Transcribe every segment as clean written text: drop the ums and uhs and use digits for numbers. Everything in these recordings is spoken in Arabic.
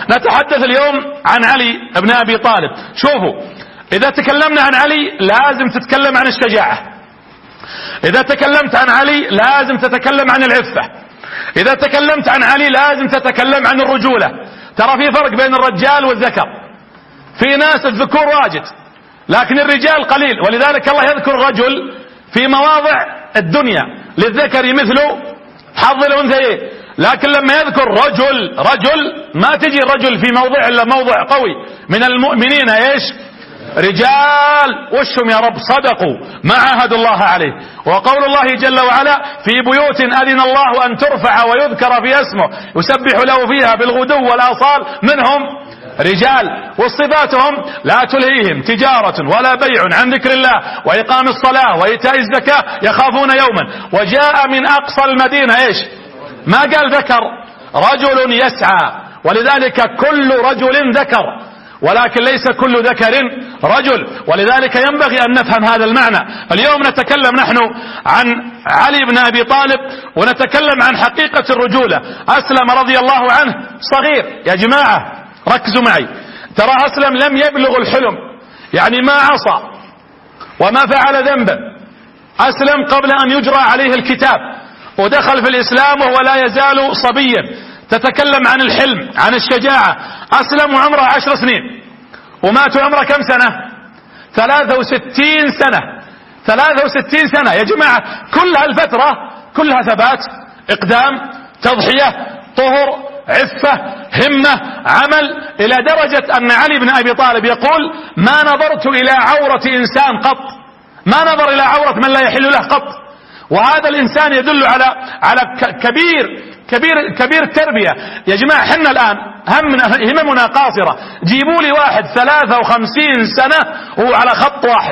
نتحدث اليوم عن علي بن أبي طالب. شوفوا، إذا تكلمنا عن علي لازم تتكلم عن الشجاعة، إذا تكلمت عن علي لازم تتكلم عن العفة، إذا تكلمت عن علي لازم تتكلم عن الرجولة. ترى في فرق بين الرجال والذكر، في ناس الذكور واجد لكن الرجال قليل، ولذلك الله يذكر الرجل في مواضع الدنيا، للذكر مثل حظ الأنثيين، لكن لما يذكر رجل ما تجي الرجل في موضع إلا موضع قوي من المؤمنين ايش؟ رجال. وشهم يا رب؟ صدقوا ما عاهدوا الله عليه. وقول الله جل وعلا في بيوت أذن الله أن ترفع ويذكر في اسمه يسبح له فيها بالغدو والآصال منهم رجال. وصفاتهم لا تلهيهم تجارة ولا بيع عن ذكر الله وإقام الصلاة وإيتاء الزكاة يخافون يوما. وجاء من أقصى المدينة ايش؟ ما قال ذكر، رجل يسعى، ولذلك كل رجل ذكر، ولكن ليس كل ذكر رجل، ولذلك ينبغي أن نفهم هذا المعنى. اليوم نتكلم نحن عن علي بن أبي طالب، ونتكلم عن حقيقة الرجولة. أسلم رضي الله عنه صغير، يا جماعة ركزوا معي، ترى أسلم لم يبلغ الحلم، يعني ما عصى وما فعل ذنبا. أسلم قبل أن يجرى عليه الكتاب، ودخل في الإسلام وهو لا يزال صبيا. تتكلم عن الحلم، عن الشجاعة. أسلم وعمره 10 سنين، ومات عمره كم سنة؟ 63 سنة. 63 سنة يا جماعة، كل هالفترة كلها ثبات، إقدام، تضحية، طهر، عفة، همة، عمل، إلى درجة أن علي بن أبي طالب يقول ما نظرت إلى عورة إنسان قط، ما نظر إلى عورة من لا يحل له قط. وهذا الإنسان يدل على كبير التربية. يا جماعة حنا الآن هممنا قاصرة، جيبوا لي واحد 53 سنة وهو على خط واحد،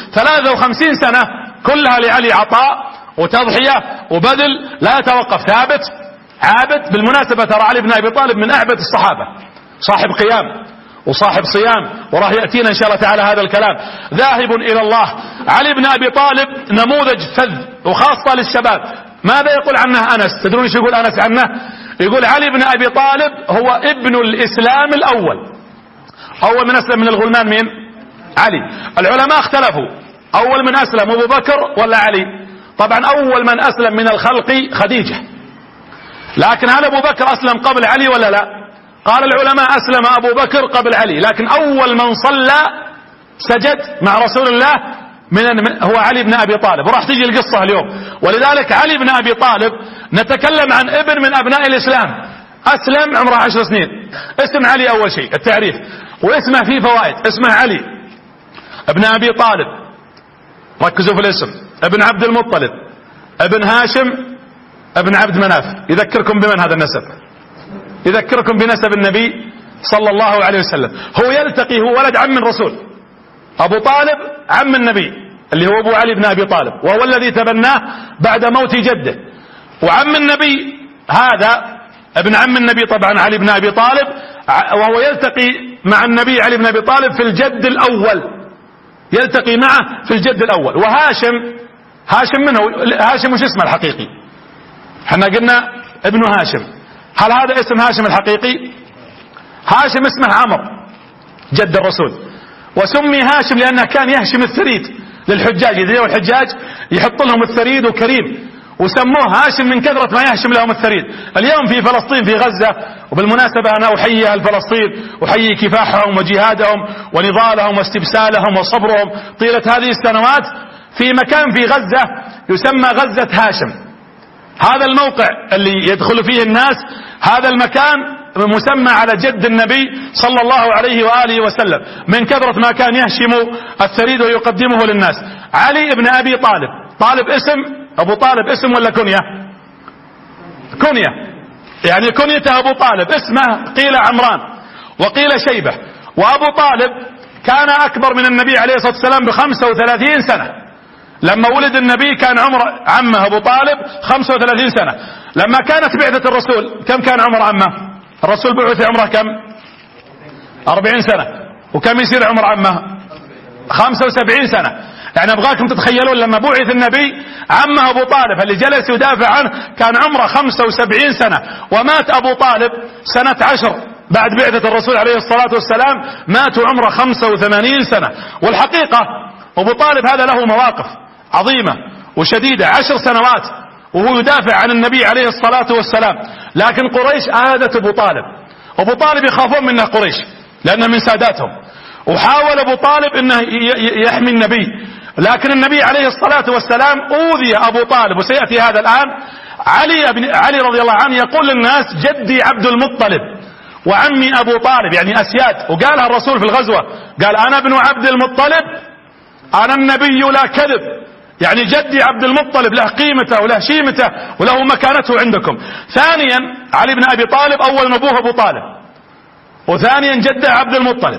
53 سنة كلها لعلي عطاء وتضحية وبذل لا يتوقف، ثابت عابد. بالمناسبة ترى علي بن أبي طالب من أعبد الصحابة، صاحب قيام وصاحب صيام، وراح يأتينا إن شاء الله تعالى هذا الكلام. ذاهب إلى الله. علي بن أبي طالب نموذج فذ، وخاصة للشباب. ماذا يقول عنه أنس؟ تدرون ايش يقول أنس عنه؟ يقول علي بن أبي طالب هو ابن الإسلام الأول. أول من أسلم من الغلمان مين؟ علي. العلماء اختلفوا، أول من أسلم أبو بكر ولا علي؟ طبعا أول من أسلم من الخلق خديجة، لكن هل أبو بكر أسلم قبل علي ولا لا؟ قال العلماء أسلم أبو بكر قبل علي، لكن أول من صلى سجد مع رسول الله هو علي بن أبي طالب، وراح تيجي القصة اليوم. ولذلك علي بن أبي طالب نتكلم عن ابن من أبناء الإسلام، أسلم عمره 10 سنين. اسم علي أول شيء التعريف، واسمه فيه فوائد. اسمه علي ابن أبي طالب، ركزوا في الاسم، ابن عبد المطلب، ابن هاشم، ابن عبد مناف. يذكركم بمن هذا النسب؟ يذكركم بنسب النبي صلى الله عليه وسلم. هو يلتقي، هو ولد عم الرسول، أبو طالب عم النبي اللي هو أبو علي بن أبي طالب، وهو الذي تبناه بعد موت جده. وعم النبي هذا ابن عم النبي طبعا علي بن أبي طالب، وهو يلتقي مع النبي علي بن أبي طالب في الجد الأول، يلتقي معه في الجد الأول. وهاشم، هاشم منه، هاشم وش اسمه الحقيقي؟ احنا قلنا ابن هاشم، هل هذا اسم هاشم الحقيقي؟ هاشم اسمه عمرو جد الرسول، وسمي هاشم لأنه كان يهشم الثريد للحجاج، إذا جاءوا الحجاج يحط لهم الثريد وكريم، وسموه هاشم من كثرة ما يهشم لهم الثريد. اليوم في فلسطين في غزة، وبالمناسبة أنا أحيي أهل فلسطين، أحيي كفاحهم وجهادهم ونضالهم واستبسالهم وصبرهم طيلة هذه السنوات. في مكان في غزة يسمى غزة هاشم، هذا الموقع اللي يدخل فيه الناس، هذا المكان مسمى على جد النبي صلى الله عليه وآله وسلم، من كثرة ما كان يهشم الثريد ويقدمه للناس. علي بن أبي طالب، طالب اسم، أبو طالب اسم ولا كنية؟ كنية، يعني كنيته أبو طالب، اسمه قيل عمران وقيل شيبة. وأبو طالب كان أكبر من النبي عليه الصلاة والسلام ب35 سنة. لما ولد النبي كان عمر عمه أبو طالب 35 سنة. لما كانت بعثة الرسول كم كان عمر عمه؟ الرسول بعث عمره كم؟ 40 سنة. وكم يصير عمر عمه؟ 75 سنة. يعني أبغاكم تتخيلون لما بعث النبي عمه أبو طالب اللي جلس يدافع عنه كان عمره 75 سنة، ومات أبو طالب سنة 10 بعد بعثة الرسول عليه الصلاة والسلام ماتوا عمره 85 سنة. والحقيقة أبو طالب هذا له مواقف عظيمة وشديدة، 10 سنوات وهو يدافع عن النبي عليه الصلاة والسلام، لكن قريش آذت أبو طالب. أبو طالب يخافون منه قريش لأنه من ساداتهم، وحاول أبو طالب أنه يحمي النبي، لكن النبي عليه الصلاة والسلام أوذي أبو طالب. وسيأتي هذا الآن. علي رضي الله عنه يقول للناس جدي عبد المطلب وعمي أبو طالب، يعني أسياد، وقالها الرسول في الغزوة، قال أنا ابن عبد المطلب أنا النبي لا كذب، يعني جدي عبد المطلب له قيمته وله شيمته وله مكانته عندكم. ثانيا علي بن أبي طالب أول أبوه أبو طالب، وثانيا جده عبد المطلب،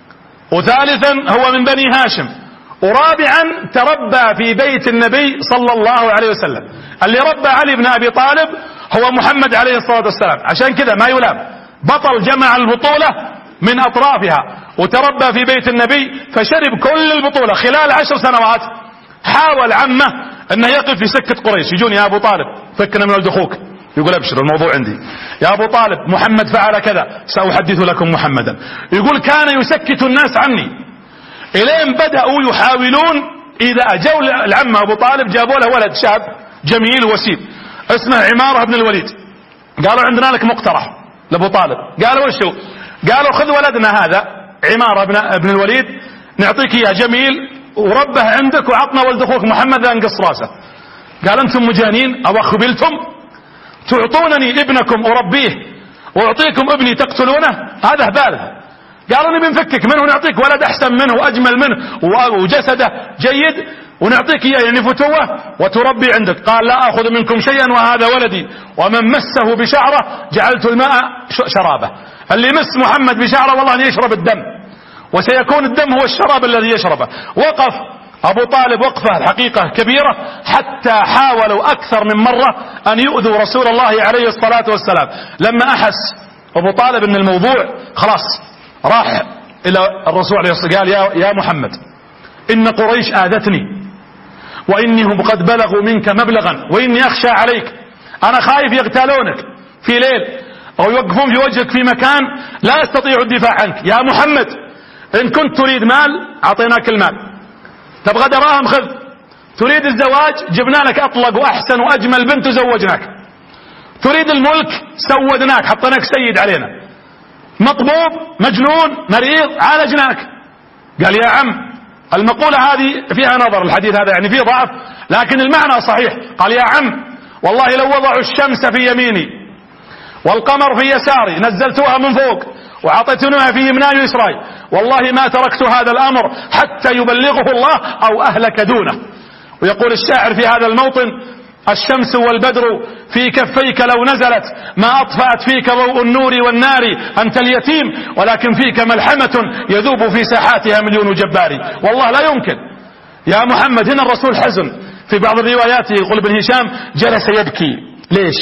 وثالثا هو من بني هاشم، ورابعا تربى في بيت النبي صلى الله عليه وسلم. اللي ربى علي بن أبي طالب هو محمد عليه الصلاة والسلام، عشان كذا ما يلام، بطل جمع البطولة من أطرافها وتربى في بيت النبي فشرب كل البطولة. خلال 10 سنوات حاول عمه أنه يقف في سكة قريش، يجون يا أبو طالب فكنا من ولد أخوك، يقول أبشر الموضوع عندي. يا أبو طالب محمد فعل كذا، سأحدث لكم محمدا. يقول كان يسكت الناس عني، إلين بدأوا يحاولون، إذا جاءوا العم أبو طالب جابوا له ولد شاب جميل وسيم اسمه عمارة بن الوليد، قالوا عندنا لك مقترح لأبو طالب. قالوا وشو؟ قالوا خذ ولدنا هذا عمارة بن الوليد نعطيك إياه جميل وربه عندك، وعطنا ولد أخوك محمد لا نقص راسه. قال أنتم مجانين أو خبلتم؟ تعطونني ابنكم أربيه وأعطيكم ابني تقتلونه؟ هذا هبال. قالوا نبي نفكك منه ونعطيك ولد أحسن منه وأجمل منه وجسده جيد ونعطيك إياه يعني فتوة وتربي عندك. قال لا أخذ منكم شيئا وهذا ولدي، ومن مسه بشعره جعلت الماء شرابه. اللي يمس محمد بشعره والله أن يشرب الدم، وسيكون الدم هو الشراب الذي يشربه. وقف أبو طالب وقفة الحقيقة كبيرة، حتى حاولوا أكثر من مرة أن يؤذوا رسول الله عليه الصلاة والسلام. لما أحس أبو طالب أن الموضوع خلاص راح إلى الرسول عليه الصلاة والسلام قال يا محمد إن قريش آذتني وإنهم قد بلغوا منك مبلغا وإني أخشى عليك، أنا خايف يغتالونك في ليل أو يوقفون في وجهك في مكان لا يستطيع الدفاع عنك. يا محمد إن كنت تريد مال أعطيناك المال، تبغى دراهم خذ، تريد الزواج جبنا لك أطلق وأحسن وأجمل بنت زوجناك، تريد الملك سودناك حطيناك سيد علينا، مطبوب مجنون مريض عالجناك. قال يا عم المقولة هذه فيها نظر، الحديث هذا يعني فيه ضعف لكن المعنى صحيح. قال يا عم والله لو وضعوا الشمس في يميني والقمر في يساري نزلتوها من فوق وعطيتنوها في يمناي ويسراي والله ما تركت هذا الأمر حتى يبلغه الله أو أهلك دونه. ويقول الشاعر في هذا الموطن الشمس والبدر في كفيك لو نزلت ما أطفأت فيك ضوء النور والنار، أنت اليتيم ولكن فيك ملحمة يذوب في ساحاتها مليون جبار. والله لا يمكن يا محمد. هنا الرسول حزن، في بعض الروايات يقول ابن هشام جلس يبكي. ليش؟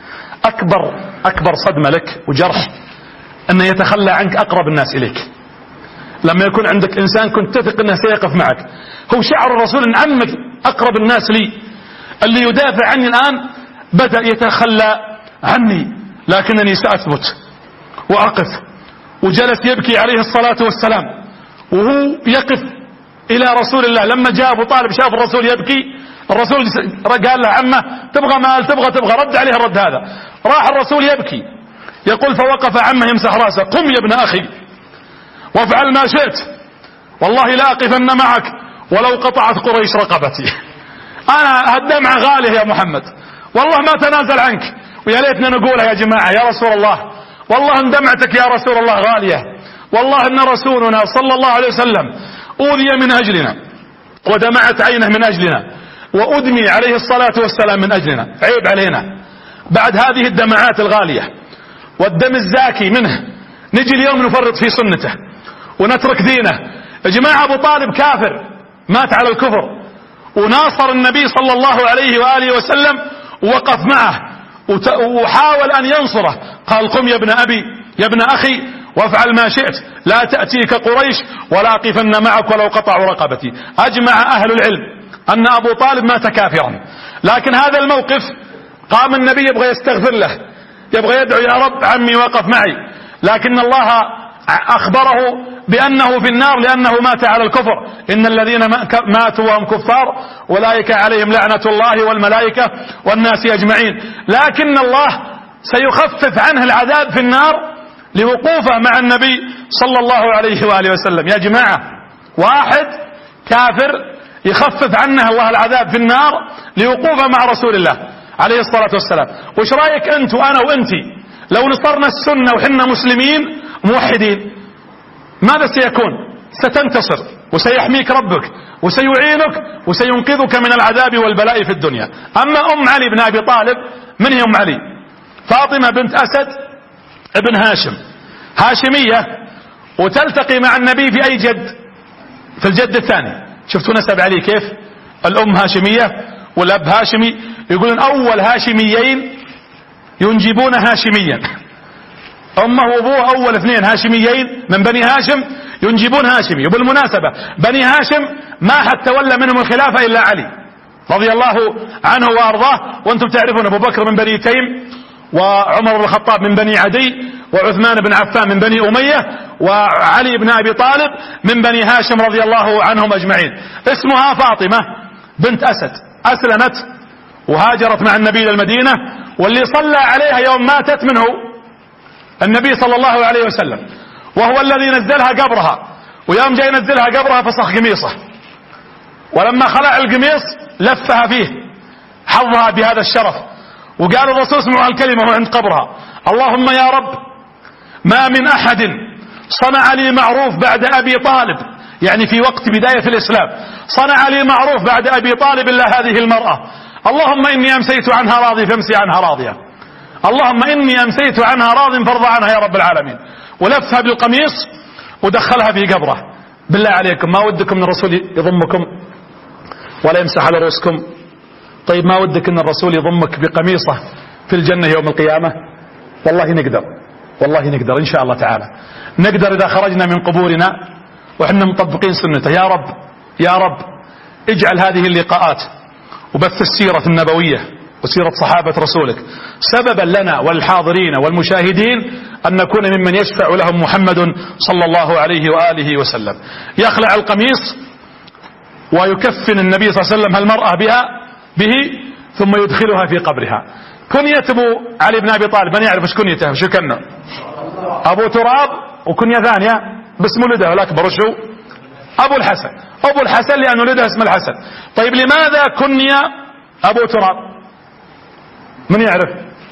أكبر صدمة لك وجرح أن يتخلى عنك أقرب الناس إليك. لما يكون عندك إنسان كنت تثق أنه سيقف معك، هو شعر الرسول أن عمك أقرب الناس لي اللي يدافع عني الآن بدأ يتخلى عني، لكنني سأثبت وأقف. وجلس يبكي عليه الصلاة والسلام وهو يقف إلى رسول الله. لما جاء أبو طالب شاف الرسول يبكي، الرسول قال له عمه تبغى مال تبغى رد عليه الرد هذا. راح الرسول يبكي يقول فوقف عمه يمسح راسه قم يا ابن أخي وافعل ما شئت والله لا أقفن معك ولو قطعت قريش رقبتي. أنا الدمعة غالية يا محمد والله ما تنازل عنك، ويا ليتنا نقولها يا جماعة يا رسول الله، والله ان دمعتك يا رسول الله غالية، والله ان رسولنا صلى الله عليه وسلم أوذي من أجلنا ودمعت عينه من أجلنا وأدمي عليه الصلاة والسلام من أجلنا، عيب علينا بعد هذه الدمعات الغالية والدم الزاكي منه نجي اليوم نفرط في سنته ونترك دينه. يا جماعة أبو طالب كافر مات على الكفر وناصر النبي صلى الله عليه وآله وسلم ووقف معه وحاول أن ينصره. قال قم يا ابن أبي يا ابن أخي وافعل ما شئت لا تأتيك قريش ولا أقفن معك ولو قطعوا رقبتي. أجمع أهل العلم أن أبو طالب مات كافرا، لكن هذا الموقف قام النبي يبغى يستغفر له، يبغى يدعو يا رب عمي وقف معي، لكن الله أخبره بأنه في النار لأنه مات على الكفر. إن الذين ماتوا وهم كفار أولئك عليهم لعنة الله والملائكة والناس أجمعين. لكن الله سيخفف عنه العذاب في النار لوقوفه مع النبي صلى الله عليه وآله وسلم. يا جماعة، واحد كافر يخفف عنه الله العذاب في النار لوقوفه مع رسول الله عليه الصلاة والسلام. وش رأيك أنت وأنا وأنتي لو نصرنا السنة وحنا مسلمين موحدين؟ ماذا سيكون؟ ستنتصر وسيحميك ربك وسيعينك وسينقذك من العذاب والبلاء في الدنيا. أما أم علي بن أبي طالب، من هي أم علي؟ فاطمة بنت أسد ابن هاشم، هاشمية، وتلتقي مع النبي في أي جد؟ في الجد الثاني. شفتوا نسب علي كيف؟ الأم هاشمية والأب هاشمي. يقولون أول هاشميين ينجبون هاشميا، أمه وأبوه أول اثنين هاشميين من بني هاشم ينجبون هاشمي. وبالمناسبة بني هاشم ما حد تولى منهم الخلافة إلا علي رضي الله عنه وأرضاه. وأنتم تعرفون أبو بكر من بني تيم، وعمر بن الخطاب من بني عدي، وعثمان بن عفان من بني أمية، وعلي بن أبي طالب من بني هاشم رضي الله عنهم أجمعين. اسمها فاطمة بنت أسد، أسلمت وهاجرت مع النبي إلى المدينة، واللي صلى عليها يوم ماتت منه النبي صلى الله عليه وسلم، وهو الذي نزلها قبرها. ويوم جاي ينزلها قبرها فسخ قميصه، ولما خلع القميص لفها فيه حظها بهذا الشرف. وقال الرسول اسمعوا الكلمة وهو عند قبرها: اللهم يا رب ما من أحد صنع لي معروف بعد أبي طالب، يعني في وقت بداية الإسلام صنع لي معروف بعد أبي طالب إلا هذه المرأة. اللهم إني أمسيت عنها راضي فامسي عنها راضية، اللهم إني أمسيت عنها راض فارض عنها يا رب العالمين. ولفها بالقميص ودخلها في قبره. بالله عليكم ما ودكم ان الرسول يضمكم ولا يمسح على رؤوسكم؟ طيب ما ودك ان الرسول يضمك بقميصه في الجنة يوم القيامة؟ والله نقدر، والله نقدر إن شاء الله تعالى. نقدر إذا خرجنا من قبورنا وإحنا مطبقين سنته. يا رب يا رب اجعل هذه اللقاءات وبث السيرة النبوية وسيرة صحابة رسولك سببا لنا والحاضرين والمشاهدين أن نكون ممن يشفع لهم محمد صلى الله عليه وآله وسلم. يخلع القميص ويكفن النبي صلى الله عليه وسلم المرأة به ثم يدخلها في قبرها. كنية أبو علي بن أبي طالب من يعرف ايش كنيته؟ شو كنا؟ أبو تراب. وكنية ثانية باسم ولده الأكبر شو؟ أبو الحسن. أبو الحسن لأن ولده اسم الحسن. طيب لماذا كنية أبو تراب؟ من يعرف؟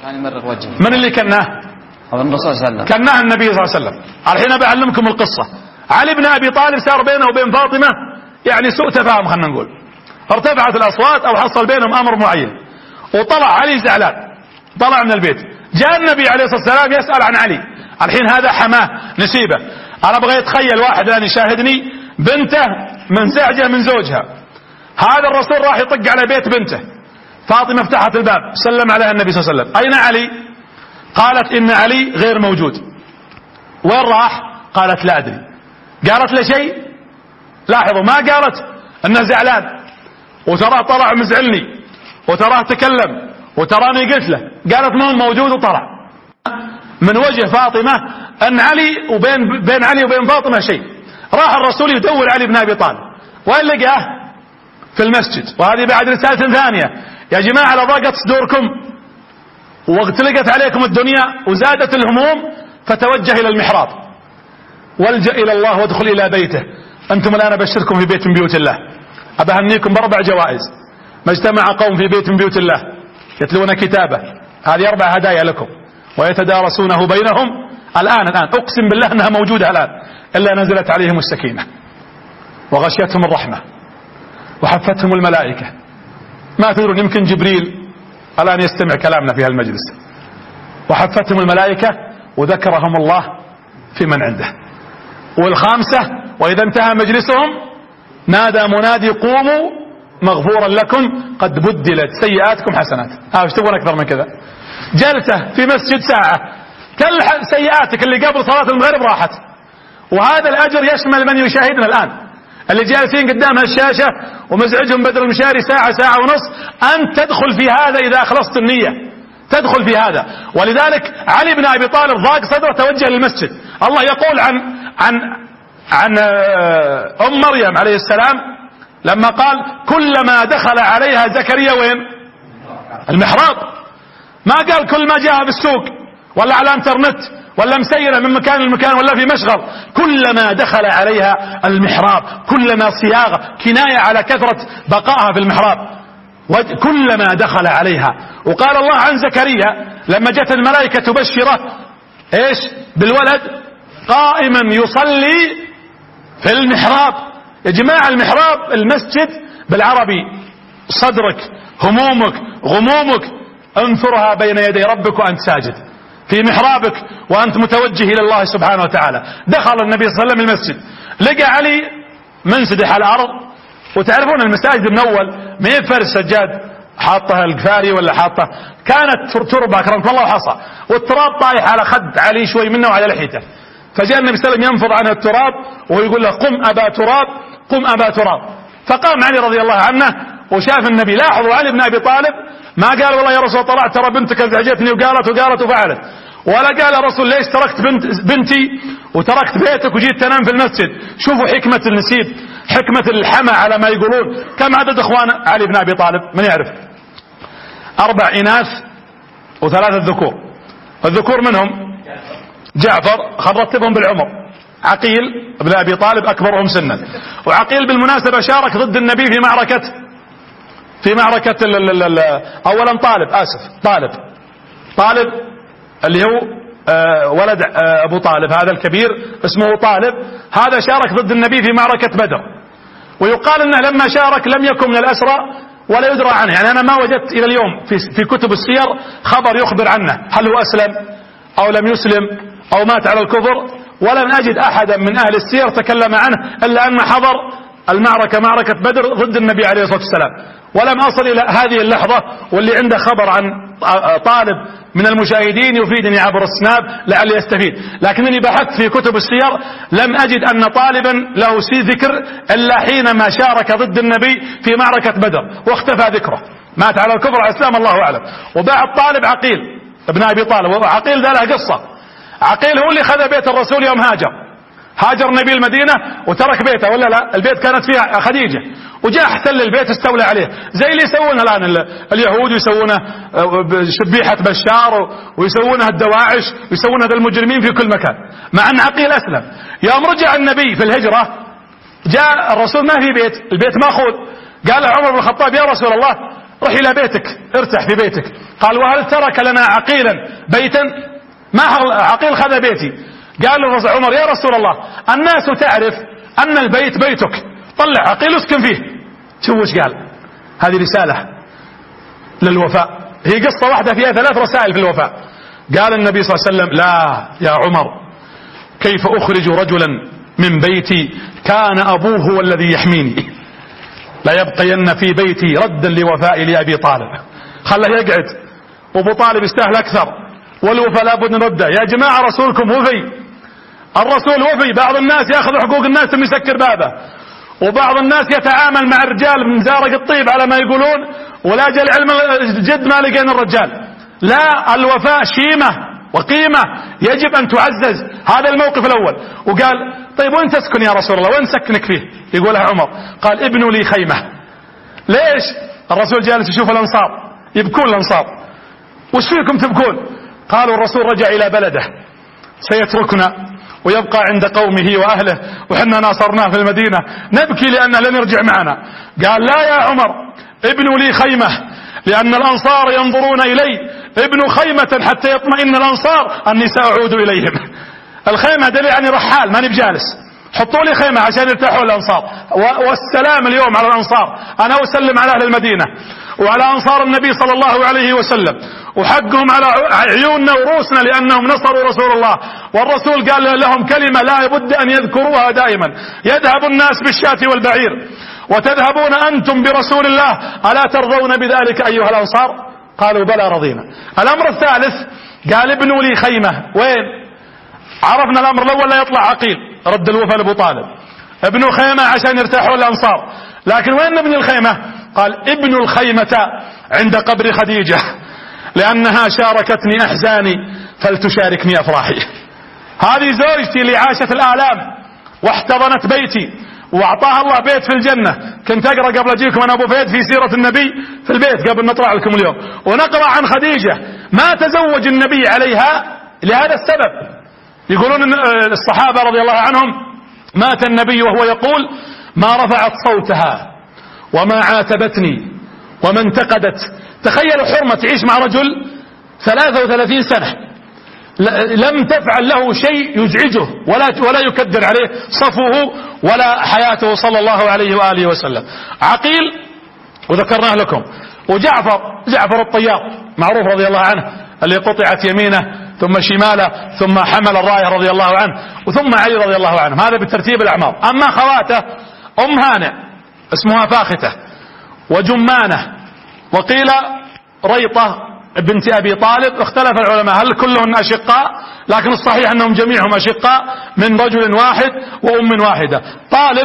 من اللي كناه؟ الرسول صلى الله عليه وسلم. كناه النبي صلى الله عليه وسلم. الحين بعلمكم القصة. علي بن أبي طالب صار بينه وبين فاطمة يعني سوء تفاهم، خلنا نقول ارتفعت الأصوات أو حصل بينهم أمر معين، وطلع علي زعلان، طلع من البيت. جاء النبي عليه الصلاة والسلام يسأل عن علي. الحين هذا حماه نسيبه. أنا أبغى يتخيل واحد الآن يشاهدني بنته منزعجة من زوجها، هذا الرسول راح يطق على بيت بنته. فاطمة فتحت الباب سلم عليها النبي صلى الله عليه وسلم: أين علي؟ قالت: إن علي غير موجود. وين راح؟ قالت: لا أدري. قالت له شيء؟ لاحظوا ما قالت أنه زعلان وتراه طلع مزعلني وتراه تكلم وتراني قلت له، قالت ما هو موجود وطلع. من وجه فاطمة أن علي بين علي وبين فاطمة شيء. راح الرسول يدور علي بن أبي طالب وين لقاه؟ في المسجد. وهذه بعد رسالة ثانية: يا جماعة لضاقت صدوركم واغتلقت عليكم الدنيا وزادت الهموم فتوجه إلى المحراب والجأ إلى الله وادخل إلى بيته. أنتم الآن أبشركم في بيت من بيوت الله، أبهنيكم ب4 جوائز. ما اجتمع قوم في بيت من بيوت الله يتلون كتابه، هذه 4 هدايا لكم، ويتدارسونه بينهم الآن أقسم بالله أنها موجودة الآن، إلا نزلت عليهم السكينة وغشيتهم الرحمة وحفتهم الملائكة. ما تدرون يمكن جبريل الآن يستمع كلامنا في هالمجلس. وحفتهم الملائكة وذكرهم الله في من عنده. والخامسة: وإذا انتهى مجلسهم نادى منادي: قوموا مغفورا لكم قد بدلت سيئاتكم حسنات. ايش تبغون أكثر من كذا؟ جلسة في مسجد ساعة كل سيئاتك اللي قبل صلاة المغرب راحت. وهذا الأجر يشمل من يشاهدنا الآن، اللي جالسين قدام هالشاشة ومزعجهم بدر المشاري ساعة ونص. أنت تدخل في هذا إذا أخلصت النية، تدخل في هذا. ولذلك علي بن أبي طالب ضاق صدره توجه للمسجد. الله يقول عن أم مريم عليه السلام لما قال كلما دخل عليها زكريا وين؟ المحراب. ما قال كل ما جاء بالسوق ولا على الانترنت ولا مسيرة من مكان لمكان ولا في مشغل، كلما دخل عليها المحراب، كلما صياغة كناية على كثرة بقائها في المحراب، كلما دخل عليها. وقال الله عن زكريا لما جت الملائكة تبشره ايش؟ بالولد قائما يصلي في المحراب. يا جماعة المحراب المسجد بالعربي صدرك، همومك، غمومك انثرها بين يدي ربك وأنت ساجد في محرابك وأنت متوجه إلى الله سبحانه وتعالى. دخل النبي صلى الله عليه وسلم المسجد، لقى علي منسدح على الأرض. وتعرفون المساجد من أول ما يفرش سجاد حاطها القفاري ولا حاطها، كانت تربة أكرمك الله وحصى، والتراب طايح على خد علي شوي منه وعلى لحيته. فجاء النبي صلى الله عليه وسلم ينفض عنه التراب ويقول له قم أبا تراب، قم أبا تراب. فقام علي رضي الله عنه وشاف النبي. لاحظوا علي بن أبي طالب ما قال والله يا رسول طلعت ترى بنتك ازعجتني وقالت وفعلت، ولا قال يا رسول ليش تركت بنتي وتركت بيتك وجيت تنام في المسجد. شوفوا حكمة النسيب، حكمة الحمى على ما يقولون. كم عدد اخوان علي بن أبي طالب؟ من يعرف؟ 4 إناث و3 ذكور. الذكور منهم جعفر، رتبهم بالعمر، عقيل بن أبي طالب أكبرهم سنا. وعقيل بالمناسبة شارك ضد النبي في معركة أولا طالب اللي هو ولد أبو طالب، هذا الكبير اسمه طالب، هذا شارك ضد النبي في معركة بدر. ويقال أنه لما شارك لم يكن من الأسرى ولا يدرى عنه. يعني أنا ما وجدت إلى اليوم في كتب السير خبر يخبر عنه هل هو أسلم أو لم يسلم أو مات على الكفر، ولم أجد أحدا من أهل السير تكلم عنه إلا أن حضر معركة بدر ضد النبي عليه الصلاة والسلام. ولم أصل إلى هذه اللحظة، واللي عنده خبر عن طالب من المشاهدين يفيدني عبر السناب لعلي يستفيد. لكنني بحثت في كتب السير لم أجد أن طالبا له ذكر إلا حينما شارك ضد النبي في معركة بدر واختفى ذكره، مات على الكفر على الإسلام الله أعلم. وبعد طالب عقيل ابن أبي طالب، وعقيل ذا له قصة. عقيل هو اللي خذ بيت الرسول يوم هاجر النبي المدينة وترك بيته، ولا لا؟ البيت كانت فيها خديجة، وجاء احتل البيت استولى عليه، زي اللي يسوونه الآن اليهود، يسوونه شبيحة بشار ويسوونها الدواعش ويسوونها المجرمين في كل مكان، مع أن عقيل أسلم. يوم رجع النبي في الهجرة جاء الرسول ما في بيت، البيت ماخوذ. قال عمر بن الخطاب يا رسول الله روح إلى بيتك ارتاح في بيتك. قال وهل ترك لنا عقيلا بيتا؟ ما عقيل خذ بيتي. قال له عمر يا رسول الله الناس تعرف أن البيت بيتك، طلع عقيل اسكن فيه. شو وش قال؟ هذه رسالة للوفاء، هي قصة واحدة فيها 3 رسائل في الوفاء. قال النبي صلى الله عليه وسلم لا يا عمر كيف أخرج رجلا من بيتي كان أبوه هو الذي يحميني، لا يبقين في بيتي ردا لوفائي لأبي طالب. خله يقعد، وابو طالب يستاهل أكثر، والوفاء لابد نرده. يا جماعة رسولكم وفي، الرسول وفي. بعض الناس ياخذ حقوق الناس ثم يسكر بابه، وبعض الناس يتعامل مع الرجال من زارق الطيب على ما يقولون، ولا جل علم الجد ما لقينا الرجال. لا، الوفاء شيمة وقيمة يجب أن تعزز. هذا الموقف الأول. وقال طيب وين تسكن يا رسول الله؟ وين سكنك فيه؟ يقولها عمر. قال ابنوا لي خيمة. ليش؟ الرسول جالس يشوف الأنصار يبكون، الأنصار وش فيكم تبكون؟ قالوا الرسول رجع إلى بلده سيتركنا ويبقى عند قومه وأهله، وحنا ناصرناه في المدينة نبكي لأنه لن يرجع معنا. قال لا يا عمر ابنوا لي خيمة لأن الأنصار ينظرون إلي، ابنوا خيمة حتى يطمئن الأنصار أني سأعود إليهم. الخيمة دل يعني رحال ماني بجالس، حطوا لي خيمة عشان يرتاحوا الأنصار. والسلام اليوم على الأنصار، أنا أسلم على أهل المدينة وعلى أنصار النبي صلى الله عليه وسلم، وحقهم على عيوننا ورؤوسنا لأنهم نصروا رسول الله. والرسول قال لهم كلمة لا بد أن يذكروها دائما: يذهب الناس بالشاة والبعير وتذهبون أنتم برسول الله، ألا ترضون بذلك أيها الأنصار؟ قالوا بلى رضينا. الأمر الثالث قال ابنوا لي خيمة. وين؟ عرفنا الأمر الأول لا يطلع عقيل، رد الوفاء لأبو طالب، ابنوا خيمة عشان يرتاحوا الأنصار. لكن وين نبني الخيمة؟ قال ابنوا الخيمة عند قبر خديجة لأنها شاركتني أحزاني فلتشاركني أفراحي. هذه زوجتي اللي عاشت الآلام واحتضنت بيتي وأعطاها الله بيت في الجنة. كنت أقرأ قبل أجيكم أنا أبو فهد في سيرة النبي في البيت قبل نطلع لكم اليوم، ونقرأ عن خديجة ما تزوج النبي عليها لهذا السبب. يقولون الصحابة رضي الله عنهم مات النبي وهو يقول ما رفعت صوتها وما عاتبتني وما انتقدت. تخيلوا حرمة تعيش مع رجل 33 سنة لم تفعل له شيء يزعجه ولا يكدر عليه صفوه ولا حياته صلى الله عليه وآله وسلم. عقيل وذكرناه لكم، وجعفر الطيار معروف رضي الله عنه اللي قطعت يمينه ثم شماله ثم حمل الراية رضي الله عنه، وثم علي رضي الله عنه. هذا بالترتيب الأعمار. أما خواته أم هانئ اسمها فاختة وجمانة وقيل ريطة بنت أبي طالب. اختلف العلماء هل كلهن أشقاء، لكن الصحيح أنهم جميعهم أشقاء من رجل واحد وأم واحدة. طالب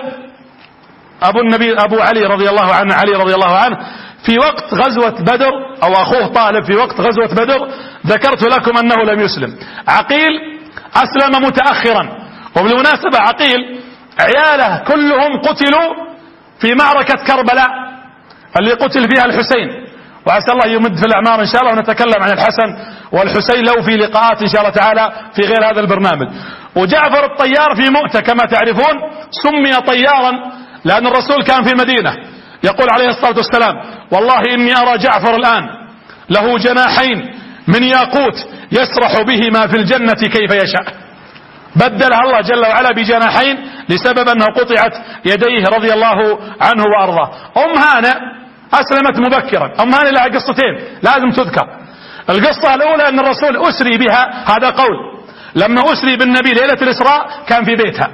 أبو النبي أبو علي رضي الله عنه، علي رضي الله عنه في وقت غزوة بدر، أو أخوه طالب في وقت غزوة بدر ذكرت لكم أنه لم يسلم. عقيل أسلم متأخرا، وبالمناسبة عقيل عياله كلهم قتلوا في معركة كربلاء اللي قتل فيها الحسين، وعسى الله يمد في الأعمار إن شاء الله، ونتكلم عن الحسن والحسين لو في لقاءات إن شاء الله تعالى في غير هذا البرنامج. وجعفر الطيار في مؤتة كما تعرفون سمي طيارا لأن الرسول كان في مدينة، يقول عليه الصلاة والسلام والله إني أرى جعفر الآن له جناحين من ياقوت يسرح بهما في الجنة كيف يشاء. بدلها الله جل وعلا بجناحين لسبب أنه قطعت يديه رضي الله عنه وأرضاه. أم هانئ أسلمت مبكرا. أم هانئ لها قصتين لازم تذكر. القصة الأولى أن الرسول أسري بها، هذا قول، لما أسري بالنبي ليلة الإسراء كان في بيتها،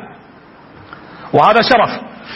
وهذا شرف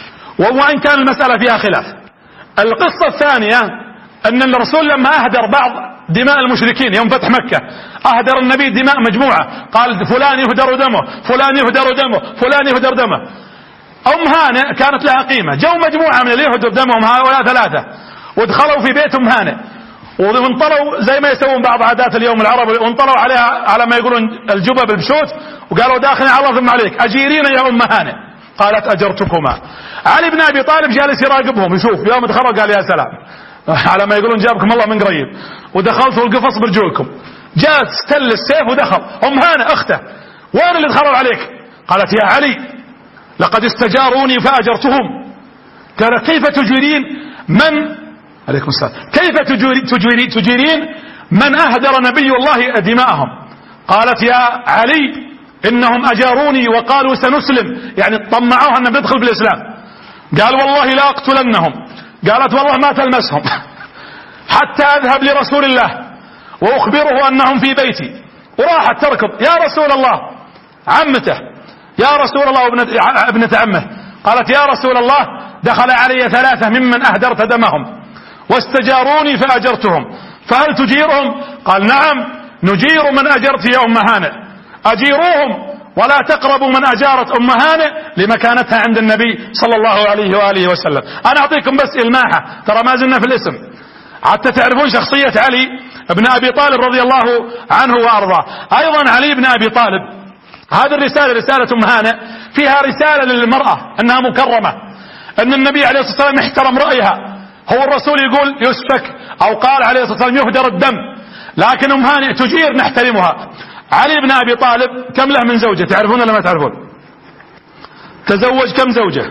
وإن كان المسألة فيها خلاف. القصة الثانية أن الرسول لما أهدر بعض دماء المشركين يوم فتح مكة، أهدر النبي دماء مجموعة، قال فلان يهدر دمه فلان يهدر دمه فلان يهدر دمه. أم هانئ كانت لها قيمة، جو مجموعة من اللي يهدر دمهم هؤلاء 3 ودخلوا في بيت أم هانئ وانطلوا زي ما يسوون بعض عادات اليوم العرب، وانطلوا عليها على ما يقولون الجبب البشوت، وقالوا داخلين على الله ثم عليك أجيرين يا أم هانئ. قالت أجرتكما. علي بن أبي طالب جالس يراقبهم يشوف، يوم دخلوا قال يا سلام على ما يقولون جابكم الله من قريب، ودخلتوا القفص برجولكم. جاءت استل السيف ودخل. أم هانئ أخته وين اللي دخلوا عليك؟ قالت يا علي لقد استجاروني فأجرتهم. قال كيف تجيرين من عليكم السلام كيف تجيرين من أهدر نبي الله دماءهم؟ قالت يا علي إنهم أجاروني وقالوا سنسلم، يعني طمعوها أن ندخل بالإسلام. قال والله لا أقتلنهم. قالت والله ما تلمسهم حتى أذهب لرسول الله وأخبره أنهم في بيتي. وراحت تركض يا رسول الله، عمته يا رسول الله ابنة عمه، قالت يا رسول الله دخل علي 3 ممن أهدرت دمهم واستجاروني فأجرتهم، فهل تجيرهم؟ قال نعم نجير من أجرت يا أم هانئ، أجيروهم ولا تقربوا من أجارت أم هانئ لمكانتها عند النبي صلى الله عليه وآله وسلم. أنا أعطيكم بس إلماحة، ترى ما زلنا في الاسم حتى تعرفون شخصية علي بن أبي طالب رضي الله عنه وأرضاه. أيضا علي بن أبي طالب هذه الرسالة رسالة أم هانئ فيها رسالة للمرأة أنها مكرمة، أن النبي عليه الصلاة والسلام يحترم رأيها. هو الرسول يقول يسفك أو قال عليه الصلاة والسلام يهدر الدم، لكن أم هانئ تجير نحترمها. علي بن أبي طالب كم له من زوجة تعرفون ولا ما تعرفون؟ تزوج كم زوجة؟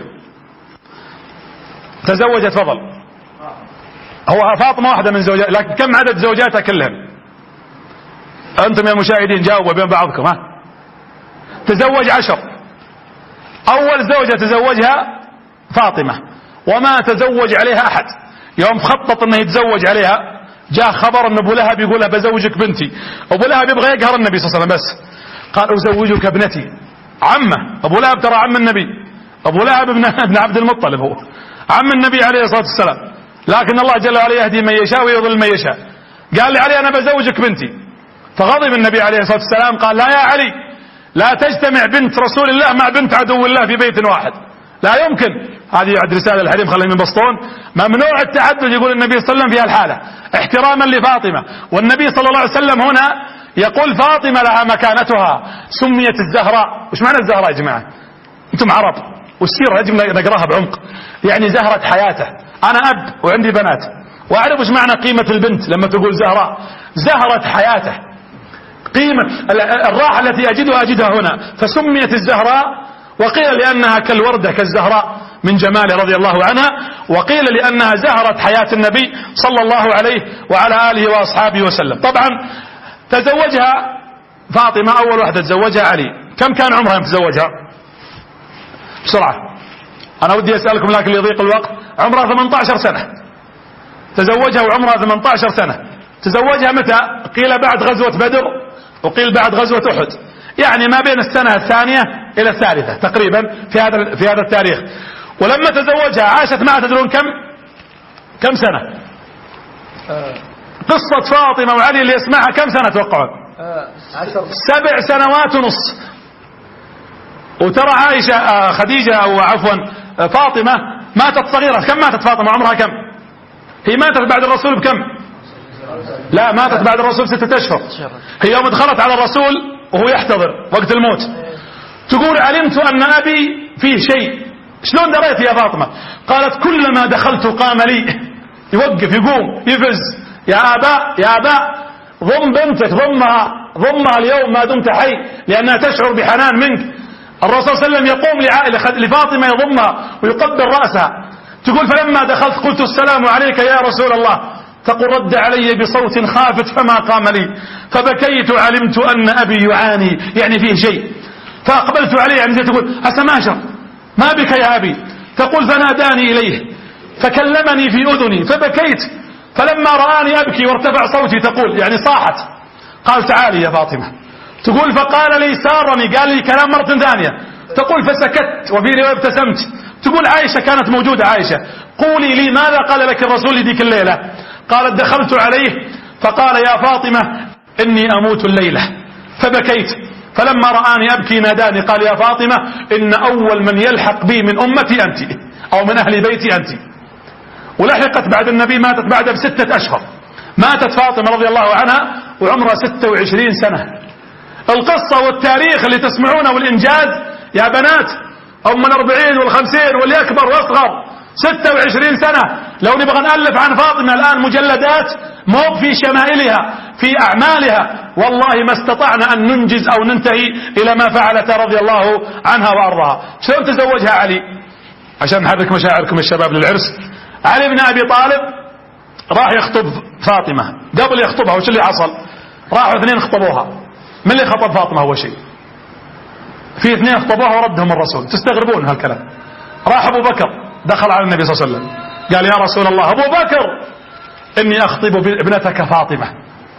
تزوج تفضل. هو فاطمة واحدة من زوجات، لكن كم عدد زوجاتها كلهم؟ أنتم يا مشاهدين جاوبوا بين بعضكم. تزوج 10. أول زوجة تزوجها فاطمة وما تزوج عليها أحد. يوم خطط أنه يتزوج عليها جاء خبر أن أبو لهب يقول له بزوجك بنتي. أبو لهب يبغى يقهر النبي صلى الله عليه وسلم، بس قال أزوجك ابنتي. عمه أبو لهب ترى عم النبي، أبو لهب ابن عبد المطلب هو عم النبي عليه الصلاة والسلام، لكن الله جل وعلا يهدي من يشاء ويضل من يشاء. قال لي علي أنا بزوجك بنتي، فغضب النبي عليه الصلاة والسلام قال لا يا علي لا تجتمع بنت رسول الله مع بنت عدو الله في بيت واحد، لا يمكن. هذه بعد رسالة الحريم خليهم ينبسطون. ممنوع التعدد يقول النبي صلى الله عليه وسلم في الحالة احتراما لفاطمة. والنبي صلى الله عليه وسلم هنا يقول فاطمة لها مكانتها، سميت الزهراء. وش معنى الزهراء يا جماعة؟ انتم عرب والسيرة يجب نقراها بعمق. يعني زهرة حياته. انا اب وعندي بنات واعرف وش معنى قيمة البنت لما تقول زهراء. زهرة حياته، قيمة الراحة التي أجدها هنا، فسميت الزهراء. وقيل لأنها كالوردة كالزهراء من جماله رضي الله عنها، وقيل لأنها زهرة حياة النبي صلى الله عليه وعلى آله وأصحابه وسلم. طبعا تزوجها فاطمة أول واحدة تزوجها علي. كم كان عمرها يوم تزوجها؟ بسرعة أنا ودي أسألكم لكن ليضيق الوقت. عمرها 18 سنة تزوجها وعمرها 18 سنة. تزوجها متى؟ قيل بعد غزوة بدر وقيل بعد غزوة أحد، يعني ما بين السنة الثانية إلى الثالثة تقريبا في هذا التاريخ. ولما تزوجها عاشت معها تدرون كم سنة؟ قصة فاطمة وعلي اللي يسمعها كم سنة توقعون؟ 7 سنوات ونص. وترى عائشة خديجة أو عفوا فاطمة ماتت صغيرة. كم ماتت فاطمة؟ عمرها كم؟ هي ماتت بعد الرسول بكم؟ لا ماتت بعد الرسول 6 أشهر. هي يوم دخلت على الرسول وهو يحتضر وقت الموت تقول علمت أن أبي فيه شيء. شلون دريت يا فاطمة؟ قالت كلما دخلت قام لي، يوقف يقوم يفز، يا آباء ضم بنتك، ضمها اليوم ما دمت حي لأنها تشعر بحنان منك. الرسول صلى الله عليه وسلم يقوم لفاطمة يضمها ويقبل رأسها. تقول فلما دخلت قلت السلام عليك يا رسول الله، تقول رد علي بصوت خافت فما قام لي، فبكيت علمت أن أبي يعاني يعني فيه شيء، فأقبلت عليه يعني تقول أسماشر ما بك يا أبي؟ تقول فناداني إليه فكلمني في أذني فبكيت، فلما رآني أبكي وارتفع صوتي تقول يعني صاحت، قال تعالي يا فاطمة. تقول فقال لي سارني، قال لي كلام مرة ثانية. تقول فسكت وفي رواية ابتسمت. تقول عائشة كانت موجودة، عائشة قولي لي ماذا قال لك الرسول لذيك الليلة؟ قالت دخلت عليه فقال يا فاطمة إني أموت الليلة فبكيت، فلما رآني أبكي ناداني قال يا فاطمة إن أول من يلحق بي من أمتي أنت أو من أهل بيتي أنت. ولحقت بعد النبي، ماتت بعد ب6 أشهر. ماتت فاطمة رضي الله عنها وعمرها 26 سنة. القصة والتاريخ اللي تسمعونه والإنجاز يا بنات هم من 40 وال50 واللي أكبر وأصغر 26 سنة. لو نبغى نألف عن فاطمة الآن مجلدات مو في شمائلها في أعمالها والله ما استطعنا أن ننجز أو ننتهي إلى ما فعلت رضي الله عنها وأرضاها. شلون تزوجها علي؟ عشان نحرك مشاعركم الشباب للعرس. علي بن أبي طالب راح يخطب فاطمة. قبل يخطبها وش اللي حصل؟ راحوا 2 خطبوها. من اللي خطب فاطمة أول شيء؟ في 2 خطبوها وردهم الرسول. تستغربون هالكلام. راح أبو بكر دخل على النبي صلى الله عليه وسلم قال يا رسول الله أبو بكر إني أخطب ابنتك فاطمة.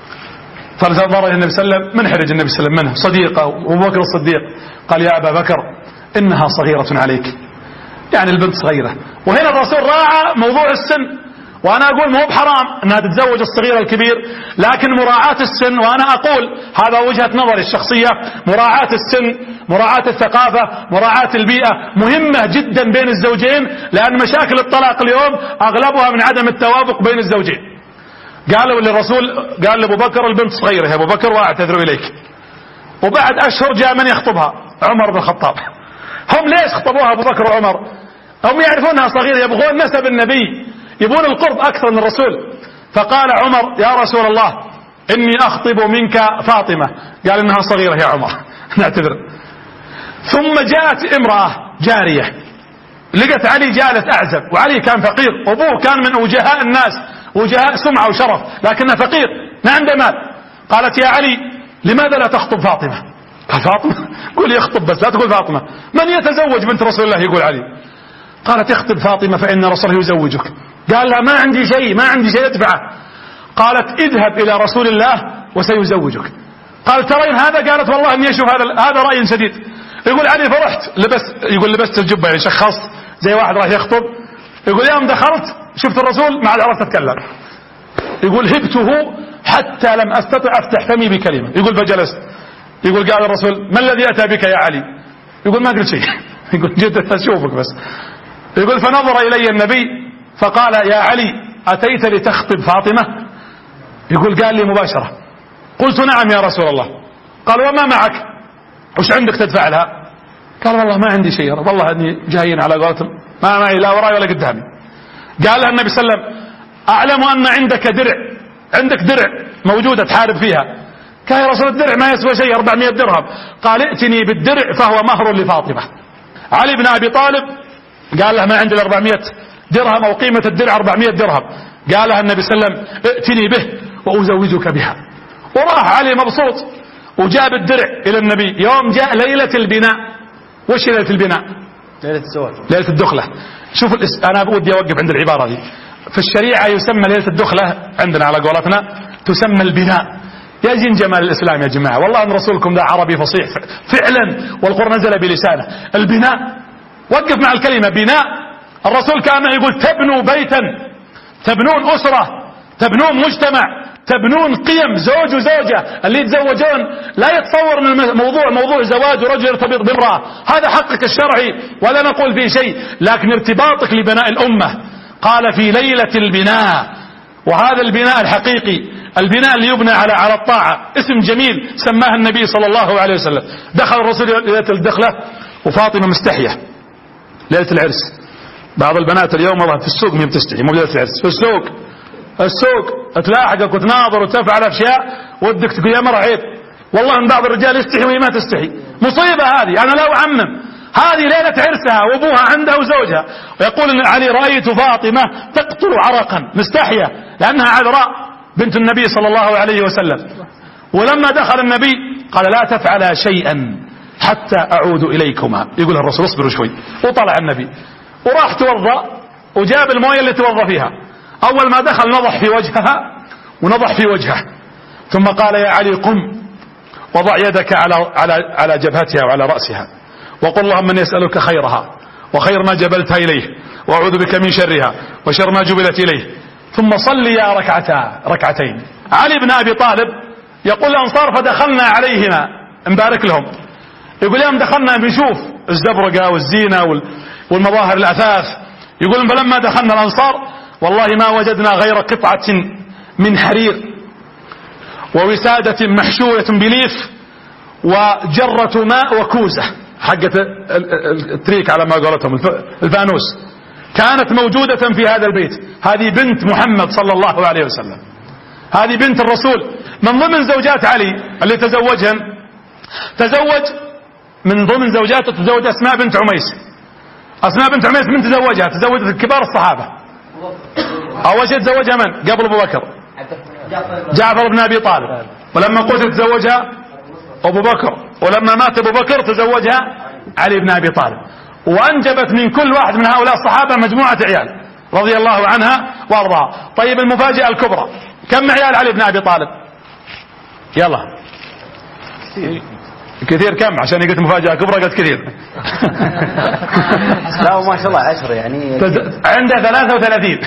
فنظر إلى النبي صلى الله عليه وسلم منحرج النبي صلى الله عليه وسلم منه صديقه أبو بكر الصديق. قال يا أبا بكر إنها صغيرة عليك، يعني البنت صغيرة. وهنا الرسول راعى موضوع السن. وأنا أقول مو بحرام أنها تتزوج الصغير الكبير، لكن مراعاة السن، وأنا أقول هذا وجهة نظري الشخصية، مراعاة السن، مراعاة الثقافة، مراعاة البيئة مهمة جدا بين الزوجين، لأن مشاكل الطلاق اليوم أغلبها من عدم التوافق بين الزوجين. قالوا للرسول قال لأبو بكر البنت صغيرة يا أبو بكر وأعتذر إليك. وبعد أشهر جاء من يخطبها؟ عمر بن الخطاب. هم ليش خطبوها أبو بكر وعمر؟ هم يعرفونها صغيرة، يبغون نسب النبي، يبون القرب أكثر من الرسول. فقال عمر يا رسول الله إني أخطب منك فاطمة. قال إنها صغيرة يا عمر نعتذر. ثم جاءت امرأة جارية لقت علي جالس أعزب، وعلي كان فقير، أبوه كان من وجهاء الناس، وجهاء سمعة وشرف، لكنه فقير ما عنده مال. قالت يا علي لماذا لا تخطب فاطمة؟ قال فاطمة؟ قول يخطب بس لا تقول فاطمة. من يتزوج بنت رسول الله؟ يقول علي. قالت اخطب فاطمة فإن رسول الله يزوجك. قال لا ما عندي شيء ادفعه. قالت اذهب إلى رسول الله وسيزوجك. قال ترين هذا؟ قالت والله اني اشوف هذا رأي سديد. يقول علي فرحت لبست الجبة يعني شخصت زي واحد راح يخطب. يقول يوم دخلت شفت الرسول ما عاد عرفت اتكلم. يقول هبته حتى لم استطع افتح فمي بكلمة. يقول فجلست. يقول قال الرسول ما الذي اتى بك يا علي؟ يقول ما قلت شيء يقول جيت أشوفك بس. يقول فنظر إلي النبي فقال يا علي أتيت لتخطب فاطمة؟ يقول قال لي مباشرة. قلت نعم يا رسول الله. قال وما معك؟ وش عندك تدفع لها؟ قال والله ما عندي شيء، والله أني جايين على قولتهم ما معي لا وراي ولا قدامي. قال لها النبي صلى الله عليه وسلم أعلم أن عندك درع موجودة تحارب فيها. قال يا رسول الدرع ما يسوى شيء 400 درهم. قال ائتني بالدرع فهو مهر لفاطمة. علي بن أبي طالب قال له ما عندي 400 درهم أو قيمة الدرع 400 درهم. قال لها النبي صلى الله عليه وسلم ائتني به وأزوجك بها. وراح علي مبسوط وجاب الدرع إلى النبي. يوم جاء ليلة البناء. وش ليلة البناء؟ ليلة الزواج، ليلة الدخلة. شوف أنا ودي أوقف عند العبارة دي. في الشريعة يسمى ليلة الدخلة عندنا على قولتنا تسمى البناء. يا زين جمال الإسلام يا جماعة، والله أن رسولكم ذا عربي فصيح فعلا والقرآن نزل بلسانه. البناء، وقف مع الكلمة بناء. الرسول كان يقول تبنوا بيتا، تبنون أسرة، تبنون مجتمع، تبنون قيم زوج وزوجة. اللي يتزوجون لا يتصور ان الموضوع موضوع زواج ورجل يرتبط بامرأة، هذا حقك الشرعي ولا نقول فيه شيء، لكن ارتباطك لبناء الأمة. قال في ليلة البناء، وهذا البناء الحقيقي، البناء اللي يبنى على الطاعة. اسم جميل سماه النبي صلى الله عليه وسلم. دخل الرسول ليلة الدخلة وفاطمة مستحية ليلة العرس. بعض البنات اليوم والله في السوق مين بتستحي، مو ليلة العرس، في السوق تلاحقك وتناظر وتفعل أشياء ودك تقول يا مرة عيب. والله ان بعض الرجال يستحي وهي ما تستحي، مصيبة هذه. أنا لا أعمم، هذه ليلة عرسها وابوها عندها وزوجها. ويقول إن علي رأيت فاطمة تقطر عرقا مستحية لأنها عذراء بنت النبي صلى الله عليه وسلم. ولما دخل النبي قال لا تفعل شيئا حتى أعود إليكما. يقول الرسول اصبروا شوي. وطلع النبي وراح توضأ وجاب المويه اللي توضأ فيها. أول ما دخل نضح في وجهها ونضح في وجهه، ثم قال يا علي قم وضع يدك على جبهتها وعلى رأسها وقل اللهم من يسألك خيرها وخير ما جبلتها إليه وأعوذ بك من شرها وشر ما جبلت إليه، ثم صلي يا ركعتين. علي بن أبي طالب يقول الأنصار فدخلنا عليهما نبارك لهم. يقول يوم دخلنا بنشوف الزبرقة والزينة والمظاهر الأثاث. يقول فلما دخلنا الأنصار والله ما وجدنا غير قطعة من حرير ووسادة محشوية بليف وجرة ماء وكوزة حقة التريك على ما قالتهم الفانوس، كانت موجودة في هذا البيت. هذه بنت محمد صلى الله عليه وسلم، هذه بنت الرسول. من ضمن زوجات علي اللي تزوجهن، تزوج من ضمن زوجاته تزوج أسماء بنت عميس. أسماء بنت عميس من تزوجها؟ تزوجت كبار الصحابة. أول شيء تزوجها من قبل أبو بكر؟ جعفر بن أبي طالب. ولما قتل تزوجها أبو بكر، ولما مات أبو بكر تزوجها علي بن أبي طالب. وأنجبت من كل واحد من هؤلاء الصحابة مجموعة عيال رضي الله عنها وارضاها. طيب المفاجأة الكبرى، كم عيال علي بن أبي طالب؟ يلا كثير. كم؟ عشان قلت مفاجأة كبرى قلت كثير. لا ما شاء الله 10 يعني. عنده 33.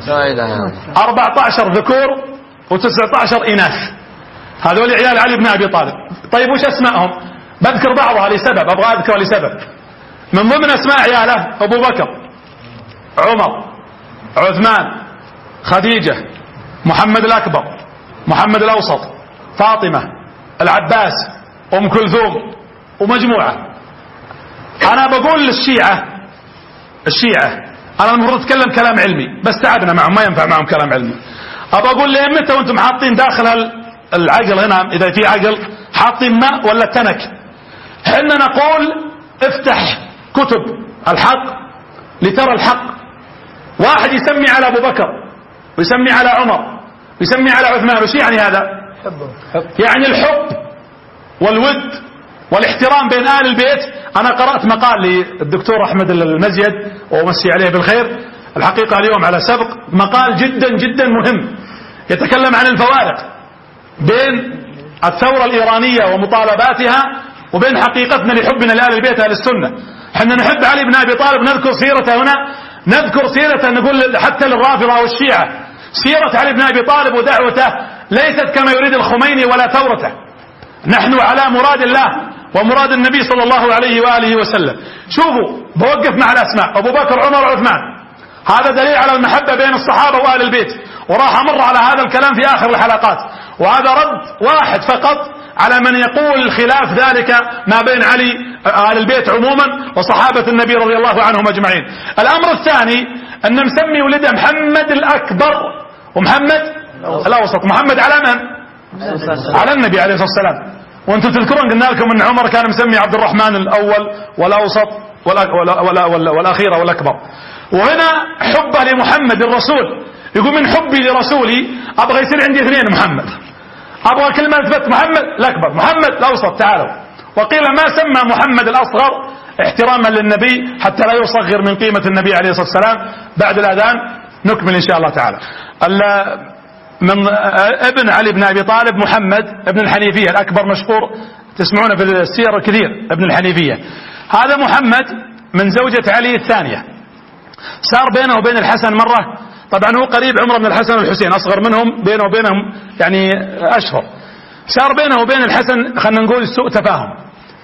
14 ذكور و19 إناث. هذول عيال علي بن أبي طالب. طيب وش أسمائهم؟ بذكر بعضها لسبب، أبغى أذكر لسبب. من ضمن أسماء عياله أبو بكر، عمر، عثمان، خديجة، محمد الأكبر، محمد الأوسط، فاطمة، العباس، أم كلثوم، ومجموعة. أنا بقول للشيعة أنا المفروض أتكلم كلام علمي بس تعبنا معهم، ما ينفع معهم كلام علمي. أبى أقول لهم متى وأنتم حاطين داخل العقل هنا، إذا في عقل حاطين ماء ولا تنك. حنا نقول افتح كتب الحق لترى الحق. واحد يسمي على أبو بكر ويسمي على عمر ويسمي على عثمان، وش يعني هذا؟ يعني الحب والود والاحترام بين آل البيت. أنا قرأت مقال للدكتور أحمد المزيد ومسي عليه بالخير الحقيقة اليوم على سبق، مقال جدا جدا مهم يتكلم عن الفوارق بين الثورة الإيرانية ومطالباتها وبين حقيقتنا لحبنا لآل البيت أهل السنة. حنا نحب علي بن أبي طالب، نذكر سيرته هنا، نذكر سيرته، نقول حتى للرافضة والشيعة سيرة علي بن أبي طالب ودعوته ليست كما يريد الخميني ولا ثورته. نحن على مراد الله ومراد النبي صلى الله عليه وآله وسلم. شوفوا بوقف مع الأسماء: أبو بكر، عمر، عثمان. هذا دليل على المحبة بين الصحابة وآل البيت، وراح أمر على هذا الكلام في آخر الحلقات. وهذا رد واحد فقط على من يقول خلاف ذلك ما بين علي آل البيت عموما وصحابة النبي رضي الله عنهم أجمعين. الأمر الثاني أن مسمي ولده محمد الأكبر ومحمد الأوسط. محمد على من؟ على النبي عليه الصلاة والسلام. وانتم تذكرون قلنا لكم أن عمر كان مسمي عبد الرحمن الأول والأوسط والأخير والأكبر. وهنا حبه لمحمد الرسول، يقول: من حبي لرسولي أبغى يصير عندي اثنين محمد، أبغى كل ما أثبت محمد الأكبر محمد الأوسط تعالوا. وقيل ما سمى محمد الأصغر احتراما للنبي حتى لا يصغر من قيمة النبي عليه الصلاة والسلام. بعد الأذان نكمل إن شاء الله تعالى. من ابن علي بن أبي طالب محمد ابن الحنيفية الأكبر، مشهور تسمعونه في السير الكثير، ابن الحنيفية. هذا محمد من زوجة علي الثانية، صار بينه وبين الحسن مرة، طبعا هو قريب عمره من الحسن والحسين، أصغر منهم، بينه وبينهم يعني أشهر. صار بينه وبين الحسن خلينا نقول سوء تفاهم،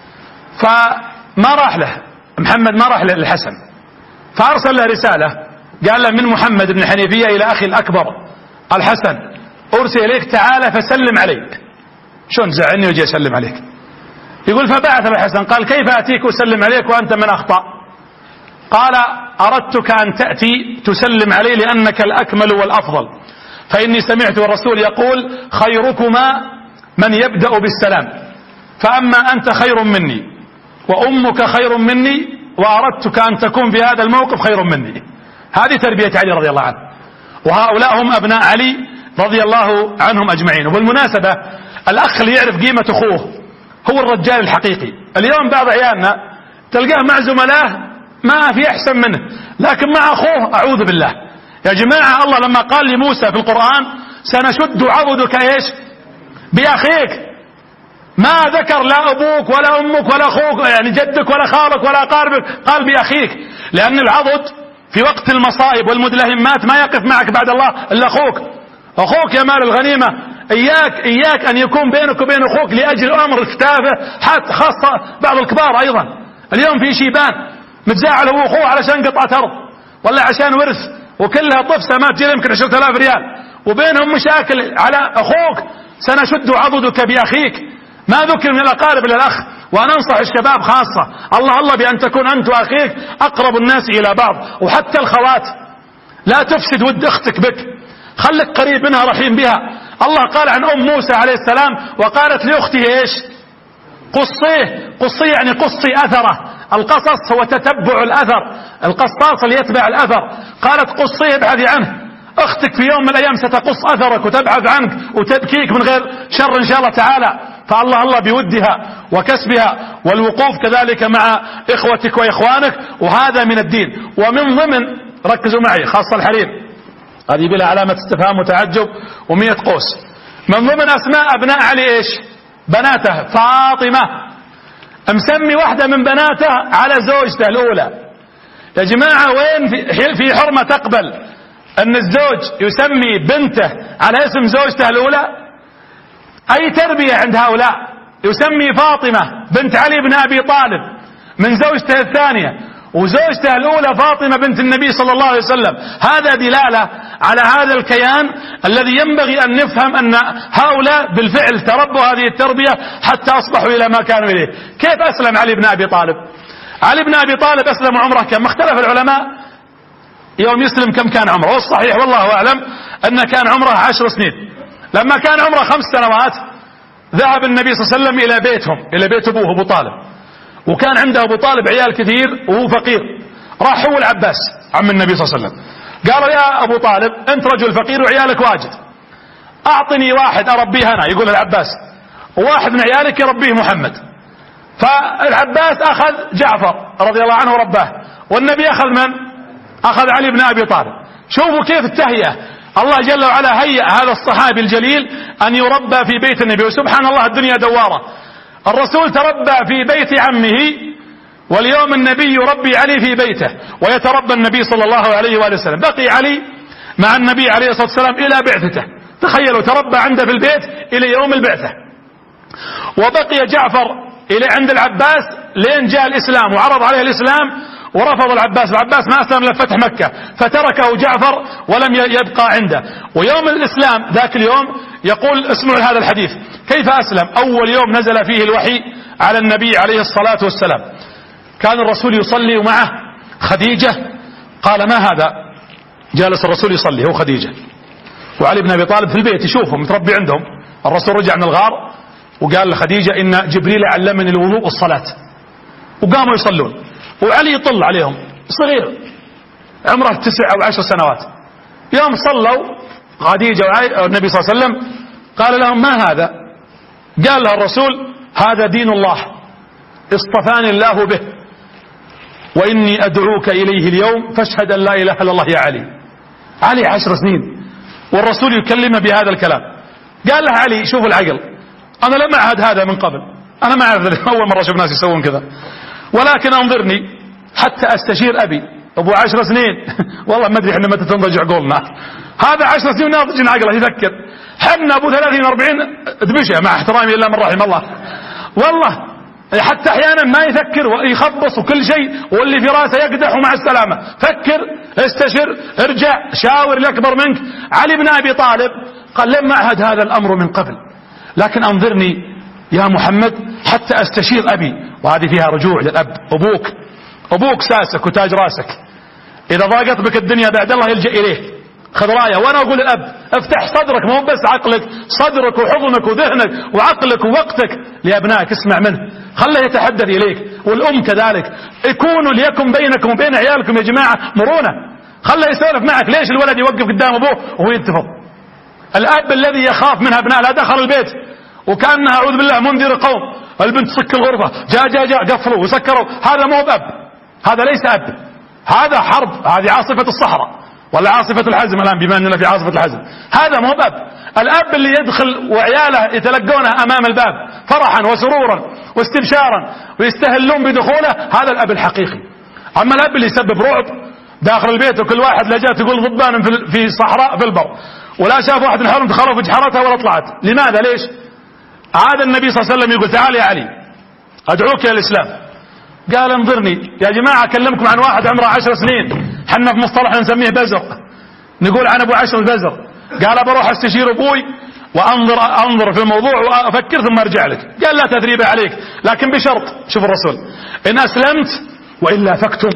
فما راح له محمد، ما راح للحسن، فأرسل له رسالة قال له: من محمد بن الحنيفية إلى أخي الأكبر الحسن، أرسل إليك تعالى فسلم عليك. شلون زعلني وجي أسلم عليك؟ يقول: فبعث الحسن قال: كيف أتيك وسلم عليك وأنت من أخطأ؟ قال: أردتك أن تأتي تسلم علي لأنك الأكمل والأفضل، فإني سمعت الرسول يقول: خيركما من يبدأ بالسلام، فأما أنت خير مني وأمك خير مني، وأردتك أن تكون في هذا الموقف خير مني. هذه تربية علي رضي الله عنه، وهؤلاء هم أبناء علي رضي الله عنهم أجمعين. وبالمناسبة الأخ اللي يعرف قيمة أخوه هو الرجال الحقيقي. اليوم بعض عيالنا تلقاه مع زملائه ما في أحسن منه، لكن مع أخوه أعوذ بالله. يا جماعة الله لما قال لموسى في القرآن: سنشد عضدك إيش بأخيك، ما ذكر لا أبوك ولا أمك ولا أخوك يعني جدك ولا خالك ولا قاربك، قال بأخيك، لأن العضد في وقت المصائب والمدلهمات ما يقف معك بعد الله إلا أخوك. أخوك يا مال الغنيمة، إياك أن يكون بينك وبين أخوك لأجل أمر تافه، حتى خاصة بعض الكبار أيضا. اليوم في شيبان متزاعل هو أخوه علشان قطعة أرض ولا عشان ورث وكلها طفسة ما تجي يمكن 10,000 ريال، وبينهم مشاكل على أخوك. سنشد عضدك بأخيك، ما ذكر من الأقارب إلى الأخ. وأنا أنصح الشباب خاصة الله بأن تكون أنت وأخيك أقرب الناس إلى بعض. وحتى الخوات لا تفسد ود أختك بك، خلك قريب منها رحيم بها. الله قال عن أم موسى عليه السلام: وقالت لأخته إيش؟ قصيه يعني قصي أثره. القصص هو تتبع الأثر، القصاص اللي يتبع الأثر. قالت قصيه ابحثي عنه، أختك في يوم من الأيام ستقص أثرك وتبحث عنك وتبكيك من غير شر إن شاء الله تعالى. فالله بودها وكسبها والوقوف كذلك مع إخوتك وإخوانك، وهذا من الدين. ومن ضمن، ركزوا معي خاصة الحريم، هذه بلا علامة استفهام وتعجب و100 قوس. من ضمن أسماء أبناء علي إيش؟ بناته فاطمة. مسمي واحدة من بناته على زوجته الأولى. يا جماعة وين في حرمة تقبل أن الزوج يسمي بنته على اسم زوجته الأولى؟ أي تربية عند هؤلاء؟ يسمي فاطمة بنت علي بن أبي طالب من زوجته الثانية، وزوجته الأولى فاطمة بنت النبي صلى الله عليه وسلم. هذا دلالة على هذا الكيان الذي ينبغي أن نفهم أن هؤلاء بالفعل تربوا هذه التربية حتى أصبحوا إلى ما كانوا إليه. كيف أسلم علي بن أبي طالب؟ علي بن أبي طالب أسلم عمره كم؟ اختلف العلماء يوم يسلم كم كان عمره، والصحيح والله أعلم أن كان عمره 10 سنين. لما كان عمره 5 سنوات ذهب النبي صلى الله عليه وسلم إلى بيتهم، إلى بيت أبوه أبو طالب، وكان عنده أبو طالب عيال كثير وهو فقير. راح هو العباس عم النبي صلى الله عليه وسلم قال: يا أبو طالب أنت رجل فقير وعيالك واجد، أعطني واحد أربيه أنا، يقول العباس، وواحد من عيالك يربيه محمد. فالعباس أخذ جعفر رضي الله عنه ورباه، والنبي أخذ من؟ أخذ علي بن أبي طالب. شوفوا كيف التهيئة، الله جل وعلا هيأ هذا الصحابي الجليل أن يربى في بيت النبي. وسبحان الله الدنيا دوارة، الرسول تربى في بيت عمه، واليوم النبي يربي علي في بيته ويتربى النبي صلى الله عليه وآله وسلم. بقي علي مع النبي عليه الصلاة والسلام إلى بعثته، تخيلوا تربى عنده في البيت إلى يوم البعثة. وبقي جعفر إلى عند العباس لين جاء الإسلام وعرض عليه الإسلام ورفض العباس ما أسلم لفتح مكة، فتركه جعفر ولم يبقى عنده. ويوم الإسلام ذاك اليوم يقول اسمعوا هذا الحديث كيف أسلم. أول يوم نزل فيه الوحي على النبي عليه الصلاة والسلام كان الرسول يصلي ومعه خديجة. قال ما هذا؟ جالس الرسول يصلي هو خديجة وعلي بن أبي طالب في البيت يشوفهم متربي عندهم. الرسول رجع من الغار وقال لخديجة إن جبريل علمني الوضوء والصلاة، وقاموا يصلون وعلي يطل عليهم صغير عمره 9 أو 10 سنوات. يوم صلوا خديجة والنبي صلى الله عليه وسلم قال لهم ما هذا؟ قال له الرسول هذا دين الله اصطفاني الله به وإني أدعوك إليه اليوم فاشهد أن لا إله إلا الله يا علي. علي 10 سنين والرسول يكلمه بهذا الكلام. قال له علي شوف العقل، أنا لم أعهد هذا من قبل، أنا ما أعرف أول مرة أشوف ناس يسوون كذا، ولكن أنظرني حتى أستشير أبي أبو 10 سنين والله ما أدري إحنا متى تنضج عقولنا. هذا 10 سنين ناضج عقله يفكر، حنا أبو 30-40 دبشة مع احترامي إلا من رحم الله والله، حتى أحيانا ما يفكر ويخبص وكل شيء واللي في راسه يقدح ومع السلامة. فكر استشر ارجع شاور الأكبر منك. علي بن أبي طالب قال لم أعهد هذا الأمر من قبل، لكن أنظرني يا محمد حتى أستشير أبي. وهذه فيها رجوع للأب. أبوك ساسك وتاج راسك، إذا ضاقت بك الدنيا بعد الله يلجأ إليه. خذ راية. وأنا أقول الأب افتح صدرك، مو بس عقلك، صدرك وحضنك وذهنك وعقلك ووقتك لأبنائك، اسمع منه، خله يتحدث إليك. والأم كذلك، ليكن بينكم وبين عيالكم يا جماعة مرونة، خله يسولف معك. ليش الولد يوقف قدام أبوه وهو ينتفض؟ الأب الذي يخاف من أبنائه لا دخل البيت وكأنها أعوذ بالله منذر قوم، البنت تسك الغرفة جاء قفلوا وسكروا، هذا مو بأب، هذا ليس أب، هذا حرب، هذه عاصفة الصحراء ولا عاصفة الحزم الآن بما أننا في عاصفة الحزم. هذا مو بأب. الأب اللي يدخل وعياله يتلقونه أمام الباب فرحا وسرورا واستبشارا ويستهلون بدخوله، هذا الأب الحقيقي. أما الأب اللي يسبب رعب داخل البيت وكل واحد لجأ تقول ضبان في صحراء في البر، ولا شاف واحد الحرم دخلوا في جحرتها ولا طلعت. لماذا؟ ليش؟ عاد النبي صلى الله عليه وسلم يقول تعال يا علي أدعوك إلى الإسلام. قال انظرني يا جماعة أكلمكم عن واحد عمره 10 سنين، حنا في مصطلح نسميه بزر، نقول عن أبو 10 بزر. قال بروح استشير أبوي وأنظر في الموضوع وأفكر ثم أرجع لك. قال لا تثريب عليك، لكن بشرط، شوف الرسول، إن أسلمت وإلا فاكتم.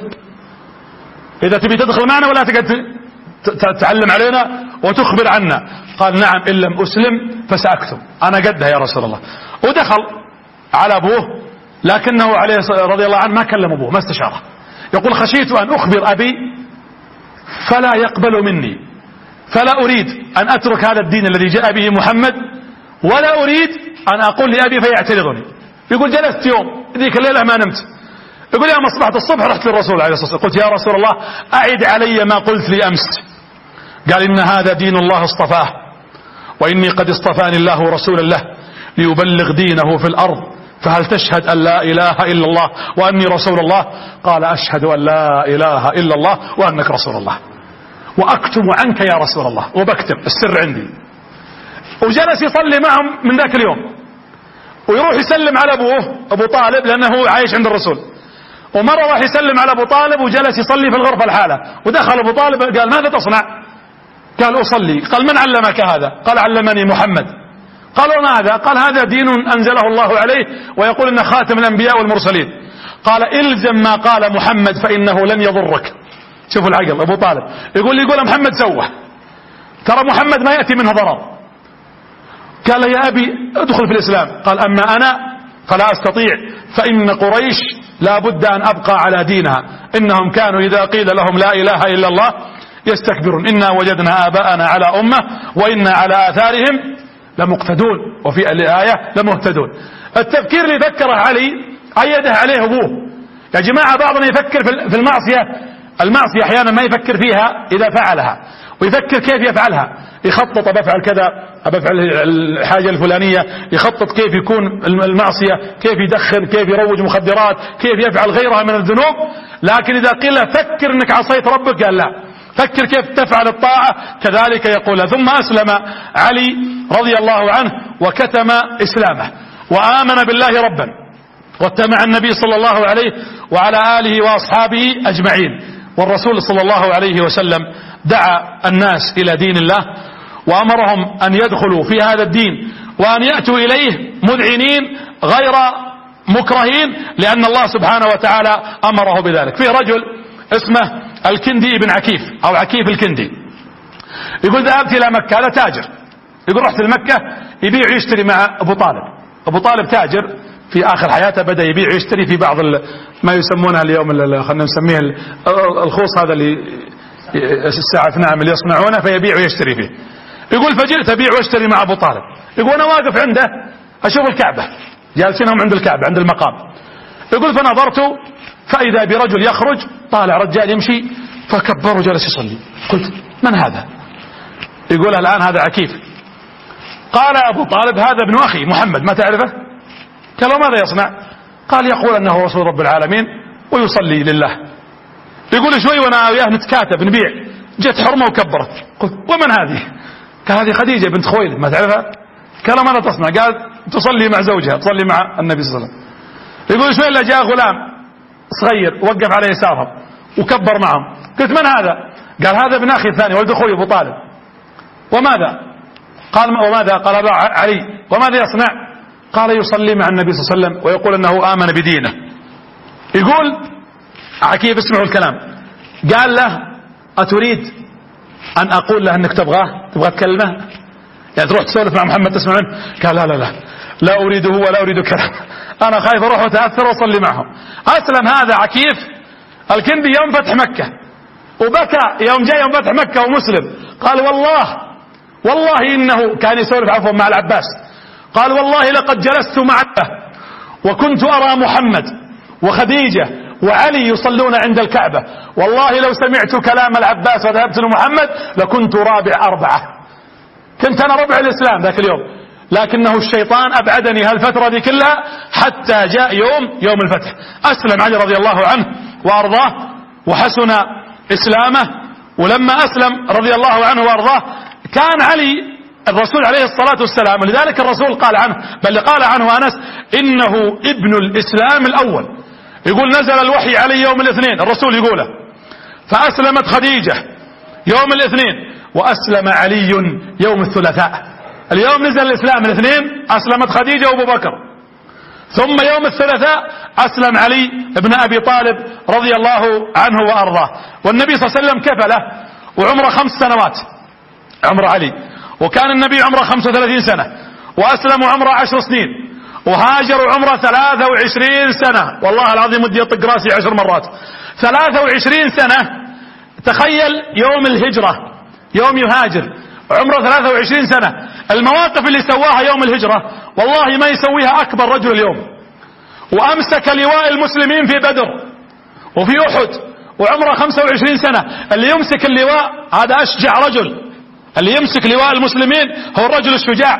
إذا تبي تدخل معنا ولا تقعد تتعلم علينا وتخبر عنا. قال نعم إن لم أسلم فسأكتم، أنا قدها يا رسول الله. ودخل على أبوه، لكنه عليه رضي الله عنه ما كلم أبوه، ما استشاره. يقول خشيت أن أخبر أبي فلا يقبل مني، فلا أريد أن أترك هذا الدين الذي جاء به محمد، ولا أريد أن أقول لأبي فيعترضني. يقول جلست يوم ذيك الليلة ما نمت، يقول يا ما أصبحت الصبح رحت للرسول عليه الصلاة والسلام قلت يا رسول الله أعد علي ما قلت لي أمس. قال إن هذا دين الله اصطفاه، وإني قد اصطفاني الله رسولا له ليبلغ دينه في الأرض، فهل تشهد أن لا إله إلا الله وأني رسول الله؟ قال أشهد أن لا إله إلا الله وأنك رسول الله، وأكتب عنك يا رسول الله، وبكتب السر عندي. وجلس يصلي معهم من ذاك اليوم، ويروح يسلم على أبوه أبو طالب لأنه عايش عند الرسول. ومرة راح يسلم على أبو طالب وجلس يصلي في الغرفة الحالة، ودخل أبو طالب قال ماذا تصنع؟ قال أصلي. قال من علمك هذا؟ قال علمني محمد. قالوا ماذا؟ قال هذا دين أنزله الله عليه ويقول إن خاتم الأنبياء والمرسلين. قال إلزم ما قال محمد فإنه لن يضرك. شوفوا العقل. أبو طالب يقول محمد سوى، ترى محمد ما يأتي منه ضرر. قال يا أبي ادخل في الإسلام. قال أما أنا فلا أستطيع، فإن قريش لا بد أن أبقى على دينها، إنهم كانوا إذا قيل لهم لا إله إلا الله يستكبرون، إنا وجدنا آباءنا على أمة وإنا على آثارهم لمقتدون، وفي الآية لمهتدون. التفكير اللي فكره علي أيده عليه أبوه. يا جماعة بعضنا يفكر في المعصية أحيانا ما يفكر فيها إذا فعلها، ويفكر كيف يفعلها، يخطط بفعل كذا، بفعل الحاجة الفلانية، يخطط كيف يكون المعصية، كيف يدخن، كيف يروج مخدرات، كيف يفعل غيرها من الذنوب. لكن إذا قيل فكر أنك عصيت ربك قال لا، فكر كيف تفعل الطاعة، كذلك يقول. ثم أسلم علي رضي الله عنه وكتم إسلامه وآمن بالله ربا واتبع النبي صلى الله عليه وعلى آله وأصحابه أجمعين. والرسول صلى الله عليه وسلم دعا الناس إلى دين الله وأمرهم أن يدخلوا في هذا الدين وأن يأتوا إليه مذعنين غير مكرهين، لأن الله سبحانه وتعالى أمره بذلك. في رجل اسمه الكندي بن عكيف أو عكيف الكندي، يقول ذهبت إلى مكة، هذا تاجر، يقول رحت لمكة يبيع ويشتري مع أبو طالب. أبو طالب تاجر في آخر حياته، بدأ يبيع ويشتري في بعض ما يسمونها اليوم خلينا نسميه الخوص، هذا اللي الساعة نعم اللي يصنعونه، فيبيع ويشتري فيه. يقول فجئت أبيع واشتري مع أبو طالب، يقول أنا واقف عنده أشوف الكعبة، جالسينهم عند الكعبة عند المقام. يقول فنظرت فإذا برجل يخرج، طالع رجال يمشي، فكبر وجلس يصلي. قلت من هذا؟ يقول الآن هذا عكيف. قال أبو طالب هذا ابن أخي محمد، ما تعرفه؟ قال ماذا يصنع؟ قال يقول أنه رسول رب العالمين ويصلي لله. يقول شوي وأنا وياه نتكاتب نبيع، جت حرمة وكبرت. قلت ومن هذه؟ قال هذه خديجة بنت خويلد، ما تعرفها؟ قال ماذا تصنع؟ قال تصلي مع زوجها، تصلي مع النبي صلى الله عليه وسلم. يقول شوي إلا جاء غلام صغير وقف على يسارهم وكبر معهم. قلت من هذا؟ قال هذا ابن أخي الثاني ولد أخوي أبو طالب. وماذا؟ قال وماذا؟ قال أبا علي. وماذا يصنع؟ قال يصلي مع النبي صلى الله عليه وسلم ويقول أنه آمن بدينه. يقول عكيف اسمعوا الكلام، قال له أتريد أن أقول له أنك تبغى تكلمه، يعني تروح تسولف مع محمد تسمع منه؟ قال لا أريده ولا أريد كلام، أنا خايف أروح وتأثر وأصلي معهم. أسلم هذا عكيف الكندي يوم فتح مكة، وبكى يوم جاء يوم فتح مكة ومسلم. قال والله إنه كان يسولف عفوا مع العباس، قال والله لقد جلست معه وكنت أرى محمد وخديجة وعلي يصلون عند الكعبة، والله لو سمعت كلام العباس وذهبت لمحمد لكنت رابع 4، كنت أنا ربع الإسلام ذاك اليوم، لكنه الشيطان أبعدني هالفترة دي كلها حتى جاء يوم الفتح. أسلم علي رضي الله عنه وأرضاه وحسن إسلامه. ولما أسلم رضي الله عنه وأرضاه كان علي الرسول عليه الصلاة والسلام، ولذلك الرسول قال عنه، بل قال عنه أنس إنه ابن الإسلام الأول. يقول نزل الوحي علي يوم الاثنين، الرسول يقوله، فأسلمت خديجة يوم الاثنين وأسلم علي يوم الثلاثاء. اليوم نزل الإسلام الاثنين، أسلمت خديجة وأبو بكر، ثم يوم الثلاثاء أسلم علي ابن أبي طالب رضي الله عنه وأرضاه. والنبي صلى الله عليه وسلم كفله وعمره 5 سنوات عمر علي، وكان النبي عمره 35 سنة، وأسلم عمره 10 سنين، وهاجر عمره 23 سنة. والله العظيم ودي أطق راسي 10 مرات. 23 سنة، تخيل يوم الهجرة، يوم يهاجر عمره 23 سنة. المواقف اللي سواها يوم الهجرة والله ما يسويها أكبر رجل اليوم. وأمسك لواء المسلمين في بدر وفي أحد وعمره 25 سنة. اللي يمسك اللواء هذا أشجع رجل، اللي يمسك لواء المسلمين هو الرجل الشجاع.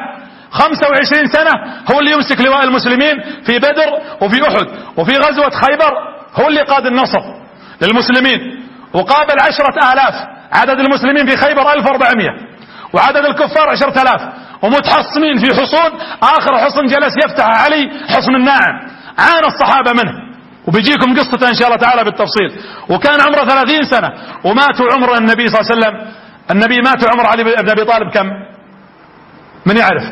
25 سنة هو اللي يمسك لواء المسلمين في بدر وفي أحد وفي غزوة خيبر، هو اللي قاد النصر للمسلمين، وقابل 10,000. عدد المسلمين في خيبر 1400، وعدد الكفار 10,000، ومتحصنين في حصون. آخر حصن جلس يفتح علي حصن الناعم، عانى الصحابة منه، وبيجيكم قصته إن شاء الله تعالى بالتفصيل. وكان عمره 30 سنة، وماتوا عمر النبي صلى الله عليه وسلم، النبي مات عمر علي بن أبي طالب كم؟ من يعرف؟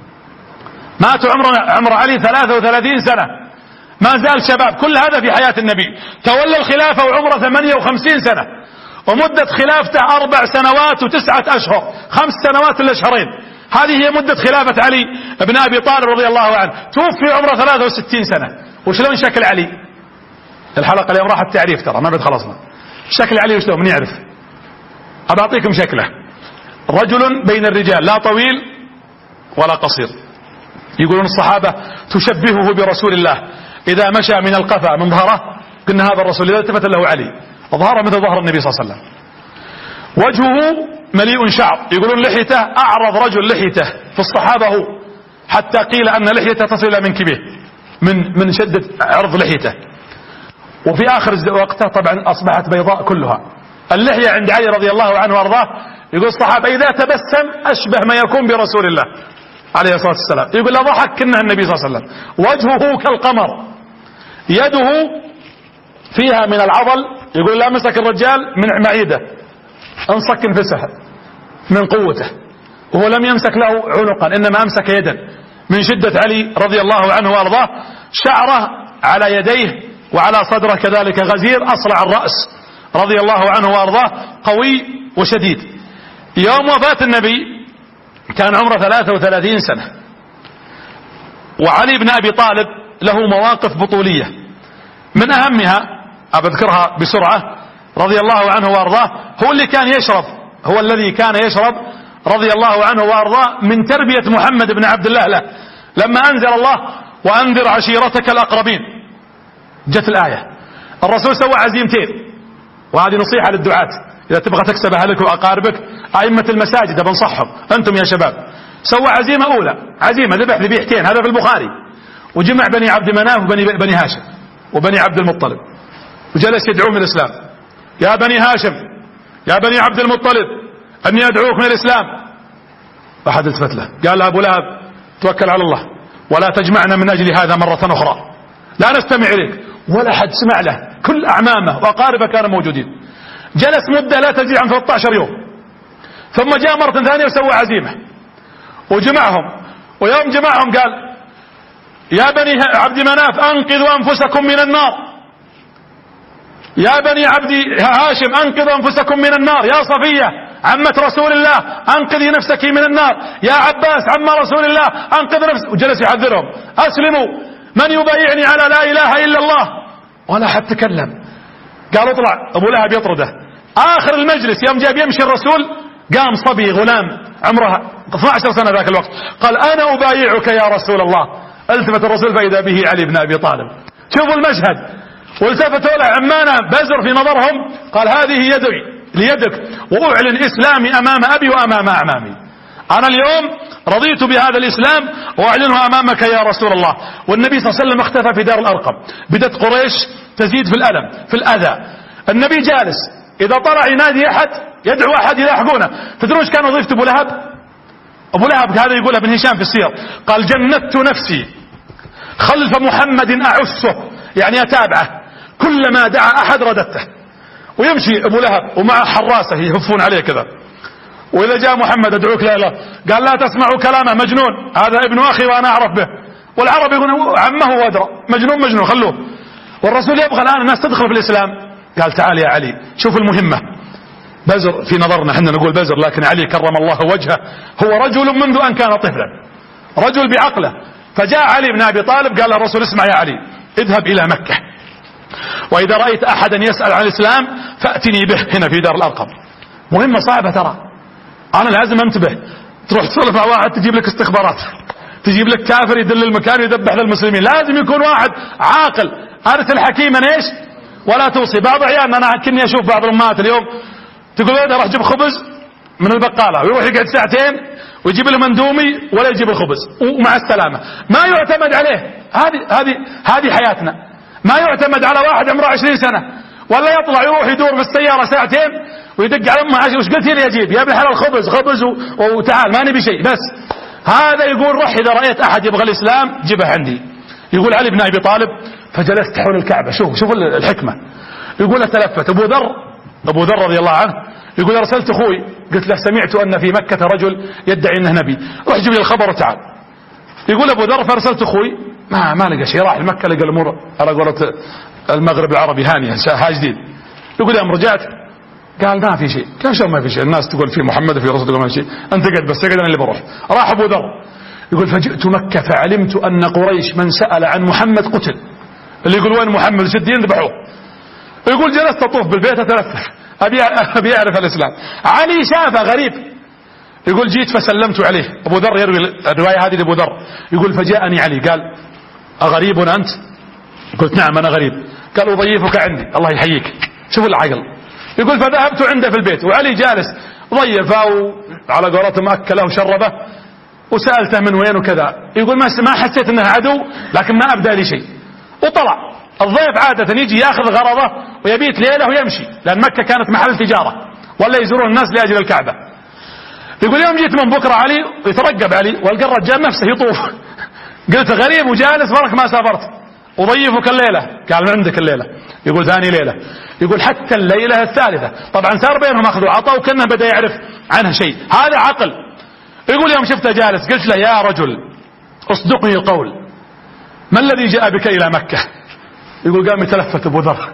مات عمر علي 33 سنة، ما زال شباب. كل هذا في حياة النبي. تولى الخلافة وعمره 58 سنة، ومدة خلافته 4 سنوات و9 أشهر، 5 سنوات إلا شهرين. هذه هي مدة خلافة علي بن أبي طالب رضي الله عنه. توفي عمره 63 سنة. وشلون شكل علي؟ الحلقة اليوم راح التعريف، ترى ما بعد خلصنا. شكل علي وشلون؟ من يعرف؟ أبعطيكم شكله. رجل بين الرجال، لا طويل ولا قصير. يقولون الصحابة تشبهه برسول الله، إذا مشى من القفا من ظهره قلنا هذا الرسول، إذا التفت له علي ظهره مثل ظهر النبي صلى الله عليه وسلم. وجهه مليء شعر، يقولون لحيته أعرض رجل لحيته في الصحابة هو، حتى قيل أن لحيته تصل إلى منكبه من شدة عرض لحيته. وفي آخر وقته طبعا أصبحت بيضاء كلها. اللحية عند علي رضي الله عنه وارضاه، يقول الصحابة إذا تبسم أشبه ما يكون برسول الله عليه الصلاة والسلام. يقول لا ضحك كنه النبي صلى الله عليه وسلم. وجهه كالقمر، يده فيها من العضل، يقول لا مسك الرجال من معيده انصك انفسها من قوته، وهو لم يمسك له عنقا إنما أمسك يدا من شدة علي رضي الله عنه وارضاه. شعره على يديه وعلى صدره كذلك غزير، أصلع الرأس رضي الله عنه وارضاه، قوي وشديد. يوم وفاة النبي كان عمره 33 سنة، وعلي بن أبي طالب له مواقف بطولية، من أهمها أذكرها بسرعة رضي الله عنه وارضاه. هو الذي كان يشرب رضي الله عنه وارضاه من تربية محمد بن عبد الله له، لما أنزل الله وأنذر عشيرتك الأقربين جت الآية، الرسول سوى عزيمتين، وهذه نصيحة للدعاة إذا تبغى تكسب أهلك وأقاربك، أئمة المساجد بنصحهم أنتم يا شباب، سوى عزيمة أولى، عزيمة ذبح ذبيحتين، هذا في البخاري، وجمع بني عبد مناف وبني هاشم وبني عبد المطلب، وجلس يدعوهم الإسلام، يا بني هاشم يا بني عبد المطلب أني أدعوك من الإسلام. أحد التفت له قال له أبو لهب توكل على الله ولا تجمعنا من أجل هذا مرة أخرى، لا نستمع إليك، ولا حد سمع له، كل أعمامه وأقاربه كانوا موجودين. جلس مدة لا تزيد عن 13 يوم، ثم جاء مرة ثانية وسوى عزيمة وجمعهم، ويوم جمعهم قال يا بني عبد مناف أنقذوا أنفسكم من النار، يا بني عبد هاشم أنقذوا أنفسكم من النار، يا صفية عمة رسول الله أنقذي نفسك من النار، يا عباس عم رسول الله أنقذ نفسك، وجلس يحذرهم أسلموا من يبايعني على لا إله إلا الله، ولا حد تكلم. قال اطلع، أبو لهب يطرده. آخر المجلس يوم جاب يمشي الرسول قام صبي غلام عمره 12 سنة ذاك الوقت، قال أنا أبايعك يا رسول الله. التفت الرسول فإذا به علي بن أبي طالب. شوفوا المشهد، والتفتوا له عمانا بزر في نظرهم، قال هذه يدي ليدك وأعلن إسلامي أمام أبي وأمام أعمامي، أنا اليوم رضيت بهذا الإسلام وأعلنه أمامك يا رسول الله. والنبي صلى الله عليه وسلم اختفى في دار الأرقم، بدت قريش تزيد في الألم في الأذى، النبي جالس إذا طلع ينادي أحد يدعو أحد يلاحقونه. تدرون ايش كان وظيفة أبو لهب؟ أبو لهب هذا يقول ابن هشام في السير، قال جندت نفسي خلف محمد أعسه، يعني أتابعه، كلما دعا أحد رددته. ويمشي أبو لهب ومع حراسه يهفون عليه كذا، وإذا جاء محمد أدعوك لا إله، قال لا تسمعوا كلامه مجنون، هذا ابن أخي وأنا أعرف به، والعرب يقولون عمه وأدرى، مجنون خلوه. والرسول يبغى الآن الناس تدخل في الإسلام، قال تعال يا علي شوف المهمة. بزر في نظرنا احنا نقول بزر، لكن علي كرم الله وجهه هو رجل منذ أن كان طفلا، رجل بعقله. فجاء علي بن أبي طالب قال الرسول اسمع يا علي اذهب إلى مكة، وإذا رأيت أحدا يسأل عن الإسلام فأتني به هنا في دار الأرقم. مهمة صعبة ترى، أنا لازم انتبه. تروح تصلف مع واحد تجيب لك استخبارات، تجيب لك كافر يدل المكان ويذبح للمسلمين، لازم يكون واحد عاقل. أرسل حكيما ايش ولا توصي. بعض عيالنا أنا كني أشوف بعض الأمهات اليوم تقول له راح جيب خبز من البقالة، ويروح يقعد ساعتين ويجيب له مندومي ولا يجيب الخبز ومع السلامة، ما يعتمد عليه. هذه حياتنا، ما يعتمد على واحد عمره 20 سنة ولا يطلع يروح يدور بالسيارة ساعتين ويدق على امه عشان وش قلت لي اجيب يا ابن الحلال خبز وتعال ما نبي شيء بس. هذا يقول روح اذا رأيت احد يبغى الاسلام جيبه عندي. يقول علي بن ابي طالب فجلست حول الكعبة، شوف الحكمة. يقول تلفت ابو ذر رضي الله عنه، يقول ارسلت اخوي قلت له سمعت ان في مكة رجل يدعي انه نبي، روح جيب لي الخبر وتعال. يقول ابو ذر فارسلت اخوي ما لقى شيء، راح لمكة لقى الامور على قولة المغرب العربي هانية جديد. يقول يوم رجعت قال ما في شيء. قال شو ما في شيء؟ الناس تقول في محمد في رسول تقول ما في شيء، انت قاعد بس انا اللي بروح. راح ابو ذر يقول فجئت مكة فعلمت ان قريش من سأل عن محمد قتل، اللي يقول وين محمد شدين ذبحوه. يقول جلست اطوف بالبيت اتلفت ابي اعرف الاسلام. علي شافه غريب، يقول جيت فسلمت عليه. ابو ذر يروي الروايه هذه لابو ذر، يقول فجاءني علي قال اغريب انت؟ قلت نعم انا غريب. قال اضيفك عندي. الله يحييك، شوفوا العقل. يقول فذهبت عنده في البيت وعلي جالس ضيفه وعلى قولتهم اكله وشربه وسالته من وين وكذا. يقول ما حسيت انه عدو لكن ما ابدى لي شيء. وطلع. الضيف عادة يجي ياخذ غرضه ويبيت ليله ويمشي، لان مكة كانت محل تجارة ولا يزورون الناس لاجل الكعبة. يقول يوم جيت من بكرة علي ويترقب علي والقى الرجال نفسه يطوف. قلت غريب وجالس برك ما سافرت. أضيفك الليلة. قال من عندك الليلة؟ يقول ثاني ليلة. يقول حتى الليلة الثالثة. طبعا صار بينهم أخذ وعطاء وكأنه بدأ يعرف عنها شيء. هذا عقل. يقول يوم شفته جالس قلت له يا رجل اصدقني القول، ما الذي جاء بك إلى مكة؟ يقول قام يتلفت أبو ذر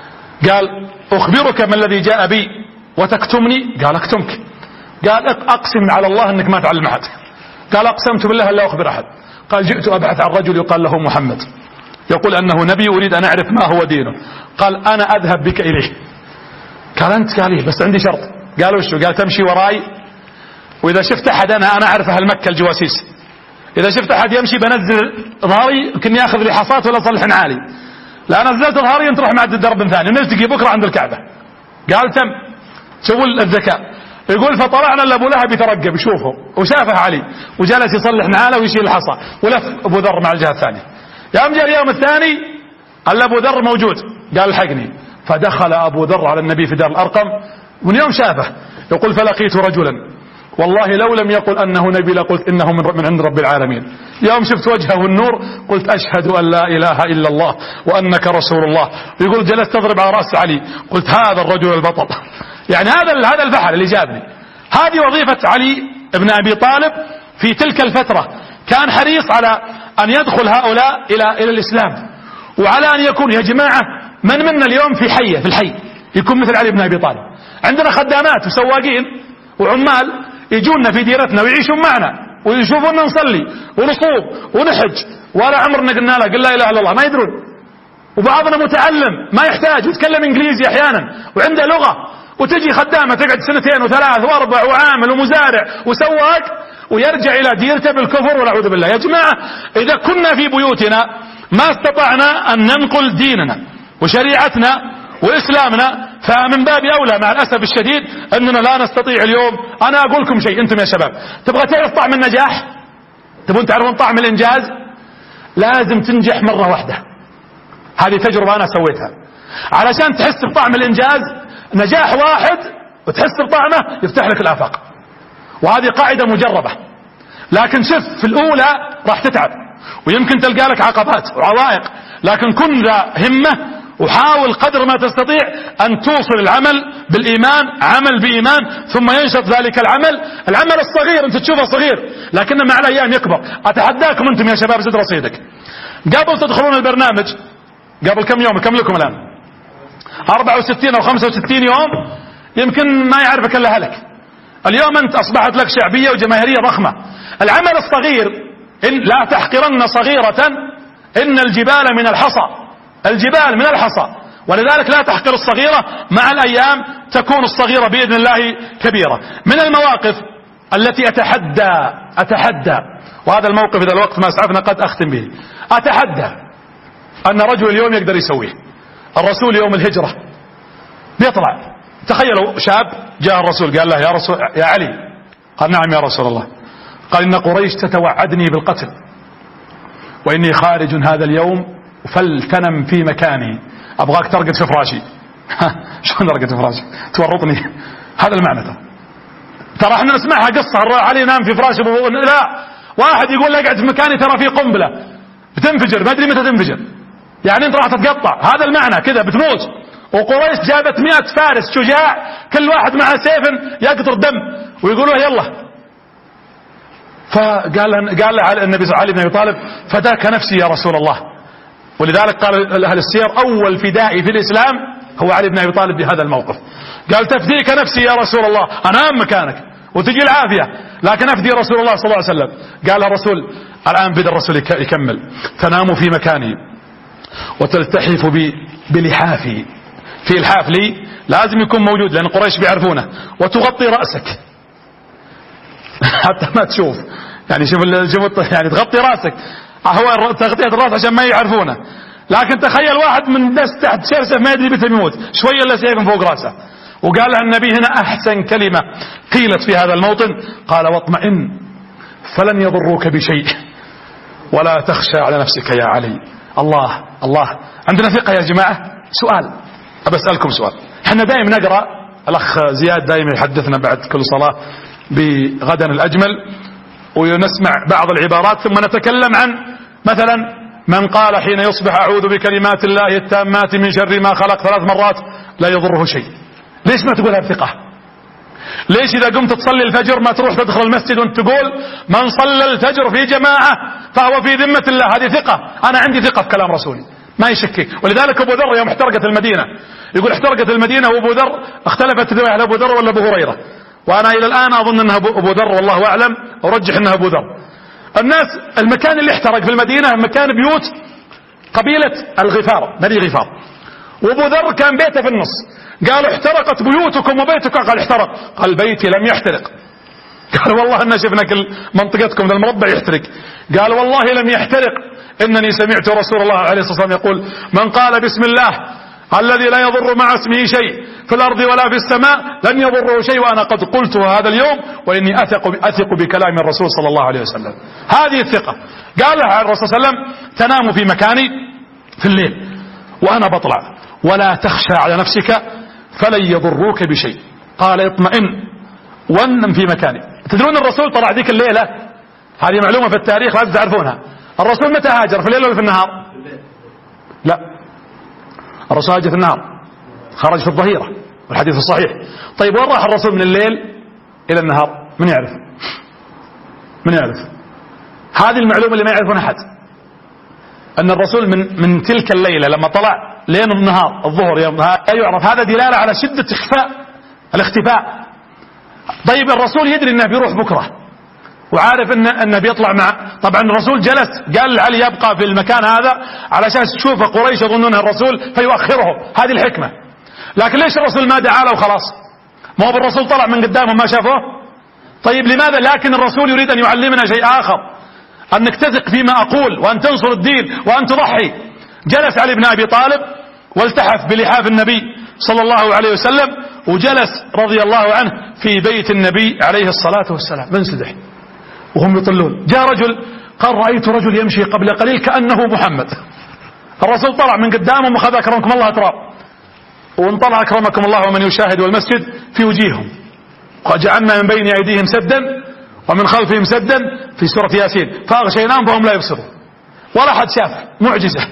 قال أخبرك ما الذي جاء بي وتكتمني؟ قال أكتمك. قال أقسم على الله أنك ما تعلم أحد. قال أقسمت بالله لا أخبر أحد. قال جئت أبحث عن رجل يقال له محمد يقول أنه نبي أريد أن أعرف ما هو دينه. قال أنا أذهب بك إليه. قال أنت؟ قال إيه بس عندي شرط. قال وشو؟ قال تمشي وراي، وإذا شفت أحد أنا أعرف أهل مكة الجواسيس، إذا شفت أحد يمشي بنزل ظهري كني أخذ لي حصات ولا صلح عالي، لا نزلت ظهري أنت روح معد الدرب ثاني نلتقي بكرة عند الكعبة. قال تم. شوفوا الذكاء. يقول فطلعنا لأبو لهب يترقب يشوفه وشافه علي وجلس يصلح نعاله ويشيل الحصى ولف أبو ذر مع الجهة الثانية. يوم جاء اليوم الثاني قال أبو ذر موجود. قال الحقني. فدخل أبو ذر على النبي في دار الأرقم ومن يوم شافه يقول فلقيت رجلا والله لو لم يقل أنه نبي لقلت إنه من عند رب العالمين. يوم شفت وجهه النور قلت أشهد أن لا إله إلا الله وأنك رسول الله. يقول جلست تضرب على رأس علي قلت هذا الرجل البطل. يعني هذا الفحل اللي جابني. هذه وظيفة علي بن أبي طالب في تلك الفترة. كان حريص على أن يدخل هؤلاء إلى الإسلام، وعلى أن يكون يا جماعة من منا اليوم في الحي يكون مثل علي بن أبي طالب. عندنا خدامات وسواقين وعمال يجونا في ديرتنا ويعيشون معنا ويشوفونا نصلي ونصوم ونحج ولا عمرنا قلنا له قل لا إله إلا الله، ما يدرون. وبعضنا متعلم ما يحتاج يتكلم إنجليزي أحيانا وعنده لغة، وتجي خدامة تقعد 2 و3 و4 وعامل ومزارع وسواق ويرجع إلى ديرته بالكفر والعوذ بالله. يا جماعة إذا كنا في بيوتنا ما استطعنا أن ننقل ديننا وشريعتنا وإسلامنا، فمن باب أولى مع الأسف الشديد أننا لا نستطيع اليوم. أنا أقول لكم شيء أنتم يا شباب، تبغى تعرف طعم النجاح؟ تبغون تعرفون طعم الإنجاز؟ لازم تنجح مرة واحدة. هذه تجربة أنا سويتها علشان تحس بطعم الإنجاز. نجاح واحد وتحس بطعمه يفتح لك الآفاق، وهذه قاعدة مجربة. لكن شوف في الأولى راح تتعب ويمكن تلقى لك عقبات وعوائق، لكن كن ذا همة وحاول قدر ما تستطيع أن توصل العمل بالإيمان، عمل بإيمان، ثم ينشط ذلك العمل الصغير أنت تشوفه صغير لكنه مع الأيام يكبر. أتحداكم أنتم يا شباب زد رصيدك قبل تدخلون البرنامج قبل كم يوم، كم لكم الآن 64 أو 65 يوم، يمكن ما يعرفك إلا هلك. اليوم أنت أصبحت لك شعبية وجماهيرية ضخمة. العمل الصغير إن لا تحقرن صغيرة إن الجبال من الحصى، ولذلك لا تحقر الصغيرة، مع الأيام تكون الصغيرة بإذن الله كبيرة. من المواقف التي أتحدى وهذا الموقف إذا الوقت ما أسعفنا قد أختم به، أتحدى أن رجل اليوم يقدر يسويه. الرسول يوم الهجرة بيطلع، تخيلوا شاب جاء الرسول قال له يا رسول يا علي، قال نعم يا رسول الله. قال إن قريش تتوعدني بالقتل وإني خارج هذا اليوم فلتنم في مكاني، أبغاك ترقد في فراشي. شلون أرقد في فراشي؟ تورطني. هذا المعنى. ترى احنا نسمعها قصة علي نام في فراشي، لا، واحد يقول لي اقعد في مكاني ترى في قنبلة بتنفجر ما أدري متى تنفجر، يعني انت راح تتقطع. هذا المعنى كذا بتموت. وقريش جابت 100 فارس شجاع كل واحد معه سيف يقطر دم ويقولوا يلا. فقال النبي علي بن أبي طالب فداك نفسي يا رسول الله. ولذلك قال أهل السير أول فدائي في الإسلام هو علي بن أبي طالب بهذا الموقف. قال تفديك نفسي يا رسول الله، أنا مكانك وتجي العافية لكن أفدي رسول الله صلى الله عليه وسلم. قال الرسول الآن بدأ الرسول يكمل تنام في مكاني وتلتحف بلحافي. في الحاف لي لازم يكون موجود لأن قريش بيعرفونه، وتغطي رأسك حتى ما تشوف، يعني شوف يعني تغطي رأسك، هو تغطية الرأس عشان ما يعرفونه. لكن تخيل واحد من دس تحت شرسه ما يدري بيته يموت شوية إلا سيف فوق رأسه. وقال النبي هنا أحسن كلمة قيلت في هذا الموطن، قال واطمئن فلن يضروك بشيء ولا تخشى على نفسك يا علي. الله عندنا ثقة يا جماعة. سؤال أسألكم سؤال، احنا دائما نقرأ، الأخ زياد دائما يحدثنا بعد كل صلاة بغدا الأجمل ونسمع بعض العبارات ثم نتكلم عن مثلا من قال حين يصبح أعوذ بكلمات الله التامات من شر ما خلق 3 مرات لا يضره شيء. ليش ما تقولها بثقة؟ ليش إذا قمت تصلي الفجر ما تروح تدخل المسجد وانت تقول من صلى الفجر في جماعة فهو في ذمة الله؟ هذه ثقة. أنا عندي ثقة في كلام رسولي ما يشكك. ولذلك أبو ذر يوم احترقت المدينة يقول احترقت المدينة وأبو ذر اختلفت الرواية هل أبو ذر ولا أبو هريرة، وأنا إلى الآن أظن أنها أبو ذر والله أعلم، أرجح أنها أبو ذر. الناس المكان اللي احترق في المدينة مكان بيوت قبيلة الغفار، بني غفار، وأبو ذر كان بيته في النص. قالوا احترقت بيوتكم وبيتك، قال احترق، قال بيتي لم يحترق. قال والله إن شفنا كل منطقتكم المربع يحترق. قال والله لم يحترق، إنني سمعت رسول الله عليه الصلاة والسلام يقول من قال بسم الله الذي لا يضر مع اسمه شيء في الأرض ولا في السماء لن يضره شيء وأنا قد قلته هذا اليوم وإني أثق بكلام الرسول صلى الله عليه وسلم. هذه الثقة. قال الرسول صلى الله عليه وسلم تنام في مكاني في الليل وأنا بطلع ولا تخشى على نفسك فلن يضروك بشيء. قال اطمئن ونم في مكاني. تدرون الرسول طلع ذيك الليلة، هذه معلومة في التاريخ لازم تعرفونها. الرسول متى هاجر؟ في الليل ولا في النهار؟ لا، الرسول هاجر في النهار، خرج في الظهيرة والحديث الصحيح. طيب وين راح الرسول من الليل إلى النهار؟ من يعرف؟ من يعرف؟ هذه المعلومة اللي ما يعرفون أحد، أن الرسول من تلك الليلة لما طلع لين النهار الظهر يوم لا يعرف. هذا دلالة على شدة الاختفاء. طيب الرسول يدري أنه بيروح بكرة وعارف أنه بيطلع مع، طبعا الرسول جلس قال لعلي يبقى في المكان هذا على أساس تشوف قريش يظنونها الرسول فيؤخرهم، هذه الحكمة. لكن ليش الرسول ما دعا له وخلاص؟ ما هو بالرسول طلع من قدامه ما شافوه. طيب لماذا؟ لكن الرسول يريد أن يعلمنا شيء آخر، أنك تثق فيما أقول وأن تنصر الدين وأن تضحي. جلس علي بن أبي طالب والتحف بلحاف النبي صلى الله عليه وسلم وجلس رضي الله عنه في بيت النبي عليه الصلاة والسلام منسدح وهم يطلون. جاء رجل قال رأيت رجل يمشي قبل قليل كأنه محمد. الرسول طلع من قدامهم وخذ أكرمكم الله تراب وانطلع أكرمكم الله ومن يشاهد والمسجد في وجيههم وجعلنا من بين أيديهم سدا ومن خلفهم سدا في سورة ياسين فأغشيناهم فهم لا يبصرون. ولا حد شاف معجزة.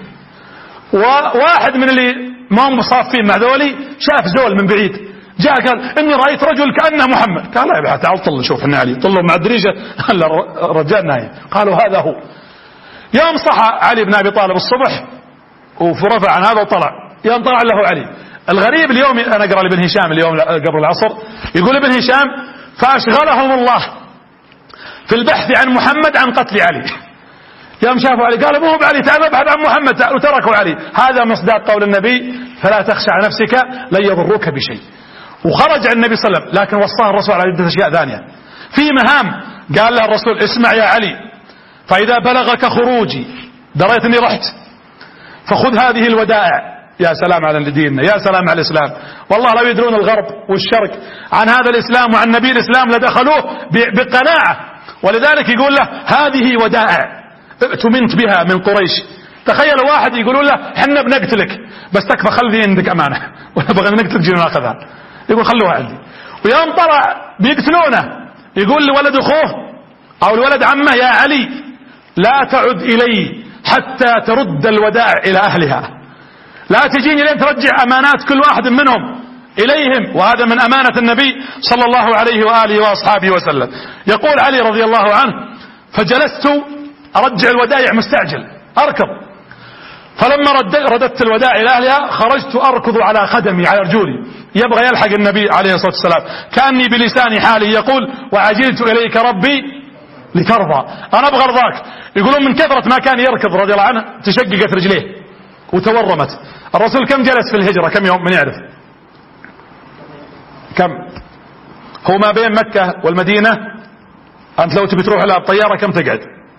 وواحد من اللي ما هم صافين مع ذولي شاف زول من بعيد جاء قال إني رأيت رجل كأنه محمد. قال لا تعال طل شوف إن علي. طلوا مع الدريجة الرجال نايم. قالوا هذا هو. يوم صحى علي بن أبي طالب الصبح ورفع عن هذا وطلع. يوم طلع له علي. الغريب اليوم أنا أقرأ لابن هشام اليوم قبل العصر يقول ابن هشام فأشغلهم الله في البحث عن محمد عن قتل علي. يوم شافوا علي قالوا مو بعلي تعال ابحث عن محمد وتركوا علي. هذا مصداق قول النبي فلا تخشى على نفسك لن يضروك بشيء. وخرج عن النبي صلى الله عليه وسلم لكن وصاه الرسول على عدة أشياء ثانية في مهام. قال له الرسول اسمع يا علي فإذا بلغك خروجي دريت اني رحت فخذ هذه الودائع. يا سلام على ديننا، يا سلام على الإسلام. والله لو يدرون الغرب والشرق عن هذا الإسلام وعن نبي الإسلام لدخلوه بقناعة. ولذلك يقول له هذه ودائع ائتمنت بها من قريش. تخيل واحد يقولون له حنا بنقتلك بس تكفى خلي عندك أمانة ونبغى نقتل جينا ناخذها. يقول خلوها عندي. ويوم طلع بيقتلونه يقول لولد أخوه أو لولد عمه يا علي لا تعد إلي حتى ترد الودائع إلى أهلها. لا تجيني لين ترجع أمانات كل واحد منهم إليهم. وهذا من أمانة النبي صلى الله عليه وآله وأصحابه وسلم. يقول علي رضي الله عنه فجلست أرجع الودائع مستعجل أركض فلما رددت الودائع إلى أهلها خرجت أركض على قدمي على رجولي يبغى يلحق النبي عليه الصلاة والسلام كأني بلسان حالي يقول وعجلت إليك ربي لترضى. أنا أبغى أرضاك. يقولون من كثرة ما كان يركض رضي الله عنه تشققت رجليه وتورمت. الرسول كم جلس في الهجرة؟ كم يوم من يعرف؟ كم هو ما بين مكة والمدينة؟ أنت لو تبي تروح على الطيارة كم تقعد؟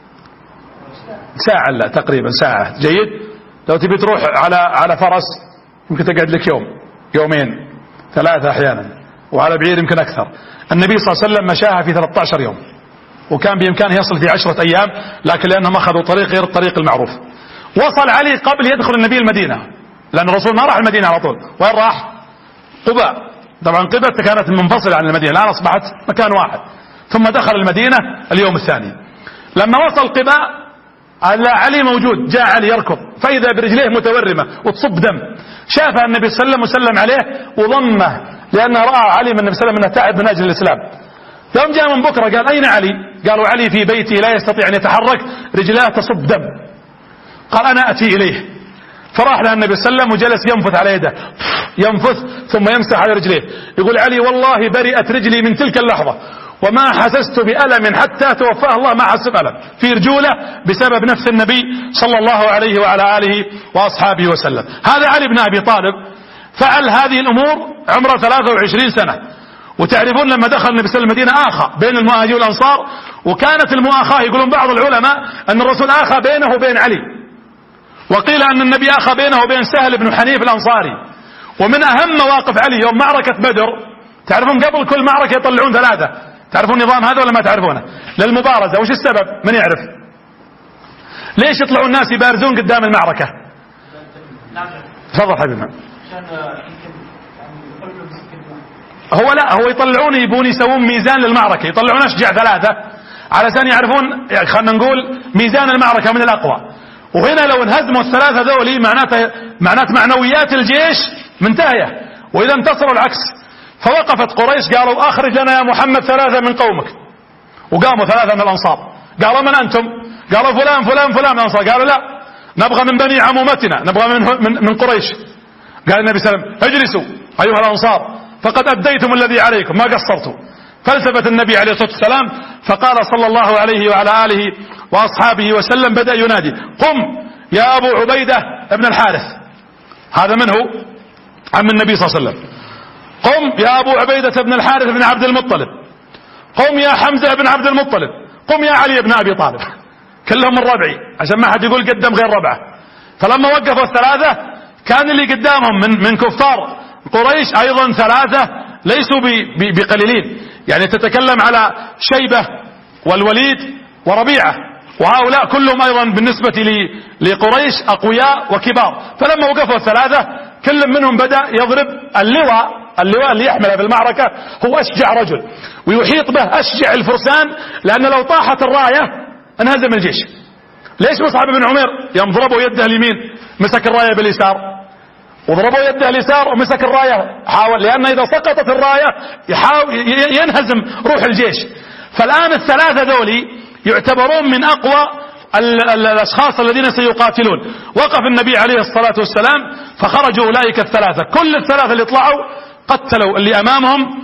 ساعة لا تقريبا ساعة. جيد. لو تبي تروح على فرس يمكن تقعد لك يوم يومين 3 أحيانا وعلى بعير يمكن أكثر. النبي صلى الله عليه وسلم مشاها في 13 يوم وكان بإمكانه يصل في 10 أيام لكن لأنهم أخذوا طريق غير الطريق المعروف. وصل علي قبل يدخل النبي المدينة لأن الرسول ما راح المدينة على طول. وين راح؟ قباء. طبعا قباء كانت منفصلة عن المدينة الآن أصبحت مكان واحد. ثم دخل المدينة اليوم الثاني. لما وصل قباء علي موجود، جاء علي يركض فإذا برجليه متورمة وتصب دم، شافها النبي صلى الله عليه وسلم وسلم عليه وضمه، لأنه رأى علي من النبي صلى الله عليه وسلم أنه تعب من أجل الإسلام. يوم جاء من بكرة قال أين علي؟ قالوا علي في بيتي لا يستطيع أن يتحرك، رجلاه تصب دم. قال أنا أتي إليه، فراح لها النبي صلى الله عليه وسلم وجلس ينفث على يده، ينفث ثم يمسح على رجليه. يقول علي والله برئت رجلي من تلك اللحظة وما حسست بألم حتى توفاه الله، ما حس بألم في رجوله بسبب نفس النبي صلى الله عليه وعلى آله وأصحابه وسلم. هذا علي بن أبي طالب فعل هذه الأمور عمره 23 سنة. وتعرفون لما دخل النبي صلى الله عليه وسلم المدينة آخى بين المهاجرين والأنصار، وكانت المؤاخاة يقولون بعض العلماء أن الرسول آخى بينه وبين علي، وقيل أن النبي آخى بينه وبين سهل بن حنيف الأنصاري. ومن أهم مواقف علي يوم معركة بدر، تعرفون قبل كل معركة يطلعون 3، تعرفون النظام هذا ولا ما تعرفونه؟ للمبارزة. وش السبب؟ من يعرف؟ ليش يطلعون الناس يبارزون قدام المعركة؟ تفضل حبيبنا. هو يطلعون يبون يسوون ميزان للمعركة، يطلعون أشجع 3 علشان يعرفون يعني خلنا نقول ميزان المعركة من الأقوى. وهنا لو انهزموا ال3 ذولي معناته معنويات الجيش منتهية، وإذا انتصروا العكس. فوقفت قريش قالوا أخرج لنا يا محمد 3 من قومك، وقاموا 3 من الأنصار. قالوا من أنتم؟ قالوا فلان فلان فلان من الأنصار. قالوا لا، نبغى من بني عمومتنا، نبغى من قريش. قال النبي صلى الله عليه وسلم اجلسوا أيها الأنصار فقد أديتم الذي عليكم، ما قصرتوا. فالتفت النبي عليه الصلاة والسلام فقال صلى الله عليه وعلى آله وأصحابه وسلم، بدأ ينادي قم يا أبو عبيدة ابن الحارث. هذا من هو؟ عم النبي صلى الله عليه وسلم. قم يا أبو عبيدة بن الحارث بن عبد المطلب، قم يا حمزة بن عبد المطلب، قم يا علي بن أبي طالب. كلهم من ربعي عشان ما حد يقول قدم غير ربعه. فلما وقفوا ال3 كان اللي قدامهم من كفار قريش أيضا 3 ليسوا بقليلين، يعني تتكلم على شيبة والوليد وربيعة، وهؤلاء كلهم أيضا بالنسبة لقريش أقوياء وكبار. فلما وقفوا ال3 كل منهم بدأ يضرب اللواء اللي يحمله في المعركة، هو أشجع رجل ويحيط به أشجع الفرسان، لأن لو طاحت الراية انهزم الجيش. ليش مصعب بن عمير يوم ضربوا يده اليمين مسك الراية باليسار، وضربوا يده اليسار ومسك الراية، حاول، لأن إذا سقطت الراية يحاول ينهزم روح الجيش. فالآن ال3 ذولي يعتبرون من أقوى الأشخاص الذين سيقاتلون. وقف النبي عليه الصلاة والسلام فخرجوا أولئك ال3، كل ال3 اللي طلعوا قتلوا اللي أمامهم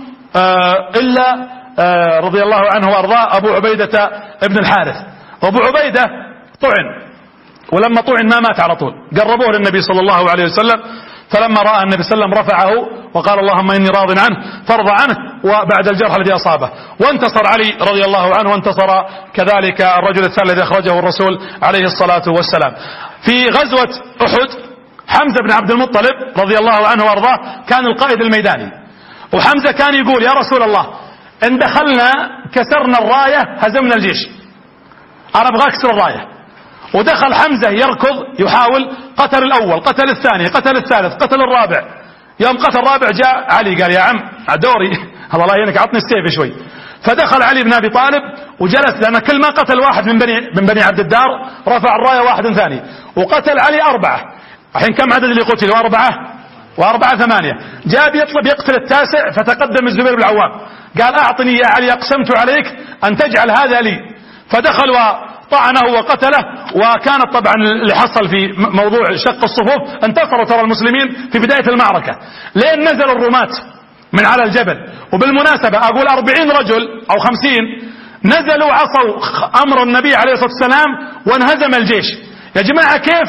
إلا رضي الله عنه وأرضاه أبو عبيدة ابن الحارث. أبو عبيدة طعن، ولما طعن ما مات على طول، قربوه للنبي صلى الله عليه وسلم، فلما رأى النبي صلى الله عليه وسلم رفعه وقال اللهم إني راض عنه فارض عنه، وبعد الجرح الذي أصابه. وانتصر علي رضي الله عنه، وانتصر كذلك الرجل الثالث الذي أخرجه الرسول عليه الصلاة والسلام. في غزوة أحد حمزة بن عبد المطلب رضي الله عنه وأرضاه كان القائد الميداني، وحمزة كان يقول يا رسول الله إن دخلنا كسرنا الراية هزمنا الجيش، أنا أبغى أكسر الراية. ودخل حمزة يركض يحاول، قتل الأول، قتل الثاني، قتل الثالث، قتل الرابع. يوم قتل الرابع جاء علي قال يا عم دوري الله يهينك عطني السيف شوي. فدخل علي بن أبي طالب وجلس، لأن كل ما قتل واحد من بني عبد الدار رفع الراية واحد ثاني، وقتل علي 4. الحين كم عدد اللي قتلوا؟ 4 و4 8. جاء بيطلب يقتل التاسع، فتقدم الزبير بن العوام قال أعطني يا علي أقسمت عليك أن تجعل هذا لي. فدخل وطعنه وقتله. وكانت طبعا اللي حصل في موضوع شق الصفوف، انتصروا ترى المسلمين في بداية المعركة لين نزل الرماة من على الجبل. وبالمناسبة أقول 40 رجل أو 50 نزلوا عصوا أمر النبي عليه الصلاة والسلام وانهزم الجيش. يا جماعة كيف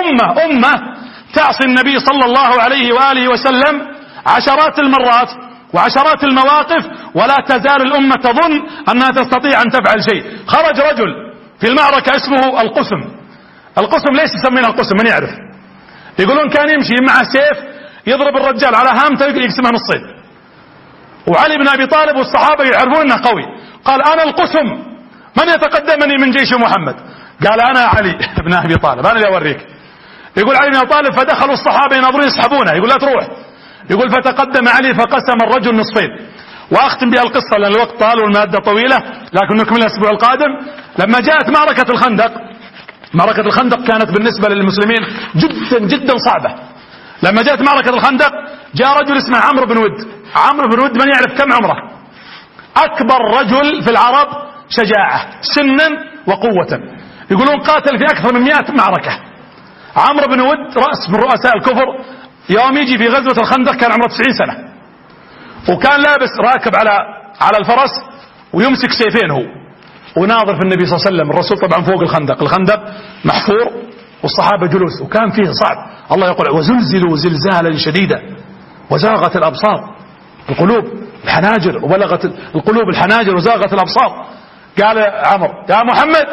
أمة تعصي النبي صلى الله عليه وآله وسلم عشرات المرات وعشرات المواقف ولا تزال الأمة تظن أنها تستطيع أن تفعل شيء. خرج رجل في المعركة اسمه القسم. ليش يسمونه القسم؟ من يعرف؟ يقولون كان يمشي مع سيف يضرب الرجال على هامته يقسمها نصين. وعلي بن أبي طالب والصحابة يعرفون أنه قوي، قال أنا القسم، من يتقدمني من جيش محمد؟ قال أنا علي بن أبي طالب، أنا اللي أوريك. يقول علي بن أبي طالب فدخلوا الصحابة ينظرون يسحبونه، يقول لا تروح. يقول فتقدم علي فقسم الرجل نصفين. وأختم بها القصة لأن الوقت طال والمادة طويلة، لكن نكمل الأسبوع القادم. لما جاءت معركة الخندق معركة الخندق كانت بالنسبة للمسلمين جدا جدا صعبة. لما جاءت معركة الخندق جاء رجل اسمه عمرو بن ود. عمرو بن ود من يعرف كم عمره؟ أكبر رجل في العرب شجاعة سنا وقوة، يقولون قاتل في أكثر من 100 معركة. عمرو بن ود رأس من رؤساء الكفر، يوم يجي في غزوة الخندق كان عمره 90 سنة، وكان لابس راكب على الفرس ويمسك سيفين هو وناظر في النبي صلى الله عليه وسلم. الرسول طبعا فوق الخندق محفور والصحابة جلوس، وكان فيه صعب. الله يقول وزلزلوا زلزالا شديدا وزاغت الأبصار القلوب الحناجر، وبلغت القلوب الحناجر وزاغت الأبصار. قال عمرو يا محمد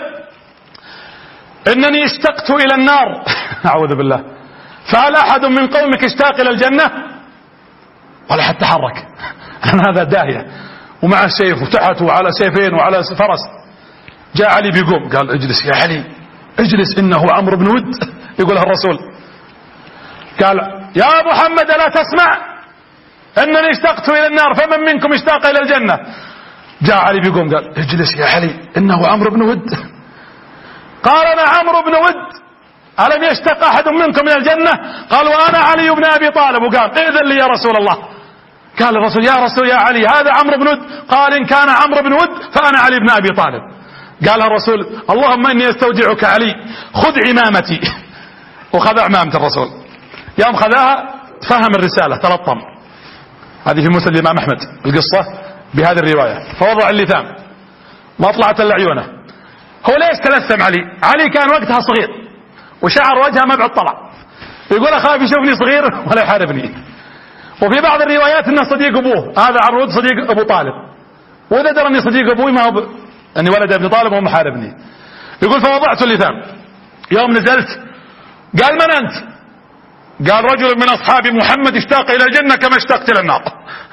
إنني اشتقت إلى النار أعوذ بالله، فهل أحد من قومك اشتاق إلى الجنة؟ ولا حتى حرك. هذا داهية ومع السيف وتحت وعلى سيفين وعلى فرس. جاء علي بيقوم قال اجلس يا علي اجلس إنه عمرو بن ود يقولها الرسول. قال يا محمد لا تسمع إنني اشتقت إلى النار فمن منكم اشتاق إلى الجنة؟ جاء علي بيقوم قال اجلس يا علي إنه عمرو بن ود. قال أنا عمرو بن ود ألم يشتق أحد منكم إلى الجنة؟ قال وأنا علي بن أبي طالب. وقال إذن لي يا رسول الله. قال الرسول يا رسول يا علي هذا عمرو بن ود. قال إن كان عمرو بن ود فأنا علي بن أبي طالب. قال الرسول اللهم إني استودعك علي خذ عمامتي. وخذ عمامة الرسول. يوم خذاها فهم الرسالة تلطم. هذه في مسند الإمام أحمد القصة بهذه الرواية. فوضع اللثام ما طلعت إلا عيونه. هو ليش تلثم علي؟ علي كان وقتها صغير وشعر وجهه ما بعد طلع، يقول أخاف يشوفني صغير ولا يحاربني. وفي بعض الروايات انه صديق ابوه، هذا عمرو صديق ابو طالب، واذا درى اني صديق ابوي ما هو اني ولد ابن طالب وهو محاربني. يقول فوضعت اللثام. يوم نزلت قال من انت؟ قال رجل من اصحاب محمد اشتاق الى الجنه كما اشتقت الى النار.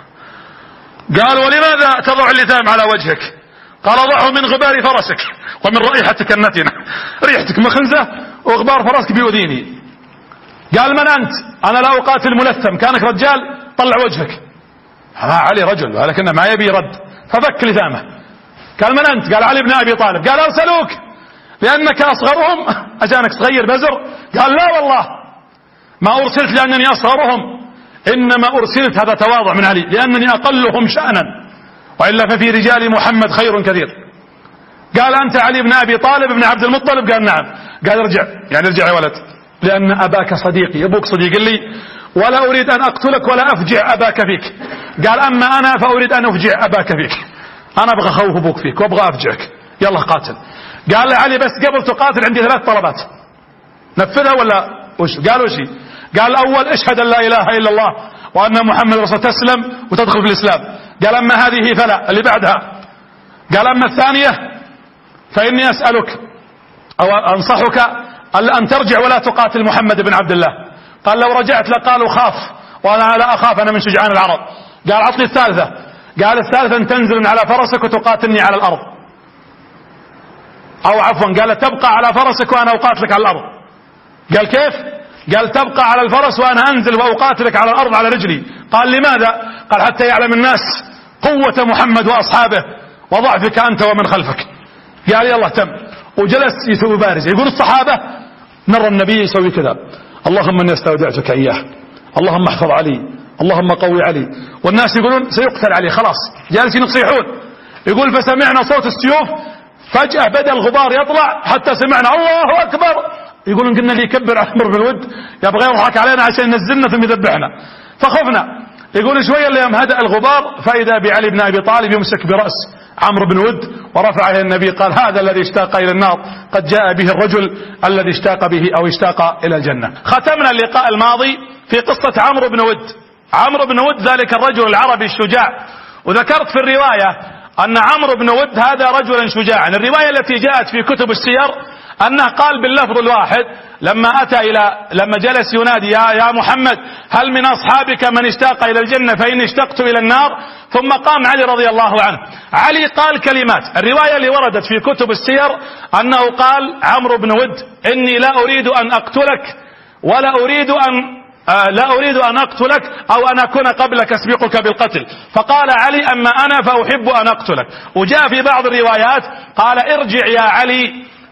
قال ولماذا تضع اللثام على وجهك؟ قال ضعه من غبار فرسك ومن رائحتك النتنه، ريحتك مخنزه وغبار فرسك بيؤذيني. قال من أنت؟ أنا لا أقاتل ملثم، كانك رجال طلع وجهك. علي رجل ولكنه ما يبي رد ففك لثامه. قال من أنت؟ قال علي بن أبي طالب. قال أرسلوك لأنك أصغرهم عشانك صغير بزر؟ قال لا والله ما أرسلت لأنني أصغرهم، إنما أرسلت هذا تواضع من علي لأنني أقلهم شأنا، وإلا ففي رجال محمد خير كثير. قال أنت علي بن أبي طالب بن عبد المطلب؟ قال نعم. قال ارجع، يعني ارجع يا ولد، لأن أباك صديقي، أبوك صديق لي ولا أريد أن أقتلك ولا أفجع أباك فيك. قال أما أنا فأريد أن أفجع أباك فيك، أنا أبغى أخوف أبوك فيك وأبغى أفجعك، يلا قاتل. قال علي بس قبل تقاتل عندي 3 طلبات نفذها ولا وش؟ قال وش؟ قال أول اشهد أن لا إله إلا الله وأن محمد رسول، تسلم وتدخل في الإسلام. قال أما هذه فلا، اللي بعدها. قال أما الثانية فإني أسألك أو أنصحك أن ترجع ولا تقاتل محمد بن عبد الله. قال لو رجعت لقالوا خاف، وأنا لا أخاف، أنا من شجعان العرب. قال عطني الثالثة. قال الثالثة أن تنزل على فرسك وتقاتلني على الأرض، أو عفوا قال تبقى على فرسك وأنا أقاتلك على الأرض. قال كيف؟ قال تبقى على الفرس وأنا أنزل وأقاتلك على الأرض على رجلي. قال لماذا؟ قال حتى يعلم الناس قوة محمد وأصحابه وضعفك أنت ومن خلفك. قال يلا تم، وجلس يسوي بارزة. يقول الصحابة نرى النبي يسوي كذا، اللهم اني استودعتك اياه، اللهم احفظ علي، اللهم قوي علي. والناس يقولون سيقتل علي، خلاص جالسين يصيحون. يقول فسمعنا صوت السيوف، فجأة بدأ الغبار يطلع حتى سمعنا الله اكبر. يقولون قلنا لي يكبر عمرو بن ود يبغى يضحك علينا عشان ينزلنا ثم يذبحنا، فخفنا. يقول شوية اللي يوم هدأ الغبار فإذا بعلي بن أبي طالب يمسك برأس عمرو بن ود ورفعه إلى النبي، قال هذا الذي اشتاق إلى النار قد جاء به الرجل الذي اشتاق به أو اشتاق إلى الجنة. ختمنا اللقاء الماضي في قصة عمرو بن ود. عمرو بن ود ذلك الرجل العربي الشجاع، وذكرت في الرواية أن عمرو بن ود هذا رجلا شجاعا. الرواية التي جاءت في كتب السير أنه قال باللفظ الواحد لما جلس ينادي يا محمد هل من أصحابك من اشتاق إلى الجنة فإني اشتقت إلى النار، ثم قام علي رضي الله عنه. علي قال كلمات. الرواية اللي وردت في كتب السير أنه قال عمرو بن ود إني لا أريد أن أقتلك ولا أريد أن أقتلك أو أن أكون قبلك أسبقك بالقتل. فقال علي أما أنا فأحب أن أقتلك. وجاء في بعض الروايات قال ارجع يا علي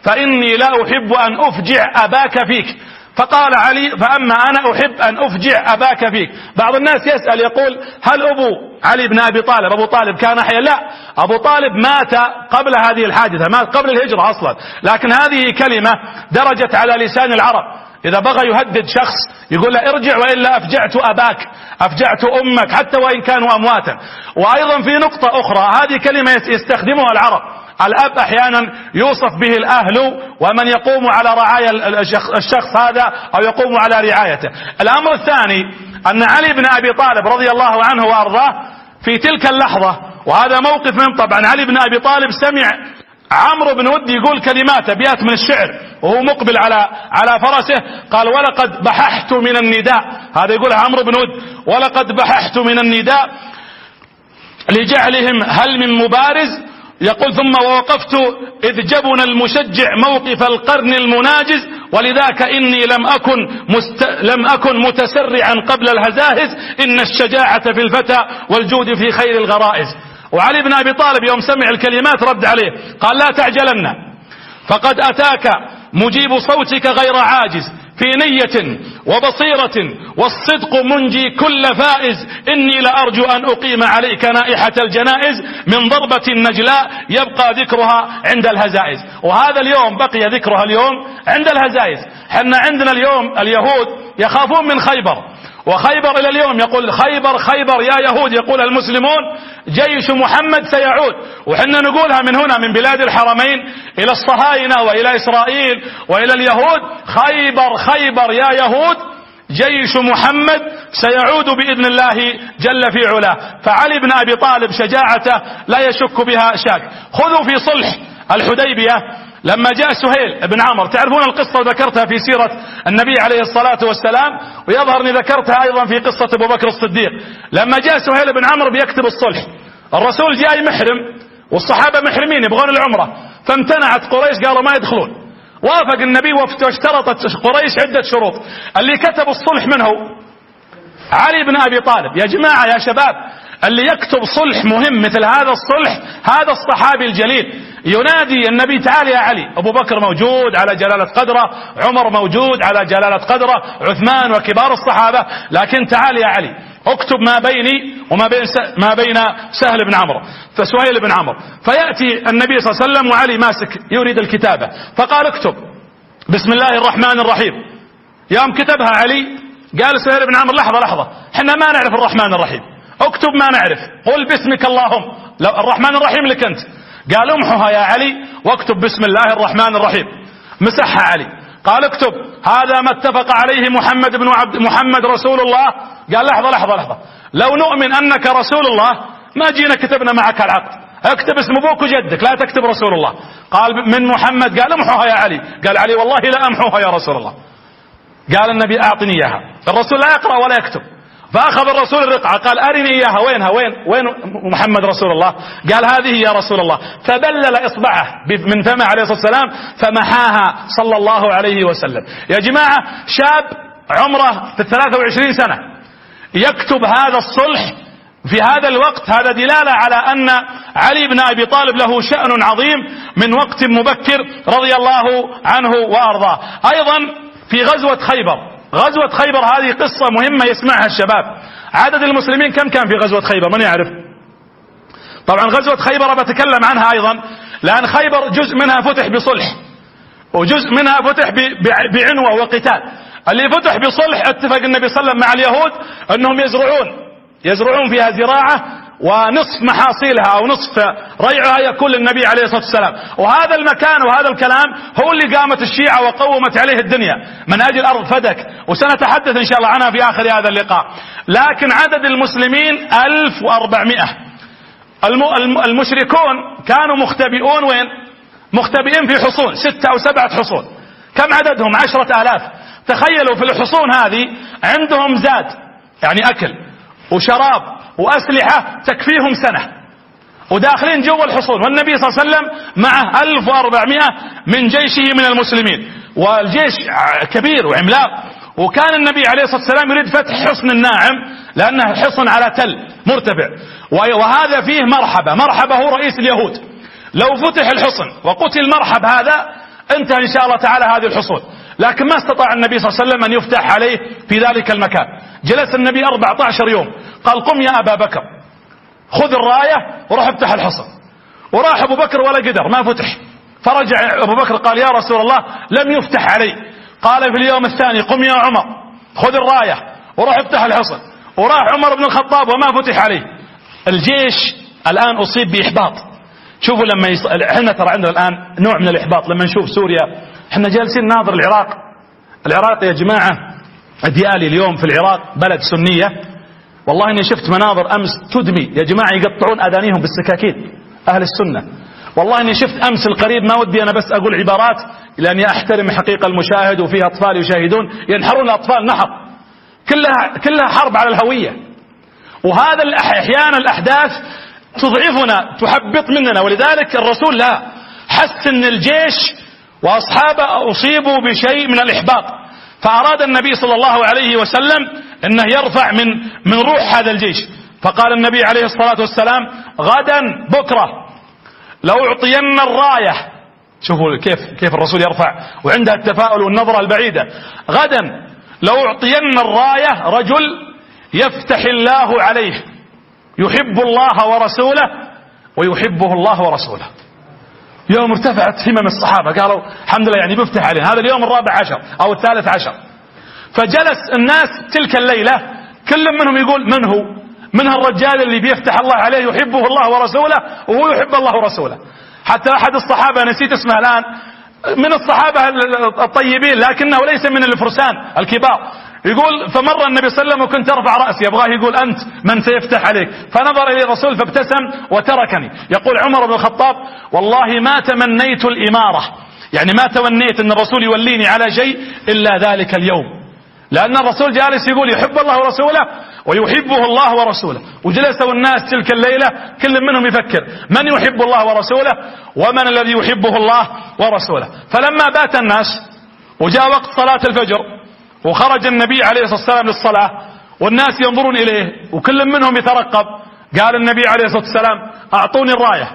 فإني لا أحب أن أفجع أباك فيك. فقال علي: فأما أنا أحب أن أفجع أباك فيك. بعض الناس يسأل يقول: هل أبو علي بن أبي طالب أبو طالب كان حيا؟ لا، أبو طالب مات قبل هذه الحادثة، مات قبل الهجرة أصلا، لكن هذه كلمة درجت على لسان العرب. إذا بغى يهدد شخص يقول له: ارجع وإلا أفجعت أباك، أفجعت أمك، حتى وإن كانوا أمواتا. وأيضا في نقطة أخرى، هذه كلمة يستخدمها العرب. الأب أحيانا يوصف به الأهل ومن يقوم على رعاية الشخص هذا أو يقوم على رعايته. الأمر الثاني أن علي بن أبي طالب رضي الله عنه وأرضاه في تلك اللحظة، وهذا موقف من طبعا علي بن أبي طالب سمع عمرو بن ود يقول كلمات أبيات من الشعر وهو مقبل على فرسه، قال: ولقد بححت من النداء، هذا يقول عمرو بن ود: ولقد بححت من النداء لجعلهم هل من مبارز. يقول: ثم ووقفت إذ جبن المشجع موقف القرن المناجز، ولذاك إني لم أكن متسرعا قبل الهزائز، إن الشجاعة في الفتى والجود في خير الغرائز. وعلي بن أبي طالب يوم سمع الكلمات رد عليه قال: لا تعجلن، فقد أتاك مجيب صوتك غير عاجز، في نية وبصيرة والصدق منجي كل فائز، إني لأرجو أن أقيم عليك نائحة الجنائز، من ضربة النجلاء يبقى ذكرها عند الهزائز. وهذا اليوم بقي ذكرها اليوم عند الهزائز. حنا عندنا اليوم اليهود يخافون من خيبر، وخيبر إلى اليوم يقول: خيبر خيبر يا يهود، يقول المسلمون جيش محمد سيعود. وحنا نقولها من هنا من بلاد الحرمين إلى الصهاينة وإلى إسرائيل وإلى اليهود: خيبر خيبر يا يهود، جيش محمد سيعود بإذن الله جل في علاه. فعلي بن أبي طالب شجاعته لا يشك بها شاك. خذوا في صلح الحديبية لما جاء سهيل بن عمرو، تعرفون القصة وذكرتها في سيرة النبي عليه الصلاة والسلام، ويظهرني ذكرتها أيضا في قصة أبو بكر الصديق. لما جاء سهيل بن عمرو بيكتب الصلح، الرسول جاي محرم والصحابة محرمين يبغون العمرة، فامتنعت قريش، قالوا ما يدخلون. وافق النبي واشترطت قريش عدة شروط. اللي كتب الصلح منه علي بن أبي طالب. يا جماعة يا شباب، اللي يكتب صلح مهم مثل هذا الصلح هذا الصحابي الجليل. ينادي النبي: تعال يا علي. أبو بكر موجود على جلالة قدره، عمر موجود على جلالة قدره، عثمان وكبار الصحابة، لكن تعال يا علي اكتب ما بيني وما بين سهل بن عمرو فسهيل بن عمرو. فيأتي النبي صلى الله عليه وسلم وعلي ماسك يريد الكتابة، فقال: اكتب بسم الله الرحمن الرحيم. يوم كتبها علي قال سهيل بن عمرو: لحظة، احنا ما نعرف الرحمن الرحيم، اكتب ما نعرف، قل باسمك اللهم، لو الرحمن الرحيم لك انت. قال: امحها يا علي واكتب بسم الله الرحمن الرحيم. مسحها علي، قال: اكتب هذا ما اتفق عليه محمد بن محمد رسول الله. قال: لحظة، لو نؤمن انك رسول الله ما جينا كتبنا معك العقد، اكتب اسم ابوك وجدك، لا تكتب رسول الله. قال: من محمد. قال: امحوها يا علي. قال علي: والله لا امحوها يا رسول الله. قال النبي: اعطني اياها. الرسول لا يقرأ ولا يكتب، فأخذ الرسول الرقعة، قال: أرني إياها، وينها؟ وين محمد رسول الله؟ قال: هذه يا رسول الله. فبلل إصبعه من فمه عليه الصلاة والسلام فمحاها صلى الله عليه وسلم. يا جماعة، شاب عمره في 23 سنة يكتب هذا الصلح في هذا الوقت، هذا دلالة على أن علي بن أبي طالب له شأن عظيم من وقت مبكر رضي الله عنه وأرضاه. أيضا في غزوة خيبر هذه قصة مهمة يسمعها الشباب. عدد المسلمين كم كان في غزوة خيبر؟ من يعرف؟ طبعا غزوة خيبر بتكلم عنها أيضا، لأن خيبر جزء منها فتح بصلح وجزء منها فتح بعنوة وقتال. اللي فتح بصلح اتفق النبي صلى الله عليه وسلم مع اليهود أنهم يزرعون فيها زراعة، ونصف محاصيلها أو نصف ريعها يكون للنبي عليه الصلاة والسلام. وهذا المكان وهذا الكلام هو اللي قامت الشيعة وقومت عليه الدنيا من أجل أرض فدك، وسنتحدث إن شاء الله عنها في آخر هذا اللقاء. لكن عدد المسلمين 1400. المشركون كانوا مختبئون وين؟ مختبئين في حصون 6 أو 7 حصون. كم عددهم؟ 10,000. تخيلوا في الحصون هذه عندهم زاد، يعني أكل وشراب وأسلحة تكفيهم سنة، وداخلين جوا الحصون، والنبي صلى الله عليه وسلم معه 1400 من جيشه من المسلمين، والجيش كبير وعملاق. وكان النبي عليه الصلاة والسلام يريد فتح حصن الناعم لأنه حصن على تل مرتفع، وهذا فيه مرحبة هو رئيس اليهود. لو فتح الحصن وقتل مرحب هذا انتهى إن شاء الله تعالى هذه الحصول. لكن ما استطاع النبي صلى الله عليه وسلم أن يفتح عليه في ذلك المكان. جلس النبي 14 يوم. قال قم يا أبا بكر خذ الراية وروح افتح الحصن. وراح أبو بكر ولا قدر، ما فتح. فرجع أبو بكر قال يا رسول الله لم يفتح علي. قال في اليوم الثاني قم يا عمر خذ الراية وروح افتح الحصن. وراح عمر بن الخطاب وما فتح عليه. الجيش الآن أصيب بإحباط. شوفوا لما احنا ترى عندنا الآن نوع من الإحباط لما نشوف سوريا. احنا جالسين ناظر العراق يا جماعة. ديالي اليوم في العراق بلد سنية، والله اني شفت مناظر امس تدمي يا جماعة، يقطعون اذانيهم بالسكاكين اهل السنة. والله اني شفت امس القريب، ما ودي انا بس اقول عبارات لاني احترم حقيقة المشاهد وفيه اطفال يشاهدون، ينحرون الاطفال نحر، كلها حرب على الهوية. وهذا احيانا الاحداث تضعفنا تحبط مننا. ولذلك الرسول لا حس ان الجيش واصحابه اصيبوا بشيء من الاحباط، فاراد النبي صلى الله عليه وسلم انه يرفع من روح هذا الجيش. فقال النبي عليه الصلاة والسلام غدا بكرة لأعطين الراية. شوفوا كيف الرسول يرفع وعندها التفاؤل والنظرة البعيدة. غدا لأعطين الراية رجل يفتح الله عليه يحب الله ورسوله ويحبه الله ورسوله. يوم ارتفعت همم الصحابة قالوا الحمد لله يعني بيفتح عليه. هذا اليوم 14 أو 13. فجلس الناس تلك الليلة كل منهم يقول من الرجال اللي بيفتح الله عليه يحبه الله ورسوله وهو يحب الله ورسوله. حتى أحد الصحابة نسيت اسمه الآن من الصحابة الطيبين لكنه ليس من الفرسان الكبار، يقول فمر النبي صلى الله عليه وسلم وكنت ارفع رأسي ابغاه يقول انت من سيفتح عليك، فنظر الى الرسول فابتسم وتركني. يقول عمر بن الخطاب والله ما تمنيت الامارة، يعني ما تمنيت ان الرسول يوليني على شيء الا ذلك اليوم، لان الرسول جالس يقول يحب الله ورسوله ويحبه الله ورسوله. وجلسوا الناس تلك الليلة كل منهم يفكر من يحب الله ورسوله ومن الذي يحبه الله ورسوله. فلما بات الناس وجاء وقت صلاة الفجر وخرج النبي عليه الصلاة والسلام للصلاة والناس ينظرون إليه وكل منهم يترقب، قال النبي عليه الصلاة والسلام أعطوني الراية.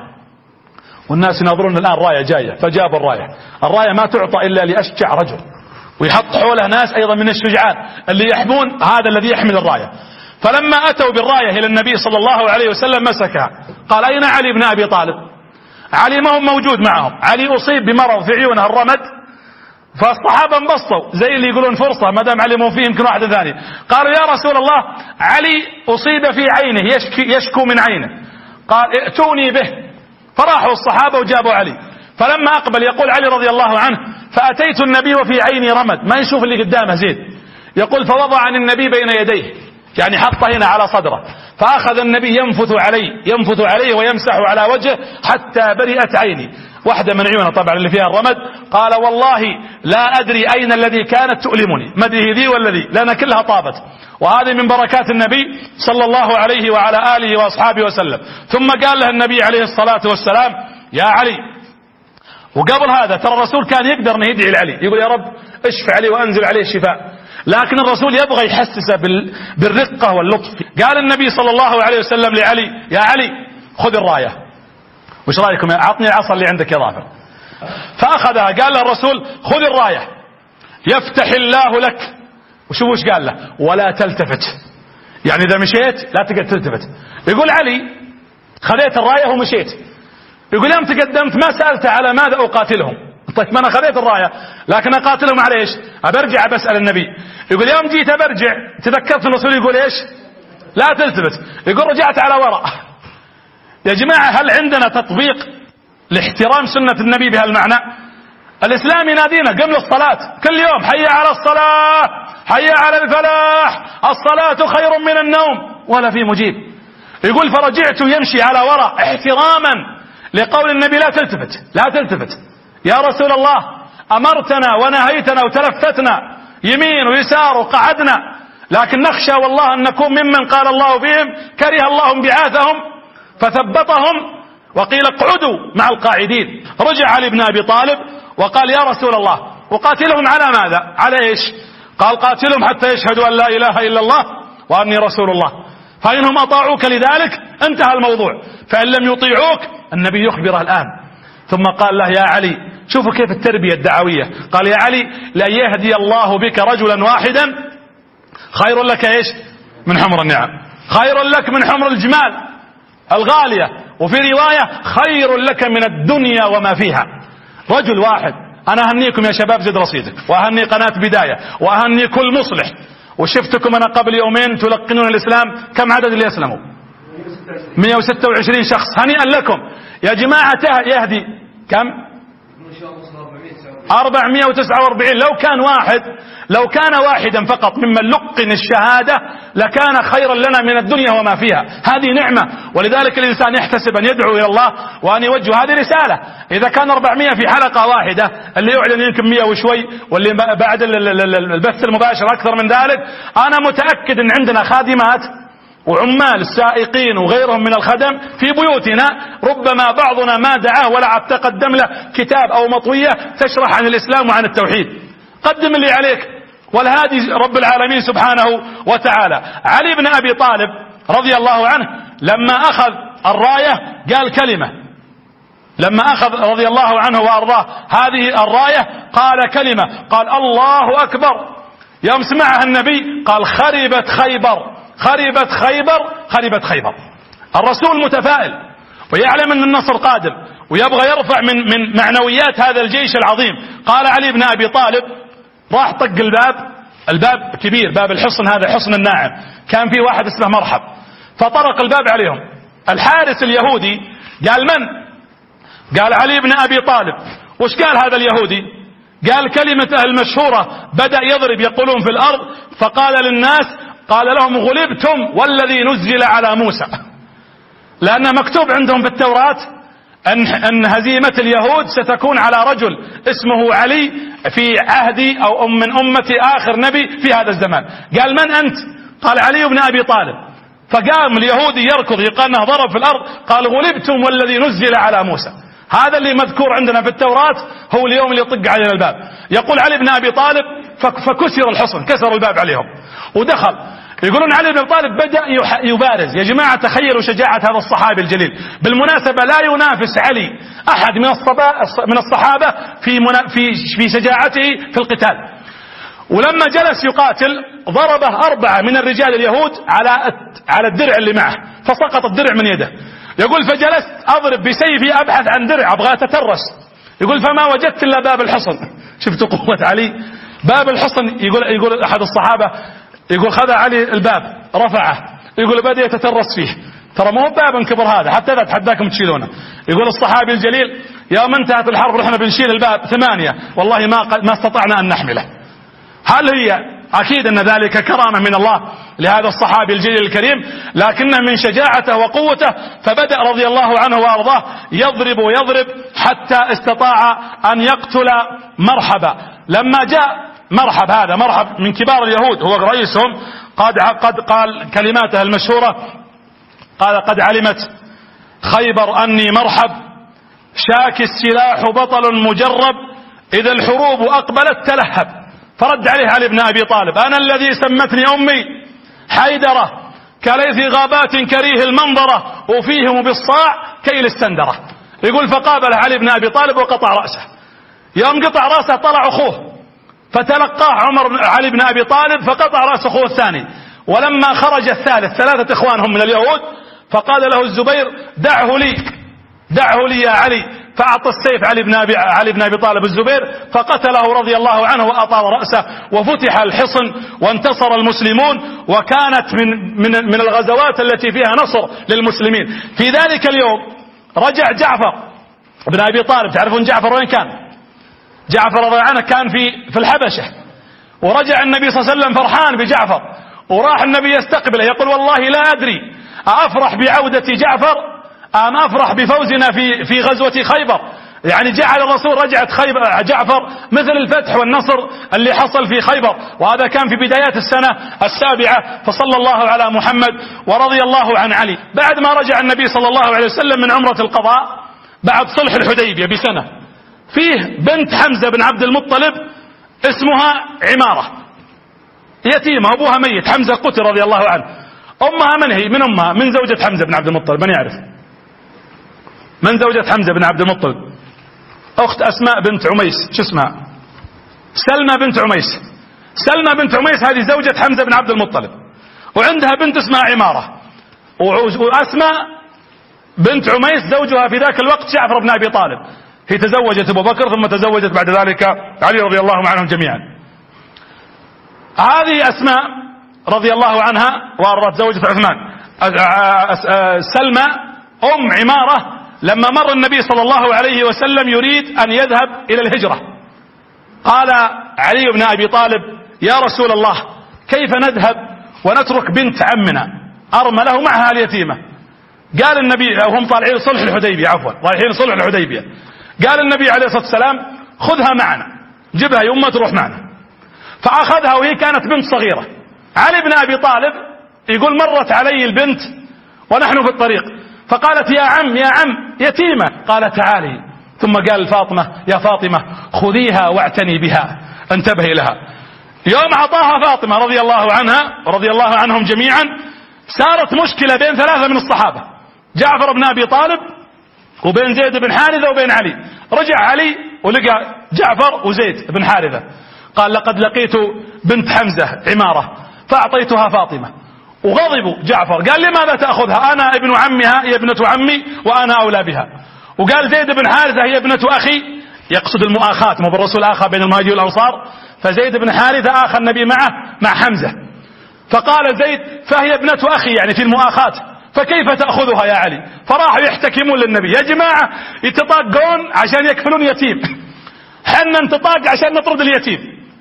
والناس ينظرون الآن راية جاية، فجاب الراية ما تعطى إلا لأشجع رجل، ويحط حوله ناس أيضا من الشجعان اللي يحمون هذا الذي يحمل الراية. فلما أتوا بالراية إلى النبي صلى الله عليه وسلم مسكها. قال أين علي بن أبي طالب؟ علي ما هو موجود معهم، علي أصيب بمرض في عيونه الرمد. فالصحابة انبسطوا زي اللي يقولون فرصة ما دام علي مو فيه يمكن واحد ثاني. قالوا يا رسول الله علي أصيب في عينه يشكو من عينه. قال ائتوني به. فراحوا الصحابة وجابوا علي. فلما أقبل يقول علي رضي الله عنه فأتيت النبي وفي عيني رمد، ما يشوف اللي قدامه زيد. يقول فوضعني النبي بين يديه، يعني حطه هنا على صدره، فأخذ النبي ينفث عليه ويمسح على وجهه حتى برئت عيني، واحدة من عيونه طبعا اللي فيها الرمد. قال والله لا أدري أين الذي كانت تؤلمني، مدري ذي ولا ذي، لأن كلها طابت. وهذه من بركات النبي صلى الله عليه وعلى آله وأصحابه وسلم. ثم قال له النبي عليه الصلاة والسلام يا علي. وقبل هذا ترى الرسول كان يقدر انه يدعي لعلي يقول يا رب اشفع علي وانزل عليه الشفاء، لكن الرسول يبغى يحسسه بالرقة واللطف. قال النبي صلى الله عليه وسلم لعلي يا علي خذ الراية، وش رايكم اعطني العصا اللي عندك يا ظافر. فاخذها. قال له الرسول خذ الراية يفتح الله لك. وشوف وش قال له ولا تلتفت، يعني اذا مشيت لا تقدر تلتفت. يقول علي خذيت الراية ومشيت. يقول يوم تقدمت ما سألت على ماذا أقاتلهم، طيب ما أنا خذيت الراية لكن أقاتلهم على إيش؟ أبرجع بسأل النبي. يقول يوم جيت أبرجع تذكرت الرسول يقول إيش؟ لا تلتفت. يقول رجعت على وراء. يا جماعة هل عندنا تطبيق لاحترام سنة النبي بهالمعنى؟ الإسلام ينادينا قم للصلاة كل يوم، حي على الصلاة حي على الفلاح، الصلاة خير من النوم، ولا في مجيب. يقول فرجعت يمشي على وراء احتراما لقول النبي لا تلتفت. يا رسول الله أمرتنا ونهيتنا وتلفتنا يمين ويسار وقعدنا، لكن نخشى والله أن نكون ممن قال الله فيهم كره الله انبعاثهم فثبطهم وقيل اقعدوا مع القاعدين. رجع علي بن أبي طالب وقال يا رسول الله أقاتلهم على ماذا؟ على إيش؟ قال قاتلهم حتى يشهدوا أن لا إله إلا الله وأني رسول الله، فإنهم أطاعوك لذلك انتهى الموضوع، فإن لم يطيعوك النبي يخبره الآن. ثم قال له يا علي شوفوا كيف التربية الدعوية. قال يا علي لأن يهدي الله بك رجلا واحدا خير لك ايش من حمر النعم، خير لك من حمر الجمال الغالية، وفي رواية خير لك من الدنيا وما فيها. رجل واحد. أنا أهنيكم يا شباب زد رصيدك، وأهني قناة بداية، وأهني كل مصلح. وشفتكم أنا قبل يومين تلقنون الإسلام. كم عدد اللي يسلموا؟ 126 شخص. هنيئا لكم يا جماعة. يهدي كم؟ 449. لو كان واحدا فقط ممن لقن الشهادة لكان خيرا لنا من الدنيا وما فيها. هذه نعمة، ولذلك الإنسان يحتسب أن يدعو إلى الله وأن يوجه هذه رسالة. إذا كان 400 في حلقة واحدة، اللي يعلن يمكن 100 وشوي، واللي بعد البث المباشر أكثر من ذلك. أنا متأكد أن عندنا خادمات وعمال السائقين وغيرهم من الخدم في بيوتنا، ربما بعضنا ما دعاه ولا تقدم له كتاب أو مطوية تشرح عن الإسلام وعن التوحيد. قدم اللي عليك، والهادي رب العالمين سبحانه وتعالى. علي بن أبي طالب رضي الله عنه لما أخذ الراية قال كلمة، لما أخذ رضي الله عنه وأرضاه هذه الراية قال كلمة، قال الله أكبر. يوم سمعها النبي قال خربت خيبر، خربت خيبر، خربت خيبر. الرسول متفائل ويعلم أن النصر قادم ويبغى يرفع من معنويات هذا الجيش العظيم. قال علي بن أبي طالب راح طق الباب كبير، باب الحصن، هذا حصن الناعم، كان في واحد اسمه مرحب، فطرق الباب عليهم. الحارس اليهودي قال من؟ قال علي بن أبي طالب. وش قال هذا اليهودي؟ قال كلمته المشهورة، بدأ يضرب يقولون في الأرض، فقال للناس، قال لهم غلبتم والذي نزل على موسى. لأن مكتوب عندهم في التوراة أن هزيمة اليهود ستكون على رجل اسمه علي في عهدي أو من أمتي آخر نبي في هذا الزمان. قال من أنت؟ قال علي بن أبي طالب. فقام اليهودي يركض، يقال أنه ضرب في الأرض، قال غلبتم والذي نزل على موسى. هذا اللي مذكور عندنا في التوراة هو اليوم اللي يطق علينا الباب. يقول علي بن أبي طالب فكسر الحصن، كسر الباب عليهم ودخل. يقولون علي بن أبي طالب بدأ يبارز. يا جماعة تخيلوا شجاعة هذا الصحابي الجليل. بالمناسبة لا ينافس علي أحد من الصحابة في شجاعته في القتال. ولما جلس يقاتل ضربه 4 من الرجال اليهود على الدرع اللي معه، فسقط الدرع من يده. يقول فجلست أضرب بسيفي أبحث عن درع أبغى أتترس. يقول فما وجدت إلا باب الحصن. شفتوا قوة علي؟ باب الحصن. يقول أحد الصحابة، يقول خذ علي الباب رفعه، يقول بدأ يتترس فيه. ترى مو باب كبر هذا، حتى إذا تحداكم تشيلونه. يقول الصحابي الجليل يوم انتهت الحرب رحنا بنشيل الباب 8 والله ما استطعنا أن نحمله. هل هي أكيد أن ذلك كرامة من الله لهذا الصحابي الجليل الكريم، لكنه من شجاعته وقوته فبدأ رضي الله عنه وأرضاه يضرب ويضرب حتى استطاع أن يقتل مرحبا. لما جاء مرحب، هذا مرحب من كبار اليهود هو رئيسهم، قد قال كلماته المشهورة، قال قد علمت خيبر أني مرحب، شاك السلاح بطل مجرب، إذا الحروب أقبلت تلهب. فرد عليه علي بن أبي طالب أنا الذي سمتني أمي حيدرة، كليث غابات كريه المنظرة، وفيهم بالصاع كيل السندرة. يقول فقابل علي بن أبي طالب وقطع رأسه. يوم قطع رأسه طلع أخوه فتلقاه علي بن أبي طالب فقطع رأس أخوه الثاني. ولما خرج الثالث 3 إخوانهم من اليهود فقال له الزبير دعه لي يا علي، فأعطى السيف علي بن أبي طالب الزبير فقتله رضي الله عنه وأطال رأسه، وفتح الحصن وانتصر المسلمون، وكانت من الغزوات التي فيها نصر للمسلمين. في ذلك اليوم رجع جعفر بن أبي طالب. تعرفون جعفر وين كان؟ جعفر رضي الله عنه كان في الحبشة، ورجع النبي صلى الله عليه وسلم فرحان بجعفر، وراح النبي يستقبله يقول والله لا أدري أفرح بعودة جعفر أم أفرح بفوزنا في غزوة خيبر. يعني جعل الرسول رجعت جعفر مثل الفتح والنصر اللي حصل في خيبر، وهذا كان في بدايات السنة 7. فصلى الله على محمد ورضي الله عن علي. بعد ما رجع النبي صلى الله عليه وسلم من عمرة القضاء بعد صلح الحديبية بسنة، فيه بنت حمزة بن عبد المطلب اسمها عمارة، يتيمة أبوها ميت، حمزة قتل رضي الله عنه. أمها من هي؟ من أمها من زوجة حمزة بن عبد المطلب. من يعرف من زوجة حمزة بن عبد المطلب؟ أخت أسماء بنت عميس، شو اسمها؟ سلمى بنت عميس. سلمى بنت عميس هذه زوجة حمزة بن عبد المطلب، وعندها بنت اسمها عمارة. وأسماء بنت عميس زوجها في ذاك الوقت جعفر بن أبي طالب، هي تزوجت أبو بكر ثم تزوجت بعد ذلك علي رضي الله عنهم جميعا. هذه أسماء رضي الله عنها وأرضت زوجة عثمان. سلمى أم عمارة لما مر النبي صلى الله عليه وسلم يريد أن يذهب إلى الهجرة، قال علي بن أبي طالب: يا رسول الله، كيف نذهب ونترك بنت عمنا أرمله معها اليتيمة؟ قال النبي، وهم طالعين صلح الحديبية، عفوا رايحين صلح الحديبية، قال النبي عليه الصلاة والسلام: خذها معنا، جبها يمه تروح معنا. فأخذها وهي كانت بنت صغيرة. علي بن أبي طالب يقول: مرت علي البنت ونحن في الطريق، فقالت: يا عم يا عم يتيمة. قال: تعالي. ثم قال فاطمة: يا فاطمة خذيها واعتني بها، انتبهي لها. يوم أعطاها فاطمة رضي الله عنها ورضي الله عنهم جميعا، صارت مشكلة بين ثلاثة من الصحابة: جعفر بن أبي طالب وبين زيد بن حارثة وبين علي. رجع علي ولقى جعفر وزيد بن حارثة، قال: لقد لقيت بنت حمزة عمارة فأعطيتها فاطمة. وغضبوا جعفر، قال: لماذا تأخذها؟ أنا ابن عمها، هي ابنة عمي وأنا أولى بها. وقال زيد بن حارثة: هي ابنة أخي، يقصد المؤاخاة، ما بالرسول آخى بين المهاجرين والأنصار، فزيد بن حارثة آخى النبي معه مع حمزة. فقال زيد: فهي ابنة أخي، يعني في المؤاخاة، فكيف تأخذها يا علي؟ فراحوا يحتكمون للنبي: يا جماعة يتطاقون عشان يكفلون يتيم، حنا نتطاق عشان نطرد اليتيم،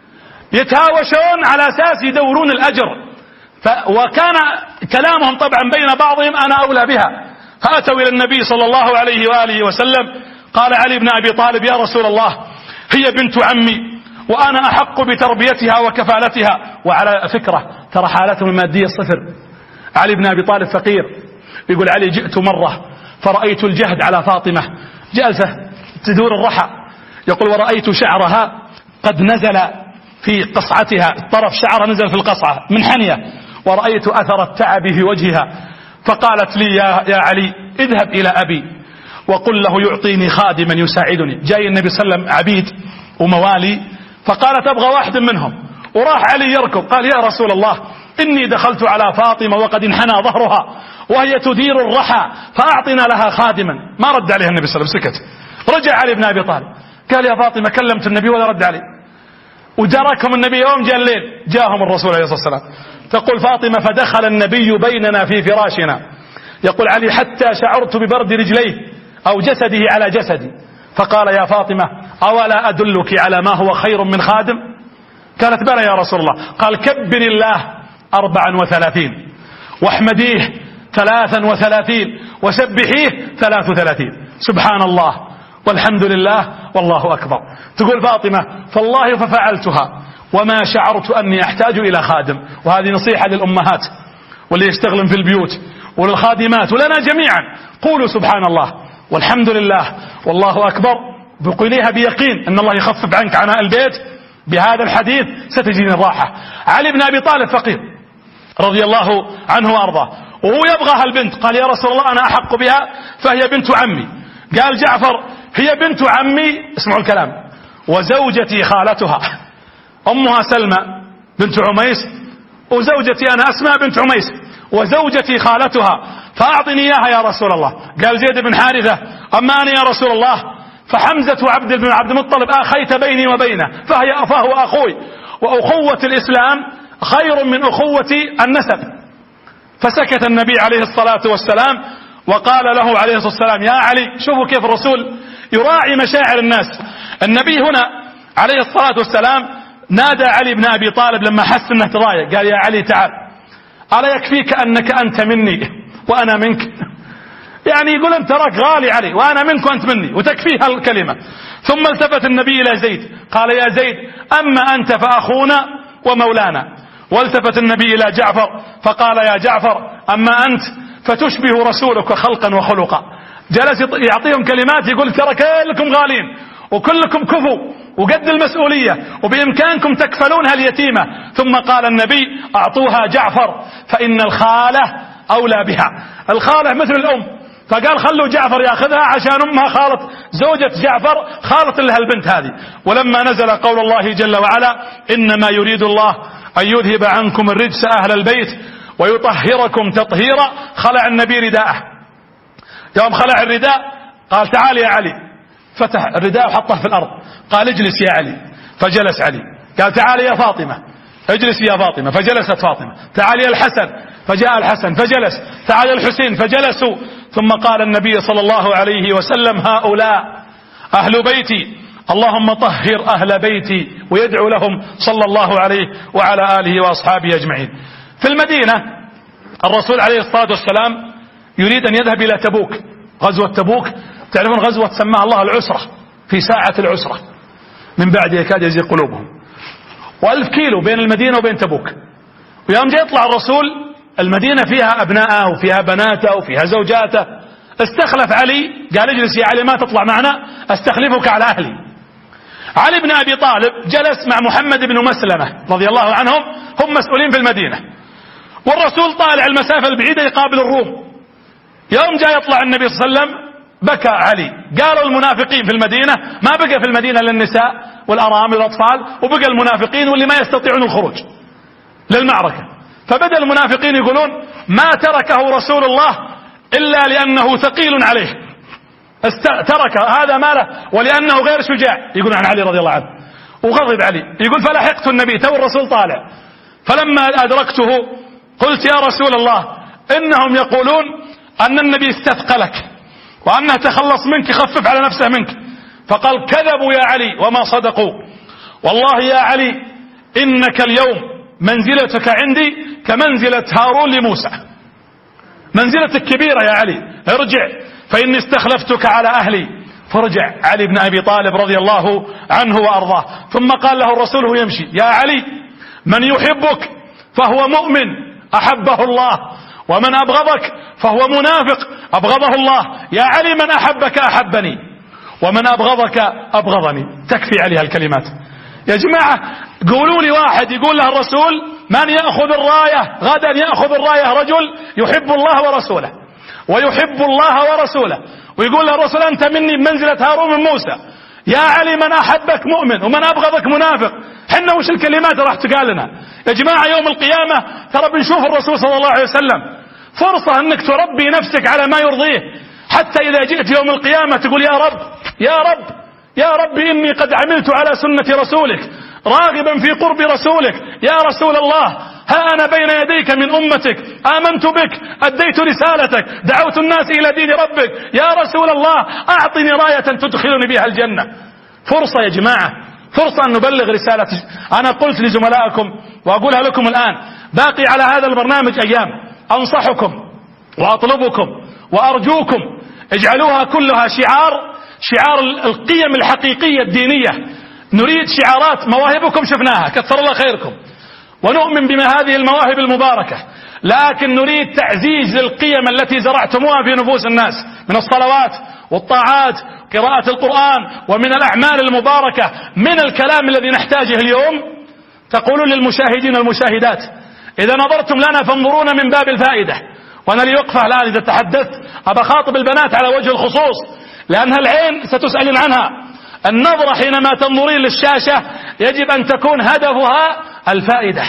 يتهاوشون على أساس يدورون الأجر. وكان كلامهم طبعا بين بعضهم: أنا أولى بها. فأتوا إلى النبي صلى الله عليه وآله وسلم. قال علي بن أبي طالب: يا رسول الله، هي بنت عمي وأنا أحق بتربيتها وكفالتها. وعلى فكرة ترى حالتهم المادية صفر، علي بن أبي طالب فقير. يقول علي: جئت مرة فرأيت الجهد على فاطمة جالسة تدور الرحى، يقول: ورأيت شعرها قد نزل في قصعتها، طرف شعرها نزل في القصعة من حنية، ورأيت أثر التعب في وجهها. فقالت لي: يا علي، اذهب إلى أبي وقل له يعطيني خادما يساعدني. جاي النبي صلى الله عليه وسلم عبيد وموالي، فقالت: أبغى واحد منهم. وراح علي يركض، قال: يا رسول الله، إني دخلت على فاطمة وقد انحنى ظهرها وهي تدير الرحى، فأعطنا لها خادما. ما رد عليها النبي صلى الله عليه وسلم، سكت. رجع علي بن أبي طالب قال: يا فاطمة، كلمت النبي ولا رد علي. ودركهم النبي يوم جاء الليل، جاءهم الرسول عليه الصلاة والسلام. تقول فاطمة: فدخل النبي بيننا في فراشنا، يقول علي: حتى شعرت ببرد رجليه أو جسده على جسدي. فقال: يا فاطمة، أولا أدلك على ما هو خير من خادم؟ قالت: بلى يا رسول الله. قال: كبر الله 34 واحمديه 33 وسبحيه 33، سبحان الله والحمد لله والله أكبر. تقول فاطمة: فالله ففعلتها وما شعرت أني أحتاج إلى خادم. وهذه نصيحة للأمهات واللي يشتغلن في البيوت وللخادمات ولنا جميعا: قولوا سبحان الله والحمد لله والله أكبر، بقوليها بيقين أن الله يخفف عنك عناء البيت. بهذا الحديث ستجدين الراحة. علي بن أبي طالب فقير رضي الله عنه وأرضاه، وهو يبغى هالبنت. قال: يا رسول الله، أنا أحق بها، فهي بنت عمي. قال جعفر: هي بنت عمي، اسمعوا الكلام، وزوجتي خالتها، أمها سلمى بنت عميس، وزوجتي أنا أسماء بنت عميس، وزوجتي خالتها، فأعطني إياها يا رسول الله. قال زيد بن حارثة: أما أنا يا رسول الله، فحمزة عبد بن عبد المطلب أخيت بيني وبينه، فهو أخوي، وأخوة الإسلام خير من أخوة النسب. فسكت النبي عليه الصلاة والسلام، وقال له عليه الصلاة والسلام: يا علي، شوفوا كيف الرسول يراعي مشاعر الناس. النبي هنا عليه الصلاة والسلام نادى علي بن أبي طالب لما حس أنه تضايق، قال: يا علي تعال، ألا يكفيك أنك أنت مني وأنا منك؟ يعني يقول أنت تراك غالي علي، وأنا منك وأنت مني، وتكفيها الكلمة. ثم التفت النبي إلى زيد، قال: يا زيد، أما أنت فأخونا ومولانا. والتفت النبي إلى جعفر فقال: يا جعفر، أما أنت فتشبه رسولك خلقا وخلقا. جلس يعطيهم كلمات، يقول: ترى كلكم غالين وكلكم كفوا وقد المسؤولية وبإمكانكم تكفلونها اليتيمة. ثم قال النبي: أعطوها جعفر فإن الخالة أولى بها. الخالة مثل الأم، فقال خلوا جعفر ياخذها عشان امها خالط زوجة جعفر خالط لها البنت هذه. ولما نزل قول الله جل وعلا إنما يريد الله أن يذهب عنكم الرجس أهل البيت ويطهركم تطهيرا، خلع النبي رداءه. يوم خلع الرداء قال تعال يا علي، فتح الرداء وحطه في الأرض، قال اجلس يا علي، فجلس علي. قال تعال يا فاطمة، اجلس يا فاطمة، فجلست فاطمة. تعال يا الحسن، فجاء الحسن فجلس. تعال يا الحسين، فجلسوا. ثم قال النبي صلى الله عليه وسلم هؤلاء أهل بيتي، اللهم طهر أهل بيتي، ويدعو لهم صلى الله عليه وعلى آله وأصحابه أجمعين. في المدينة الرسول عليه الصلاة والسلام يريد أن يذهب إلى تبوك، غزوة تبوك. تعرفون غزوة سماها الله العسرة، في ساعة العسرة من بعد يكاد يزيغ قلوبهم. و1000 كيلو بين المدينة وبين تبوك. ويوم جاء يطلع الرسول، المدينة فيها أبناءه وفيها بناته وفيها زوجاته. استخلف علي، قال اجلس يا علي ما تطلع معنا، استخلفك على أهلي. علي بن أبي طالب جلس مع محمد بن مسلمة رضي الله عنهم، هم مسؤولين في المدينة، والرسول طالع المسافة البعيدة يقابل الروم. يوم جاء يطلع النبي صلى الله عليه وسلم بكى علي. قالوا المنافقين في المدينة، ما بقى في المدينة للنساء والأرامل والأطفال، وبقى المنافقين واللي ما يستطيعون الخروج للمعركة. فبدأ المنافقين يقولون ما تركه رسول الله إلا لأنه ثقيل عليه، ترك هذا ماله ولأنه غير شجاع، يقول عن علي رضي الله عنه. وغضب علي، يقول فلحقت النبي تو الرسول طالع، فلما أدركته قلت يا رسول الله إنهم يقولون أن النبي استثقلك وأنه تخلص منك، خفف على نفسه منك. فقال كذبوا يا علي وما صدقوا، والله يا علي إنك اليوم منزلتك عندي كمنزلة هارون لموسى، منزلتك كبيرة يا علي، ارجع فإني استخلفتك على أهلي. فرجع علي بن أبي طالب رضي الله عنه وأرضاه. ثم قال له الرسول وهو يمشي يا علي من يحبك فهو مؤمن أحبه الله، ومن أبغضك فهو منافق أبغضه الله. يا علي من أحبك أحبني، ومن أبغضك أبغضني. تكفي عليها الكلمات يا جماعة. قولوا لي واحد يقول له الرسول من يأخذ الراية غدا، يأخذ الراية رجل يحب الله ورسوله ويحب الله ورسوله، ويقول له الرسول أنت مني بمنزلة هارون من موسى. يا علي من أحبك مؤمن ومن أبغضك منافق. حنا وش الكلمات راح تقال لنا يا جماعة يوم القيامة؟ ترى بنشوف الرسول صلى الله عليه وسلم، فرصة أنك تربي نفسك على ما يرضيه، حتى إذا جئت يوم القيامة تقول يا رب يا رب يا رب إني قد عملت على سنة رسولك راغبا في قرب رسولك. يا رسول الله ها أنا بين يديك من أمتك، آمنت بك، أديت رسالتك، دعوت الناس إلى دين ربك. يا رسول الله أعطني راية تدخلني بها الجنة. فرصة يا جماعة، فرصة أن نبلغ رسالة. أنا قلت لزملائكم وأقولها لكم الآن، باقي على هذا البرنامج أيام، أنصحكم وأطلبكم وأرجوكم اجعلوها كلها شعار القيم الحقيقية الدينية. نريد شعارات. مواهبكم شفناها كثر الله خيركم، ونؤمن بما هذه المواهب المباركة، لكن نريد تعزيز للقيم التي زرعتموها في نفوس الناس من الصلوات والطاعات، قراءة القرآن، ومن الأعمال المباركة، من الكلام الذي نحتاجه اليوم. تقولون للمشاهدين والمشاهدات إذا نظرتم لنا فانظرونا من باب الفائدة. وأنا لي وقفة الآن إذا تحدثت أبى خاطب البنات على وجه الخصوص، لأنها العين ستسألين عنها. النظرة حينما تنظرين للشاشة يجب أن تكون هدفها الفائدة،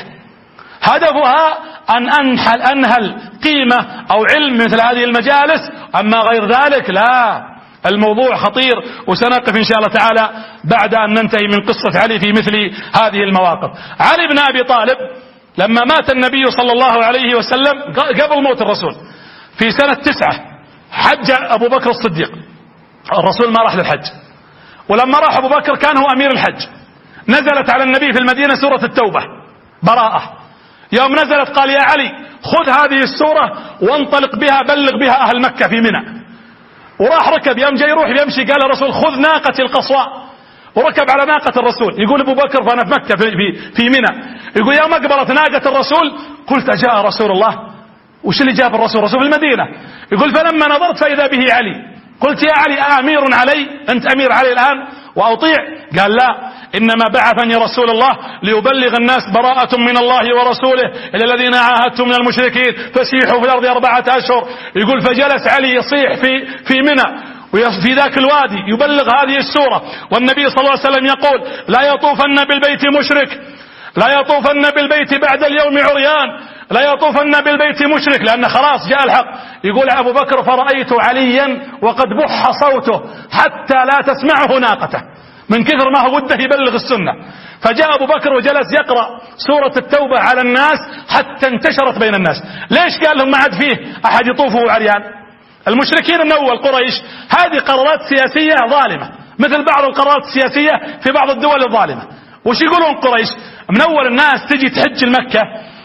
هدفها أن أنهل قيمة أو علم مثل هذه المجالس. أما غير ذلك لا، الموضوع خطير، وسنقف إن شاء الله تعالى بعد أن ننتهي من قصة علي في مثل هذه المواقف. علي بن أبي طالب لما مات النبي صلى الله عليه وسلم قبل موت الرسول في سنة 9 حج أبو بكر الصديق. الرسول ما راح للحج، ولما راح أبو بكر كان هو أمير الحج. نزلت على النبي في المدينة سورة التوبة براءة. يوم نزلت قال يا علي خذ هذه السورة وانطلق بها بلغ بها أهل مكة في منى. وراح ركب، يوم جاي يروح يمشي قال الرسول خذ ناقتي القصواء، وركب على ناقة الرسول. يقول أبو بكر فأنا في مكة في منى، يقول يوم أقبلت ناقة الرسول قلت جاء رسول الله. وش اللي جاب الرسول في المدينة؟ يقول فلما نظرت فإذا به علي، قلت يا علي أمير علي، أنت أمير علي الآن وأطيع؟ قال لا، إنما بعثني رسول الله ليبلغ الناس براءة من الله ورسوله إلى الذين عاهدتم من المشركين فسيحوا في الأرض 4 أشهر. يقول فجلس علي يصيح في منى وفي ذاك الوادي يبلغ هذه السورة، والنبي صلى الله عليه وسلم يقول لا يطوفن بالبيت مشرك، لا يطوفن بالبيت بعد اليوم عريان، لا يطوفن بالبيت مشرك، لأن خلاص جاء الحق. يقول أبو بكر فرأيت عليا وقد بح صوته حتى لا تسمعه ناقته، من كثر ما هو وده يبلغ السنة. فجاء أبو بكر وجلس يقرأ سورة التوبة على الناس حتى انتشرت بين الناس. ليش قال لهم ما عاد فيه أحد يطوفه عريان؟ المشركين من أول قريش هذه قرارات سياسية ظالمة، مثل بعض القرارات السياسية في بعض الدول الظالمة. وش يقولون قريش؟ من أول الناس تجي تحج المكة،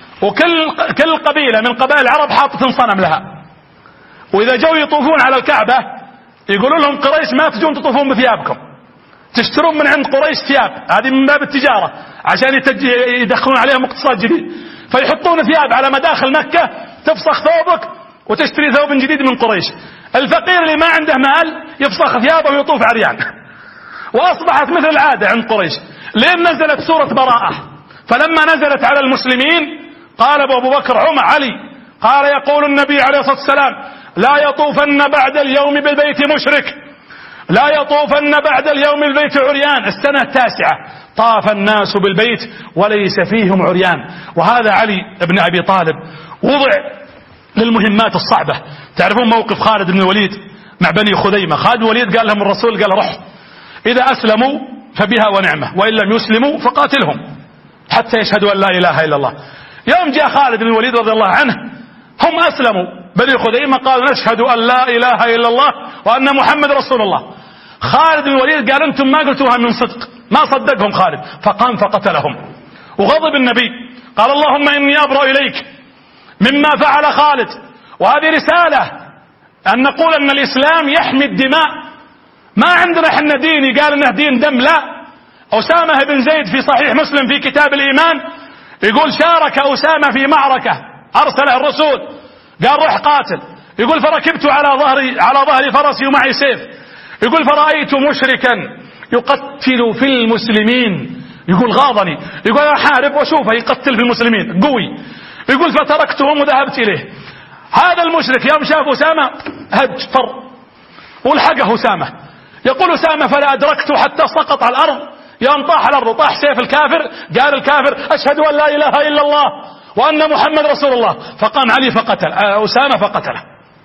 وكل قبيلة من قبائل العرب حاطة صنم لها، وإذا جو يطوفون على الكعبة يقولون لهم قريش ما تجون تطوفون بثيابكم، تشترون من عند قريش ثياب، هذه من باب التجارة عشان يدخلون عليهم اقتصاد جديد، فيحطون ثياب على مداخل مكة تفسخ ثوبك وتشتري ثوب جديد من قريش. الفقير اللي ما عنده مال يفسخ ثيابه ويطوف عريان. وأصبحت مثل العادة عند قريش لين نزلت سورة براءة. فلما نزلت على المسلمين قال أبو بكر عمر علي قال يقول النبي عليه الصلاة والسلام لا يطوفن بعد اليوم بالبيت مشرك، لا يطوفن بعد اليوم بالبيت عريان. السنة 9 طاف الناس بالبيت وليس فيهم عريان. وهذا علي بن أبي طالب وضع للمهمات الصعبة. تعرفون موقف خالد بن الوليد مع بني خذيمة؟ خالد بن الوليد قال لهم الرسول قال روح إذا أسلموا فبها ونعمة، وإن لم يسلموا فقاتلهم حتى يشهدوا أن لا إله إلا الله. يوم جاء خالد بن الوليد رضي الله عنه هم أسلموا بني خذيمة قالوا نشهد أن لا إله إلا الله وأن محمد رسول الله. خالد بن الوليد قال أنتم ما قلتوها من صدق، ما صدقهم خالد، فقام فقتلهم. وغضب النبي قال اللهم إني أبرأ إليك مما فعل خالد. وهذه رسالة أن نقول أن الإسلام يحمي الدماء، ما عندنا حنا دين قال إنه دين دم، لا. أسامة بن زيد في صحيح مسلم في كتاب الإيمان يقول شارك أسامة في معركة أرسله الرسول قال روح قاتل، يقول فركبت على ظهر فرسي ومعي سيف، يقول فرأيت مشركا يقتل في المسلمين، يقول غاضني، يقول أحارب وأشوفه يقتل في المسلمين قوي، يقول فتركتهم وذهبت إليه. هذا المشرك يوم شاف أسامة هج فر والحقه أسامة. يقول أسامة فلا أدركته حتى سقط على الأرض، يوم طاح الأرض وطاح سيف الكافر قال الكافر أشهد أن لا إله إلا الله وأن محمد رسول الله. فقام علي فقتل أسامة فقتله.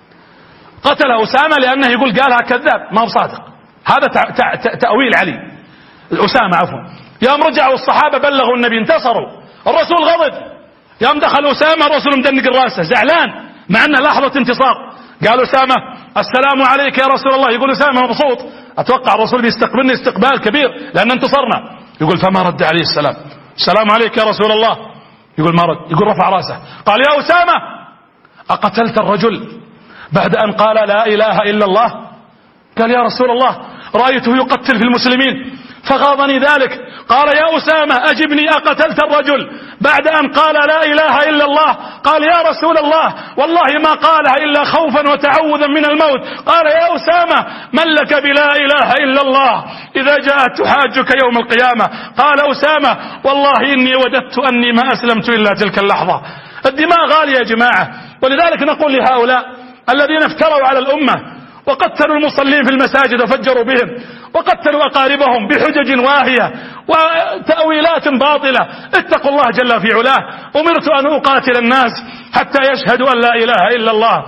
قتل أسامة لأنه يقول قالها كذاب ما هو صادق. هذا تأويل علي أسامة عفوا. يوم رجعوا الصحابة بلغوا النبي انتصروا، الرسول غضب. يوم دخل أسامة الرسول مدنق الراسة زعلان مع أنه لحظة انتصار. قال أسامة السلام عليك يا رسول الله. يقول أسامة مبسوط، أتوقع الرسول بيستقبلني استقبال كبير لأن انتصرنا. يقول فما رد عليه السلام، السلام عليك يا رسول الله. يقول ما رد. يقول رفع راسه قال يا أسامة أقتلت الرجل بعد أن قال لا إله إلا الله؟ قال يا رسول الله رأيته يقتل في المسلمين فغاضني ذلك. قال يا أسامة أجبني أقتلت الرجل بعد أن قال لا إله إلا الله؟ قال يا رسول الله والله ما قالها إلا خوفا وتعوذا من الموت. قال يا أسامة من لك بلا إله إلا الله إذا جاءت تحاجك يوم القيامة؟ قال أسامة والله إني وددت أني ما أسلمت إلا تلك اللحظة. الدماء غالية يا جماعة، ولذلك نقول لهؤلاء الذين افتروا على الأمة وقتلوا المصلين في المساجد وفجروا بهم وقتلوا أقاربهم بحجج واهية وتأويلات باطلة، اتقوا الله جل في علاه. أمرت أن أقاتل الناس حتى يشهدوا أن لا إله إلا الله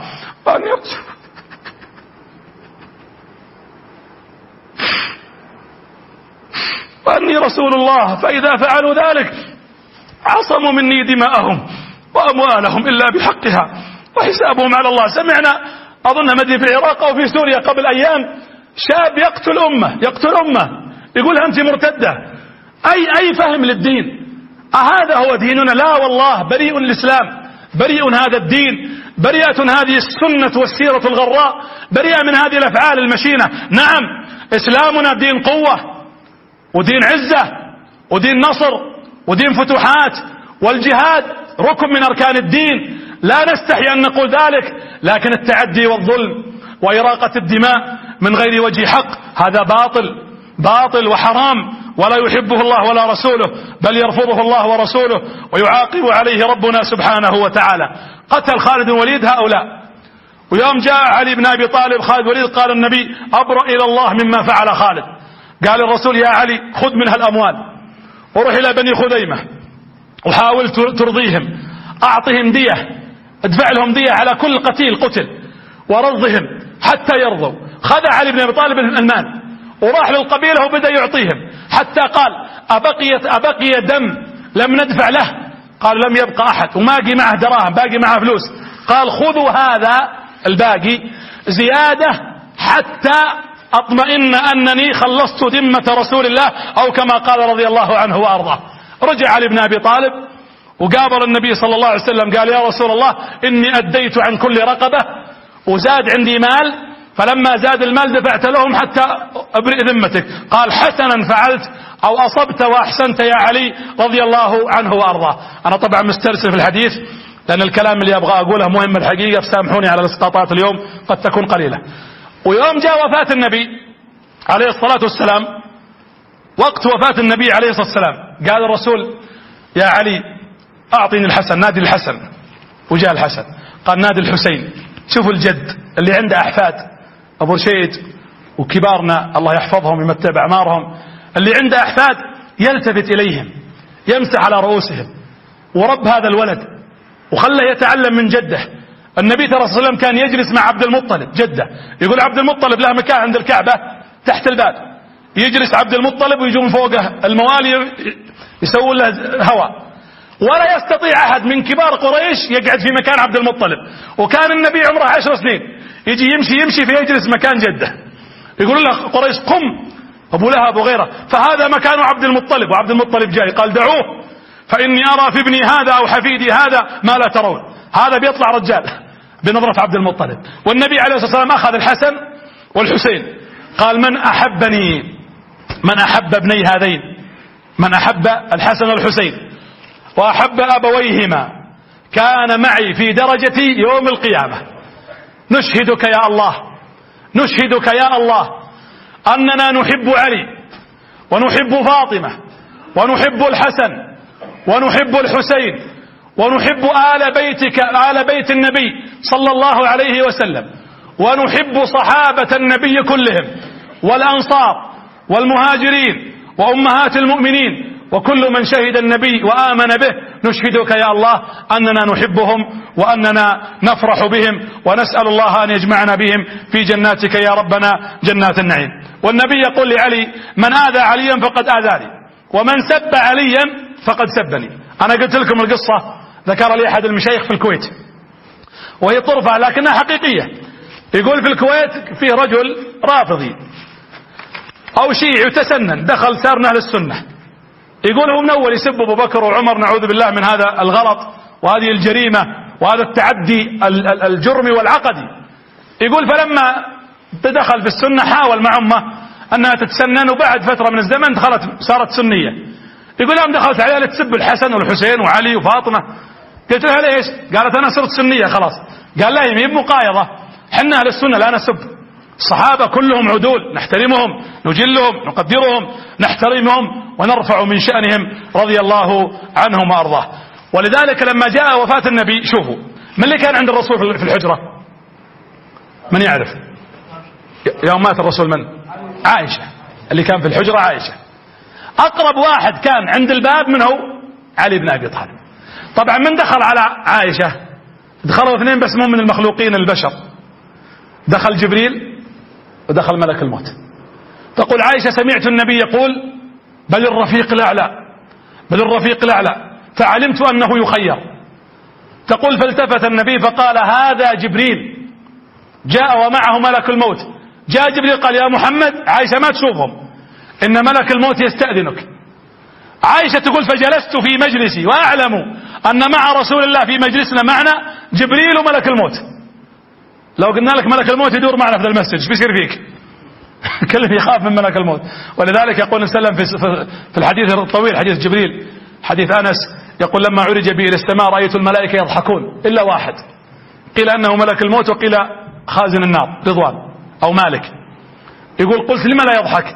وأني رسول الله، فإذا فعلوا ذلك عصموا مني دماءهم وأموالهم إلا بحقها وحسابهم على الله. سمعنا أظن مدري في العراق أو في سوريا قبل أيام شاب يقتل أمه يقول أنت مرتدة. أي فهم للدين؟ أهذا هو ديننا؟ لا والله، بريء الإسلام، بريء هذا الدين، بريئة هذه السنة والسيرة الغراء، بريئة من هذه الأفعال المشينة. نعم إسلامنا دين قوة ودين عزة ودين نصر ودين فتوحات، والجهاد ركن من أركان الدين، لا نستحي أن نقول ذلك. لكن التعدي والظلم وإراقة الدماء من غير وجه حق هذا باطل وحرام ولا يحبه الله ولا رسوله، بل يرفضه الله ورسوله ويعاقب عليه ربنا سبحانه وتعالى. قتل خالد بن الوليد هؤلاء. ويوم جاء علي بن أبي طالب خالد بن الوليد قال النبي أبرأ إلى الله مما فعل خالد. قال الرسول يا علي خذ منها الأموال وروح إلى بني خذيمة وحاول ترضيهم، أعطهم دية، ادفع لهم دية على كل قتيل قتل ورضهم حتى يرضوا. خذ علي بن أبي طالب المال وراح للقبيلة وبدأ يعطيهم حتى قال أبقي دم لم ندفع له؟ قال لم يبقى أحد، وماقي معه دراهم، باقي معه فلوس. قال خذوا هذا الباقي زيادة حتى أطمئن أنني خلصت ذمة رسول الله، أو كما قال رضي الله عنه وأرضاه. رجع علي بن أبي طالب وقابل النبي صلى الله عليه وسلم قال يا رسول الله إني أديت عن كل رقبة وزاد عندي مال، فلما زاد المال دفعت لهم حتى أبرئ ذمتك. قال حسنا فعلت أو أصبت وأحسنت يا علي رضي الله عنه وأرضاه. أنا طبعا مسترسل في الحديث لأن الكلام اللي أبغى أقوله مهم الحقيقة، فسامحوني على الاسقاطات اليوم قد تكون قليلة. ويوم جاء وفاة النبي عليه الصلاة والسلام، وقت وفاة النبي عليه الصلاة والسلام قال الرسول يا علي أعطيني الحسن، نادي الحسن. وجاء الحسن قال نادي الحسين. شوفوا الجد اللي عنده أحفاد، أبو رشيد وكبارنا الله يحفظهم ويمتع بأعمارهم، اللي عنده أحفاد يلتفت إليهم يمسح على رؤوسهم، ورب هذا الولد وخله يتعلم من جده. النبي صلى الله عليه وسلم كان يجلس مع عبد المطلب جده، يقول عبد المطلب له مكان عند الكعبة تحت الباب، يجلس عبد المطلب ويجون فوقه الموالي يسوون له هواء، ولا يستطيع أحد من كبار قريش يقعد في مكان عبد المطلب. وكان النبي عمره 10 سنين يجي يمشي فيجلس مكان جده، يقول له قريش قم، أبو لهب وغيره، فهذا مكان عبد المطلب. وعبد المطلب جاي قال دعوه فإني أرى في ابني هذا أو حفيدي هذا ما لا ترون، هذا بيطلع رجال بنظرة عبد المطلب. والنبي عليه الصلاة والسلام أخذ الحسن والحسين قال من أحب ابني هذين، من أحب الحسن والحسين وأحب أبويهما كان معي في درجتي يوم القيامة. نشهدك يا الله، نشهدك يا الله أننا نحب علي ونحب فاطمة ونحب الحسن ونحب الحسين ونحب آل بيت النبي صلى الله عليه وسلم، ونحب صحابة النبي كلهم والأنصار والمهاجرين وأمهات المؤمنين وكل من شهد النبي وآمن به. نشهدك يا الله أننا نحبهم وأننا نفرح بهم، ونسأل الله أن يجمعنا بهم في جناتك يا ربنا جنات النعيم. والنبي يقول لعلي من آذى عليا فقد آذاني، ومن سب عليا فقد سبني. أنا قلت لكم القصة، ذكر لي أحد المشايخ في الكويت وهي طرفة لكنها حقيقية. يقول في الكويت فيه رجل رافضي أو شيعي يتسنن دخل صار من أهل السنة، يقول هو من أول يسب أبو بكر وعمر، نعوذ بالله من هذا الغلط وهذه الجريمة وهذا التعدي الجرمي والعقدي. يقول فلما تدخل في السنة حاول مع أمه أنها تتسنن، وبعد فترة من الزمن صارت سنية. يقول يوم دخلت عليها لتسب الحسن والحسين وعلي وفاطمة، قلت لها ليش؟ قالت أنا صرت سنية خلاص. قال لا هي مقايضة، حنا أهل السنة لا نسب، الصحابة كلهم عدول، نحترمهم نجلهم نقدرهم نحترمهم ونرفع من شأنهم رضي الله عنهم وأرضاه. ولذلك لما جاء وفاة النبي شوفوا من اللي كان عند الرسول في الحجرة؟ من يعرف؟ يوم مات الرسول من؟ عائشة. اللي كان في الحجرة عائشة. أقرب واحد كان عند الباب من هو؟ علي بن أبي طالب. طبعا من دخل على عائشة؟ دخلوا اثنين بس مو من المخلوقين البشر، دخل جبريل ودخل ملك الموت. تقول عائشة سمعت النبي يقول بل الرفيق الأعلى بل الرفيق الأعلى، فعلمت أنه يخير. تقول فالتفت النبي فقال هذا جبريل جاء ومعه ملك الموت. جاء جبريل قال يا محمد عائشة ما تشوفهم إن ملك الموت يستأذنك. عائشة تقول فجلست في مجلسي وأعلم أن مع رسول الله في مجلسنا معنا جبريل وملك الموت. لو قلنا لك ملك الموت يدور معنا في المسجد ايش بيصير فيك؟ كله يخاف من ملك الموت. ولذلك يقول وسلم في الحديث الطويل حديث جبريل حديث أنس يقول لما عرج به إلى السماء رأيت الملائكة يضحكون إلا واحد، قيل أنه ملك الموت وقيل خازن النار رضوان أو مالك. يقول قلت لما لا يضحك؟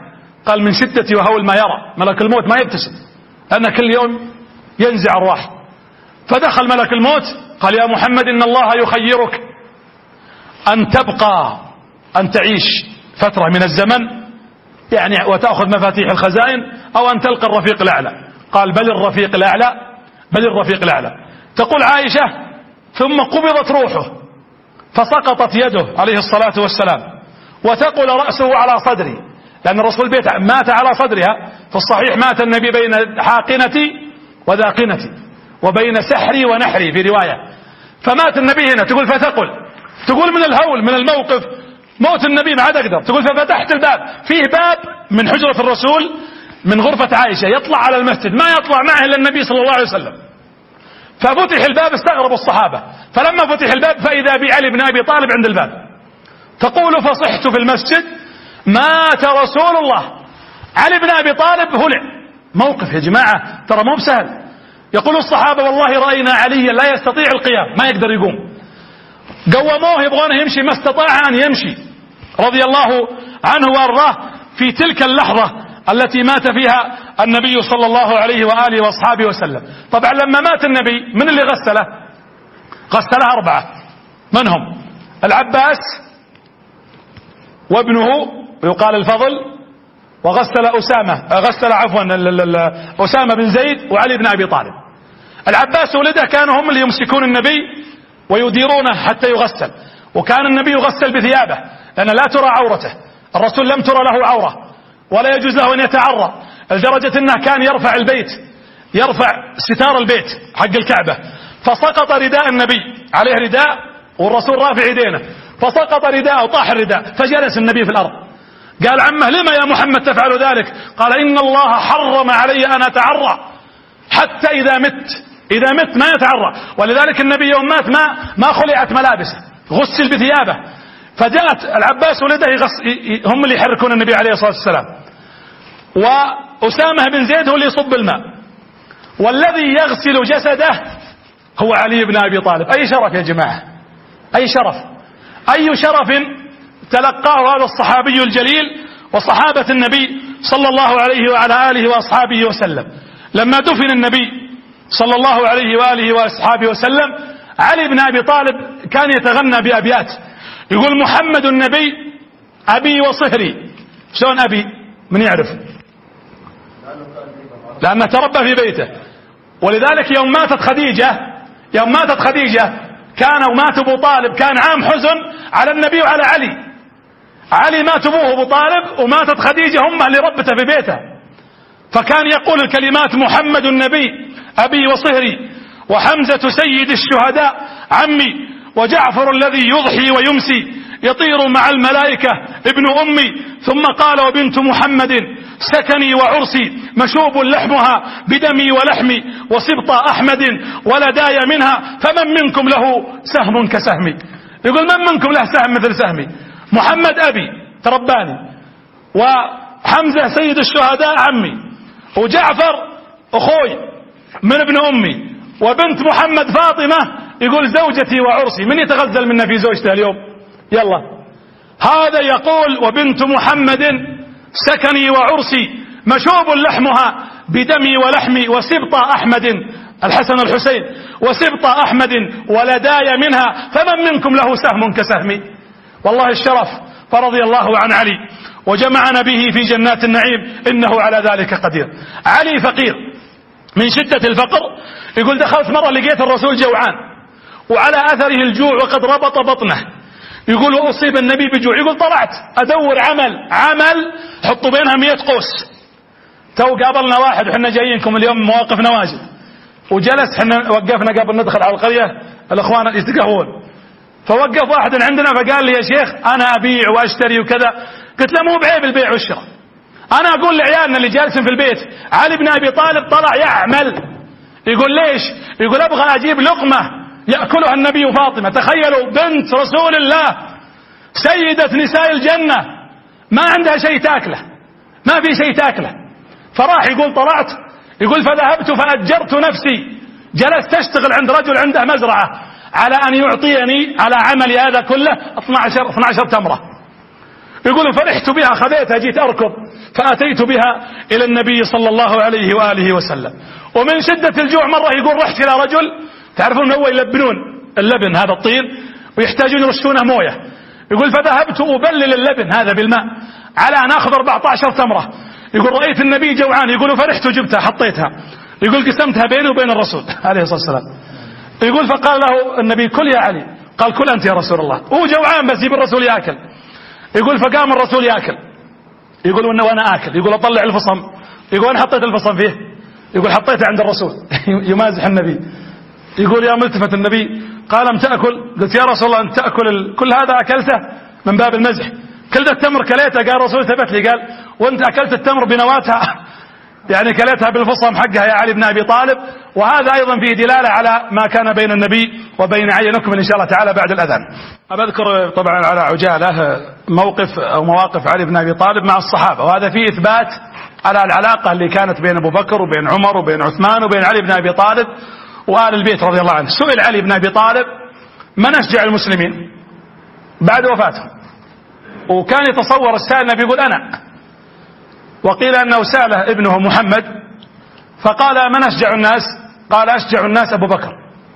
قال من شدة وهول ما يرى، ملك الموت ما يبتسم لأن كل يوم ينزع أرواح. فدخل ملك الموت قال يا محمد إن الله يخيرك أن تبقى، أن تعيش فترة من الزمن يعني وتأخذ مفاتيح الخزائن، أو أن تلقى الرفيق الأعلى. قال بل الرفيق الأعلى، بل الرفيق الأعلى. تقول عائشة ثم قبضت روحه فسقطت يده عليه الصلاة والسلام، وتقول رأسه على صدري، لأن الرسول بيت مات على صدرها. في الصحيح مات النبي بين حاقنتي وذاقنتي وبين سحري ونحري في رواية، فمات النبي هنا. تقول تقول من الهول من الموقف موت النبي ما عاد أقدر. تقول ففتحت الباب، فيه باب من حجرة الرسول من غرفة عائشة يطلع على المسجد، ما يطلع معه إلا النبي صلى الله عليه وسلم. ففتح الباب استغرب الصحابة، فلما فتح الباب فإذا بعلي بن أبي طالب عند الباب. تقول فصحت في المسجد مات رسول الله. علي بن أبي طالب هلع. موقف يا جماعة ترى مو بسهل. يقول الصحابة والله رأينا عليا لا يستطيع القيام، ما يقدر يقوم. قوموه يبغونه يمشي، ما استطاع أن يمشي رضي الله عنه وأرضاه في تلك اللحظة التي مات فيها النبي صلى الله عليه وآله وأصحابه وسلم. طبعا لما مات النبي من اللي غسله؟ غسله 4، من هم؟ العباس وابنه ويقال الفضل، وغسل أسامة بن زيد وعلي بن أبي طالب. العباس ولده كانوا هم اللي يمسكون النبي ويديرونه حتى يغسل، وكان النبي يغسل بثيابه لأن لا ترى عورته، الرسول لم ترى له عورة ولا يجوز له أن يتعرى، لدرجة أنه كان يرفع البيت، يرفع ستار البيت حق الكعبة. فسقط رداء النبي، عليه رداء والرسول رافع يدينه، فسقط رداءه وطاح الرداء، فجلس النبي في الأرض. قال عمه لما يا محمد تفعل ذلك؟ قال إن الله حرم علي أن أتعرى حتى إذا مت ما يتعرى. ولذلك النبي يوم مات ما خلعت ملابسه، غسل بثيابه. فجاءت العباس ولده هم اللي يحركون النبي عليه الصلاة والسلام، وأسامة بن زيد هو اللي يصب الماء، والذي يغسل جسده هو علي بن أبي طالب. أي شرف يا جماعة، أي شرف، أي شرف تلقاه هذا الصحابي الجليل وصحابة النبي صلى الله عليه وعلى آله وأصحابه وسلم. لما دفن النبي صلى الله عليه وآله وأصحابه وسلم، علي بن أبي طالب كان يتغنى بأبيات، يقول محمد النبي أبي وصهري. شلون أبي؟ من يعرف؟ لأنه تربى في بيته. ولذلك يوم ماتت خديجة ومات أبو طالب كان عام حزن على النبي وعلى علي مات أبوه أبو طالب وماتت خديجة أمه اللي ربته في بيته، فكان يقول الكلمات محمد النبي أبي وصهري، وحمزة سيد الشهداء عمي، وجعفر الذي يضحي ويمسي يطير مع الملائكة ابن أمي. ثم قال وبنت محمد سكني وعرسي مشوب لحمها بدمي ولحمي، وسبط أحمد ولداي منها، فمن منكم له سهم كسهمي. يقول من منكم له سهم مثل سهمي؟ محمد أبي ترباني، وحمزة سيد الشهداء عمي، وجعفر أخوي من ابن أمي، وبنت محمد فاطمة يقول زوجتي وعرسي. من يتغزل منا في زوجته اليوم؟ يلا، هذا يقول وبنت محمد سكني وعرسي مشوب لحمها بدمي ولحمي، وسبط أحمد الحسن الحسين، وسبط أحمد ولداي منها، فمن منكم له سهم كسهمي. والله الشرف، فرضي الله عن علي وجمعنا به في جنات النعيم إنه على ذلك قدير. علي فقير من شدة الفقر. يقول دخلت مرة لقيت الرسول جوعان وعلى أثره الجوع وقد ربط بطنه. يقول وأصيب النبي بجوع. يقول طلعت أدور عمل حطوا بينها 100 قوس. تو قابلنا واحد وحنا جايينكم اليوم مواقف نواجد، وجلس حنا وقفنا قبل ندخل على القرية الأخوان يتقهون، فوقف واحد عندنا فقال لي يا شيخ أنا أبيع وأشتري وكذا. قلت له مو بعيب البيع والشراء، أنا أقول لعيالنا اللي جالسين في البيت علي بن أبي طالب طلع يعمل. يقول ليش؟ يقول أبغى أجيب لقمة يأكلها النبي وفاطمة. تخيلوا بنت رسول الله سيدة نساء الجنة ما عندها شيء تاكله، ما في شيء تاكله. فراح يقول طلعت، يقول فذهبت فأجرت نفسي، جلست تشتغل عند رجل عنده مزرعة على أن يعطيني على عملي هذا كله 12 تمرة. يقول فرحت بها خذيتها جيت أركض فأتيت بها إلى النبي صلى الله عليه وآله وسلم. ومن شدة الجوع مرة يقول رحت إلى رجل تعرفون هو يلبنون اللبن هذا الطين ويحتاجون يرشونه مويه، يقول فذهبت أبلل اللبن هذا بالماء على أن أخذ 14 تمرة. يقول رأيت النبي جوعان، يقول فرحت وجبتها حطيتها، يقول قسمتها بيني وبين الرسول عليه الصلاة والسلام. يقول فقال له النبي كل يا علي، قال كل أنت يا رسول الله، هو جوعان بس يبي الرسول يأكل. يقول فقام الرسول يأكل، يقول وأنا آكل، يقول أطلع الفصم، يقول أنا حطيت الفصم فيه، يقول حطيته عند الرسول يمازح النبي. يقول يا ملتفت النبي قال أم تأكل؟ قلت يا رسول الله أنت تأكل كل هذا أكلته من باب المزح، كل ده التمر كليته؟ قال الرسول ثبت لي، قال وانت أكلت التمر بنواتها يعني كليتها بالفصم حقها يا علي بن أبي طالب. وهذا أيضا فيه دلالة على ما كان بين النبي وبين علي، نكمل إن شاء الله تعالى بعد الأذان. أذكر طبعا على عجالة موقف أو مواقف علي بن أبي طالب مع الصحابة، وهذا فيه إثبات على العلاقة اللي كانت بين أبو بكر وبين عمر وبين عثمان وبين علي بن أبي طالب وآل البيت رضي الله عنه. سئل علي بن أبي طالب من أشجع المسلمين بعد وفاتهم، وكان يتصور السائل بيقول أنا، وقيل أنه سأله ابنه محمد فقال من أشجع الناس؟ قال أشجع الناس أبو بكر.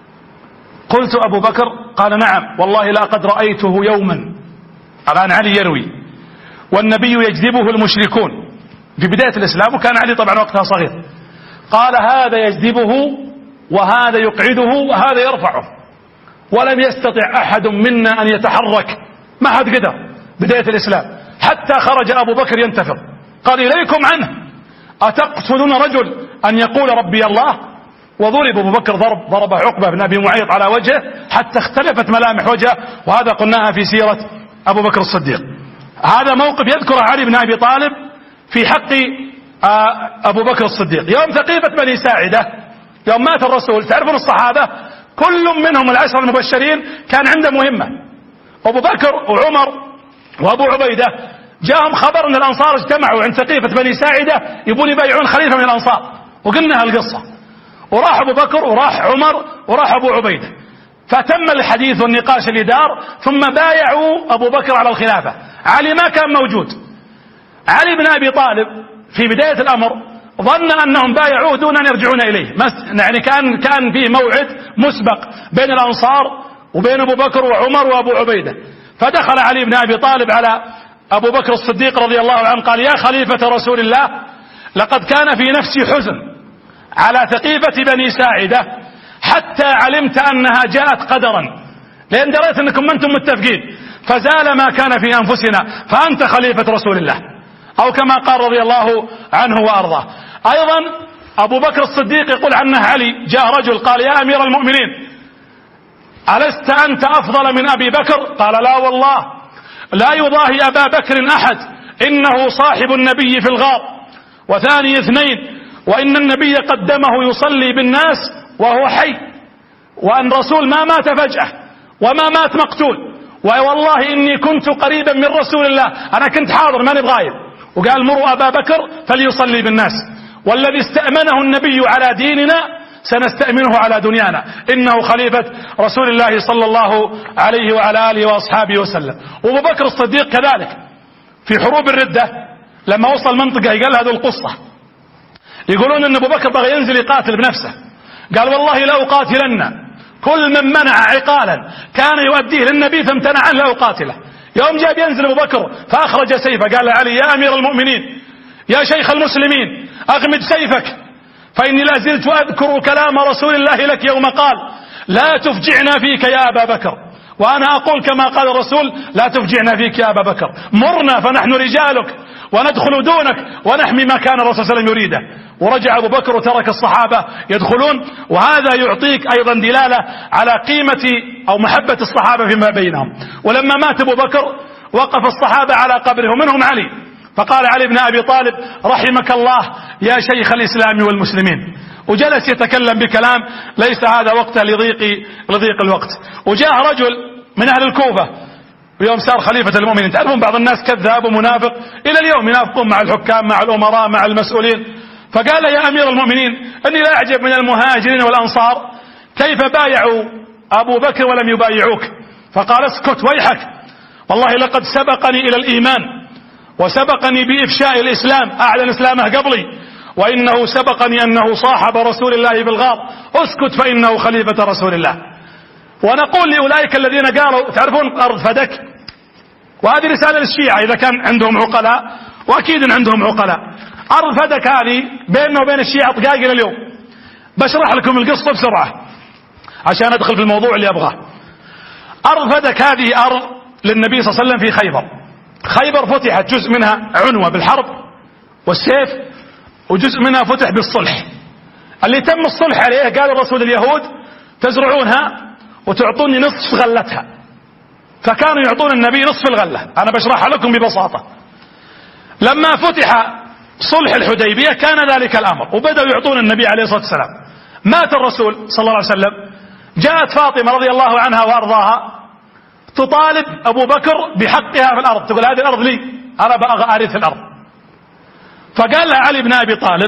قلت أبو بكر؟ قال نعم والله لقد رأيته يوما. الآن علي يروي والنبي يجذبه المشركون في بداية الإسلام، وكان علي طبعا وقتها صغير. قال هذا يجذبه وهذا يقعده وهذا يرفعه، ولم يستطع أحد منا أن يتحرك، ما حد قدر بداية الإسلام، حتى خرج أبو بكر ينتفض قال إليكم عنه، أتقتلون رجل أن يقول ربي الله؟ وضرب أبو بكر ضرب عقبة بن أبي معيط على وجهه حتى اختلفت ملامح وجهه، وهذا قلناها في سيرة أبو بكر الصديق. هذا موقف يذكر علي بن أبي طالب في حق أبو بكر الصديق. يوم ثقيفة بني ساعدة، يوم مات الرسول، تعرفون الصحابة كل منهم العشر المبشرين كان عنده مهمة. أبو بكر وعمر وأبو عبيدة جاءهم خبر أن الأنصار اجتمعوا عند ثقيفة بني ساعدة يبون يبايعون خليفة من الأنصار، وقلنا هالقصة، وراح أبو بكر وراح عمر وراح أبو عبيدة، فتم الحديث والنقاش اللي دار، ثم بايعوا أبو بكر على الخلافة. علي ما كان موجود. علي بن أبي طالب في بداية الأمر ظن أنهم بايعوه دون أن يرجعون إليه، يعني كان فيه موعد مسبق بين الأنصار وبين أبو بكر وعمر وأبو عبيدة. فدخل علي بن أبي طالب على أبو بكر الصديق رضي الله عنه قال يا خليفة رسول الله، لقد كان في نفسي حزن على ثقيفة بني ساعدة حتى علمت أنها جاءت قدرا، لأن دريت أنكم أنتم متفقين، فزال ما كان في أنفسنا، فأنت خليفة رسول الله، أو كما قال رضي الله عنه وأرضاه. أيضا أبو بكر الصديق يقول عنه علي جاء رجل قال يا أمير المؤمنين ألست أنت أفضل من أبي بكر؟ قال لا والله لا يضاهي أبا بكر أحد، إنه صاحب النبي في الغار، وثاني اثنين وإن النبي قدمه يصلي بالناس وهو حي، وأن رسول ما مات فجأة وما مات مقتول، والله إني كنت قريبا من رسول الله، أنا كنت حاضر ماني بغايب، وقال مروا أبا بكر فليصلي بالناس، والذي استأمنه النبي على ديننا سنستأمنه على دنيانا، إنه خليفة رسول الله صلى الله عليه وعلى آله وأصحابه وسلم. وأبو بكر الصديق كذلك في حروب الردة لما وصل منطقة قال هذه القصة، يقولون أن أبو بكر بغى ينزل يقاتل بنفسه، قال والله لا أقاتلن كل من منع عقالا كان يؤديه للنبي فامتنع عنه لا أقاتله. يوم جاء ينزل أبو بكر فأخرج سيفه قال علي يا أمير المؤمنين يا شيخ المسلمين أغمد سيفك، فإني لا زلت أذكر كلام رسول الله لك يوم قال لا تفجعنا فيك يا أبا بكر، وأنا أقول كما قال الرسول لا تفجعنا فيك يا أبا بكر، مرنا فنحن رجالك وندخل دونك ونحمي ما كان الرسول صلى الله عليه وسلم يريده. ورجع أبو بكر وترك الصحابة يدخلون، وهذا يعطيك أيضا دلالة على قيمة أو محبة الصحابة فيما بينهم. ولما مات أبو بكر وقف الصحابة على قبره ومنهم علي، فقال علي بن أبي طالب رحمك الله يا شيخ الإسلام والمسلمين، وجلس يتكلم بكلام ليس هذا وقته لضيق الوقت. وجاء رجل من أهل الكوفة ويوم صار خليفة المؤمنين، تعرفون بعض الناس كذاب ومنافق إلى اليوم ينافقون مع الحكام مع الأمراء مع المسؤولين، فقال يا أمير المؤمنين إني لا أعجب من المهاجرين والأنصار كيف بايعوا أبو بكر ولم يبايعوك، فقال اسكت ويحك، والله لقد سبقني إلى الإيمان وسبقني بإفشاء الإسلام، أعلن إسلامه قبلي، وإنه سبقني أنه صاحب رسول الله بالغار، اسكت فإنه خليفة رسول الله. ونقول لأولئك الذين قالوا تعرفون أرض فدك، وهذه رسالة للشيعة إذا كان عندهم عقلاء، وأكيد عندهم عقلاء. أرض فدك هذه بيننا وبين الشيعة دقائق اليوم. بشرح لكم القصة بسرعة عشان أدخل في الموضوع اللي أبغاه. أرض فدك هذه أرض للنبي صلى الله عليه وسلم في خيبر. خيبر فتحت جزء منها عنوة بالحرب والسيف، وجزء منها فتح بالصلح. اللي تم الصلح عليه قال الرسول اليهود تزرعونها وتعطوني نصف غلتها، فكانوا يعطون النبي نصف الغلة. أنا بشرحها لكم ببساطة. لما فتح صلح الحديبية كان ذلك الأمر، وبدأوا يعطون النبي عليه الصلاة والسلام. مات الرسول صلى الله عليه وسلم، جاءت فاطمة رضي الله عنها وأرضاها تطالب أبو بكر بحقها في الأرض، تقول هذه الأرض لي، أنا بأغى أرث الأرض. فقال لها علي بن أبي طالب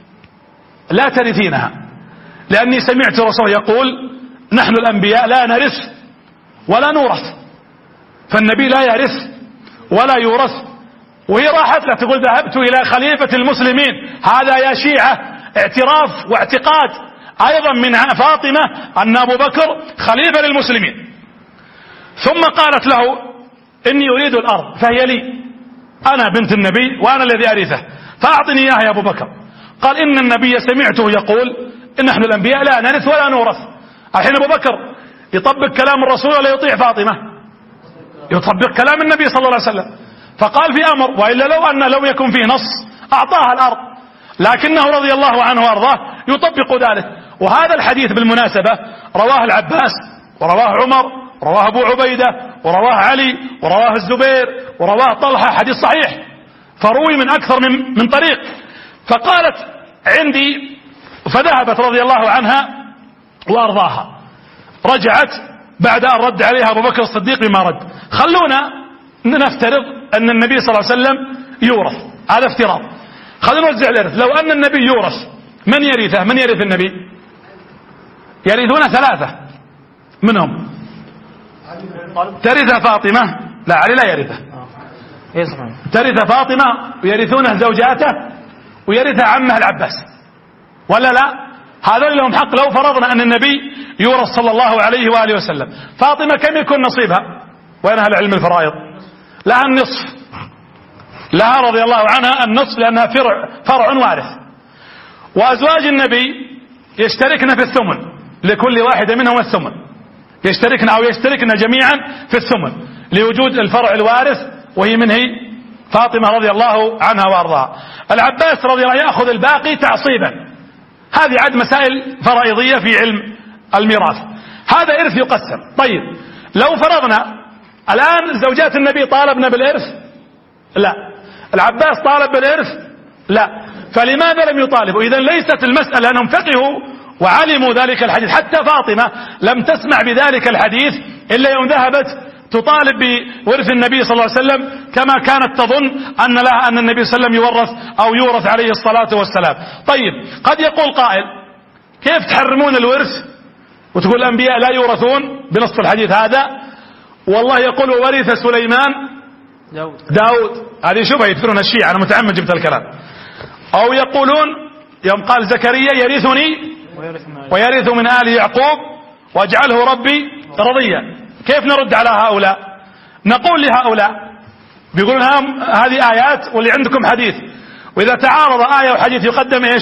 لا ترثينها، لأني سمعت الرسول يقول نحن الأنبياء لا نرث ولا نورث، فالنبي لا يرث ولا يورث. وهي راحت لا تقول ذهبت إلى خليفة المسلمين. هذا يا شيعة اعتراف واعتقاد أيضا من فاطمة أن أبو بكر خليفة للمسلمين. ثم قالت له إني أريد الأرض فهي لي، أنا بنت النبي وأنا الذي أرثه، فأعطني إياها يا أبو بكر. قال إن النبي سمعته يقول إن نحن الأنبياء لا نرث ولا نورث. الحين أبو بكر يطبق كلام الرسول ولا يطيع فاطمة؟ يطبق كلام النبي صلى الله عليه وسلم. فقال في أمر، وإلا لو يكن فيه نص أعطاها الأرض، لكنه رضي الله عنه وأرضاه يطبق ذلك. وهذا الحديث بالمناسبة رواه العباس ورواه عمر ورواه أبو عبيدة ورواه علي ورواه الزبير ورواه طلحة، حديث صحيح، فروي من أكثر من طريق. فقالت عندي، فذهبت رضي الله عنها وأرضاها. رجعت بعد أن رد عليها أبو بكر الصديق بما رد. خلونا نفترض أن النبي صلى الله عليه وسلم يورث، هذا افتراض. خلونا نوزع الإرث. لو أن النبي يورث من يرثه؟ من يرث النبي؟ يرثون ثلاثة منهم. ترث فاطمة، لا علي لا يرثه، ترث فاطمة ويرثونه زوجاته ويرث عمه العباس، ولا لا؟ هذول لهم حق. لو فرضنا أن النبي يورث صلى الله عليه وآله وسلم، فاطمة كم يكون نصيبها؟ وين أهل علم الفرائض؟ لها النصف، لها رضي الله عنها النصف، لأنها فرع وارث. وأزواج النبي يشتركن في الثمن، لكل واحدة منهم الثمن، يشتركن أو يشتركن جميعا في الثمن لوجود الفرع الوارث، وهي من هي فاطمة رضي الله عنها وارضاها. العباس رضي الله عنه يأخذ الباقي تعصيبا. هذه عد مسائل فرائضية في علم الميراث. هذا إرث يقسم. طيب لو فرضنا الآن زوجات النبي طالبنا بالإرث؟ لا. العباس طالب بالإرث؟ لا. فلماذا لم يطالبوا؟ إذن ليست المسألة أنهم فقهوا وعلموا ذلك الحديث. حتى فاطمة لم تسمع بذلك الحديث إلا يوم ذهبت تطالب بورث النبي صلى الله عليه وسلم، كما كانت تظن أن لها أن النبي صلى الله عليه وسلم يورث أو يورث عليه الصلاة والسلام. طيب قد يقول قائل كيف تحرمون الورث وتقول الأنبياء لا يورثون بنص الحديث هذا؟ والله يقول ورث سليمان داود. هذه شبهة يذكرون الشيعة، أنا متعمد جبت الكلام. أو يقولون يوم قال زكريا يرثني ويرث من آل يعقوب واجعله ربي رضيا. كيف نرد على هؤلاء؟ نقول لهؤلاء بيقولون هذه آيات واللي عندكم حديث، وإذا تعارض آية وحديث يقدم إيش؟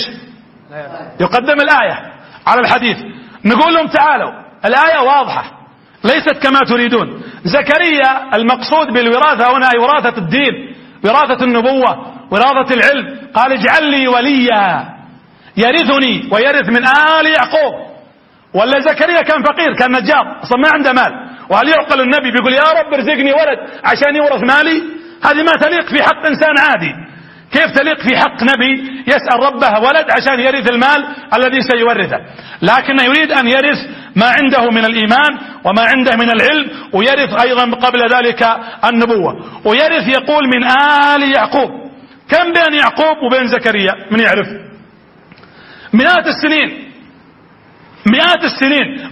يقدم الآية على الحديث. نقول لهم تعالوا، الآية واضحة ليست كما تريدون. زكريا المقصود بالوراثة هنا وراثة الدين، وراثة النبوة، وراثة العلم. قال اجعل لي وليا يرثني ويرث من آل يعقوب. ولا زكريا كان فقير، كان نجار، أصلا ما عنده مال، وهل يعقل النبي بيقول يا رب ارزقني ولد عشان يورث مالي؟ هذه ما تليق في حق إنسان عادي. كيف تليق في حق نبي يسأل ربه ولد عشان يرث المال الذي سيورثه؟ لكن يريد أن يرث ما عنده من الإيمان وما عنده من العلم، ويرث أيضا قبل ذلك النبوة، ويرث يقول من آل يعقوب. كم بين يعقوب وبين زكريا؟ من يعرف؟ مئات السنين، مئات السنين.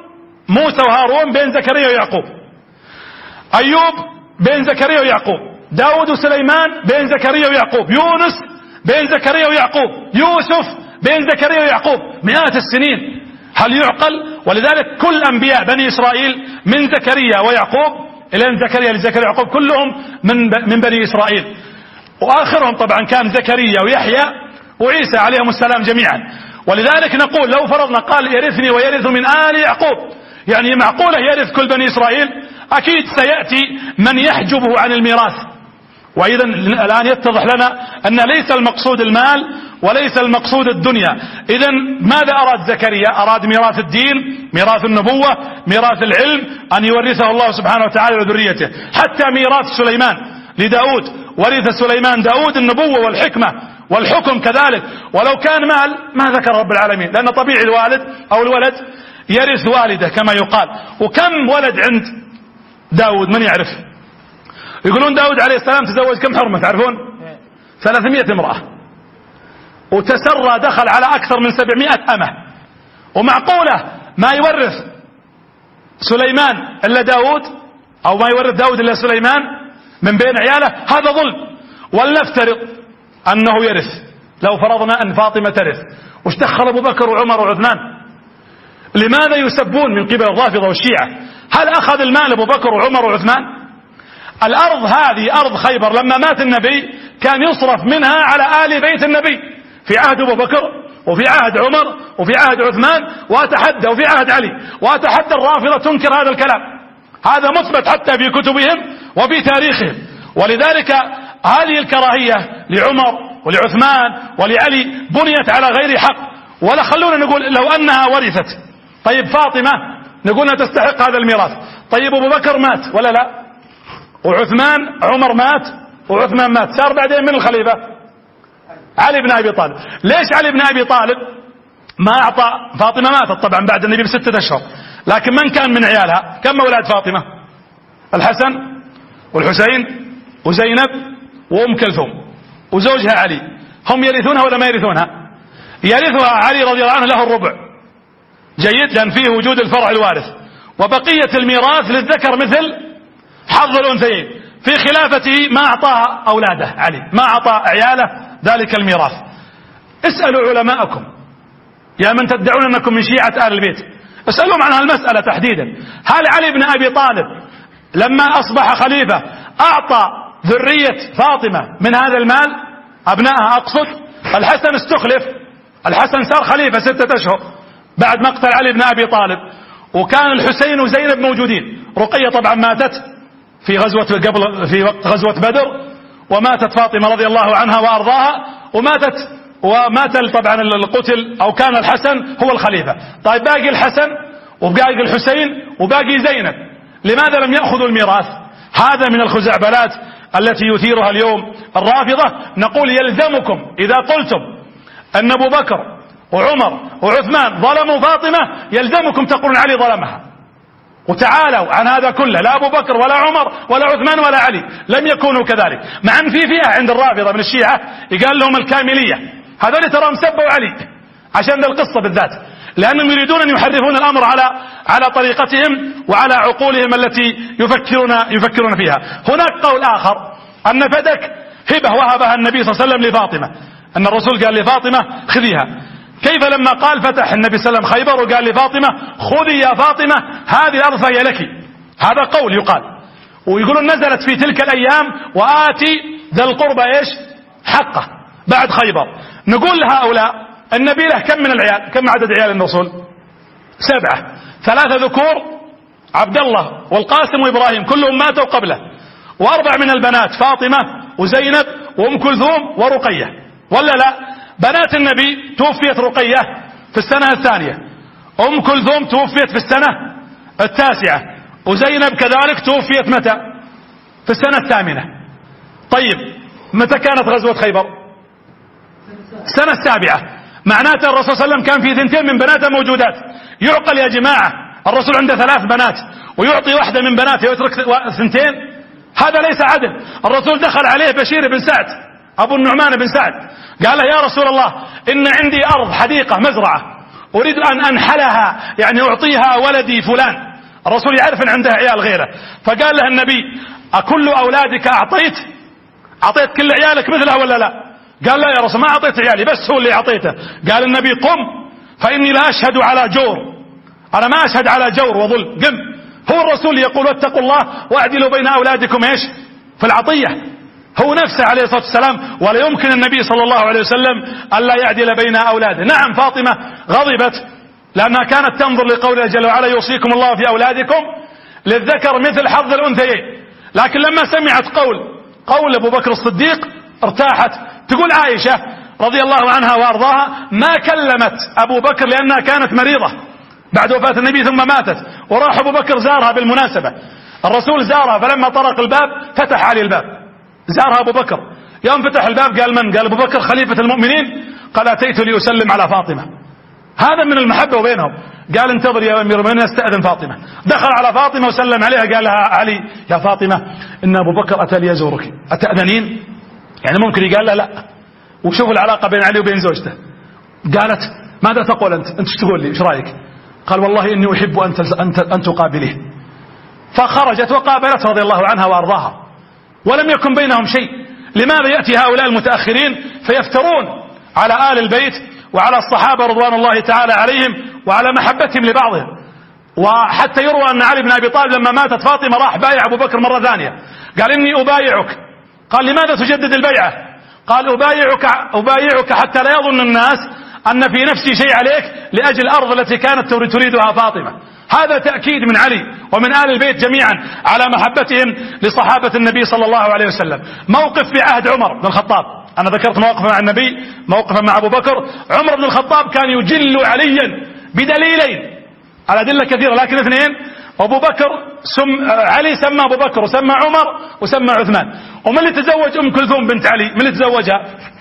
موسى وهارون بين زكريا ويعقوب. أيوب بين زكريا ويعقوب. داود وسليمان بين زكريا ويعقوب، يونس بين زكريا ويعقوب، يوسف بين زكريا ويعقوب، مئات السنين. هل يعقل؟ ولذلك كل أنبياء بني إسرائيل من زكريا ويعقوب إلى زكريا لزكريا ويعقوب كلهم من بني إسرائيل، وآخرهم طبعا كان زكريا ويحيى وعيسى عليهم السلام جميعا. ولذلك نقول لو فرضنا قال يرثني ويرث من آل يعقوب، يعني معقولة يرث كل بني إسرائيل؟ أكيد سيأتي من يحجبه عن الميراث. وإذا الآن يتضح لنا أن ليس المقصود المال وليس المقصود الدنيا. إذا ماذا أراد زكريا؟ أراد ميراث الدين، ميراث النبوة، ميراث العلم، أن يورثه الله سبحانه وتعالى لذريته. حتى ميراث سليمان لداود، ورث سليمان داود النبوة والحكمة والحكم كذلك. ولو كان مال ما ذكر رب العالمين، لأن طبيعي الوالد أو الولد يرث والده كما يقال. وكم ولد عند داود من يعرف؟ يقولون داود عليه السلام تزوج كم حرمة تعرفون؟ 300 امرأة، وتسرى دخل على أكثر من 700 أمة. ومعقولة ما يورث سليمان إلا داود، أو ما يورث داود إلا سليمان من بين عياله؟ هذا ظلم. ولنفترض أنه يرث، لو فرضنا أن فاطمة ترث، وش دخل أبو بكر وعمر وعثمان؟ لماذا يسبون من قبل الرافضة والشيعة؟ هل أخذ المال أبو بكر وعمر وعثمان؟ الأرض هذه أرض خيبر لما مات النبي كان يصرف منها على آل بيت النبي في عهد أبو بكر وفي عهد عمر وفي عهد عثمان، وفي عهد علي. وأتحدى الرافضة تنكر هذا الكلام، هذا مثبت حتى في كتبهم وفي تاريخهم. ولذلك هذه الكراهية لعمر ولعثمان ولعلي بنيت على غير حق. ولا خلونا نقول لو أنها ورثت، طيب فاطمة نقول أنها تستحق هذا الميراث، طيب أبو بكر مات ولا لا؟ وعثمان عمر مات وعثمان مات، صار بعدين من الخليفة؟ علي بن أبي طالب. ليش علي بن أبي طالب ما أعطى؟ فاطمة ماتت طبعا بعد النبي ب6 أشهر، لكن من كان من عيالها؟ كم أولاد فاطمة؟ الحسن والحسين وزينب وأم كلثوم وزوجها علي. هم يرثونها ولا ما يرثونها؟ يرثها علي رضي الله عنه، له الربع، جيد، لأن فيه وجود الفرع الوارث. وبقية الميراث للذكر مثل حظ الأنثيين. في خلافته ما أعطاها أولاده علي، ما أعطى عياله ذلك الميراث. اسألوا علماءكم يا من تدعون أنكم من شيعة آل البيت، اسألهم عن هالمسألة تحديدا. هل علي بن أبي طالب لما أصبح خليفة أعطى ذرية فاطمة من هذا المال؟ أبنائها أقصد. الحسن استخلف، الحسن صار خليفة 6 أشهر بعد مقتل علي بن أبي طالب، وكان الحسين وزينب موجودين. رقية طبعا ماتت في وقت غزوة بدر، وماتت فاطمة رضي الله عنها وأرضاها، ومات طبعا القتل، أو كان الحسن هو الخليفة. طيب باقي الحسن وباقي الحسين وباقي زينب، لماذا لم يأخذوا الميراث؟ هذا من الخزعبلات التي يثيرها اليوم الرافضة. نقول يلزمكم إذا قلتم أن أبو بكر وعمر وعثمان ظلموا فاطمة، يلزمكم تقولون علي ظلمها. وتعالوا عن هذا كله، لا أبو بكر ولا عمر ولا عثمان ولا علي لم يكونوا كذلك. مع أن في فئة عند الرافضة من الشيعة يقال لهم الكاملية، هذول تراهم سبوا علي عشان ذا القصة بالذات، لأنهم يريدون أن يحرفون الأمر على طريقتهم وعلى عقولهم التي يفكرون فيها. هناك قول آخر أن فدك هبة وهبها النبي صلى الله عليه وسلم لفاطمة، أن الرسول قال لفاطمة خذيها. كيف لما قال فتح النبي صلى الله عليه وسلم خيبر وقال لفاطمة خذي يا فاطمة هذه الأرض فهي لك؟ هذا قول يقال. ويقولون نزلت في تلك الأيام وآتي ذا القربى إيش حقه بعد خيبر. نقول لهؤلاء النبي له كم من العيال؟ كم عدد عيال الرسول؟ 7، 3 ذكور عبد الله والقاسم وإبراهيم كلهم ماتوا قبله، و4 من البنات فاطمة وزينب وأم كلثوم ورقية، ولا لا؟ بنات النبي توفيت رقية في السنة 2، أم كلثوم توفيت في السنة 9، وزينب كذلك توفيت متى؟ في السنة 8. طيب متى كانت غزوة خيبر؟ السنة 7. معناته الرسول صلى الله عليه وسلم كان في 2 من بناته موجودات. يعقل يا جماعة الرسول عنده 3 بنات ويعطي واحدة من بناته ويترك 2؟ هذا ليس عدل. الرسول دخل عليه بشير بن سعد أبو النعمان بن سعد، قال له يا رسول الله إن عندي أرض حديقة مزرعة أريد أن أنحلها، يعني أعطيها ولدي فلان. الرسول يعرف أن عنده عيال غيره، فقال له النبي أكل أولادك أعطيت؟ أعطيت كل عيالك مثلها ولا لا؟ قال لا يا رسول ما أعطيت عيالي بس هو اللي أعطيته. قال النبي قم فإني لا أشهد على جور، أنا ما أشهد على جور وظلم، قم. هو الرسول يقول واتقوا الله واعدلوا بين أولادكم إيش في العطية، هو نفسه عليه الصلاة والسلام. ولا يمكن النبي صلى الله عليه وسلم ألا يعدل بين أولاده. نعم فاطمة غضبت لأنها كانت تنظر لقوله جل وعلا يوصيكم الله في أولادكم للذكر مثل حظ الأنثيين، لكن لما سمعت قول أبو بكر الصديق ارتاحت. تقول عائشة رضي الله عنها وأرضاها ما كلمت أبو بكر لأنها كانت مريضة بعد وفاة النبي ثم ماتت، وراح أبو بكر زارها بالمناسبة، الرسول زارها فلما طرق الباب فتح علي الباب، زارها أبو بكر. يوم فتح الباب قال من؟ قال أبو بكر خليفة المؤمنين. قال أتيت ليسلم على فاطمة. هذا من المحبة بينهم. قال انتظر يا أمير المؤمنين استأذن فاطمة. دخل على فاطمة وسلم عليها. قال لها علي يا فاطمة إن أبو بكر أتى ليزورك أتأذنين؟ يعني ممكن يقال لا. وشوف العلاقة بين علي وبين زوجته. قالت ماذا تقول أنت ايش تقول لي ايش رأيك؟ قال والله إني أحب أن تقابليه. فخرجت وقابلت رضي الله عنها وأرضاها ولم يكن بينهم شيء. لماذا يأتي هؤلاء المتأخرين فيفترون على آل البيت وعلى الصحابة رضوان الله تعالى عليهم وعلى محبتهم لبعضهم؟ وحتى يروى أن علي بن أبي طالب لما ماتت فاطمة راح بايع أبو بكر مرة ثانية. قال إني أبايعك. قال لماذا تجدد البيعة؟ قال أبايعك حتى لا يظن الناس أن في نفسي شيء عليك لأجل الأرض التي كانت تريدها فاطمة. هذا تأكيد من علي ومن آل البيت جميعا على محبتهم لصحابة النبي صلى الله عليه وسلم. موقف في عهد عمر بن الخطاب، أنا ذكرت مواقفا مع النبي، موقفا مع أبو بكر. عمر بن الخطاب كان يجل عليا بدليلين، الأدلة كثيرة لكن اثنين. أبو بكر علي سمى أبو بكر وسمى عمر وسمى عثمان. ومن اللي تزوج أم كلثوم بنت علي؟ من اللي تزوجها؟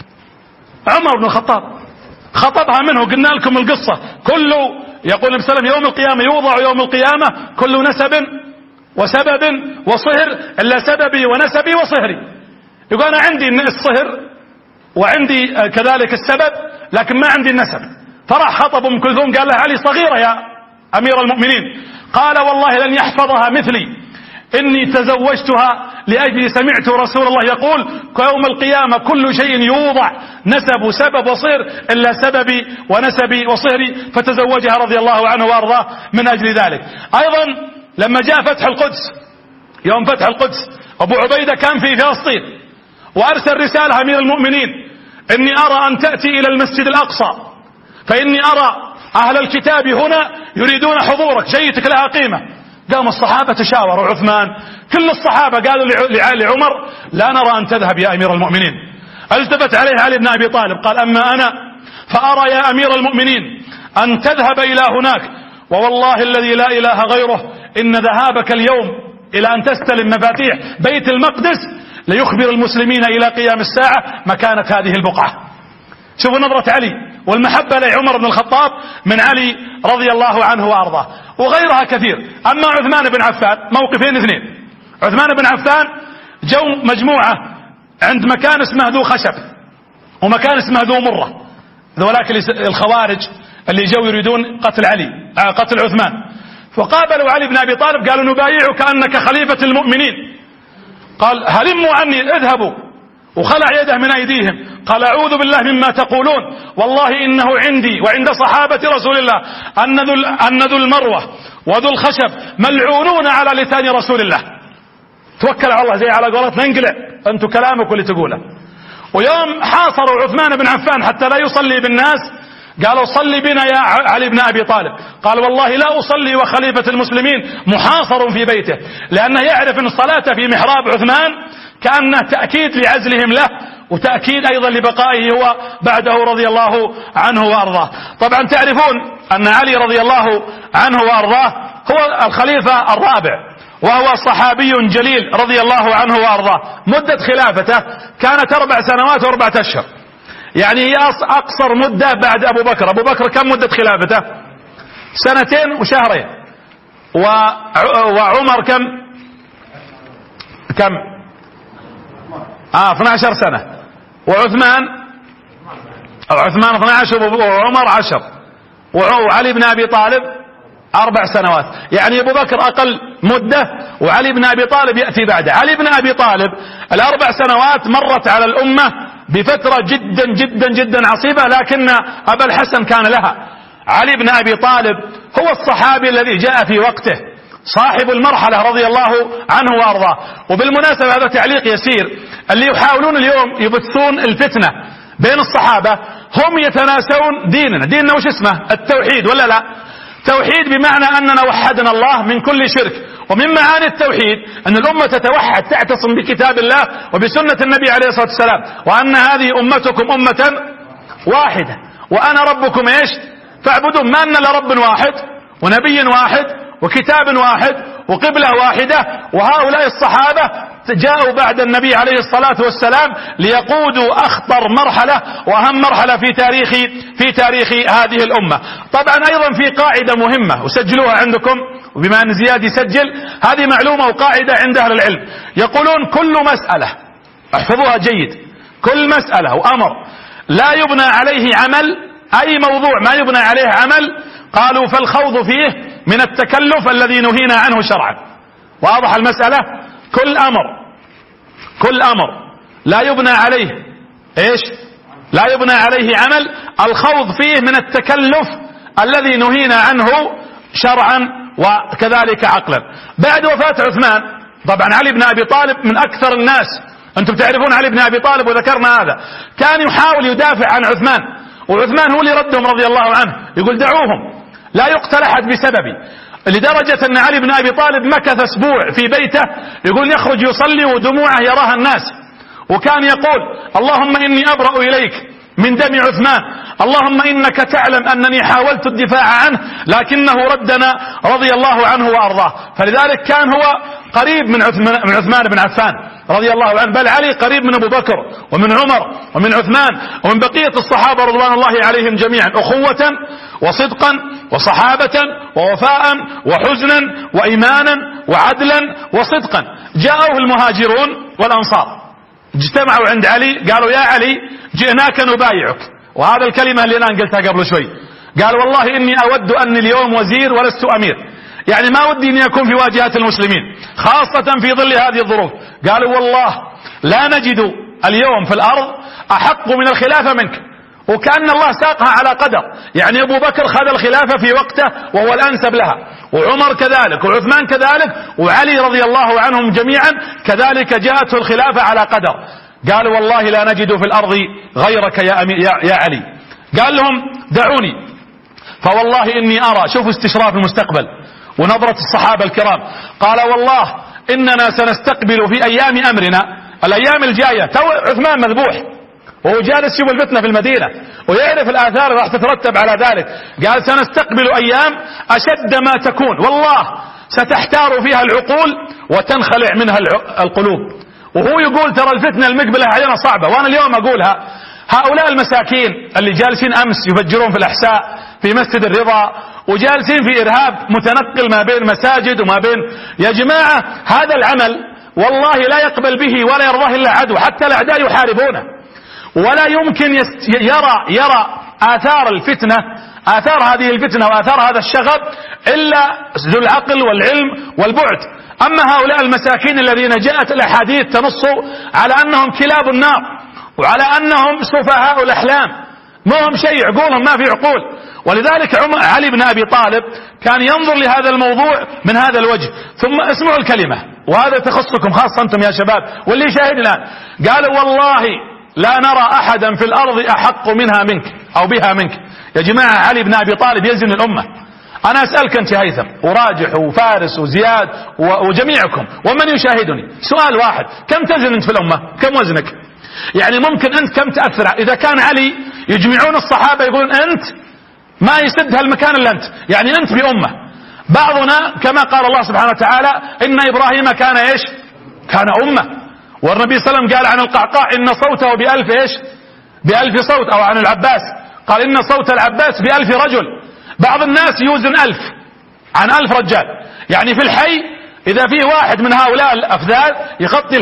عمر بن الخطاب، خطبها منه. قلنا لكم القصة. كله يقول النبي صلى الله عليه وسلم يوم القيامة يوضع يوم القيامة كل نسب وسبب وصهر إلا سببي ونسبي وصهري. يقول أنا عندي الصهر وعندي كذلك السبب لكن ما عندي النسب. فراح خطب أم كلثوم قال لها علي صغيرة يا أمير المؤمنين. قال والله لن يحفظها مثلي، إني تزوجتها لأجل سمعت رسول الله يقول يوم القيامة كل شيء يوضع نسب وسبب وصهر إلا سببي ونسبي وصهري. فتزوجها رضي الله عنه وأرضاه من أجل ذلك. أيضا لما جاء فتح القدس، يوم فتح القدس أبو عبيدة كان في فلسطين وأرسل رسالة أمير المؤمنين إني أرى أن تأتي إلى المسجد الأقصى فإني أرى أهل الكتاب هنا يريدون حضورك، جيتك لها قيمة. قام الصحابة تشاوروا، عثمان كل الصحابة قالوا لعمر لا نرى أن تذهب يا أمير المؤمنين. التفت عليه علي بن أبي طالب قال أما أنا فأرى يا أمير المؤمنين أن تذهب إلى هناك، ووالله الذي لا إله غيره إن ذهابك اليوم إلى أن تستلم مفاتيح بيت المقدس ليخبر المسلمين إلى قيام الساعة مكانة هذه البقعة. شوفوا نظرة علي والمحبة لعمر بن الخطاب من علي رضي الله عنه وأرضاه. وغيرها كثير. أما عثمان بن عفان موقفين اثنين. عثمان بن عفان جو مجموعة عند مكان اسمه ذو خشب ومكان اسمه ذو مرة، ولكن الخوارج اللي جو يريدون قتل عثمان. فقابلوا علي بن أبي طالب قالوا نبايعك أنك خليفة المؤمنين. قال هلموا عني اذهبوا، وخلع يده من أيديهم. قال أعوذ بالله مما تقولون، والله إنه عندي وعند صحابة رسول الله أن ذو المروة وذو الخشب ملعونون على لسان رسول الله. توكل على الله زي على قولتنا انقلع أنتم كلامك واللي تقوله. ويوم حاصروا عثمان بن عفان حتى لا يصلي بالناس قالوا صلي بنا يا علي بن أبي طالب. قال والله لا أصلي وخليفة المسلمين محاصر في بيته، لأنه يعرف أن الصلاة في محراب عثمان كأنه تأكيد لعزلهم له وتأكيد أيضا لبقائه هو بعده رضي الله عنه وأرضاه. طبعا تعرفون أن علي رضي الله عنه وأرضاه هو الخليفة الرابع، وهو صحابي جليل رضي الله عنه وأرضاه. مدة خلافته كانت 4 سنوات و4 أشهر، يعني هي أقصر مدة بعد أبو بكر. أبو بكر كم مدة خلافته؟ 2 وشهرين. وعمر كم 12 سنة. وعثمان 12 وعمر 10 وعلي بن أبي طالب 4 سنوات، يعني أبو بكر أقل مدة وعلي بن أبي طالب يأتي بعده. علي بن أبي طالب ال4 سنوات مرت على الأمة بفترة جدا جدا جدا عصيبة، لكن أبا الحسن كان لها. علي بن أبي طالب هو الصحابي الذي جاء في وقته، صاحب المرحلة رضي الله عنه وأرضاه. وبالمناسبة هذا تعليق يسير، اللي يحاولون اليوم يبثون الفتنة بين الصحابة هم يتناسون ديننا وش اسمه؟ التوحيد، ولا لا؟ توحيد بمعنى أننا وحدنا الله من كل شرك، ومن معاني التوحيد أن الأمة تتوحد، تعتصم بكتاب الله وبسنة النبي عليه الصلاة والسلام، وأن هذه أمتكم أمة واحدة وأنا ربكم إيش؟ فاعبدون. ما أن لرب واحد ونبي واحد وكتاب واحد وقبلة واحدة. وهؤلاء الصحابة جاءوا بعد النبي عليه الصلاة والسلام ليقودوا أخطر مرحلة وأهم مرحلة في تاريخ هذه الأمة. طبعا أيضا في قاعدة مهمة وسجلوها عندكم، وبما أن زياد يسجل، هذه معلومة وقاعدة عند أهل العلم، يقولون كل مسألة، احفظوها جيد، كل مسألة وأمر لا يبنى عليه عمل، أي موضوع ما يبنى عليه عمل، قالوا فالخوض فيه من التكلف الذي نهينا عنه شرعا. واضح المسألة؟ كل أمر لا يبنى عليه إيش؟ لا يبنى عليه عمل، الخوض فيه من التكلف الذي نهينا عنه شرعا وكذلك عقلا. بعد وفاة عثمان، طبعا علي بن أبي طالب من أكثر الناس، أنتم تعرفون علي بن أبي طالب وذكرنا هذا، كان يحاول يدافع عن عثمان، وعثمان هو اللي ردهم رضي الله عنه، يقول دعوهم لا يقتل أحد بسببي، لدرجة أن علي بن أبي طالب مكث أسبوع في بيته، يقول يخرج يصلي ودموعه يراها الناس، وكان يقول اللهم إني أبرأ إليك من دم عثمان، اللهم إنك تعلم أنني حاولت الدفاع عنه لكنه ردنا رضي الله عنه وأرضاه. فلذلك كان هو قريب من عثمان بن عفان رضي الله عنه، بل علي قريب من أبو بكر ومن عمر ومن عثمان ومن بقية الصحابة رضوان الله عليهم جميعا، أخوة وصدقا وصحابة ووفاء وحزنا وإيمانا وعدلا وصدقا. جاءوا المهاجرون والأنصار، اجتمعوا عند علي، قالوا يا علي جئناك نبايعك، وهذا الكلمة اللي أنا قلتها قبل شوي، قال والله إني أود أني اليوم وزير ولست أمير، يعني ما ودي أني أكون في واجهة المسلمين خاصة في ظل هذه الظروف. قالوا والله لا نجد اليوم في الأرض أحق من الخلافة منك، وكأن الله ساقها على قدر، يعني أبو بكر خذ الخلافة في وقته وهو الأنسب لها، وعمر كذلك وعثمان كذلك وعلي رضي الله عنهم جميعا كذلك جاءته الخلافة على قدر. قالوا والله لا نجد في الأرض غيرك يا علي. قال لهم دعوني فوالله إني أرى، شوفوا استشراف المستقبل ونظرة الصحابة الكرام، قال والله إننا سنستقبل في أيام أمرنا، الأيام الجاية، تو عثمان مذبوح وهو جالس يشوف الفتنة في المدينة ويعرف الآثار راح تترتب على ذلك، قال سنستقبل أيام أشد ما تكون، والله ستحتار فيها العقول وتنخلع منها القلوب. وهو يقول ترى الفتنة المقبلة علينا صعبة، وأنا اليوم أقولها، هؤلاء المساكين اللي جالسين أمس يفجرون في الأحساء في مسجد الرضا وجالسين في إرهاب متنقل ما بين مساجد وما بين، يا جماعة هذا العمل والله لا يقبل به ولا يرضاه إلا عدو، حتى الأعداء يحاربونه، ولا يمكن يرى آثار الفتنة، آثار هذه الفتنة وآثار هذا الشغب إلا ذو العقل والعلم والبعد. أما هؤلاء المساكين الذين جاءت الأحاديث تنص على أنهم كلاب النار وعلى أنهم سفهاء الأحلام، ما هم شيء، عقولهم ما في عقول. ولذلك علي بن أبي طالب كان ينظر لهذا الموضوع من هذا الوجه. ثم اسمعوا الكلمة، وهذا تخصكم خاصة أنتم يا شباب واللي شاهد الآن، قالوا والله لا نرى أحدا في الأرض أحق منها منك أو بها منك. يا جماعة علي بن أبي طالب يزن الأمة. أنا أسألك أنت هيثم وراجح وفارس وزياد وجميعكم ومن يشاهدني سؤال واحد، كم تزن أنت في الأمة؟ كم وزنك؟ يعني ممكن أنت كم تأثر؟ إذا كان علي يجمعون الصحابة يقولون أنت ما يسد هالمكان إلا أنت، يعني أنت بأمة. بعضنا كما قال الله سبحانه وتعالى إن إبراهيم كان إيش؟ كان أمة. والنبي صلى الله عليه وسلم قال عن القعقاع إن صوته بألف إيش؟ بألف صوت. أو عن العباس قال إن صوت العباس بألف رجل. بعض الناس يوزن 1000 عن 1000 رجال، يعني في الحي إذا فيه واحد من هؤلاء الأفذاذ يغطي الحي،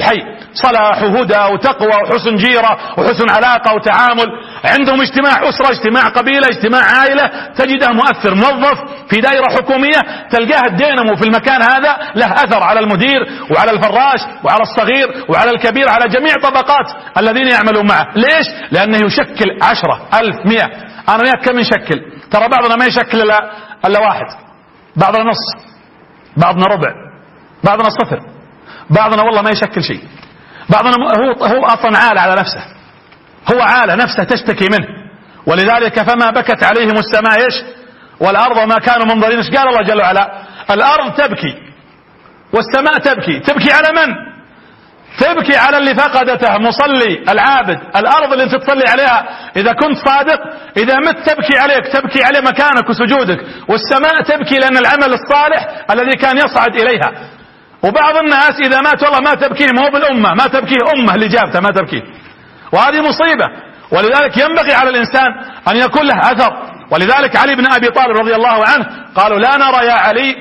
صلاح وهدى وتقوى وحسن جيرة وحسن علاقة وتعامل، عندهم اجتماع أسرة، اجتماع قبيلة، اجتماع عائلة، تجده مؤثر، موظف في دائرة حكومية، تلقاه الدينمو في المكان هذا له أثر على المدير وعلى الفراش وعلى الصغير وعلى الكبير، على جميع طبقات الذين يعملون معه. ليش؟ لأنه يشكل 10 1000 100. أنا وياك كم نشكل؟ ترى بعضنا ما يشكل إلا واحد، بعضنا نص، بعضنا ربع، بعضنا صفر، بعضنا والله ما يشكل شيء، بعضنا هو أصلا عالة على نفسه، هو عالة نفسه تشتكي منه. ولذلك فما بكت عليهم السماء ايش والأرض وما كانوا منظرين. ايش قال الله جل وعلا؟ الأرض تبكي والسماء تبكي. تبكي على من؟ تبكي على اللي فقدته مصلي العابد. الأرض اللي انت تصلي عليها إذا كنت صادق إذا مت تبكي عليك، تبكي على مكانك وسجودك. والسماء تبكي لأن العمل الصالح الذي كان يصعد إليها. وبعض الناس إذا مات والله ما تبكيه، ما هو بالأمة، ما تبكيه أمه اللي جابته، ما تبكيه، وهذه مصيبة. ولذلك ينبغي على الإنسان أن يكون له أثر. ولذلك علي بن أبي طالب رضي الله عنه قالوا لا نرى يا علي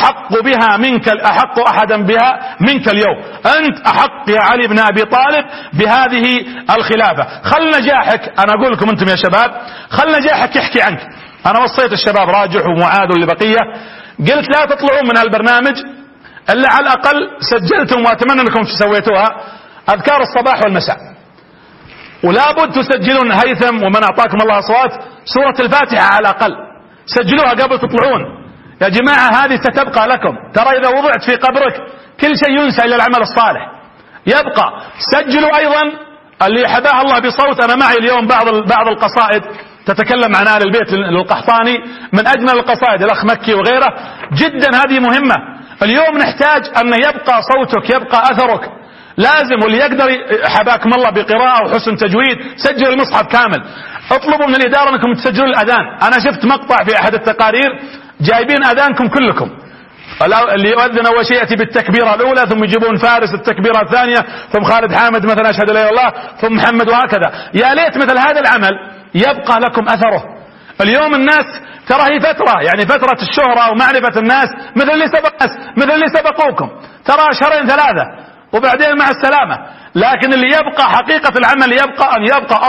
أحق أحدا بها منك اليوم، أنت أحق يا علي بن أبي طالب بهذه الخلافة. خل نجاحك، أنا أقول لكم أنتم يا شباب، خل نجاحك يحكي عنك. أنا وصيت الشباب راجح ومعاذ والبقية، قلت لا تطلعون من هالبرنامج إلا على الأقل سجلتم، وأتمنى أنكم سويتوها، أذكار الصباح والمساء. ولا بد تسجلون هيثم ومن أعطاكم الله أصوات سورة الفاتحة على الأقل، سجلوها قبل تطلعون يا جماعة. هذه ستبقى لكم، ترى إذا وضعت في قبرك كل شيء ينسى إلا العمل الصالح يبقى. سجلوا أيضا اللي حباها الله بصوت. أنا معي اليوم بعض القصائد تتكلم عن آل البيت للقحطاني، من أجمل القصائد، الأخ مكي وغيره، جدا هذه مهمة. اليوم نحتاج أن يبقى صوتك، يبقى أثرك، لازم. واللي يقدر حباكم الله بقراءة وحسن تجويد سجلوا المصحف كامل. اطلبوا من الإدارة أنكم تسجلوا الأذان. أنا شفت مقطع في أحد التقارير جايبين أذانكم كلكم، اللي يؤذن أول شيء يأتي بالتكبيرة الأولى، ثم يجيبون فارس التكبيرة الثانية، ثم خالد حامد مثلا أشهد لا إله إلا الله، ثم محمد، وهكذا. يا ليت مثل هذا العمل يبقى لكم أثره. اليوم الناس ترى هي فترة، يعني فترة الشهرة ومعرفة الناس مثل اللي سبقوكم، ترى شهرين ثلاثة وبعدين مع السلامة. لكن اللي يبقى حقيقة العمل يبقى أن يبقى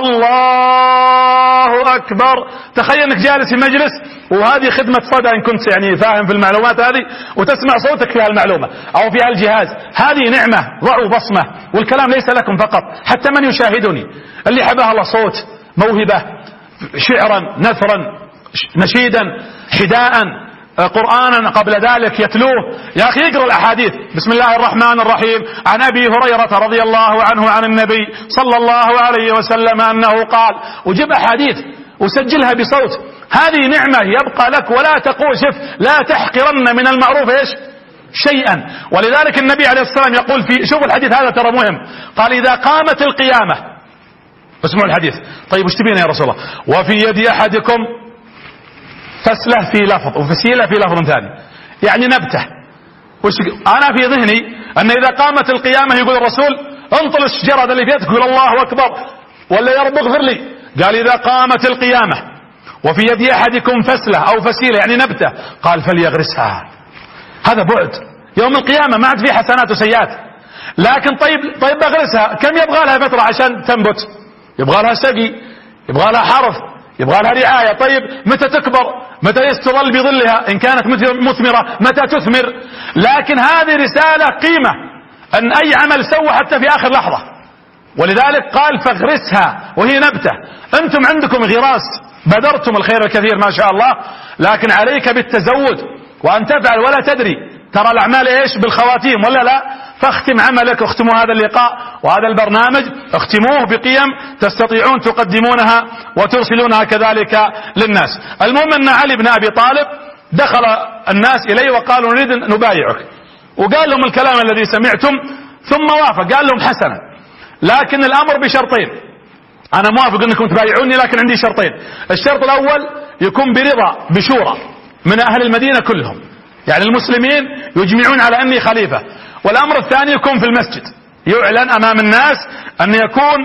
الله أكبر. تخيل أنك جالس في مجلس وهذه خدمة صدى إن كنت يعني فاهم في المعلومات هذه، وتسمع صوتك في هالمعلومة أو في هالجهاز، هذه نعمة. ضعوا بصمة. والكلام ليس لكم فقط، حتى من يشاهدني اللي حبها الله صوت، موهبة، شعرا، نثرا، نشيدا، حداء، قرآنا قبل ذلك يتلوه. يا أخي اقرأ الأحاديث. بسم الله الرحمن الرحيم. عن أبي هريرة رضي الله عنه عن النبي صلى الله عليه وسلم أنه قال، وجب أحاديث وسجلها بصوت. هذه نعمة يبقى لك. ولا تقول شف لا تحقرن من المعروف ايش شيئا. ولذلك النبي عليه الصلاة والسلام يقول في، شوف الحديث هذا ترى مهم، قال إذا قامت القيامة، اسمعوا الحديث. طيب وش تبين يا رسول الله؟ وفي يد أحدكم فسلة في لفظ وفسيلة في لفظ ثاني، يعني نبتة. أنا في ذهني أن إذا قامت القيامة يقول الرسول انطل الشجرة اللي في يدك، يقول الله أكبر، ولا يا رب اغفر لي. قال إذا قامت القيامة وفي يد أحدكم فسلة أو فسيلة يعني نبتة، قال فليغرسها. هذا بعد يوم القيامة، ما عاد فيه حسنات وسيئات. لكن طيب اغرسها، كم يبغى لها فترة عشان تنبت؟ يبغى لها سقي، يبغى لها حرث، يبغى لها رعاية. طيب متى تكبر؟ متى يستظل بظلها؟ إن كانت مثمرة متى تثمر؟ لكن هذه رسالة قيمة، أن أي عمل سوى حتى في آخر لحظة. ولذلك قال فاغرسها وهي نبتة. أنتم عندكم غراس، بذرتم الخير الكثير ما شاء الله، لكن عليك بالتزود وأن تفعل ولا تدري. ترى الأعمال إيش بالخواتيم ولا لا؟ فاختم عملك، اختموا هذا اللقاء وهذا البرنامج، اختموه بقيم تستطيعون تقدمونها وترسلونها كذلك للناس. المهم أن علي بن أبي طالب دخل الناس إليه وقالوا نريد أن نبايعك، وقال لهم الكلام الذي سمعتم، ثم وافق. قال لهم حسنا، لكن الأمر بشرطين. أنا موافق أنكم تبايعوني، لكن عندي شرطين. الشرط الأول يكون برضا بشورى من أهل المدينة كلهم، يعني المسلمين يجمعون على أني خليفة. والأمر الثاني يكون في المسجد، يعلن أمام الناس أن يكون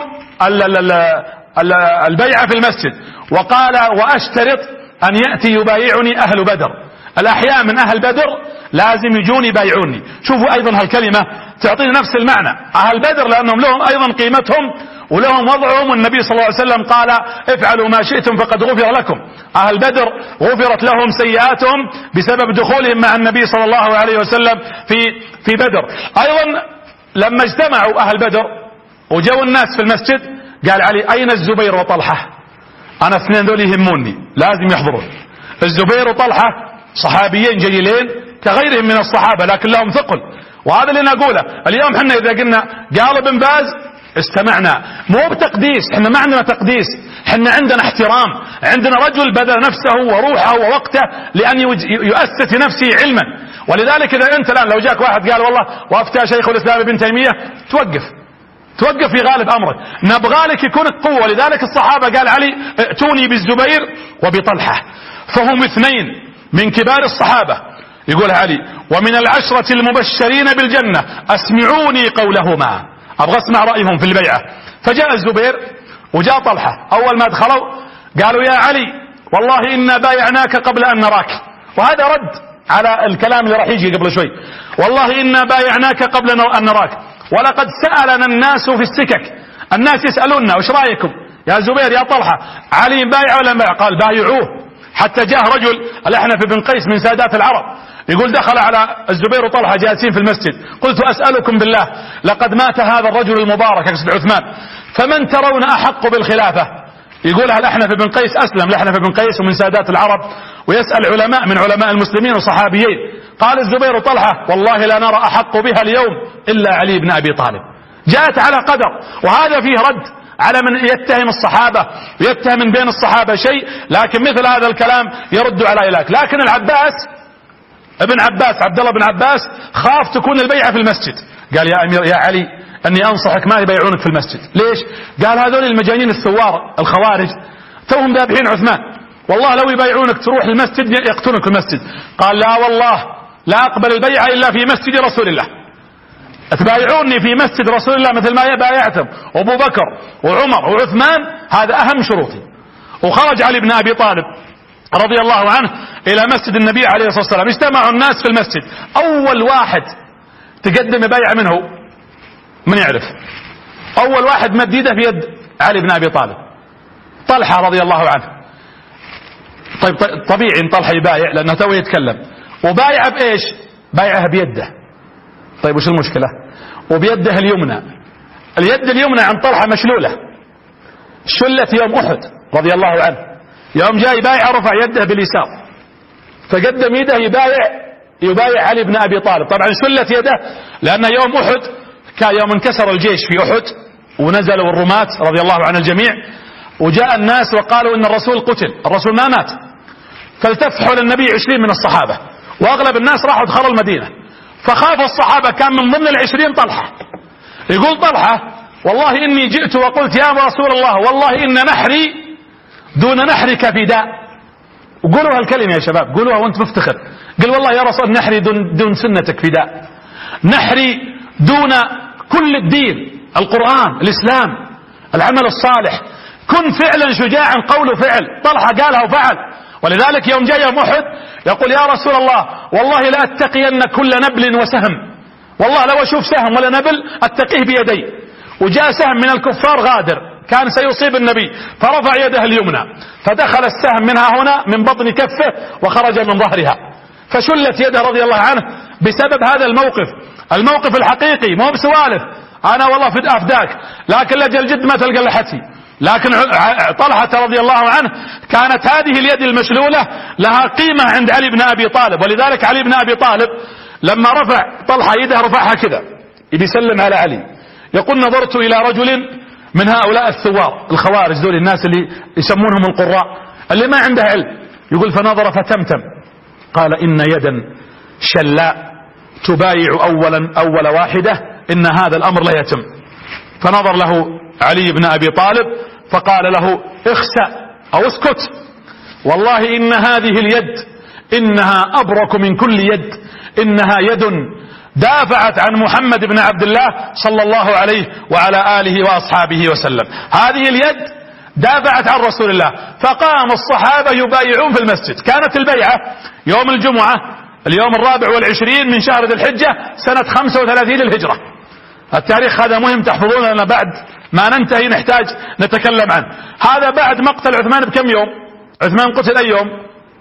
البيعة في المسجد. وقال وأشترط أن يأتي يبايعني أهل بدر، الأحياء من أهل بدر لازم يجون يبايعوني. شوفوا أيضا هالكلمة تعطيني نفس المعنى. أهل بدر لأنهم لهم أيضا قيمتهم ولهم وضعهم، والنبي صلى الله عليه وسلم قال افعلوا ما شئتم فقد غفر لكم. أهل بدر غفرت لهم سيئاتهم بسبب دخولهم مع النبي صلى الله عليه وسلم في بدر. أيضا لما اجتمعوا أهل بدر وجاءوا الناس في المسجد قال علي أين الزبير وطلحة؟ أنا اثنين ذول يهموني لازم يحضرون. الزبير وطلحة صحابيين جليلين كغيرهم من الصحابة لكن لهم ثقل، وهذا اللي نقوله اليوم. حنا إذا قلنا قال ابن باز استمعنا، مو بتقديس، حنا ما عندنا تقديس، حنا عندنا احترام، عندنا رجل بذل نفسه وروحه ووقته لأن يؤسس في نفسه علما. ولذلك إذا أنت الآن لو جاك واحد قال والله وأفتى شيخ الإسلام ابن تيمية توقف في غالب أمرك، نبغالك يكون قوة. لذلك الصحابة قال علي ائتوني بالزبير وبطلحة، فهم اثنين من كبار الصحابة. يقول علي ومن العشرة المبشرين بالجنة أسمعوني قولهما، أبغى أسمع رأيهم في البيعة. فجاء الزبير وجاء طلحة، أول ما دخلوا قالوا يا علي والله إنا بايعناك قبل أن نراك، وهذا رد على الكلام اللي راح يجي قبل شوي. والله إنا بايعناك قبل أن نراك، ولقد سألنا الناس في السكك، الناس يسألوننا وش رأيكم يا زبير يا طلحة، علي بايع ولا بايع؟ قال بايعوه. حتى جاء رجل الأحنف بن قيس من سادات العرب يقول دخل على الزبير وطلحة جالسين في المسجد، قلت أسألكم بالله لقد مات هذا الرجل المبارك يقصد عثمان، فمن ترون أحق بالخلافة؟ يقولها الأحنف بن قيس، أسلم الأحنف بن قيس ومن سادات العرب ويسأل علماء من علماء المسلمين وصحابيين. قال الزبير وطلحة والله لا نرى أحق بها اليوم إلا علي بن أبي طالب. جاءت على قدر، وهذا فيه رد على من يتهم الصحابة ويتهم من بين الصحابة شيء، لكن مثل هذا الكلام يرد على إلاك. لكن العباس ابن عباس عبد الله بن عباس خاف تكون البيعة في المسجد، قال يا أمير يا علي أني أنصحك ما يبيعونك في المسجد. ليش؟ قال هذول المجانين الثوار الخوارج توهم ذابحين عثمان، والله لو يبيعونك تروح المسجد يقتلونك في المسجد. قال لا والله لا أقبل البيعة إلا في مسجد رسول الله، تبايعوني في مسجد رسول الله مثل ما بايعتم أبو بكر وعمر وعثمان، هذا أهم شروطي. وخرج علي بن أبي طالب رضي الله عنه إلى مسجد النبي عليه الصلاة والسلام، اجتمعوا الناس في المسجد. أول واحد تقدم بيعة منه من يعرف؟ أول واحد مد يده في يد علي بن أبي طالب طلحة رضي الله عنه. طيب طبيعي ان طلحة يبايع لأنه تو يتكلم، وبايعه بإيش؟ بايعها بيده. طيب وش المشكلة؟ وبيده اليمنى، اليد اليمنى عن طلحة مشلولة، شلت يوم أحد رضي الله عنه، يوم جاء يبايع رفع يده باليسار، فقدم يده يبايع علي بن أبي طالب. طبعا شلت يده لأن يوم أحد كان يوم انكسر الجيش في أحد ونزلوا الرماة رضي الله عن الجميع، وجاء الناس وقالوا إن الرسول قتل، الرسول ما مات، فالتفحوا للنبي 20 من الصحابة، وأغلب الناس راحوا دخلوا المدينة، فخاف الصحابة. كان من ضمن 20 طلحة. يقول طلحة والله إني جئت وقلت يا رسول الله والله إن نحري دون نحرك فداء. وقولوا هالكلمة يا شباب، قولوها وانت مفتخر، قل والله يا رسول نحري دون سنتك فداء، نحري دون كل الدين، القرآن، الإسلام، العمل الصالح، كن فعلا شجاعا قول فعل. طلحة قالها وفعل. ولذلك يوم جاء يوم أحد يقول يا رسول الله والله لا أتقين كل نبل وسهم، والله لو أشوف سهم ولا نبل أتقيه بيدي. وجاء سهم من الكفار غادر كان سيصيب النبي، فرفع يده اليمنى فدخل السهم منها هنا من بطن كفه وخرج من ظهرها، فشلت يده رضي الله عنه بسبب هذا الموقف الحقيقي، مو بسوالف أنا والله أفداك، لكن لجل جد ما تلقى لحتي. لكن طلحة رضي الله عنه كانت هذه اليد المشلولة لها قيمة عند علي بن أبي طالب. ولذلك علي بن أبي طالب لما رفع طلحة يده رفعها كذا يبي يسلم على علي، يقول نظرت إلى رجل من هؤلاء الثوار الخوارج، ذول الناس اللي يسمونهم القراء اللي ما عنده علم، يقول فنظر فتمتم قال إن يدا شلاء تبايع أول واحدة إن هذا الأمر لا يتم. فنظر له علي بن أبي طالب فقال له اخسأ أو اسكت، والله إن هذه اليد إنها أبرك من كل يد، إنها يد دافعت عن محمد بن عبد الله صلى الله عليه وعلى آله وأصحابه وسلم، هذه اليد دافعت عن رسول الله. فقام الصحابة يبايعون في المسجد. كانت البيعة يوم الجمعة اليوم 24 من شهر ذي الحجة سنة 35 للهجرة. التاريخ هذا مهم تحفظونه، لأن بعد ما ننتهي نحتاج نتكلم عنه. هذا بعد مقتل عثمان بكم يوم؟ عثمان قتل أي يوم؟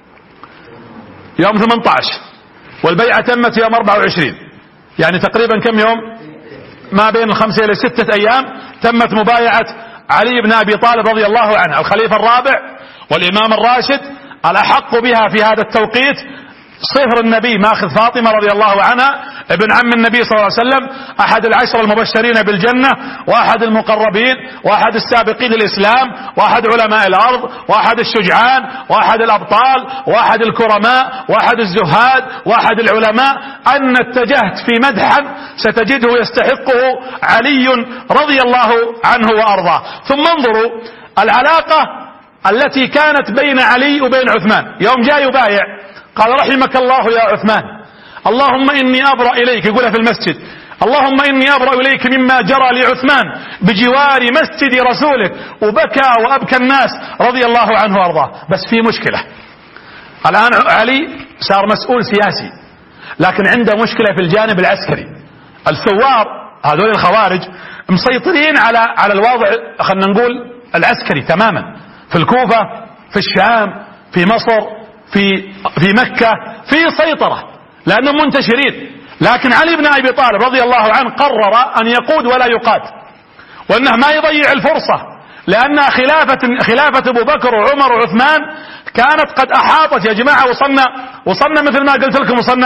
يوم 18، والبيعة تمت يوم 24، يعني تقريبا كم يوم؟ ما بين 5 إلى 6 أيام تمت مبايعة علي بن أبي طالب رضي الله عنه، الخليفة الرابع والإمام الراشد، الأحق بها في هذا التوقيت صهر النبي ماخذ فاطمة رضي الله عنها، ابن عم النبي صلى الله عليه وسلم، أحد العشر المبشرين بالجنة، وأحد المقربين، وأحد السابقين للإسلام، وأحد علماء الأرض، وأحد الشجعان، وأحد الأبطال، وأحد الكرماء، وأحد الزهاد، وأحد العلماء. أن اتجهت في مدحا ستجده يستحقه علي رضي الله عنه وأرضاه. ثم انظروا العلاقة التي كانت بين علي وبين عثمان. يوم جاء يبايع قال رحمك الله يا عثمان، اللهم إني أبرأ إليك، يقولها في المسجد، اللهم إني أبرأ إليك مما جرى لعثمان بجوار مسجد رسولك، وبكى وأبكى الناس رضي الله عنه وأرضاه. بس في مشكلة، الآن علي صار مسؤول سياسي، لكن عنده مشكلة في الجانب العسكري. الثوار هذول الخوارج مسيطرين على الوضع، خلنا نقول العسكري تماما، في الكوفة، في الشام، في مصر، في مكة، في سيطرة لأنهم منتشرين. لكن علي بن أبي طالب رضي الله عنه قرر أن يقود ولا يقاد، وأنه ما يضيع الفرصة، لأن خلافة أبو بكر وعمر وعثمان كانت قد أحاطت. يا جماعة وصلنا مثل ما قلت لكم، وصلنا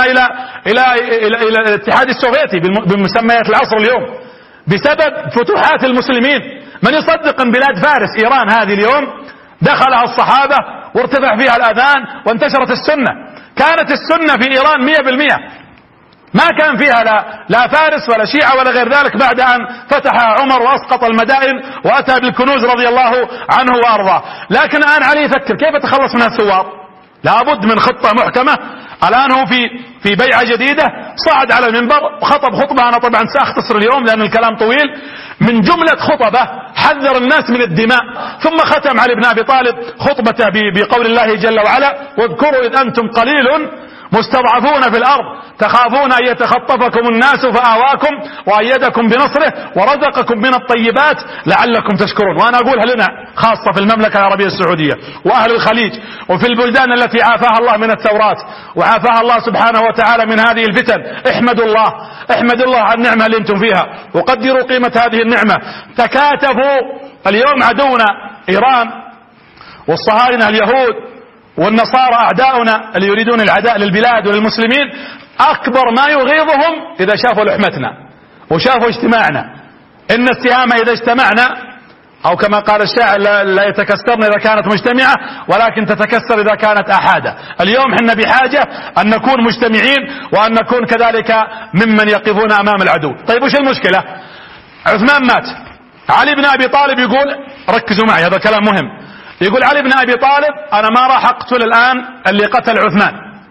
إلى الاتحاد السوفيتي بمسميات العصر اليوم بسبب فتوحات المسلمين. من يصدق أن بلاد فارس إيران هذه اليوم دخلها الصحابة وارتفع فيها الأذان وانتشرت السنة؟ كانت السنة في إيران 100%، ما كان فيها لا فارس ولا شيعة ولا غير ذلك، بعد أن فتحها عمر وأسقط المدائن وأتى بالكنوز رضي الله عنه وأرضاه. لكن الآن علي يفكر كيف يتخلص من الثوار، لابد من خطة محكمة. الآن هو في بيعة جديدة، صعد على المنبر وخطب خطبة، أنا طبعا سأختصر اليوم لأن الكلام طويل. من جملة خطبه حذر الناس من الدماء، ثم ختم علي بن أبي طالب خطبته بقول الله جل وعلا: واذكروا إذ أنتم قليل مستضعفون في الأرض تخافون أن يتخطفكم الناس فآواكم وأيدكم بنصره ورزقكم من الطيبات لعلكم تشكرون. وأنا أقولها لنا خاصة في المملكة العربية السعودية وأهل الخليج وفي البلدان التي عافاها الله من الثورات وعافاها الله سبحانه وتعالى من هذه الفتن. احمدوا الله على النعمة اللي انتم فيها، وقدروا قيمة هذه النعمة. تكاتفوا. اليوم عدونا إيران والصهاينة اليهود والنصارى أعداؤنا اللي يريدون العداء للبلاد وللمسلمين، أكبر ما يغيظهم إذا شافوا لحمتنا وشافوا اجتماعنا. إن السهام إذا اجتمعنا، أو كما قال الشاعر: لا يتكسرن إذا كانت مجتمعة ولكن تتكسر إذا كانت أحادة. اليوم احنا بحاجة أن نكون مجتمعين وأن نكون كذلك ممن يقفون أمام العدو. طيب وش المشكلة؟ عثمان مات، علي بن أبي طالب يقول، ركزوا معي هذا كلام مهم، يقول علي بن أبي طالب: أنا ما راح أقتل الآن اللي قتل عثمان،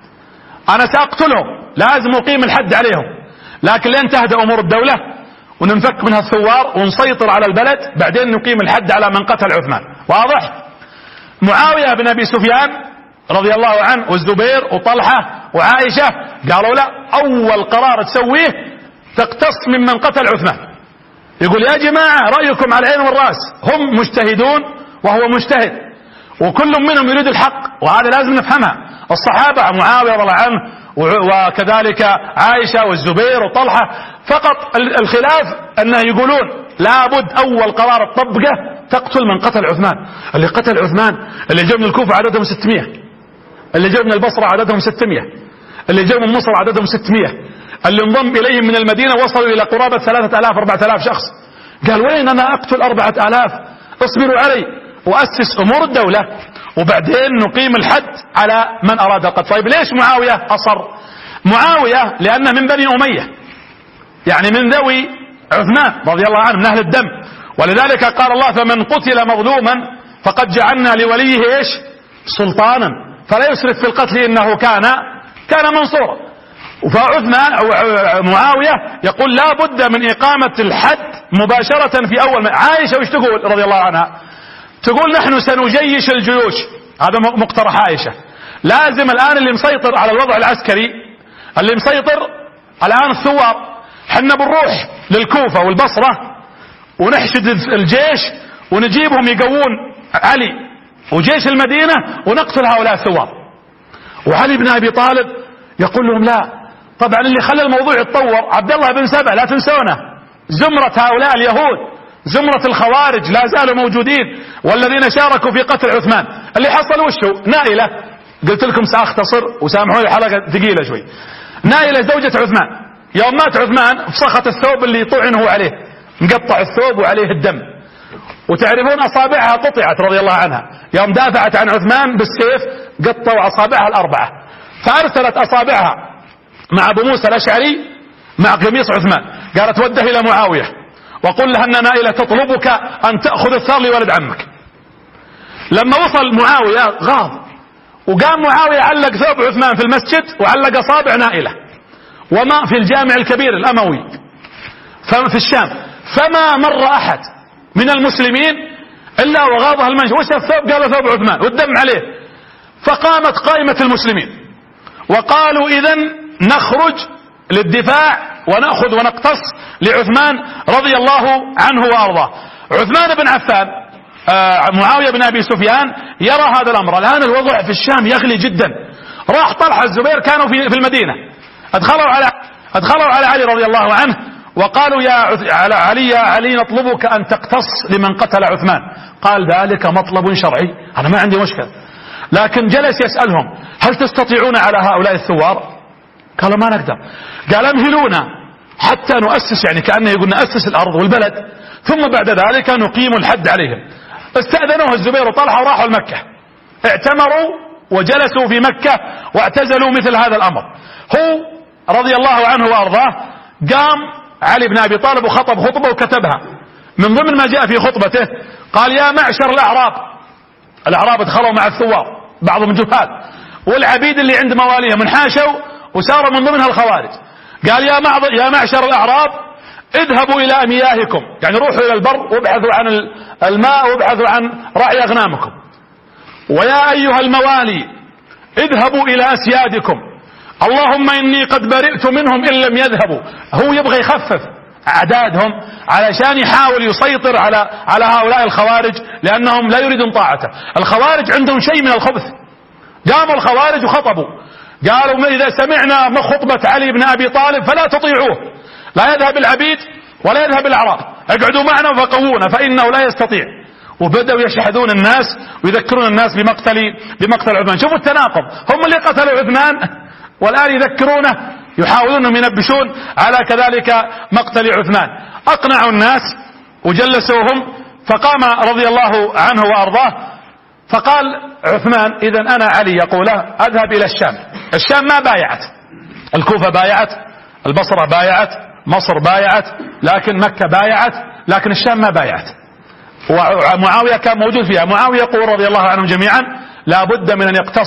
أنا سأقتلهم، لازم أقيم الحد عليهم، لكن لين تهدأ أمور الدولة وننفك من الثوار ونسيطر على البلد بعدين نقيم الحد على من قتل عثمان. واضح؟ معاوية بن أبي سفيان رضي الله عنه والزبير وطلحة وعائشة قالوا: لا، أول قرار تسويه تقتص ممن قتل عثمان. يقول: يا جماعة رأيكم على العين والرأس، هم مجتهدون وهو مجتهد، وكل منهم يريد الحق، وهذا لازم نفهمها. الصحابة معاوية رضي الله عنه وكذلك عائشة والزبير وطلحة، فقط الخلاف أنه يقولون لابد أول قرار تطبقه تقتل من قتل عثمان. اللي قتل عثمان اللي جاء من الكوفة عددهم 600، اللي جاء من البصرة عددهم 600، اللي جاء من مصر عددهم 600، اللي انضم إليهم من المدينة وصلوا إلى قرابة 3000-4000 شخص. قال: وين أنا أقتل 4000؟ اصبروا علي وأسس أمور الدولة وبعدين نقيم الحد على من أراد القتل. طيب ليش معاوية أصر؟ معاوية لأنه من بني أمية، يعني من ذوي عثمان رضي الله عنه، من أهل الدم، ولذلك قال الله: فمن قتل مظلوما فقد جعلنا لوليه إيش؟ سلطانا فلا يسرف في القتل إنه كان منصورا. فعثمان أو معاوية يقول لا بد من إقامة الحد مباشرة في أول. عائشة وش تقول رضي الله عنها؟ تقول: نحن سنجيش الجيوش. هذا مقترح عائشة. لازم الآن اللي مسيطر على الوضع العسكري اللي مسيطر الآن الثوار. حنا بنروح للكوفة والبصرة ونحشد الجيش ونجيبهم يقوون علي وجيش المدينة ونقتل هؤلاء الثوار. وعلي بن أبي طالب يقول لهم لا. طبعا اللي خلى الموضوع يتطور عبد الله بن سبأ، لا تنسونه، زمرة هؤلاء اليهود، زمرة الخوارج لا زالوا موجودين، والذين شاركوا في قتل عثمان. اللي حصل وشه نائلة، قلت لكم سأختصر وسامحوني الحلقة ثقيلة شوي. نائلة زوجة عثمان يوم مات عثمان فسخت الثوب اللي طعنه عليه، مقطع الثوب وعليه الدم، وتعرفون أصابعها قطعت رضي الله عنها يوم دافعت عن عثمان بالسيف، قطعوا أصابعها الأربعة، فأرسلت أصابعها مع أبو موسى الأشعري مع قميص عثمان، قالت وده إلى معاوية وقل لها أن نائلة تطلبك أن تأخذ الثار لولد عمك. لما وصل معاوية غاض، وقام معاوية علق ثوب عثمان في المسجد وعلق أصابع نائلة وما في الجامع الكبير الأموي في الشام، فما مر أحد من المسلمين إلا وغاضها المنشر. وش الثوب؟ قال ثوب عثمان والدم عليه. فقامت قائمة المسلمين وقالوا إذن نخرج للدفاع ونأخذ ونقتص لعثمان رضي الله عنه وأرضاه. عثمان بن عفان معاوية بن أبي سفيان يرى هذا الأمر. الآن الوضع في الشام يغلي جدا. راح طلحة الزبير كانوا في المدينة، أدخلوا على علي رضي الله عنه وقالوا يا علي نطلبك أن تقتص لمن قتل عثمان. قال ذلك مطلب شرعي، أنا ما عندي مشكلة. لكن جلس يسألهم هل تستطيعون على هؤلاء الثوار؟ قالوا ما نقدر. قال امهلونا حتى نؤسس، يعني كأنه يقول نأسس الأرض والبلد، ثم بعد ذلك نقيم الحد عليهم. استأذنوه الزبير وطلحة وراحوا لمكة، اعتمروا وجلسوا في مكة واعتزلوا مثل هذا الأمر. هو رضي الله عنه وأرضاه قام علي بن أبي طالب وخطب خطبة وكتبها. من ضمن ما جاء في خطبته قال يا معشر الأعراب ادخلوا مع الثوار بعضهم جهال، والعبيد اللي عند مواليهم انحاشوا وساروا من ضمنها الخوارج. قال يا معشر الأعراب اذهبوا إلى مياهكم، يعني روحوا إلى البر وابحثوا عن الماء وابحثوا عن رعي أغنامكم. ويا أيها الموالي اذهبوا إلى أسيادكم، اللهم إني قد برئت منهم إن لم يذهبوا. هو يبغى يخفف أعدادهم علشان يحاول يسيطر على هؤلاء الخوارج، لأنهم لا يريدون طاعته. الخوارج عندهم شيء من الخبث. قاموا الخوارج وخطبوا، قالوا إذا سمعنا خطبة علي بن أبي طالب فلا تطيعوه، لا يذهب العبيد ولا يذهب الأعراب، اقعدوا معنا وفقهونا فإنه لا يستطيع. وبدأوا يشهدون الناس ويذكرون الناس بمقتل عثمان. شوفوا التناقض، هم اللي قتلوا عثمان والآن يذكرونه، يحاولون أن ينبشون على كذلك مقتل عثمان. أقنعوا الناس وجلسوهم، فقام رضي الله عنه وأرضاه فقال عثمان إذن أنا علي يقول أذهب إلى الشام ما بايعت، الكوفة بايعت، البصرة بايعت، مصر بايعت، لكن مكة بايعت، لكن الشام ما بايعت. ومعاوية كان موجود فيها. معاوية يقول رضي الله عنهم جميعا لا بد من أن يقتص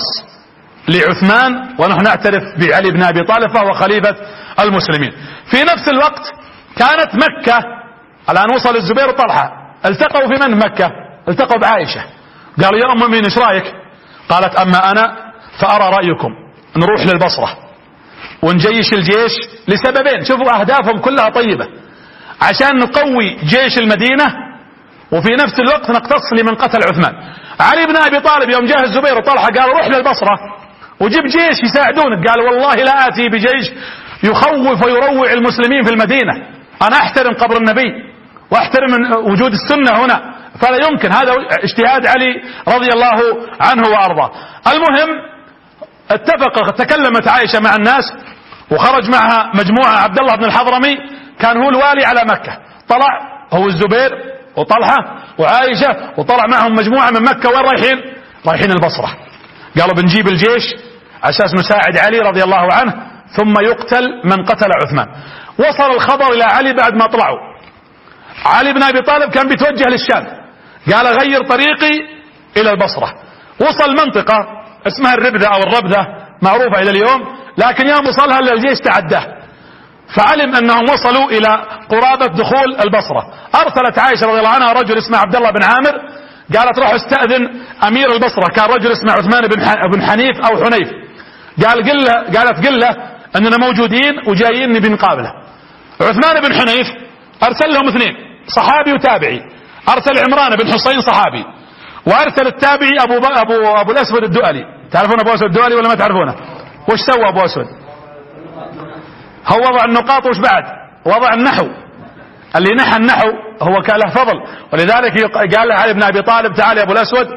لعثمان، ونحن نعترف بعلي بن أبي طالب فهو خليفة المسلمين. في نفس الوقت كانت مكة، الآن وصل الزبير وطلحة التقوا في من مكة؟ التقوا بعائشة. قالوا يا أم مين ايش رايك؟ قالت أما أنا فأرى رأيكم نروح للبصرة ونجيش الجيش لسببين، شوفوا أهدافهم كلها طيبة، عشان نقوي جيش المدينة وفي نفس الوقت نقتص لمن قتل عثمان. علي بن أبي طالب يوم جاء الزبير وطلحة قال روح للبصرة وجيب جيش يساعدونك. قال والله لا آتي بجيش يخوف ويروع المسلمين في المدينة، أنا أحترم قبر النبي وأحترم وجود السنة هنا، فلا يمكن. هذا اجتهاد علي رضي الله عنه وأرضاه. المهم تكلمت عائشة مع الناس وخرج معها مجموعة. عبد الله بن الحضرمي كان هو الوالي على مكة، طلع هو الزبير وطلحة وعائشة وطلع معهم مجموعة من مكة. وين رايحين البصرة. قالوا بنجيب الجيش أساس نساعد علي رضي الله عنه ثم يقتل من قتل عثمان. وصل الخبر إلى علي بعد ما طلعوا. علي بن أبي طالب كان بيتوجه للشام، قال غير طريقي إلى البصرة. وصل منطقة اسمها الربذة أو الربذة معروفة إلى اليوم، لكن يوم وصلها الجيش تعداه، فعلم أنهم وصلوا إلى قرابة دخول البصرة. أرسلت عائشة رضي الله عنها رجل اسمه عبد الله بن عامر، قالت روح استأذن أمير البصرة، كان رجل اسمه عثمان بن حنيف أو حنيف. قالت قل له أننا موجودين وجايين نبي نقابله. عثمان بن حنيف أرسل لهم اثنين، صحابي وتابعي. أرسل عمران بن حصين صحابي، وأرسل التابعي أبو الأسود الدؤلي. تعرفون أبو الأسود الدؤلي ولا ما تعرفونه؟ وش سوى أبو الأسود؟ هو وضع النقاط، وش بعد؟ وضع النحو. اللي نحى النحو هو كان له فضل، ولذلك قال له علي بن أبي طالب تعال يا أبو الأسود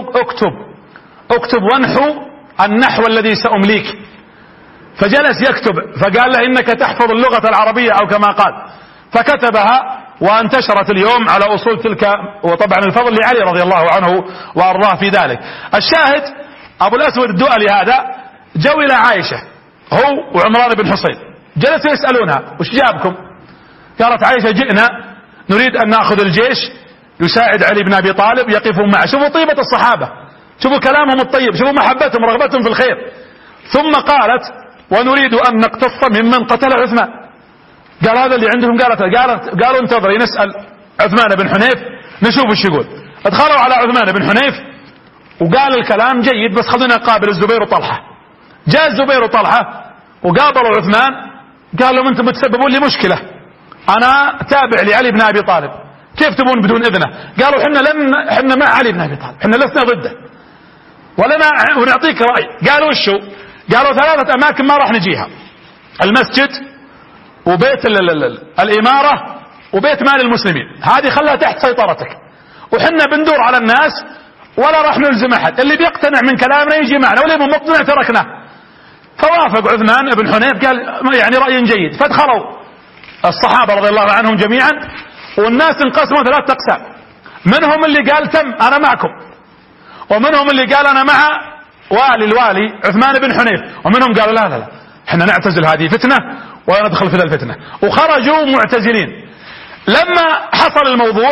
اكتب وانحو النحو الذي سأمليك. فجلس يكتب، فقال له إنك تحفظ اللغة العربية أو كما قال، فكتبها وانتشرت اليوم على أصول تلك. وطبعا الفضل لعلي رضي الله عنه وأرضاه في ذلك. الشاهد أبو الأسود الدؤلي هذا جو إلى عائشة هو وعمران بن حصين، جلسوا يسألونها وش جابكم؟ قالت عائشة جئنا نريد أن نأخذ الجيش يساعد علي بن أبي طالب يقفون معه. شوفوا طيبة الصحابة، شوفوا كلامهم الطيب، شوفوا محبتهم رغبتهم في الخير. ثم قالت ونريد أن نقتص ممن قتل عثمان. قال هذا اللي عندهم. قالوا انتظري نسأل عثمان بن حنيف نشوف ايش يقول. ادخلوا على عثمان بن حنيف وقال الكلام جيد، بس خلينا نقابل الزبير وطلحة. جاء الزبير وطلحة وقابلوا عثمان، قال لهم انتم بتسببون لي مشكلة، انا تابع لعلي بن ابي طالب، كيف تبون بدون اذنه؟ قالوا احنا مع علي بن ابي طالب، احنا لسنا ضده ولنا ونعطيك رأي. قالوا وشو؟ قالوا 3 اماكن ما راح نجيها، المسجد وبيت الامارة وبيت مال المسلمين، هذه خلها تحت سيطرتك، وحنا بندور على الناس ولا راح نلزم احد، اللي بيقتنع من كلامنا يجي معنا واللي مو مقتنع تركناه. فوافق عثمان بن حنيف، قال يعني رأي جيد. فادخلوا الصحابة رضي الله عنهم جميعا، والناس انقسموا 3 أقسام. منهم اللي قال تم انا معكم، ومنهم اللي قال انا مع الوالي عثمان بن حنيف، ومنهم قالوا لا احنا نعتزل هذه فتنة ولا ندخل في ذا الفتنة، وخرجوا معتزلين. لما حصل الموضوع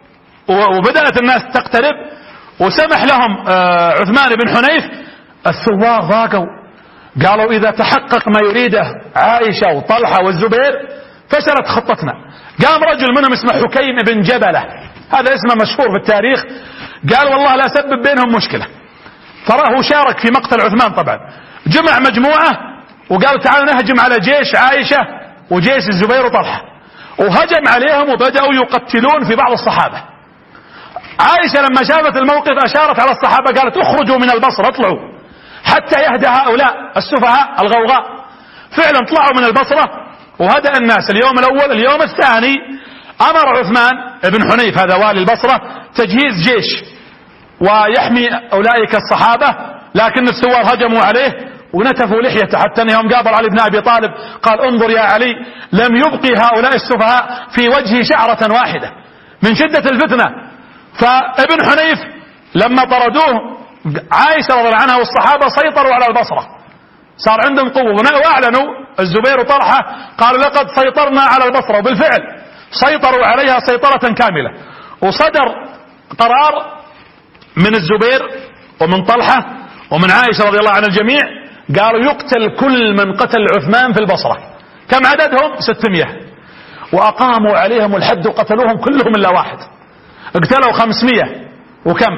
وبدأت الناس تقترب وسمح لهم عثمان بن حنيف، الثوار ضاقوا، قالوا إذا تحقق ما يريده عائشة وطلحة والزبير فشلت خطتنا. قام رجل منهم اسمه حكيم بن جبلة، هذا اسمه مشهور في التاريخ، قال والله لا سبب بينهم مشكلة. فراه شارك في مقتل عثمان طبعا، جمع مجموعة وقال تعالوا نهجم على جيش عائشة وجيش الزبير وطلحة، وهجم عليهم وبدأوا يقتلون في بعض الصحابة. عائشة لما شافت الموقف أشارت على الصحابة قالت اخرجوا من البصرة، اطلعوا حتى يهدى هؤلاء السفهاء الغوغاء. فعلا طلعوا من البصرة وهدأ الناس. اليوم الأول، اليوم الثاني أمر عثمان بن حنيف هذا والي البصرة تجهيز جيش ويحمي أولئك الصحابة، لكن الثوار هجموا عليه ونتفوا لحيته، حتى أن يوم قابل علي بن أبي طالب قال انظر يا علي لم يبقي هؤلاء السفهاء في وجهه شعرة واحدة من شدة الفتنة. فابن حنيف لما طردوه عائشة رضي الله عنها والصحابة سيطروا على البصرة، صار عندهم قوة، واعلنوا الزبير وطلحة قالوا لقد سيطرنا على البصرة، وبالفعل سيطروا عليها سيطرة كاملة. وصدر قرار من الزبير ومن طلحة ومن عائشة رضي الله عن الجميع، قالوا يقتل كل من قتل عثمان في البصرة. كم عددهم؟ 600، وأقاموا عليهم الحد وقتلوهم كلهم إلا واحد. اقتلوا 500 وكم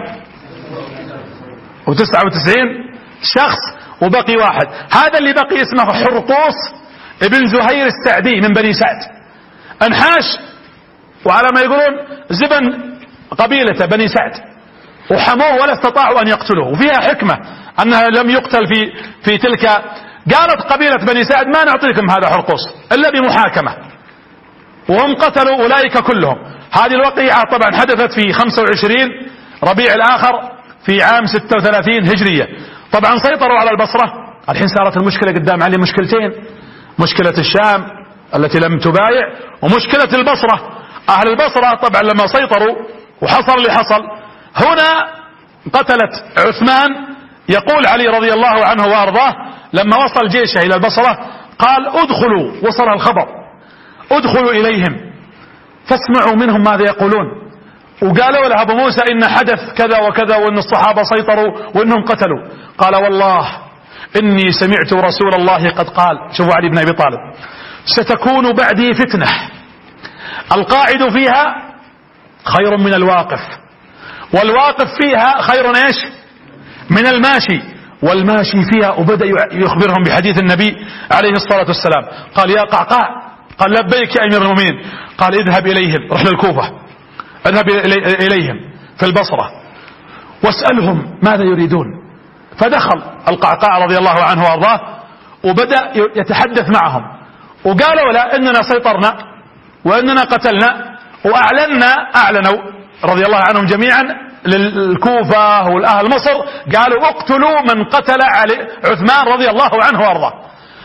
و99 شخص وبقي واحد. هذا اللي بقي اسمه حرطوس ابن زهير السعدي من بني سعد، انحاش وعلى ما يقولون زبن قبيلته بني سعد، وحموه ولا استطاعوا أن يقتلوه. وفيها حكمة أنها لم يقتل في تلك. قالت قبيلة بني سعد ما نعطيكم هذا حرقوس إلا بمحاكمة، وهم قتلوا أولئك كلهم. هذه الوقيعة طبعا حدثت في 25 ربيع الآخر في عام 36 هجرية. طبعا سيطروا على البصرة. الحين صارت المشكلة قدام علي مشكلتين، مشكلة الشام التي لم تبايع ومشكلة البصرة. أهل البصرة طبعا لما سيطروا وحصل اللي حصل هنا قتلت عثمان. يقول علي رضي الله عنه وارضاه لما وصل جيشه الى البصرة قال ادخلوا، وصل الخبر ادخلوا اليهم فاسمعوا منهم ماذا يقولون. وقالوا له ابو موسى ان حدث كذا وكذا وان الصحابة سيطروا وانهم قتلوا. قال والله اني سمعت رسول الله قد قال، شوفوا علي بن ابي طالب، ستكون بعدي فتنة القاعد فيها خير من الواقف، والواقف فيها خير ايش من الماشي، والماشي فيها، وبدأ يخبرهم بحديث النبي عليه الصلاة والسلام. قال: يا قعقاع. قال: لبيك يا أمير المؤمنين. قال: اذهب إليهم، رح للكوفة، اذهب إليهم في البصرة واسألهم ماذا يريدون. فدخل القعقاع رضي الله عنه وارضاه وبدأ يتحدث معهم، وقالوا: لا، إننا سيطرنا وإننا قتلنا، أعلنوا رضي الله عنهم جميعا للكوفة والأهل مصر، قالوا: اقتلوا من قتل عثمان رضي الله عنه وارضاه.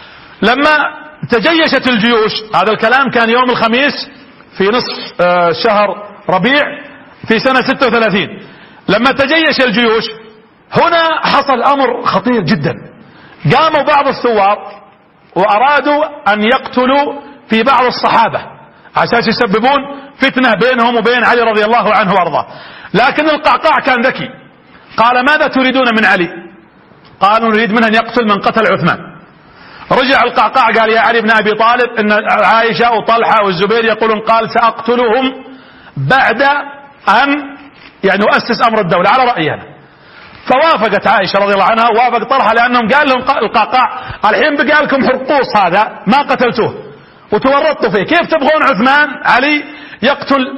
لما تجيشت الجيوش، هذا الكلام كان يوم الخميس في نصف شهر ربيع في سنة 36. لما تجيش الجيوش هنا حصل أمر خطير جدا. قاموا بعض الثوار وأرادوا أن يقتلوا في بعض الصحابة عشان يسببون فتنة بينهم وبين علي رضي الله عنه وارضاه. لكن القعقاع كان ذكي، قال: ماذا تريدون من علي؟ قالوا: نريد منه أن يقتل من قتل عثمان. رجع القعقاع قال: يا علي بن أبي طالب، إن عائشة وطلحة والزبير يقولون، قال: سأقتلهم بعد أن أؤسس أمر الدولة على رأينا. فوافقت عائشة رضي الله عنها، ووافق طلحة، لأنهم قال لهم القعقاع: الحين بقى لكم حرقوص، هذا ما قتلتوه وتورطوا فيه، كيف تبغون عثمان علي يقتل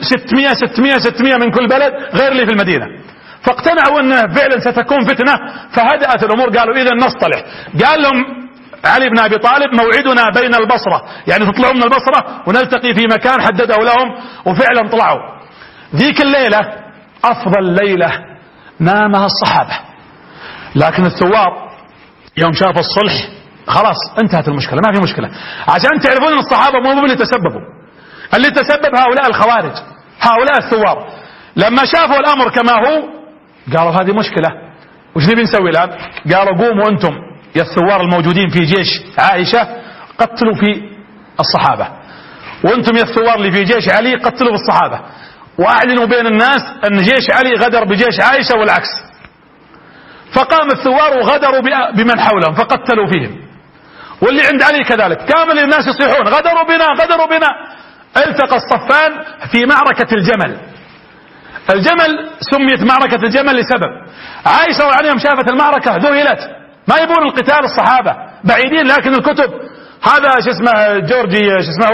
600 من كل بلد غير اللي في المدينة؟ فاقتنعوا أنه فعلا ستكون فتنة، فهدأت الأمور. قالوا: إذا نصطلح. قال لهم علي بن أبي طالب: موعدنا بين البصرة، تطلعوا من البصرة ونلتقي في مكان حدده لهم. وفعلا طلعوا. ذيك الليلة أفضل ليلة نامها الصحابة. لكن الثوار يوم شافوا الصلح خلاص انتهت المشكلة، ما في مشكلة. عشان تعرفون ان الصحابة مو اللي تسببوا، اللي تسبب هؤلاء الخوارج، هؤلاء الثوار. لما شافوا الأمر كما هو قالوا: هذه مشكلة، وش نبي نسوي الآن؟ قالوا: قوموا أنتم يا الثوار الموجودين في جيش عائشة قتلوا في الصحابة، وأنتم يا الثوار اللي في جيش علي قتلوا في الصحابة، وأعلنوا بين الناس أن جيش علي غدر بجيش عائشة والعكس. فقام الثوار وغدروا بمن حولهم فقتلوا فيهم، واللي عند علي كذلك. كامل الناس يصيحون: غدروا بنا، غدروا بنا. التقى الصفان في معركة الجمل. الجمل سميت معركة الجمل لسبب: عائشة وعليهم شافت المعركة ذهلت، ما يبون القتال الصحابة بعيدين، لكن الكتب، هذا جورجي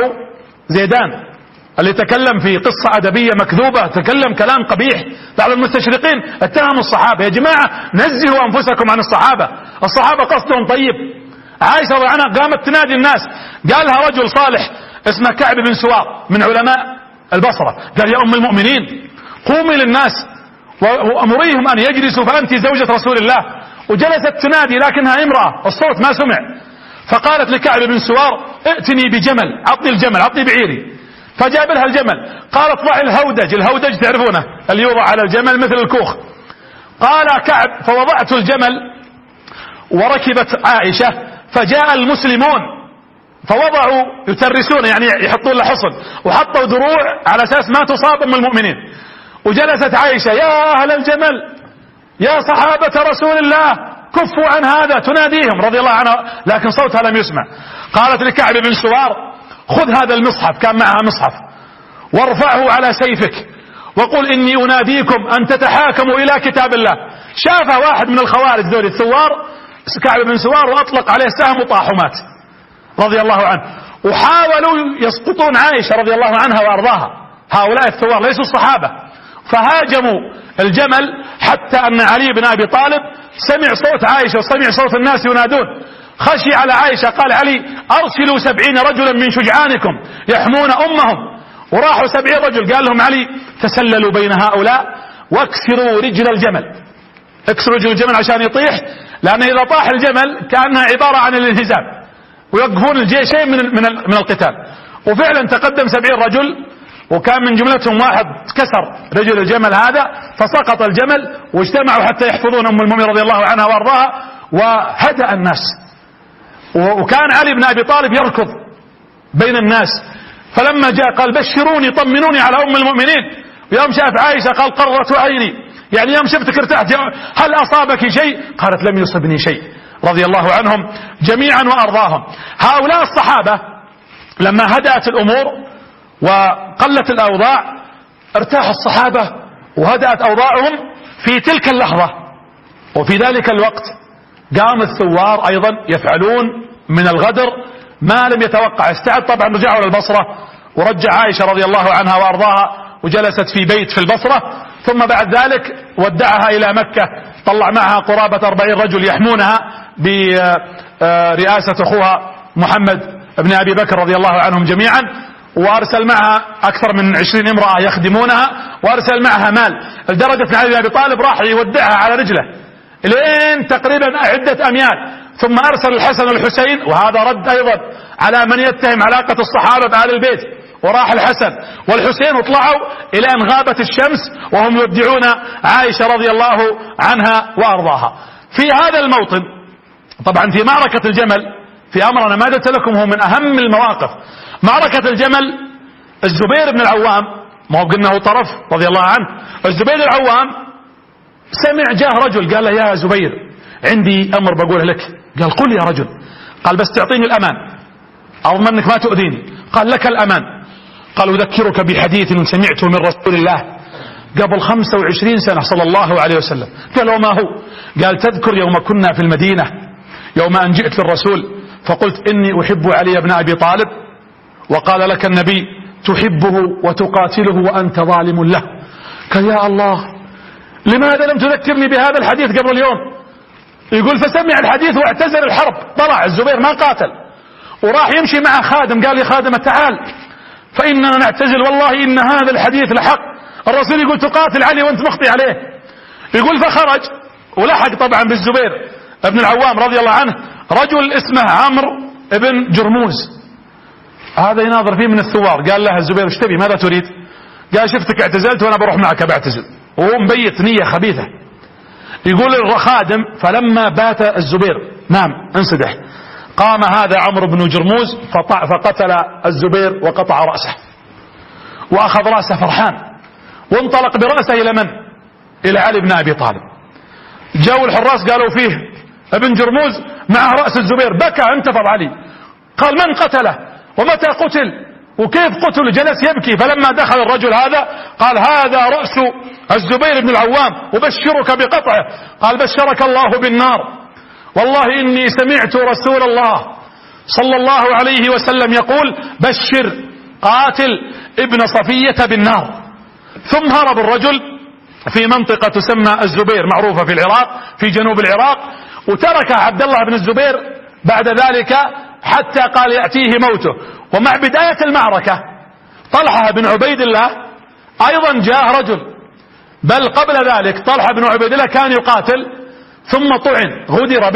زيدان اللي تكلم في قصة أدبية مكذوبة، تكلم كلام قبيح. بعض المستشرقين اتهموا الصحابة: يا جماعة نزهوا أنفسكم عن الصحابة، الصحابة قصدهم طيب. عائشة رضي الله عنها قامت تنادي الناس، قالها رجل صالح اسمه كعب بن سوار من علماء البصرة، قال: يا أم المؤمنين قومي للناس وأمريهم أن يجلسوا، فأنت زوجة رسول الله. وجلست تنادي لكنها امرأة، الصوت ما سمع. فقالت لكعب بن سوار: ائتني بجمل، عطني الجمل، عطني بعيري. فجاب لها الجمل. قالت: ضع الهودج تعرفونه اللي يوضع على الجمل مثل الكوخ. قال كعب: فوضعت الجمل وركبت عائشة، فجاء المسلمون فوضعوا يترسون يحطون له حصن، وحطوا دروع على أساس ما تصاب أم المؤمنين. وجلست عائشة: يا أهل الجمل، يا صحابة رسول الله، كفوا عن هذا، تناديهم رضي الله عنها، لكن صوتها لم يسمع. قالت لكعب بن سوار: خذ هذا المصحف، كان معها مصحف، وارفعه على سيفك وقل إني أناديكم أن تتحاكموا إلى كتاب الله. شاف واحد من الخوارج ذول الثوار كعب بن سوار وأطلق عليه سهم وطاح ومات رضي الله عنه. وحاولوا يسقطون عائشة رضي الله عنها وأرضاها، هؤلاء الثوار ليسوا الصحابة، فهاجموا الجمل حتى أن علي بن أبي طالب سمع صوت عائشة وسمع صوت الناس ينادون، خشي على عائشة. قال علي: أرسلوا 70 رجلا من شجعانكم يحمون أمهم. وراحوا 70 رجل. قال لهم علي: تسللوا بين هؤلاء واكسروا رجل الجمل، اكسروا رجل الجمل عشان يطيح، لأن إذا طاح الجمل كأنها عبارة عن الانهزام، ويوقفون الجيشين من القتال. وفعلا تقدم 70 رجل، وكان من جملتهم واحد كسر رجل الجمل هذا، فسقط الجمل، واجتمعوا حتى يحفظون أم المؤمنين رضي الله عنها وارضاها، وهدأ الناس. وكان علي بن أبي طالب يركض بين الناس، فلما جاء قال: بشروني، طمنوني على أم المؤمنين. ويوم شاف عائشة قال: قرة عيني، يوم شفتك ارتحت، هل أصابك شيء؟ قالت: لم يصبني شيء، رضي الله عنهم جميعا وأرضاهم. هؤلاء الصحابة لما هدأت الأمور وقلت الأوضاع ارتاح الصحابة وهدأت أوضاعهم في تلك اللحظة. وفي ذلك الوقت قام الثوار أيضا يفعلون من الغدر ما لم يتوقع. استعد طبعا، رجعوا للبصرة ورجع عائشة رضي الله عنها وأرضاها وجلست في بيت في البصرة، ثم بعد ذلك ودعها إلى مكة، طلع معها قرابة 40 رجل يحمونها برئاسة أخوها محمد بن أبي بكر رضي الله عنهم جميعا، وأرسل معها أكثر من 20 امرأة يخدمونها، وأرسل معها مال، لدرجة أن علي بن أبي طالب راح يودعها على رجله لين تقريبا عدة أميال، ثم أرسل الحسن والحسين، وهذا رد أيضا على من يتهم علاقة الصحابة بآل البيت، وراح الحسن والحسين وطلعوا إلى أن غابت الشمس وهم يودعون عائشة رضي الله عنها وأرضاها. في هذا الموطن طبعا في معركة الجمل، في أمر أنا ما قلت لكم هو من أهم المواقف، معركة الجمل، الزبير بن العوام، ما هو قلنا هو طرف رضي الله عنه، الزبير العوام سمع جاه رجل قال له يا زبير عندي أمر بقوله لك. قال قل يا رجل. قال بس تعطيني الأمان، أضمن أنك ما تؤذيني. قال لك الأمان. قال أذكرك بحديث سمعته من رسول الله قبل 25 سنة صلى الله عليه وسلم. قال وما هو؟ قال تذكر يوم كنا في المدينة، يوم أن جئت للرسول فقلت إني أحب علي بن أبي طالب، وقال لك النبي تحبه وتقاتله وأنت ظالم له. قال يا الله لماذا لم تذكرني بهذا الحديث قبل اليوم؟ يقول فسمع الحديث واعتزل الحرب، طلع الزبير ما قاتل، وراح يمشي مع خادم، قال لي خادم تعال فإننا نعتزل، والله إن هذا الحديث لحق، الرسول يقول تقاتل علي وانت مخطي عليه. يقول فخرج ولحق طبعا بالزبير ابن العوام رضي الله عنه رجل اسمه عمرو ابن جرموز، هذا يناظر فيه من الثوار. قال له الزبير ايش تبي ماذا تريد؟ قال شفتك اعتزلت وانا بروح معك بعتزل، وهو مبيت نية خبيثة. يقول الخادم فلما بات الزبير نام انسدح، قام هذا عمرو بن جرموز فقتل الزبير وقطع رأسه، وأخذ رأسه فرحان، وانطلق برأسه إلى من؟ إلى علي بن أبي طالب. جاءوا الحراس قالوا فيه ابن جرموز معه رأس الزبير، بكى انتفض علي، قال من قتله ومتى قتل وكيف قتل؟ جلس يبكي. فلما دخل الرجل هذا قال هذا رأس الزبير بن العوام وبشرك بقطعه. قال بشرك الله بالنار، والله إني سمعت رسول الله صلى الله عليه وسلم يقول بشر قاتل ابن صفية بالنار. ثم هرب الرجل في منطقة تسمى الزبير معروفة في العراق في جنوب العراق، وترك عبد الله بن الزبير بعد ذلك حتى قال يأتيه موته. ومع بداية المعركة طلحة بن عبيد الله أيضا جاء رجل، بل قبل ذلك طلحة بن عبيد الله كان يقاتل ثم طعن،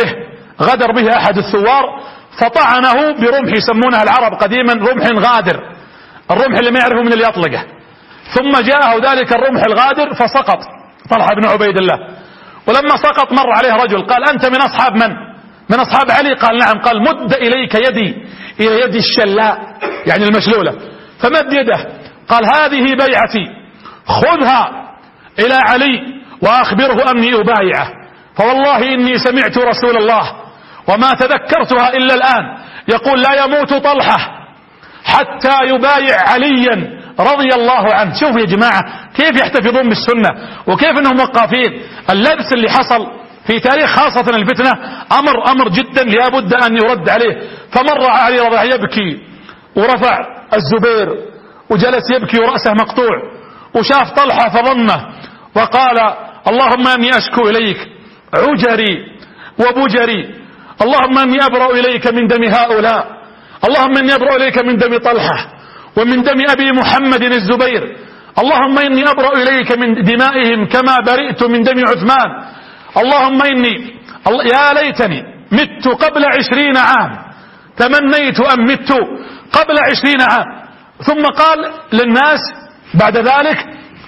غدر به أحد الثوار فطعنه برمح يسمونها العرب قديما رمح غادر، الرمح اللي ما يعرفه من اللي يطلقه، ثم جاءه ذلك الرمح الغادر فسقط طلحة بن عبيد الله. ولما سقط مر عليه رجل قال أنت من أصحاب من؟ من أصحاب علي؟ قال نعم. قال مد إليك يدي إلى يد الشلاء يعني المشلولة، فمد يده، قال هذه بيعتي خذها إلى علي وأخبره أني أبايعه، فوالله إني سمعت رسول الله وما تذكرتها إلا الآن يقول لا يموت طلحة حتى يبايع عليا رضي الله عنه. شوفوا يا جماعة كيف يحتفظون بالسنة وكيف انهم وقافين. اللبس اللي حصل في تاريخ خاصة الفتنة أمر جدا لابد أن يرد عليه. فمر علي رضي الله يبكي ورفع الزبير وجلس يبكي ورأسه مقطوع، وشاف طلحة فضمه وقال اللهم أني أشكو إليك عجري وبجري، اللهم أني أبرأ إليك من دم هؤلاء، اللهم أني أبرأ إليك من دم طلحة ومن دم أبي محمد الزبير، اللهم إني أبرأ إليك من دمائهم كما برئت من دم عثمان، اللهم إني يا ليتني مت قبل 20 عام، تمنيت أن مت قبل 20 عام. ثم قال للناس بعد ذلك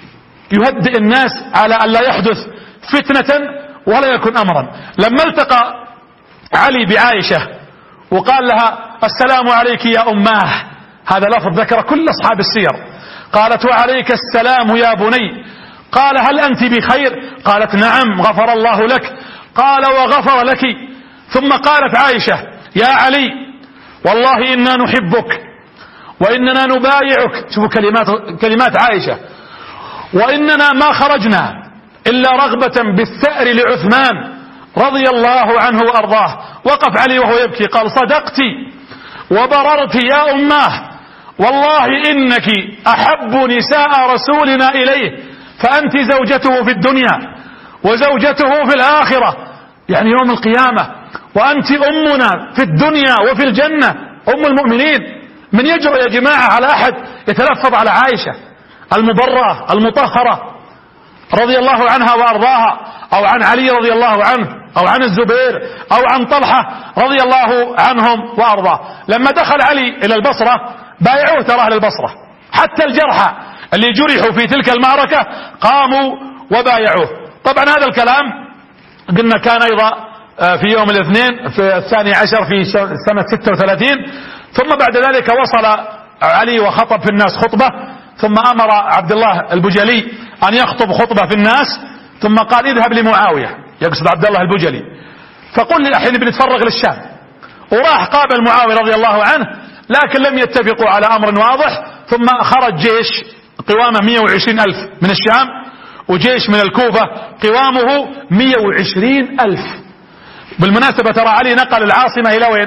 يهدئ الناس على أن لا يحدث فتنة ولا يكون أمرا. لما التقى علي بعائشة وقال لها السلام عليك يا أماه، هذا لفظ ذكر كل أصحاب السير، قالت وعليك السلام يا بني، قال هل أنت بخير؟ قالت نعم غفر الله لك، قال وغفر لك. ثم قالت عائشة يا علي والله إنا نحبك وإننا نبايعك، شوفوا كلمات عائشة، وإننا ما خرجنا إلا رغبة بالثأر لعثمان رضي الله عنه وأرضاه وقف علي وهو يبكي قال صدقت وبررت يا أماه، والله إنك أحب نساء رسولنا إليه، فأنت زوجته في الدنيا وزوجته في الآخرة، يعني يوم القيامة، وأنت أمنا في الدنيا وفي الجنة، أم المؤمنين. من يجرؤ يا جماعة على أحد يتلفظ على عائشة المبرأة المطهرة رضي الله عنها وأرضاها، أو عن علي رضي الله عنه، أو عن الزبير، أو عن طلحة رضي الله عنهم وأرضاه. لما دخل علي إلى البصرة بايعوه ترى أهل البصرة، حتى الجرحى اللي جرحوا في تلك المعركة قاموا وبايعوه. طبعا هذا الكلام قلنا كان أيضا في يوم الاثنين في 12 في سنة 36. ثم بعد ذلك وصل علي وخطب في الناس خطبة، ثم أمر عبد الله البجلي أن يخطب خطبة في الناس، ثم قال اذهب لمعاوية، يقصد عبد الله البجلي، فقل لي الحين بنتفرغ للشام. وراح قابل معاوية رضي الله عنه، لكن لم يتفقوا على أمر واضح. ثم خرج جيش قوامه 120,000 من الشام، وجيش من الكوفة قوامه 120,000. بالمناسبة ترى علي نقل العاصمة إلى وين؟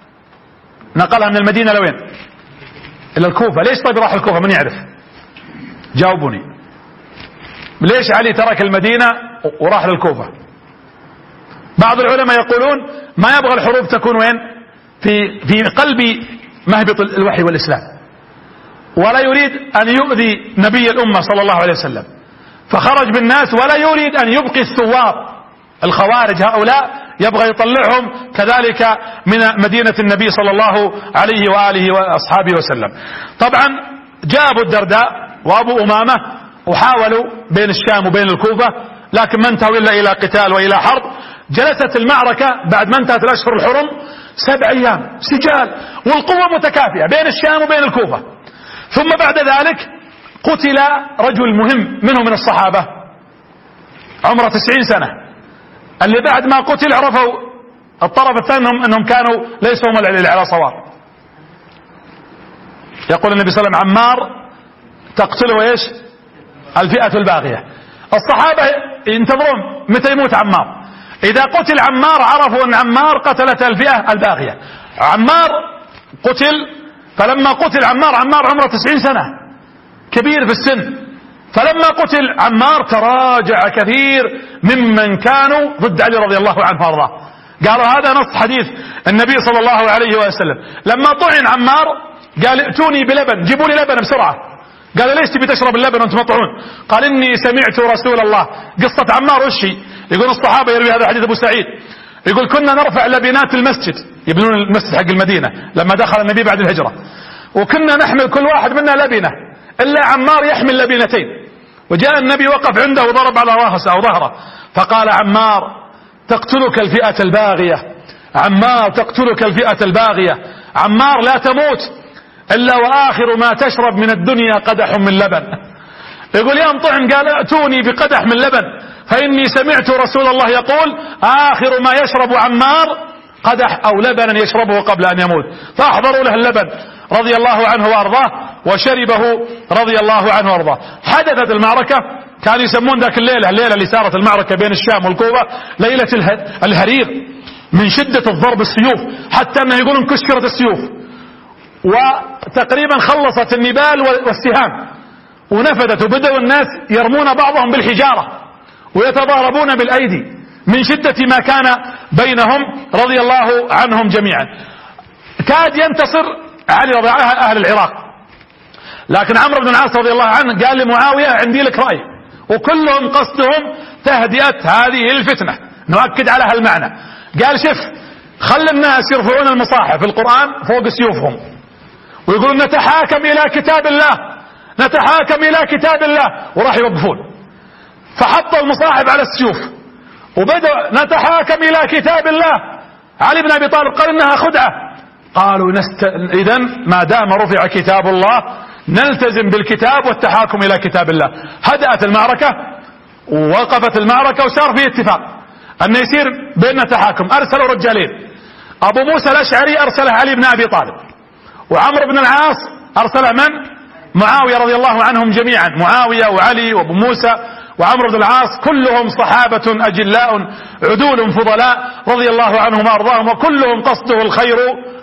نقلها من المدينة إلى وين؟ إلى الكوفة. ليش طيب راح الكوفة؟ من يعرف؟ جاوبوني. ليش علي ترك المدينة وراح للكوفة؟ بعض العلماء يقولون ما يبغى الحروب تكون وين؟ في قلب مهبط الوحي والإسلام، ولا يريد أن يؤذي نبي الأمة صلى الله عليه وسلم، فخرج بالناس، ولا يريد أن يبقي الثوار الخوارج هؤلاء، يبغى يطلعهم كذلك من مدينة النبي صلى الله عليه وآله وأصحابه وسلم. طبعا جاء أبو الدرداء وأبو أمامة وحاولوا بين الشام وبين الكوفة، لكن ما انتهوا إلا إلى قتال وإلى حرب. جلست المعركة بعد ما انتهت الأشهر الحرم 7 أيام سجال، والقوة متكافئة بين الشام وبين الكوفة. ثم بعد ذلك قتل رجل مهم منه من الصحابة عمره 90 سنة، اللي بعد ما قتل عرفوا الطرف الثاني أنهم كانوا ليسوا هم اللي على صواب. يقول النبي صلى الله عليه وسلم عمار تقتله ايش؟ الفئة الباغية. الصحابة ينتظرون متى يموت عمار. إذا قتل عمار عرفوا أن عمار قتلت الفئة الباغية. عمار قتل، فلما قتل عمار عمره 90 سنة، كبير في السن، فلما قتل عمار تراجع كثير ممن كانوا ضد علي رضي الله عنه وارضاه. قالوا هذا نص حديث النبي صلى الله عليه وسلم. لما طعن عمار قال ائتوني بلبن، جيبوا لي لبن بسرعة. قال ليش تبي تشرب اللبن وانتم مطعون؟ قال اني سمعت رسول الله. قصة عمار وشي؟ يقول الصحابة يروي هذا حديث ابو سعيد، يقول كنا نرفع لبنات المسجد، يبنون المسجد حق المدينة لما دخل النبي بعد الهجرة، وكنا نحمل كل واحد منا لبنة، الا عمار يحمل لبنتين. وجاء النبي وقف عنده وضرب على راسه او ظهره، فقال عمار تقتلك الفئة الباغية، عمار تقتلك الفئة الباغية، عمار لا تموت إلا وآخر ما تشرب من الدنيا قدح من لبن. يقول يا مطعم قال ائتوني بقدح من لبن، فإني سمعت رسول الله يقول آخر ما يشرب عمار قدح أو لبنا يشربه قبل أن يموت. فأحضروا له اللبن رضي الله عنه وأرضاه وشربه رضي الله عنه وأرضاه. حدثت المعركة، كانوا يسمون ذاك الليلة اللي صارت المعركة بين الشام والكوفة ليلة الهرير، من شدة الضرب السيوف، حتى أنه يقولون كسرت السيوف، وتقريبا خلصت النبال والسهام ونفدت، وبدأوا الناس يرمون بعضهم بالحجارة ويتضاربون بالأيدي من شدة ما كان بينهم رضي الله عنهم جميعا. كاد ينتصر علي رضي الله عنه أهل العراق، لكن عمرو بن العاص رضي الله عنه قال لمعاوية عندي لك رأي، وكلهم قصدهم تهدئة هذه الفتنة، نؤكد على هالمعنى. قال شف، خلي الناس يرفعون المصاحف في القرآن فوق سيوفهم ويقولون نتحاكم إلى كتاب الله، نتحاكم إلى كتاب الله، وراح يوقفون. فحطوا المصاحف على السيوف وبدأوا نتحاكم إلى كتاب الله. علي بن أبي طالب قال إنها خدعة. قالوا إذن ما دام رفع كتاب الله نلتزم بالكتاب والتحاكم إلى كتاب الله. هدأت المعركة ووقفت المعركة وصار في اتفاق أن يصير بيننا تحاكم. أرسلوا رجالين، أبو موسى الأشعري أرسله علي بن أبي طالب، وعمرو بن العاص أرسله من؟ معاوية رضي الله عنهم جميعا، معاوية وعلي وأبو موسى وعمرو بن العاص كلهم صحابة أجلاء عدول فضلاء رضي الله عنهم وأرضاهم، وكلهم قصده الخير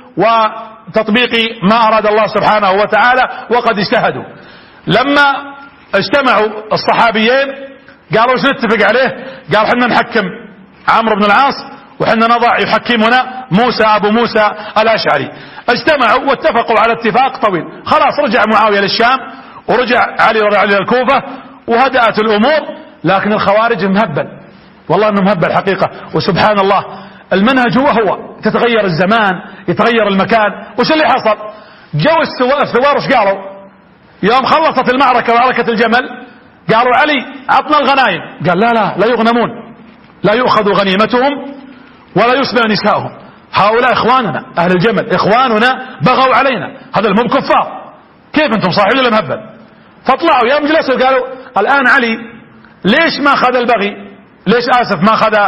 وتطبيق ما أراد الله سبحانه وتعالى، وقد اجتهدوا. لما اجتمعوا الصحابيين قالوا ايش نتفق عليه؟ قال حنا نحكم عمرو بن العاص وحنا نضع يحكمنا موسى أبو موسى الأشعري. اجتمعوا واتفقوا على اتفاق طويل. خلاص رجع معاوية للشام ورجع علي رضي الله عنه الكوفة وهدأت الأمور، لكن الخوارج مهبل، والله انه مهبل حقيقة. وسبحان الله المنهج هو تتغير الزمان يتغير المكان. وش اللي حصل؟ جو الثوار وش قالوا يوم خلصت المعركة معركة الجمل؟ قالوا علي عطنا الغنائم. قال لا يغنمون، لا يؤخذ غنيمتهم ولا يسبى نساؤهم، هؤلاء اخواننا اهل الجمل، اخواننا بغوا علينا، هذا المهم كفار، كيف انتم صاحبين ولا مهبل؟ فطلعوا يوم جلسوا قالوا الان علي ليش ما اخذ البغي، ليش اسف ما اخذ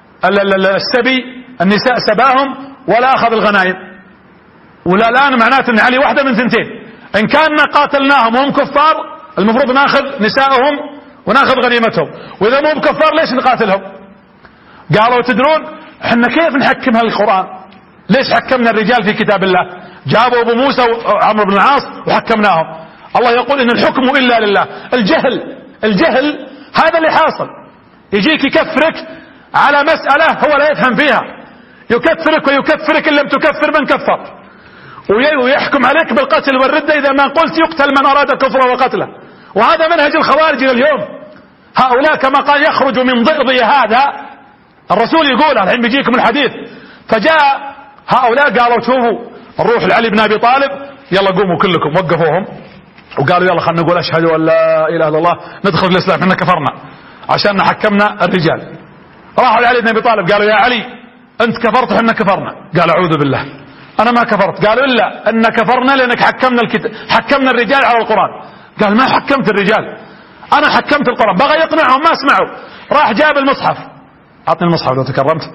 السبي النساء سباهم ولا اخذ الغنائم؟ ولا الان معناته ان علي واحدة من ثنتين، ان كاننا قاتلناهم وهم كفار المفروض ناخذ نساءهم وناخذ غنيمتهم، واذا مو بكفار ليش نقاتلهم؟ قالوا تدرون احنا كيف نحكم هالقرآن؟ ليش حكمنا الرجال في كتاب الله؟ جابوا ابو موسى وعمرو بن العاص وحكمناهم. الله يقول ان الحكم الا لله. الجهل هذا اللي حاصل، يجيك يكفرك على مسألة هو لا يفهم فيها، يكفرك ويكفرك ان لم تكفر من كفر، ويحكم عليك بالقتل والردة اذا ما قلت يقتل من اراد كفره وقتله. وهذا منهج الخوارج اليوم. هؤلاء كما قال يخرج من ضئضي هذا، الرسول يقول الحين بيجيكم الحديث. فجاء هؤلاء قالوا شوفوا نروح لعلي بن ابي طالب، يلا قوموا كلكم وقفوهم وقالوا يلا خلينا نقول اشهد ان لا اله الا الله ندخل في الاسلام، احنا كفرنا عشان حكمنا الرجال. راحوا لعلي بن ابي طالب قالوا يا علي انت كفرت وحنا كفرنا. قال اعوذ بالله انا ما كفرت. قالوا الا ان كفرنا لانك حكمنا الرجال على القرآن. قال ما حكمت الرجال، انا حكمت القرآن. بغى يقنعهم ما اسمعوا، راح جاب المصحف. اعطني المصحف لو تكرمت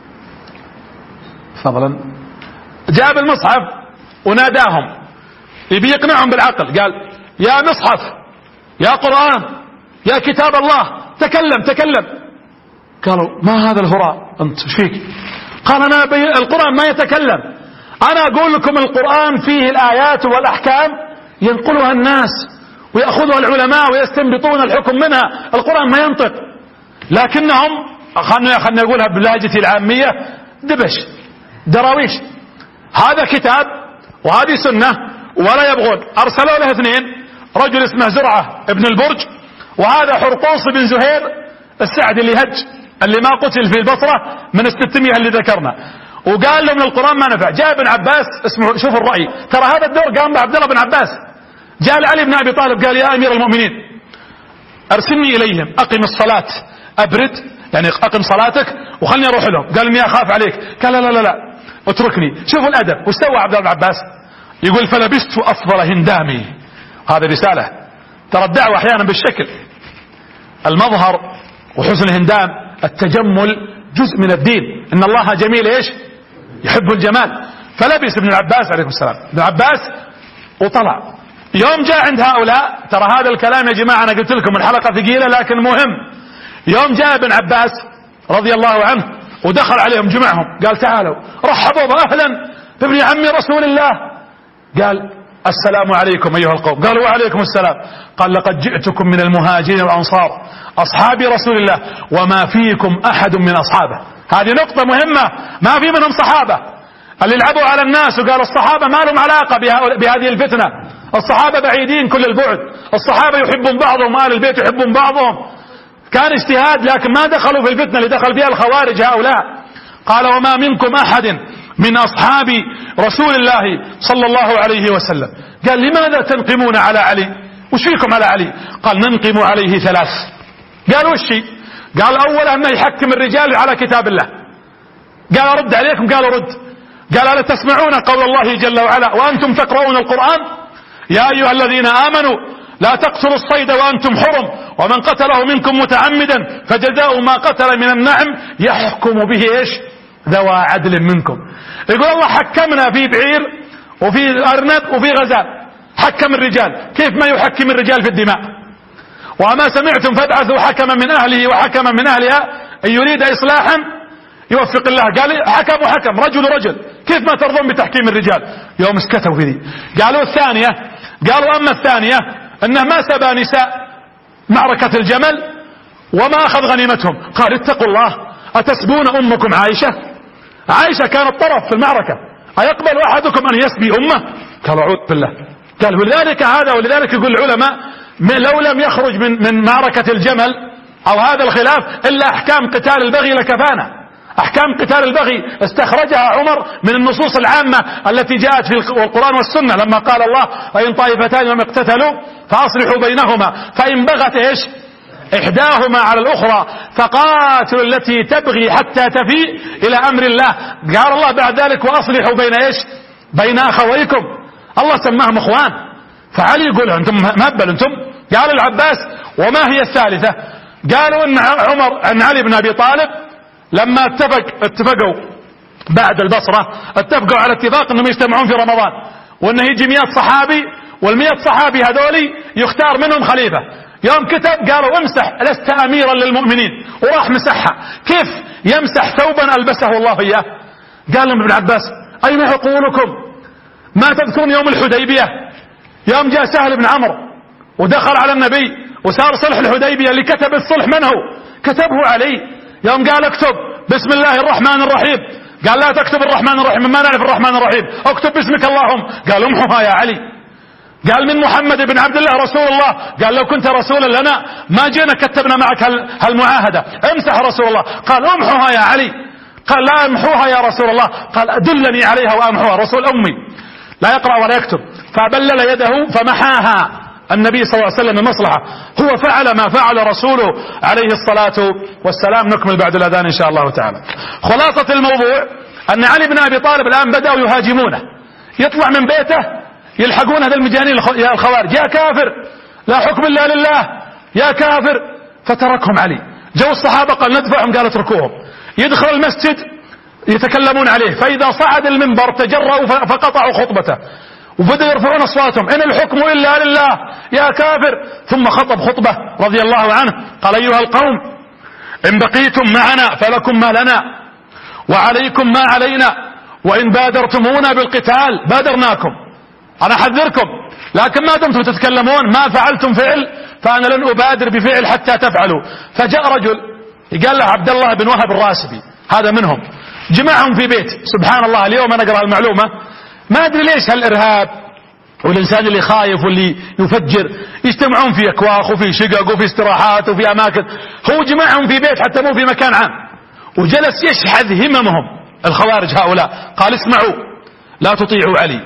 فضلا. جاب المصحف وناداهم يبي يقنعهم بالعقل، قال يا مصحف يا قرآن يا كتاب الله تكلم. قالوا ما هذا الهراء انت ايش فيك؟ قال انا القرآن ما يتكلم، انا اقول لكم القرآن فيه الايات والاحكام ينقلها الناس ويأخذها العلماء ويستنبطون الحكم منها، القرآن ما ينطق. لكنهم خلنا نقولها بلهجتي العامية دراويش. هذا كتاب وهذه سنة ولا يبغون. ارسلوا له اثنين، رجل اسمه زرعة ابن البرج، وهذا حرقوص بن زهير السعدي اللي ما قتل في البصرة من 600 اللي ذكرنا، وقال لهم القرآن ما نفع. جاء ابن عباس اسمه، شوف الرأي، ترى هذا الدور قام بعبد الله بن عباس. جاء علي بن ابي طالب قال يا امير المؤمنين ارسلني اليهم اقم الصلاة ابرد، يعني اقم صلاتك وخلني اروح لهم. قال اني اخاف عليك. قال لا اتركني. شوفوا الادب. وش سوى عبد الله بن عباس؟ يقول فلبست افضل هندامي. هذه رسالة. ترى الدعوة احيانا بالشكل، المظهر وحسن الهندام، التجمل جزء من الدين، ان الله جميل ايش يحب الجمال. فلبس ابن العباس عليكم السلام ابن عباس وطلع. يوم جاء عند هؤلاء، ترى هذا الكلام يا جماعة انا قلت لكم الحلقة ثقيلة لكن مهم. يوم جاء ابن عباس رضي الله عنه ودخل عليهم جمعهم، قال تعالوا رحبوا اهلا بابن عم رسول الله. قال السلام عليكم ايها القوم. قالوا وعليكم السلام. قال لقد جئتكم من المهاجرين والانصار اصحاب رسول الله وما فيكم احد من اصحابه. هذه نقطة مهمة، ما في منهم صحابة. اللي لعبوا على الناس وقالوا الصحابة ما لهم علاقة بهذه الفتنة، الصحابة بعيدين كل البعد، الصحابة يحبون بعضهم وآل البيت يحبون بعضهم، كان اجتهاد لكن ما دخلوا في الفتنة اللي دخل فيها الخوارج هؤلاء. قال وما منكم أحد من أصحاب رسول الله صلى الله عليه وسلم. قال لماذا تنقمون على علي؟ وش فيكم على علي؟ قال ننقم عليه ثلاث. قالوا وش؟ قال أولا أنه يحكم الرجال على كتاب الله. قال أرد عليكم؟ قالوا رد. قال ألا تسمعون قول الله جل وعلا وأنتم تقرؤون القرآن يا أيها الذين آمنوا لا تقتلوا الصيد وأنتم حرم ومن قتله منكم متعمدا فجزاء ما قتل من النعم يحكم به إيش ذوى عدل منكم. يقول الله حكمنا في بعير وفي أرنب وفي غزال، حكم الرجال. كيف ما يحكم الرجال في الدماء؟ وما سمعتم فابعثوا حكما من أهله وحكما من أهلها إن يريد إصلاحا يوفق الله. قال حكم رجل كيف ما ترضون بتحكيم الرجال؟ يوم اسكتوا في ذي. قالوا أما الثانية أنه ما سبى نساء معركة الجمل وما أخذ غنيمتهم. قال اتقوا الله، أتسبون أمكم عائشة كانت طرف في المعركة، أيقبل أحدكم أن يسبي أمه؟ قال أعوذ بالله. قال ولذلك يقول العلماء لو لم يخرج من معركة الجمل أو هذا الخلاف إلا أحكام قتال البغي لكفانا. أحكام قتال البغي استخرجها عمر من النصوص العامة التي جاءت في القرآن والسنة، لما قال الله فإن طائفتان لم اقتتلوا فأصلحوا بينهما فإن بغت إحداهما على الأخرى فقاتلوا التي تبغي حتى تفيء إلى أمر الله. قال الله بعد ذلك وأصلحوا بين أخويكم. الله سماهم إخوان. فعلي يقول أنتم مهبل أنتم. قال العباس وما هي الثالثة؟ قالوا أن علي بن أبي طالب لما اتفقوا بعد البصرة اتفقوا على اتفاق أنهم يجتمعون في رمضان، وأنه يجي 100 صحابي، وال100 صحابي هذولي يختار منهم خليفة. يوم كتب قالوا امسح لست أميرا للمؤمنين، وراح مسحها. كيف يمسح ثوبا ألبسه الله إياه؟ قال لهم ابن عباس أين عقولكم؟ ما تذكرون يوم الحديبية يوم جاء سهل بن عمرو ودخل على النبي وصار صلح الحديبية، اللي كتب الصلح من هو؟ كتبه علي. يوم قال اكتب بسم الله الرحمن الرحيم، قال لا تكتب الرحمن الرحيم، ما نعرف الرحمن الرحيم، اكتب باسمك اللهم. قال امحوها يا علي. قال من محمد بن عبد الله رسول الله. قال لو كنت رسولا لنا ما جينا كتبنا معك هالمعاهدة، امسح رسول الله. قال امحوها يا علي. قال لا امحوها يا رسول الله. قال ادلني عليها وامحوها، رسول امي لا يقرأ ولا يكتب. فبلل يده فمحاها النبي صلى الله عليه وسلم المصلحة. هو فعل ما فعل رسوله عليه الصلاة والسلام. نكمل بعد الأذان إن شاء الله تعالى. خلاصة الموضوع أن علي بن أبي طالب الآن بدأوا يهاجمونه، يطلع من بيته يلحقون هذا المجانين الخوارج، يا كافر لا حكم إلا لله يا كافر. فتركهم علي. جو الصحابة قال ندفعهم، قال اتركوهم. يدخل المسجد يتكلمون عليه، فإذا صعد المنبر تجرأوا فقطعوا خطبته وبدأوا يرفعون أصواتهم إن الحكم إلا لله يا كافر. ثم خطب خطبة رضي الله عنه قال أيها القوم إن بقيتم معنا فلكم ما لنا وعليكم ما علينا، وإن بادرتمونا بالقتال بادرناكم. أنا أحذركم، لكن ما دمتم تتكلمون ما فعلتم فعل فأنا لن أبادر بفعل حتى تفعلوا. فجاء رجل قال له عبد الله بن وهب الراسبي، هذا منهم، جمعهم في بيت. سبحان الله اليوم أنا أقرأ المعلومة ما أدري ليش هالإرهاب والإنسان اللي خايف واللي يفجر يجتمعون في أكواخ وفي شقق وفي استراحات وفي أماكن. هو جمعهم في بيت حتى مو في مكان عام، وجلس يشحذ هممهم الخوارج هؤلاء. قال اسمعوا لا تطيعوا علي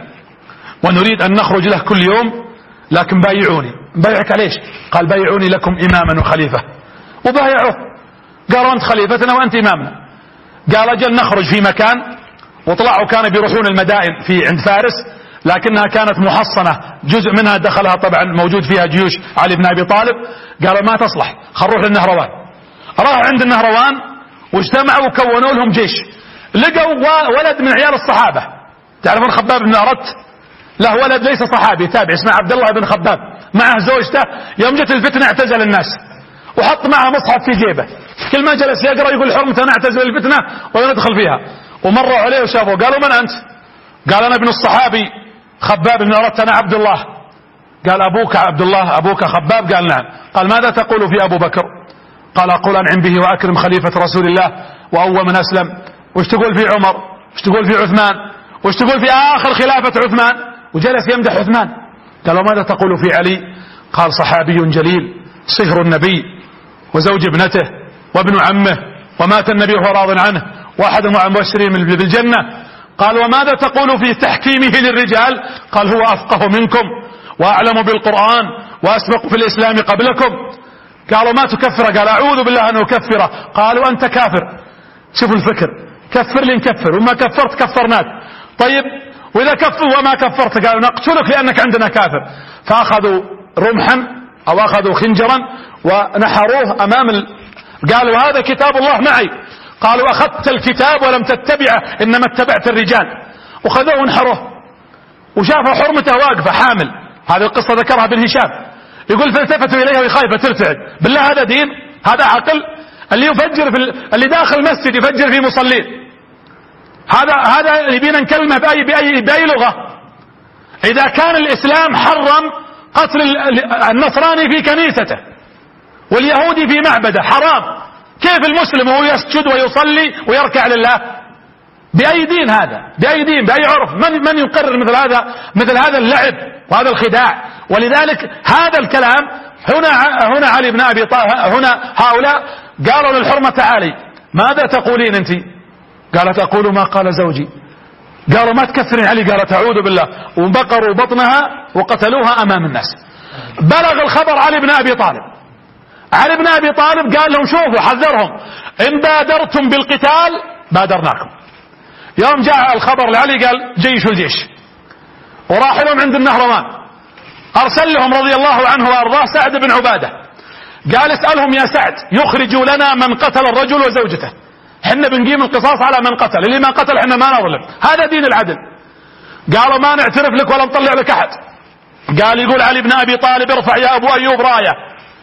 ونريد أن نخرج له كل يوم، لكن بايعوني. بايعك ليش؟ قال بايعوني لكم إماما وخليفة. وبايعوه، قالوا أنت خليفتنا وأنت إمامنا. قال أجل نخرج في مكان. وطلعوا كانوا بيروحون المدائن في عند فارس، لكنها كانت محصنة، جزء منها دخلها طبعا موجود فيها جيوش علي بن أبي طالب. قالوا ما تصلح، خلوا نروح للنهروان. راحوا عند النهروان واجتمعوا وكونوا لهم جيش. لقوا ولد من عيال الصحابة، تعرفون خباب بن أرت؟ له ولد ليس صحابي تابع اسمه عبد الله بن خباب، معه زوجته. يوم جت الفتنة اعتزل الناس وحط معه مصحف في جيبه، كل ما جلس يقرأ يقول حرمة نعتزل الفتنة وندخل فيها. ومروا عليه وشافوا قالوا من أنت؟ قال أنا ابن الصحابي خباب بن أرت، أنا عبد الله. قال أبوك عبد الله أبوك خباب؟ قال نعم. قال ماذا تقول في أبو بكر؟ قال أقول أنعم به وأكرم خليفة رسول الله وأول من أسلم. وش تقول في عمر؟ وش تقول في عثمان؟ وش تقول في آخر خلافة عثمان؟ وجلس يمدح عثمان. قالوا ماذا تقول في علي؟ قال صحابي جليل صهر النبي وزوج ابنته وابن عمه، ومات النبي وهو راض عنه، واحد المبشرين بالجنة. قال وماذا تقول في تحكيمه للرجال؟ قال هو أفقه منكم وأعلم بالقرآن وأسبق في الإسلام قبلكم. قالوا ما تكفر؟ قال أعوذ بالله أن أكفره. قالوا أنت كافر. شوفوا الفكر، كفر لي نكفر، وما كفرت كفرناك. طيب وإذا كفر وما كفرت؟ قالوا نقتلك لأنك عندنا كافر. فأخذوا رمحا أو أخذوا خنجرا ونحروه أمام قالوا هذا كتاب الله معي. قالوا أخذت الكتاب ولم تتبعه إنما اتبعت الرجال. وخذوه ونحروه، وشافوا حرمته واقفة حامل. هذه القصة ذكرها ابن هشام. يقول فالتفتوا إليه وهي خايفة ترتعد. بالله هذا دين؟ هذا عقل؟ اللي يفجر اللي داخل المسجد يفجر في مصلين، هذا يبينا نكلمه بأي لغة؟ إذا كان الإسلام حرم قتل النصراني في كنيسته واليهودي في معبده حرام، كيف المسلم وهو يسجد ويصلي ويركع لله؟ بأي دين هذا؟ بأي دين؟ بأي عرف؟ من يقرر مثل هذا اللعب وهذا الخداع؟ ولذلك هذا الكلام هنا علي بن أبي طالب، هنا هؤلاء قالوا للحرمة تعالي ماذا تقولين أنت؟ قالت أقول ما قال زوجي. قالوا ما تكفرين علي؟ قالت أعوذ بالله، وبقروا بطنها وقتلوها أمام الناس. بلغ الخبر علي بن أبي طالب. علي بن أبي طالب قال لهم شوفوا، حذرهم إن بادرتم بالقتال بادرناكم. يوم جاء الخبر لعلي قال جيش الجيش، وراح لهم عند النهروان، أرسل لهم رضي الله عنه وأرضاه سعد بن عبادة، قال اسألهم يا سعد يخرجوا لنا من قتل الرجل وزوجته، حنا بنقيم القصاص على من قتل، اللي ما قتل حنا ما نظلم، هذا دين العدل. قالوا ما نعترف لك ولا نطلع لك أحد. قال يقول علي بن أبي طالب ارفع يا أبو أيوب راية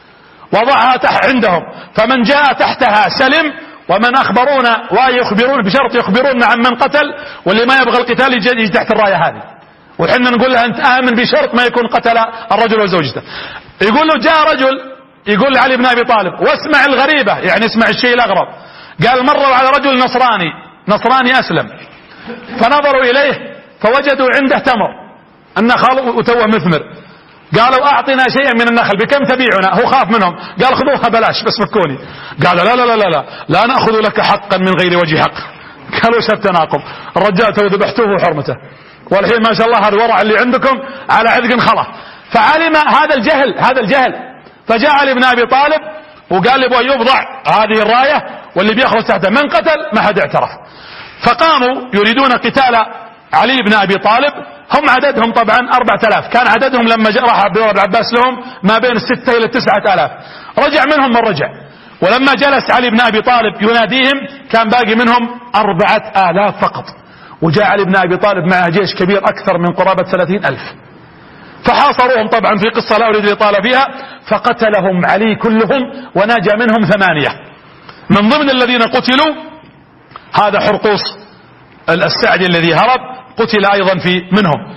وضعها تحت عندهم، فمن جاء تحتها سلم، ومن أخبرونا ويخبرون بشرط يخبرون عن من قتل، واللي ما يبغى القتال يجي تحت الراية هذه، وحنا نقول له أنت آمن بشرط ما يكون قتل الرجل وزوجته. يقول له جاء رجل يقول لعلي بن أبي طالب واسمع الغريبة، يعني اسمع الشيء الأغرب، قال مروا على رجل نصراني أسلم، فنظروا إليه فوجدوا عنده تمر النخل وتوه مثمر، قالوا أعطنا شيئا من النخل بكم تبيعنا؟ هو خاف منهم، قال خذوها بلاش بس فكوني. قال لا لا لا لا لا نأخذ لك حقا من غير وجه حق. قالوا شف تناقض، الرجال تو ذبحتوه وحرمته، والحين ما شاء الله هذا الورع اللي عندكم على عذق خله. فعلم هذا الجهل، فجاء علي بن أبي طالب وقال لأبو أيوب ضع هذه الراية، واللي بيأخذ تحته من قتل ما حد اعترف. فقاموا يريدون قتال علي بن أبي طالب، هم عددهم طبعا 4000، كان عددهم لما راح عبد الله بن عباس لهم ما بين 6 إلى 9000، رجع منهم من رجع. ولما جلس علي بن أبي طالب يناديهم كان باقي منهم 4000 فقط، وجاء علي بن أبي طالب معه جيش كبير أكثر من قرابة 30,000، فحاصروهم طبعا في قصة لا أريد الإطالة فيها، فقتلهم علي كلهم ونجا منهم 8. من ضمن الذين قتلوا هذا حرقوس السعدي الذي هرب، قتل أيضا منهم.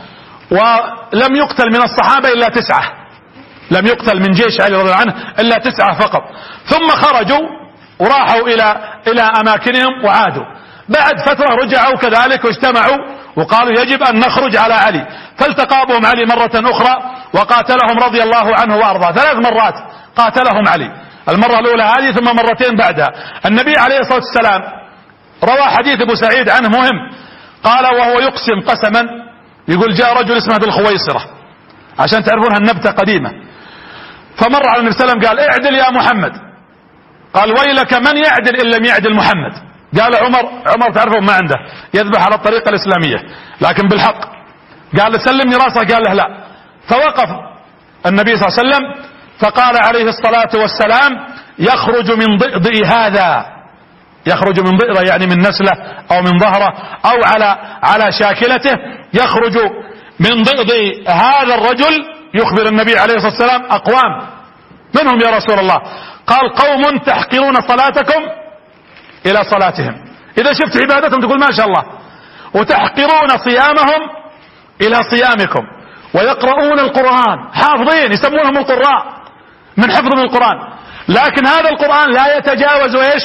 ولم يقتل من الصحابة إلا 9، لم يقتل من جيش علي رضي الله عنه إلا 9 فقط. ثم خرجوا وراحوا إلى أماكنهم وعادوا. بعد فترة رجعوا كذلك واجتمعوا وقالوا يجب أن نخرج على علي، فالتقى بهم علي مرة أخرى وقاتلهم رضي الله عنه وأرضاه. 3 مرات قاتلهم علي، المرة الأولى هذه ثم مرتين بعدها. النبي عليه الصلاة والسلام روى حديث أبو سعيد عنه مهم، قال وهو يقسم قسما، يقول جاء رجل اسمه ذو الخويصرة، عشان تعرفونها النبتة قديمة، فمر على النبي صلى الله عليه وسلم قال اعدل يا محمد، قال ويلك من يعدل إن لم يعدل محمد. قال عمر تعرفون ما عنده، يذبح على الطريقة الإسلامية لكن بالحق، قال سلمني راسه، قال له لا. فوقف النبي صلى الله عليه وسلم فقال عليه الصلاة والسلام يخرج من ضئضئ هذا، يخرج من ضئضئ يعني من نسله أو من ظهره أو على شاكلته، يخرج من ضئضئ هذا الرجل، يخبر النبي عليه الصلاة والسلام أقوام منهم يا رسول الله، قال قوم تحقرون صلاتكم إلى صلاتهم، إذا شفت عبادتهم تقول ما شاء الله، وتحقرون صيامهم إلى صيامكم، ويقرؤون القرآن حافظين، يسمونهم القراء من حفظ من القرآن، لكن هذا القرآن لا يتجاوز ايش؟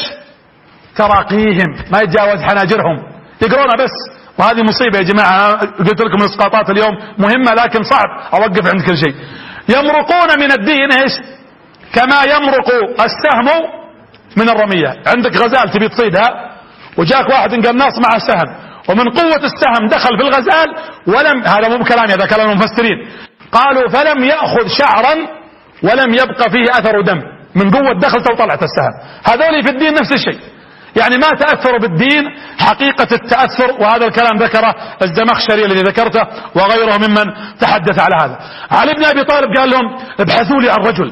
تراقيهم، ما يتجاوز حناجرهم، يقرونه بس. وهذه مصيبة يا جماعة، قلت لكم الاسقاطات اليوم مهمة لكن صعب أوقف عند كل شيء. يمرقون من الدين ايش؟ كما يمرق السهم من الرمية. عندك غزال تبي تصيدها وجاك واحد قناص مع السهم، ومن قوة السهم دخل في الغزال هذا مو بكلامي، هذا كلام المفسرين، قالوا فلم يأخذ شعرا ولم يبقى فيه أثر دم، من قوة دخلت وطلعت السهم. هذول في الدين نفس الشيء، يعني ما تأثروا بالدين حقيقة التأثر. وهذا الكلام ذكره الزمخشري الذي ذكرته وغيره ممن تحدث على هذا. علي بن أبي طالب قال لهم ابحثوا لي عن رجل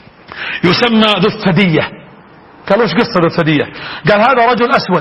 يسمى ذو الثدية. قالوا ايش قصة ذو الثدية؟ قال هذا رجل أسود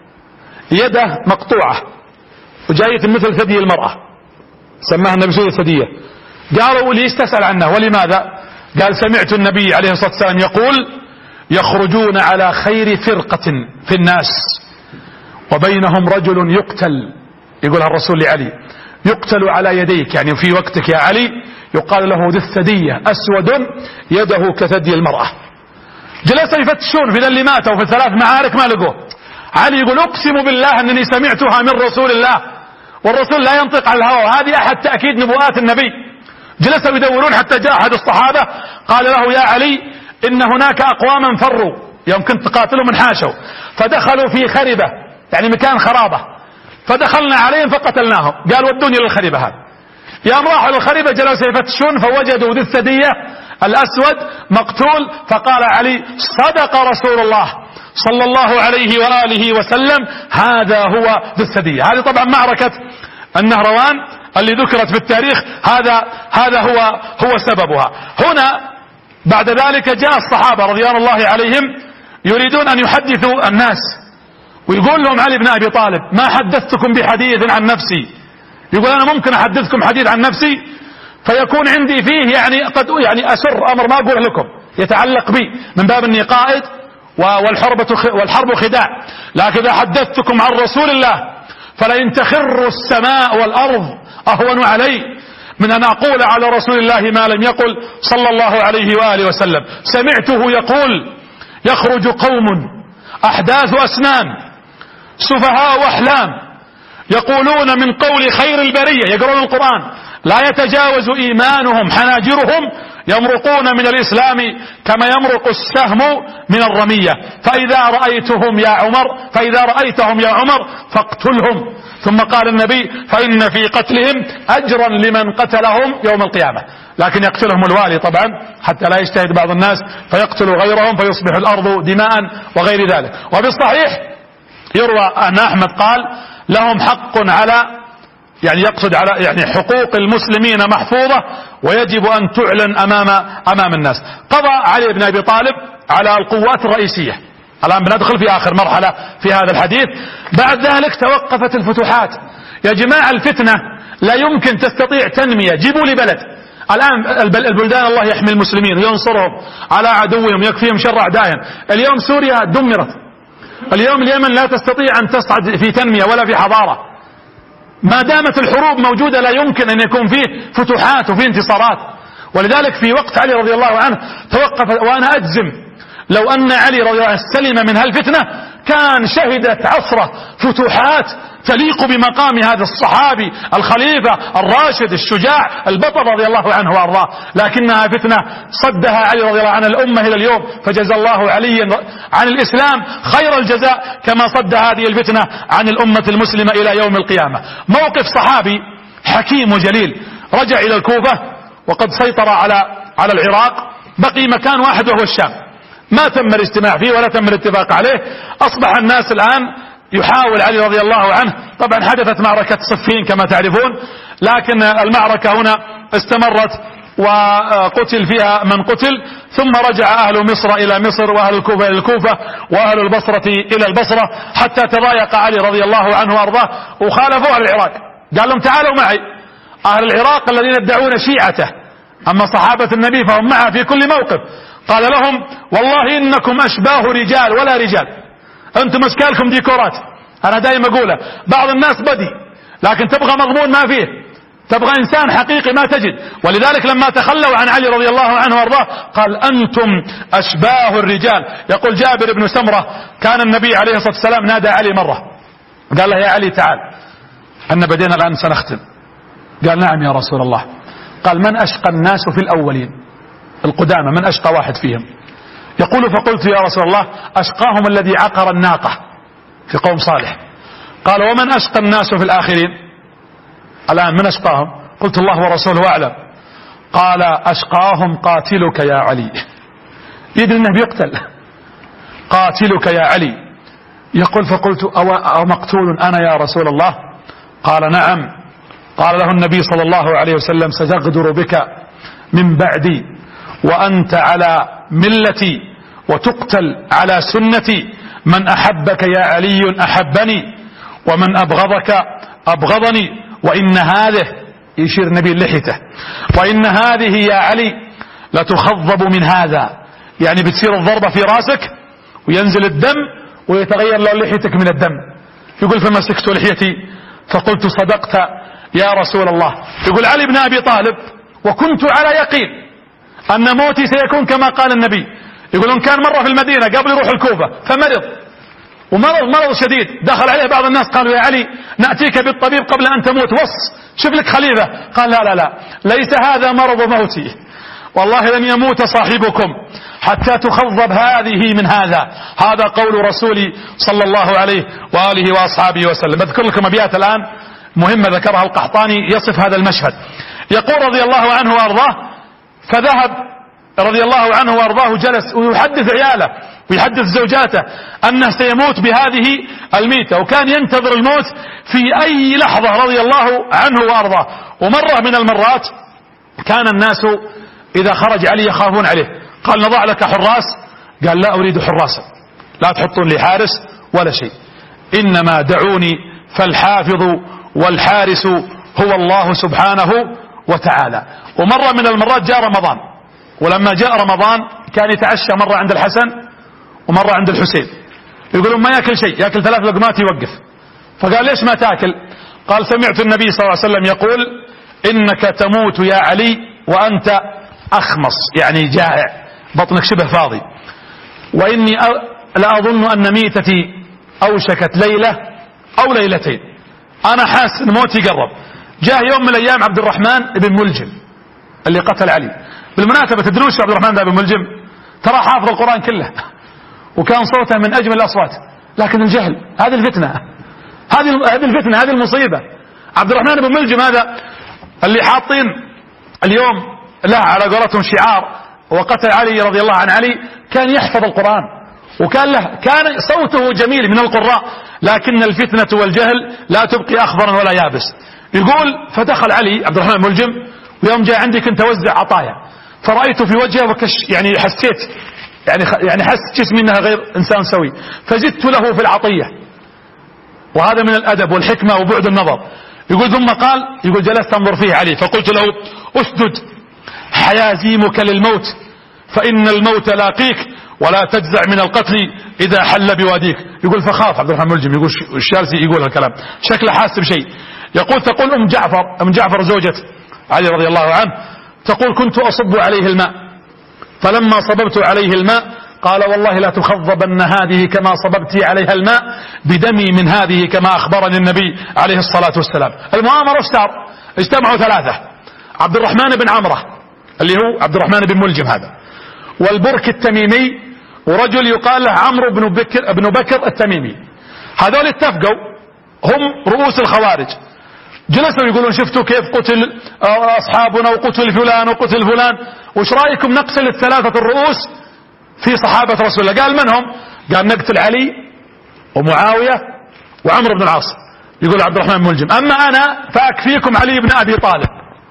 يده مقطوعة وجاية مثل ثدي المرأة، سماها النبي ذو الثدية. قالوا ليش تسأل عنه ولماذا؟ قال سمعت النبي عليه الصلاة والسلام يقول يخرجون على خير فرقة في الناس وبينهم رجل يقتل، يقولها الرسول لعلي، يقتل على يديك، يعني في وقتك يا علي، يقال له ذي الثدية، أسود يده كثدي المرأة. جلسوا يفتشون في اللي ماتوا في 3 معارك ما لقوه. علي يقول اقسم بالله انني سمعتها من رسول الله، والرسول لا ينطق على الهوى، هذه احد تأكيد نبوءات النبي. جلسوا يدورون حتى جاء احد الصحابة قال له يا علي ان هناك اقواما فروا يوم كنت تقاتلهم انحاشوا فدخلوا في خربة، يعني مكان خرابة، فدخلنا عليهم فقتلناهم. قال ودوني للخربة هذه. يوم راحوا للخربة جلسوا يفتشون فوجدوا ذي الثدية الأسود مقتول، فقال علي صدق رسول الله صلى الله عليه وآله وسلم، هذا هو ذي الثدية. هذه طبعا معركة النهروان اللي ذكرت في التاريخ، هذا هو سببها. هنا بعد ذلك جاء الصحابة رضوان الله عليهم يريدون أن يحدثوا الناس، ويقول لهم علي بن أبي طالب ما حدثتكم بحديث عن نفسي، يقول أنا ممكن أحدثكم حديث عن نفسي فيكون عندي فيه يعني أسر أمر ما أقول لكم يتعلق بي من باب أني قائد والحرب خداع، لكن إذا حدثتكم عن رسول الله فلئن تخر السماء والأرض أهون علي من أن أقول على رسول الله ما لم يقل صلى الله عليه وآله وسلم. سمعته يقول يخرج قوم أحداث أسنان سفهاء وأحلام يقولون من قول خير البرية، يقرون القرآن لا يتجاوز إيمانهم حناجرهم، يمرقون من الإسلام كما يمرق السهم من الرمية، فإذا رأيتهم يا عمر فاقتلهم. ثم قال النبي فإن في قتلهم أجرا لمن قتلهم يوم القيامة، لكن يقتلهم الوالي طبعا حتى لا يجتهد بعض الناس فيقتل غيرهم فيصبح الأرض دماء وغير ذلك. وبالصحيح يروى أن أحمد قال لهم حق على، يعني يقصد على يعني حقوق المسلمين محفوظة ويجب أن تعلن أمام الناس. قضى علي بن أبي طالب على القوات الرئيسية. الآن بندخل في آخر مرحلة في هذا الحديث. بعد ذلك توقفت الفتوحات. يا جماعة الفتنة لا يمكن تستطيع تنمية. جيبوا لي بلد الآن البلدان الله يحمي المسلمين وينصرهم على عدوهم يكفيهم شر أعدائهم. اليوم سوريا دمرت، اليوم اليمن لا تستطيع أن تصعد في تنمية ولا في حضارة. ما دامت الحروب موجودة لا يمكن أن يكون فيه فتوحات وفيه انتصارات. ولذلك في وقت علي رضي الله عنه توقف. وأنا أجزم لو أن علي رضي الله عنه سلم من هالفتنة كان شهدت عصره فتوحات تليق بمقام هذا الصحابي الخليفة الراشد الشجاع البطل رضي الله عنه وأرضاه، لكنها فتنة صدها علي رضي الله عنه الأمة إلى اليوم، فجزى الله عليا عن الإسلام خير الجزاء كما صد هذه الفتنة عن الأمة المسلمة إلى يوم القيامة. موقف صحابي حكيم وجليل رجع إلى الكوفة وقد سيطر على العراق، بقي مكان واحد وهو الشام، ما تم الاجتماع فيه ولا تم الاتفاق عليه. أصبح الناس الآن يحاول علي رضي الله عنه، طبعا حدثت معركة صفين كما تعرفون، لكن المعركة هنا استمرت وقتل فيها من قتل، ثم رجع أهل مصر إلى مصر وأهل الكوفة إلى الكوفة وأهل البصرة إلى البصرة، حتى تضايق علي رضي الله عنه وأرضاه وخالفوا أهل العراق. قال لهم تعالوا معي، أهل العراق الذين يدعون شيعته، أما صحابة النبي فهم معه في كل موقف. قال لهم والله إنكم أشباه رجال ولا رجال، أنتم أشكالكم ديكورات. أنا دائما أقوله، بعض الناس بدي لكن تبغى مضمون ما فيه، تبغى إنسان حقيقي ما تجد. ولذلك لما تخلوا عن علي رضي الله عنه وارضاه قال أنتم أشباه الرجال. يقول جابر بن سمرة كان النبي عليه الصلاة والسلام نادى علي مرة قال له يا علي تعال أن بدينا الآن سنختم. قال نعم يا رسول الله. قال من أشقى الناس في الأولين القدامى، من أشقى واحد فيهم؟ يقول فقلت يا رسول الله أشقاهم الذي عقر الناقة في قوم صالح. قال ومن أشقى الناس في الآخرين الآن من أشقاهم؟ قلت الله ورسوله أعلم. قال أشقاهم قاتلك يا علي، يدري أنه بيقتل، قاتلك يا علي. يقول فقلت أو مقتول أنا يا رسول الله؟ قال نعم. قال له النبي صلى الله عليه وسلم ستغدر بك من بعدي وأنت على ملتي وتقتل على سنتي، من أحبك يا علي أحبني ومن أبغضك أبغضني، وإن هذه، يشير النبي لحيته، وإن هذه يا علي لتخضب من هذا، يعني بتصير الضربة في راسك وينزل الدم ويتغير لون لحيتك من الدم. يقول فمسكت لحيتي فقلت صدقت يا رسول الله. يقول علي بن أبي طالب وكنت على يقين أن موتي سيكون كما قال النبي. يقولون كان مرة في المدينة قبل يروح الكوفة فمرض، مرض شديد، دخل عليه بعض الناس قالوا يا علي نأتيك بالطبيب قبل أن تموت، شوف لك خليفة. قال لا ليس هذا مرض موتي، والله لن يموت صاحبكم حتى تخضب هذه من هذا. هذا قول رسولي صلى الله عليه وآله وأصحابه وسلم. أذكر لكم أبيات الآن مهمة ذكرها القحطاني يصف هذا المشهد. يقول رضي الله عنه وأرضاه فذهب رضي الله عنه وأرضاه جلس ويحدث عياله ويحدث زوجاته أنه سيموت بهذه الميتة، وكان ينتظر الموت في أي لحظة رضي الله عنه وأرضاه. ومرة من المرات كان الناس إذا خرج علي يخافون عليه، قال نضع لك حراس، قال لا أريد حراسا، لا تحطون لي حارس ولا شيء، إنما دعوني فالحافظ والحارس هو الله سبحانه وتعالى. ومرة من المرات جاء رمضان، ولما جاء رمضان كان يتعشى مرة عند الحسن ومرة عند الحسين، يقولون ما يأكل شيء، يأكل 3 لقمات يوقف. فقال ليش ما تأكل؟ قال سمعت النبي صلى الله عليه وسلم يقول إنك تموت يا علي وأنت أخمص، يعني جائع، بطنك شبه فاضي، وإني لا أظن أن ميتتي أوشكت ليلة أو ليلتين، أنا حاس أن موتي قرب. جاء يوم من الأيام عبد الرحمن بن ملجم اللي قتل علي. بالمناسبة تدرون عبد الرحمن بن ملجم ترى حافظ القرآن كله وكان صوته من أجمل الأصوات، لكن الجهل هذه الفتنة، هذه الفتنة، هذه المصيبة. عبد الرحمن بن ملجم هذا اللي حاطين اليوم له على قولتهم شعار وقتل علي رضي الله عن علي، كان يحفظ القرآن وكان كان صوته جميل من القراء، لكن الفتنة والجهل لا تبقي أخضرا ولا يابس. يقول فدخل علي عبد الرحمن ملجم، ويوم جاء عندي كنت أوزع عطايا، فرأيت في وجهه يعني حسيت يعني حس جسمي انها غير انسان سوي، فزدت له في العطية، وهذا من الأدب والحكمة وبعد النظر. يقول ثم قال، يقول جلست انظر فيه علي فقلت له اسدد حيازيمك للموت فإن الموت لاقيك ولا تجزع من القتل إذا حل بواديك. يقول فخاف عبد الرحمن ملجم، يقول الشارسي يقول الكلام شكله حاسب شيء. يقول تقول أم جعفر زوجة علي رضي الله عنه تقول كنت أصب عليه الماء، فلما صببت عليه الماء قال والله لا تخضبن هذه كما صببت عليها الماء بدمي من هذه كما أخبرني النبي عليه الصلاة والسلام. المؤامرة اجتمعوا 3، عبد الرحمن بن عمرة اللي هو عبد الرحمن بن ملجم هذا، والبرك التميمي، ورجل يقال له عمرو بن بكر التميمي. هذول اتفقوا، هم رؤوس الخوارج، جلسوا يقولون شفتوا كيف قتل أصحابنا وقتل فلان وقتل فلان، وش رأيكم نقتل ال3 الرؤوس في صحابة رسول الله؟ قال من هم؟ قال نقتل علي ومعاوية وعمرو بن العاص. يقول عبد الرحمن بن ملجم أما أنا فأكفيكم علي بن أبي طالب،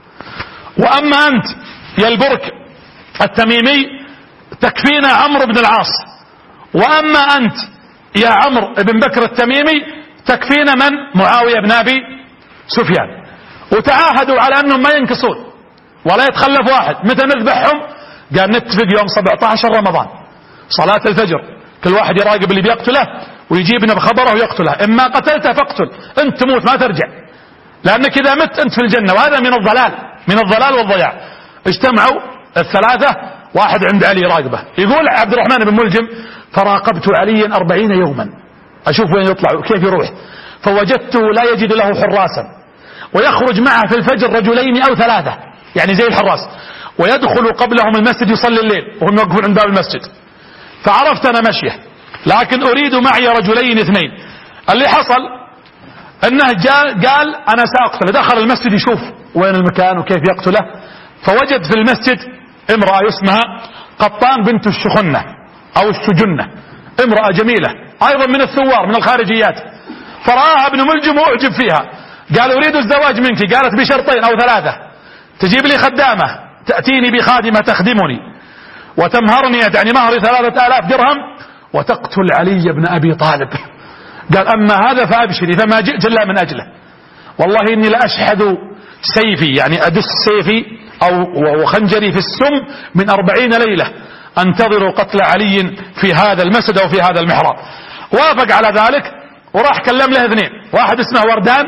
وأما أنت يا البرك التميمي تكفينا عمرو بن العاص، وأما أنت يا عمرو بن بكر التميمي تكفينا من؟ معاوية بن أبي سفيان. وتعاهدوا على أنهم ما ينكسون ولا يتخلف واحد. متى نذبحهم؟ قال نتفق يوم 17 رمضان صلاة الفجر، كل واحد يراقب اللي بيقتله ويجيبنا بخبره ويقتله، إما قتلته فاقتل، أنت تموت ما ترجع، لأنك إذا مت أنت في الجنة، وهذا من الضلال والضياع. اجتمعوا ال3، واحد عند علي راقبه. يقول عبد الرحمن بن ملجم فراقبت عليا 40 يوما أشوف وين يطلع وكيف يروح، فوجدته لا يجد له حراسا، ويخرج معه في الفجر 2 أو 3 يعني زي الحراس، ويدخل قبلهم المسجد يصلي الليل وهم يوقفون عند باب المسجد. فعرفت أنا مشيه، لكن أريد معي 2 اللي حصل أنه قال أنا سأقتله. دخل المسجد يشوف وين المكان وكيف يقتله، فوجد في المسجد امرأة اسمها قطان بنت الشخنة أو السجنة، امرأة جميلة أيضا من الثوار من الخارجيات. فرآها ابن ملجم وأعجب فيها، قال أريد الزواج منك. قالت ب2 أو 3، تجيب لي خدامة تأتيني بخادمة تخدمني وتمهرني يعني مهري 3000 درهم وتقتل علي بن أبي طالب. قال أما هذا فأبشري فما جئت إلا من أجله، والله إني لأشحذ سيفي يعني أدس سيفي وخنجري في السم من 40 ليلة انتظروا قتل علي في هذا المسجد أو في هذا المحراب. وافق على ذلك وراح كلم له اثنين، واحد اسمه وردان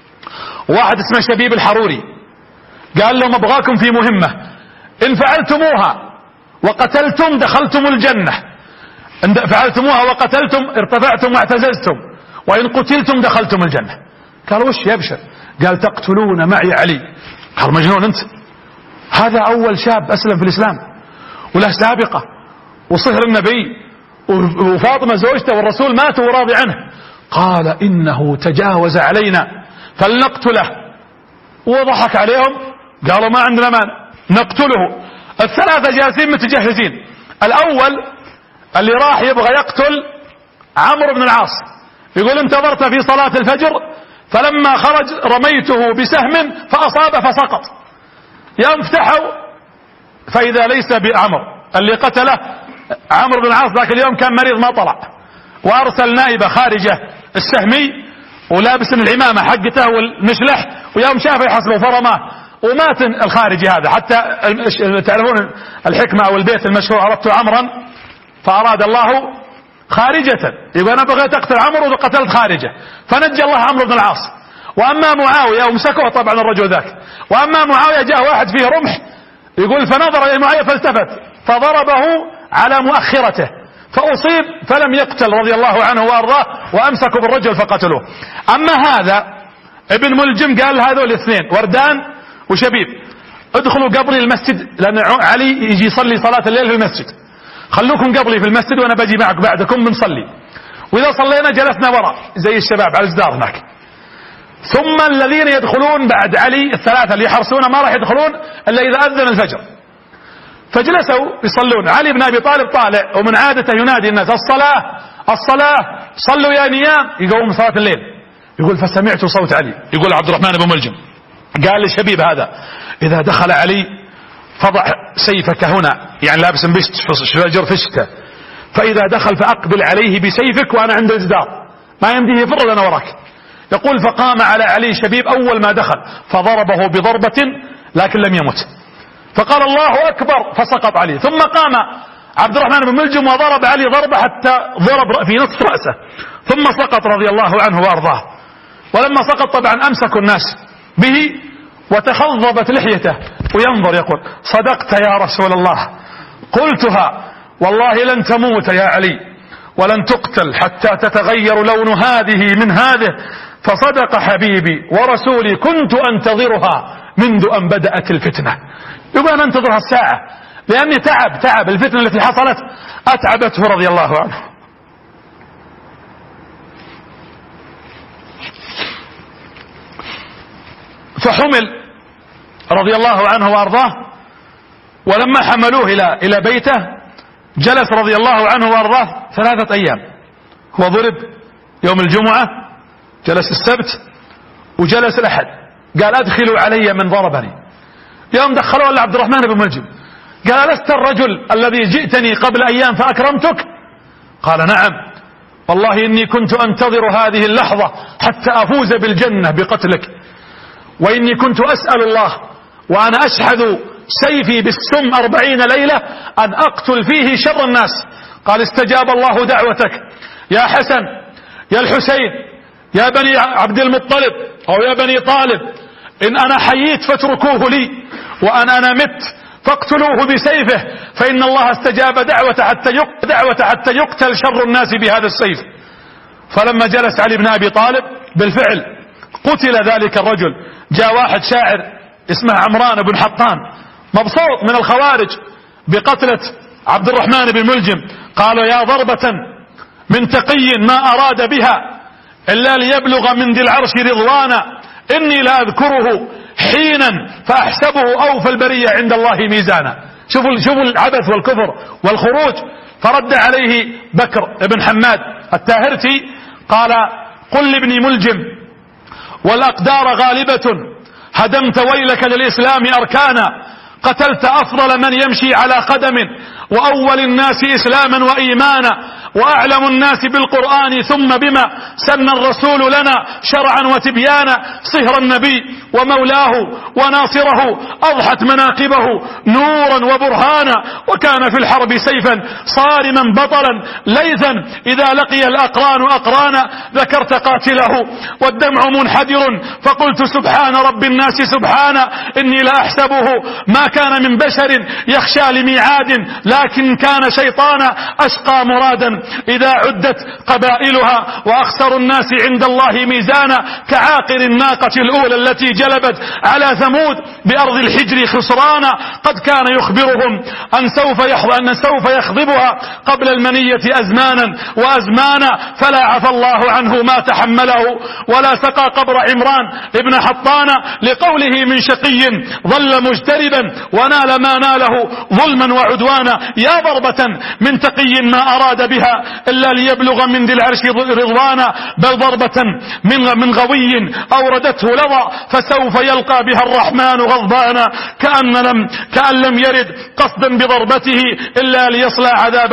وواحد اسمه شبيب الحروري. قال لهم ابغاكم في مهمة، ان فعلتموها وقتلتم دخلتم الجنة، ان فعلتموها وقتلتم ارتفعتم واعتززتم، وان قتلتم دخلتم الجنة. قال وش يبشر؟ قال تقتلون معي علي. قال مجنون انت، هذا اول شاب اسلم في الاسلام وله سابقة وصهر النبي وفاطمة زوجته والرسول ماتوا وراضي عنه. قال انه تجاوز علينا فلنقتله. وضحك عليهم قالوا ما عندنا مانع نقتله. الثلاثة جالسين متجهزين. الاول اللي راح يبغى يقتل عمرو بن العاص، يقول انتظرت في صلاة الفجر فلما خرج رميته بسهم فأصاب فسقط. يوم فتحوا فإذا ليس بعمرو اللي قتله عمرو بن العاص، ذاك اليوم كان مريض ما طلع، وأرسل نائبة خارجة السهمي ولابس العمامة حقته والمشلح، ويوم شافه يحسبه فرماه ومات الخارجي هذا. حتى تعرفون الحكمة أو البيت المشهور أردت عمرا فأراد الله خارجة، يبقى أنا بغيت أقتل عمرو وقتلت خارجة فنجى الله عمرو بن العاص. وأما معاوية ومسكوه طبعا الرجل ذاك، وأما معاوية جاء واحد فيه رمح يقول فنظر إلى معاوية فالتفت فضربه على مؤخرته فأصيب فلم يقتل رضي الله عنه وأرضاه، وأمسكوا بالرجل فقتلوه. أما هذا ابن ملجم قال هذول الاثنين وردان وشبيب ادخلوا قبلي المسجد، لأن علي يجي يصلي صلاة الليل في المسجد، خلوكم قبلي في المسجد وانا بجي معك بعدكم بنصلي، واذا صلينا جلسنا وراء زي الشباب على الجدار هناك. ثم الذين يدخلون بعد علي الثلاثة اللي يحرسونه ما راح يدخلون الا اذا اذن الفجر. فجلسوا يصلون، علي بن ابي طالب طالع ومن عادته ينادي الناس الصلاة الصلاة صلوا يا نيام، يقوم صلاة الليل. يقول فسمعت صوت علي، يقول عبد الرحمن بن ملجم قال للشبيب هذا اذا دخل علي فضع سيفك هنا، يعني لابس بشت شجر فشته، فإذا دخل فأقبل عليه بسيفك وأنا عند الجدار ما يمديه يفر لنا وراك. يقول فقام على علي شبيب أول ما دخل فضربه بضربة لكن لم يمت، فقال الله أكبر فسقط عليه. ثم قام عبد الرحمن بن ملجم وضرب علي ضربة حتى ضرب في نصف رأسه ثم سقط رضي الله عنه وأرضاه. ولما سقط طبعا أمسكوا الناس به وتخضبت لحيته وينظر يقول صدقت يا رسول الله، قلتها والله لن تموت يا علي ولن تقتل حتى تتغير لون هذه من هذه، فصدق حبيبي ورسولي كنت أنتظرها منذ أن بدأت الفتنة. يبقى أنا أنتظرها الساعة لأني تعب الفتنة التي حصلت أتعبته رضي الله عنه. فحمل رضي الله عنه وارضاه، ولما حملوه الى بيته جلس رضي الله عنه وارضاه 3 ايام. هو ضرب يوم الجمعة، جلس السبت وجلس الاحد، قال ادخلوا علي من ضربني. يوم دخلوا لعبد الرحمن بن ملجم قال لست الرجل الذي جئتني قبل ايام فاكرمتك؟ قال نعم والله اني كنت انتظر هذه اللحظة حتى افوز بالجنة بقتلك، واني كنت اسأل الله وأنا أشحذ سيفي بالسم 40 ليلة أن أقتل فيه شر الناس. قال استجاب الله دعوتك يا حسن يا الحسين يا بني عبد المطلب أو يا بني طالب، إن أنا حييت فاتركوه لي، وأن أنا مت فاقتلوه بسيفه، فإن الله استجاب دعوة حتى يقتل شر الناس بهذا السيف. فلما جلس علي بن أبي طالب بالفعل قتل ذلك الرجل. جاء واحد شاعر اسمه عمران بن حطان مبسوط من الخوارج بقتلة عبد الرحمن بن ملجم، قالوا يا ضربة من تقي ما أراد بها إلا ليبلغ من ذي العرش رضوانا، إني لا أذكره حينا فأحسبه أوفى البرية عند الله ميزانا. شوفوا العبث والكفر والخروج. فرد عليه بكر بن حماد التاهرتي قال قل لابن ملجم والأقدار غالبة، هدمت ويلك للإسلام أركانا، قتلت أفضل من يمشي على قدم وأول الناس إسلاما وإيمانا وأعلم الناس بالقرآن ثم بما سن الرسول لنا شرعا وتبيانا، صهر النبي ومولاه وناصره، أضحت مناقبه نورا وبرهانا، وكان في الحرب سيفا صارما بطلا ليثا إذا لقي الأقران أقرانا. ذكرت قاتله والدمع منحدر فقلت سبحان رب الناس سبحانه، إني لا أحسبه ما كان من بشر يخشى لميعاد، لكن كان شيطانا أشقى مرادا. إذا عدت قبائلها وأخسر الناس عند الله ميزانا، كعاقر الناقة الأولى التي جلبت على ثمود بأرض الحجر خسرانا. قد كان يخبرهم أن سوف يخضبها قبل المنية أزمانا وأزمانا، فلا عفى الله عنه ما تحمله ولا سقى قبر عمران ابن حطان، لقوله من شقي ظل مجتربا ونال ما ناله ظلما وعدوانا. يا ضربة من تقي ما أراد بها إلا ليبلغ من ذي العرش رضوانا، بل ضربة من غوي أوردته لظى فسوف يلقى بها الرحمن غضبانا. كأن لم يرد قصدا بضربته إلا ليصلى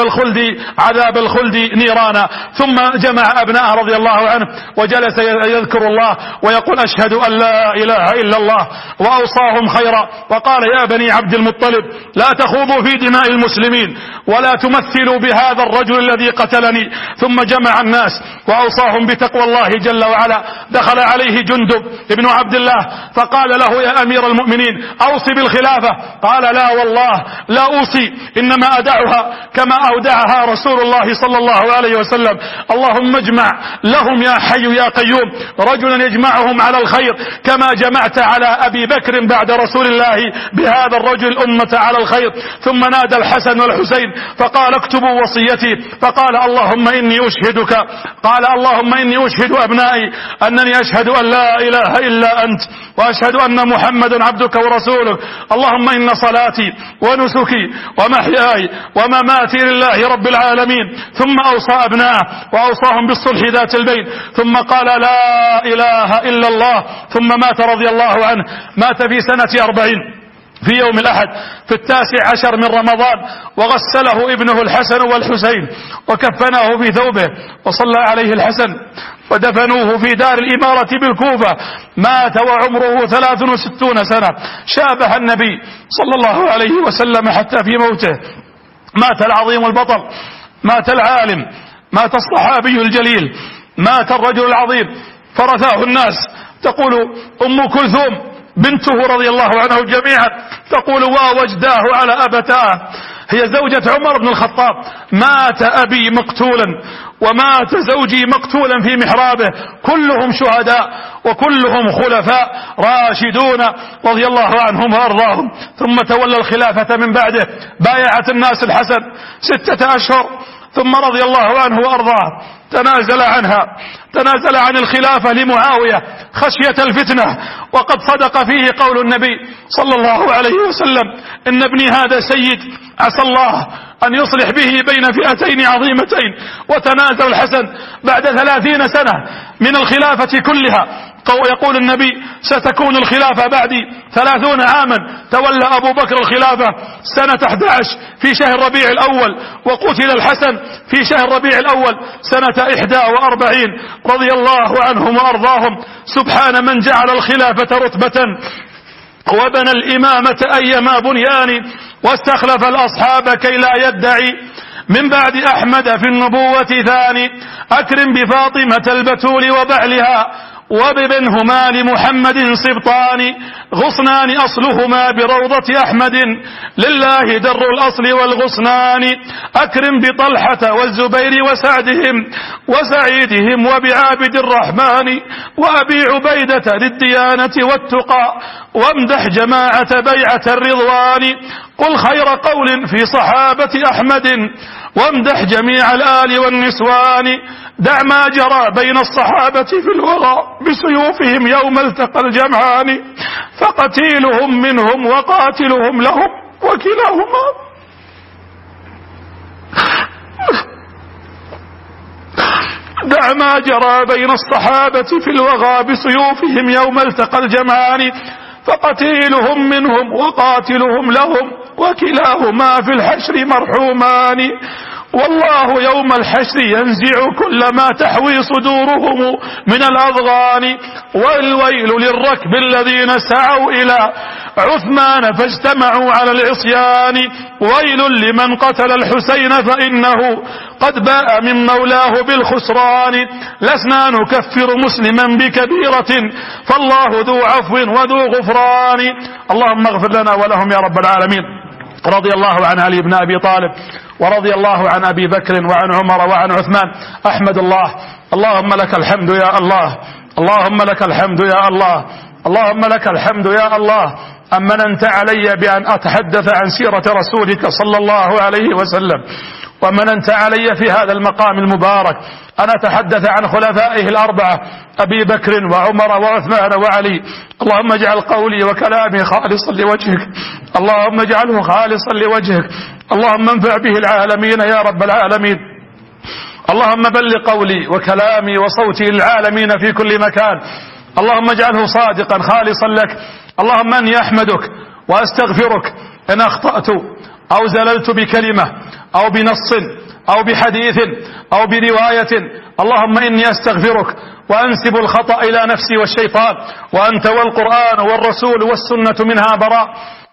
عذاب الخلد نيرانا. ثم جمع أبناءه رضي الله عنه وجلس يذكر الله ويقول أشهد أن لا إله إلا الله، وأوصاهم خيرا وقال يا بني عبد المطلب لا تخوضوا في دماء المسلمين ولا تمثلوا بهذا الرجل الذي قتلني. ثم جمع الناس وأوصاهم بتقوى الله جل وعلا. دخل عليه جندب ابن عبد الله فقال له يا أمير المؤمنين أوصي بالخلافة. قال لا والله لا أوصي، إنما أدعها كما أودعها رسول الله صلى الله عليه وسلم. اللهم اجمع لهم يا حي يا قيوم رجلا يجمعهم على الخير كما جمعت على أبي بكر بعد رسول الله بهذا الرجل الأمة على الخير. ثم نادى الحسن والحسين فقال اكتبوا وصيتي. فقال اللهم إني أشهدك، قال اللهم إني أشهد أبنائي أنني أشهد أن لا إله إلا أنت وأشهد أن محمدا عبدك ورسولك. اللهم إن صلاتي ونسكي ومحياي ومماتي لله رب العالمين. ثم أوصى أبنائه وأوصاهم بالصلح ذات البين. ثم قال لا إله إلا الله. ثم مات رضي الله عنه، مات في سنة 40 في يوم الأحد في 19 من رمضان، وغسله ابنه الحسن والحسين وكفناه في ثوبه وصلى عليه الحسن ودفنوه في دار الإمارة بالكوفة. مات وعمره 63 سنة، شابه النبي صلى الله عليه وسلم حتى في موته. مات العظيم البطل، مات العالم، مات الصحابي الجليل، مات الرجل العظيم فرثاه الناس. تقول أم كلثوم بنته رضي الله عنه جميعا تقول ووجداه على أبتاه، هي زوجة عمر بن الخطاب، مات أبي مقتولا ومات زوجي مقتولا في محرابه، كلهم شهداء وكلهم خلفاء راشدون رضي الله عنهم وأرضاهم. ثم تولى الخلافة من بعده، بايعت الناس الحسن 6 أشهر، ثم رضي الله عنه وأرضاه تنازل عن الخلافة لمعاوية خشية الفتنة. وقد صدق فيه قول النبي صلى الله عليه وسلم إن ابني هذا سيد عسى الله أن يصلح به بين فئتين عظيمتين. وتنازل الحسن بعد 30 سنة من الخلافة كلها. يقول النبي ستكون الخلافة بعدي 30 عاما. تولى أبو بكر الخلافة سنة 11 في شهر ربيع الأول، وقتل الحسن في شهر ربيع الأول سنة 41 رضي الله عنهم وأرضاهم. سبحان من جعل الخلافة رتبة وبنى الإمامة أيما بنيان، واستخلف الأصحاب كي لا يدعي من بعد أحمد في النبوة ثاني. أكرم بفاطمة البتول وبعلها وبابنهما لمحمد سبطان، غصنان أصلهما بروضة أحمد لله در الأصل والغصنان. أكرم بطلحة والزبير وسعيدهم وبعابد الرحمن وأبي عبيدة للديانة والتقى، وامدح جماعة بيعة الرضوان. قل خير قول في صحابة أحمد وامدح جميع الآل والنسوان. دع ما جرى بين الصحابة في الوغى بسيوفهم يوم التقى الجمعان، فقتيلهم منهم وقاتلهم لهم وكلاهما دع ما جرى بين الصحابة في الوغى بسيوفهم يوم التقى الجمعان، فقتيلهم منهم وقاتلهم لهم وكلاهما في الحشر مرحومان. والله يوم الحشر ينزع كل ما تحوي صدورهم من الأضغان. والويل للركب الذين سعوا إلى عثمان فاجتمعوا على العصيان. ويل لمن قتل الحسين فإنه قد باء من مولاه بالخسران. لسنا نكفر مسلما بكبيرة فالله ذو عفو وذو غفران. اللهم اغفر لنا ولهم يا رب العالمين. رضي الله عن علي بن أبي طالب ورضي الله عن أبي بكر وعن عمر وعن عثمان. أحمد الله. اللهم لك الحمد يا الله. اللهم لك الحمد يا الله. اللهم لك الحمد يا الله. أمننت علي بأن أتحدث عن سيرة رسولك صلى الله عليه وسلم، ومننت علي في هذا المقام المبارك أن أتحدث عن خلفائه الأربعة أبي بكر وعمر وعثمان وعلي. اللهم اجعل قولي وكلامي خالصا لوجهك. اللهم اجعله خالصا لوجهك. اللهم انفع به العالمين يا رب العالمين. اللهم بلغ قولي وكلامي وصوتي للعالمين في كل مكان. اللهم اجعله صادقا خالصا لك. اللهم أني أحمدك وأستغفرك إن أخطأت أو زللت بكلمة أو بنص أو بحديث أو برواية. اللهم إني أستغفرك وأنسب الخطأ إلى نفسي والشيطان، وأنت والقرآن والرسول والسنة منها براء.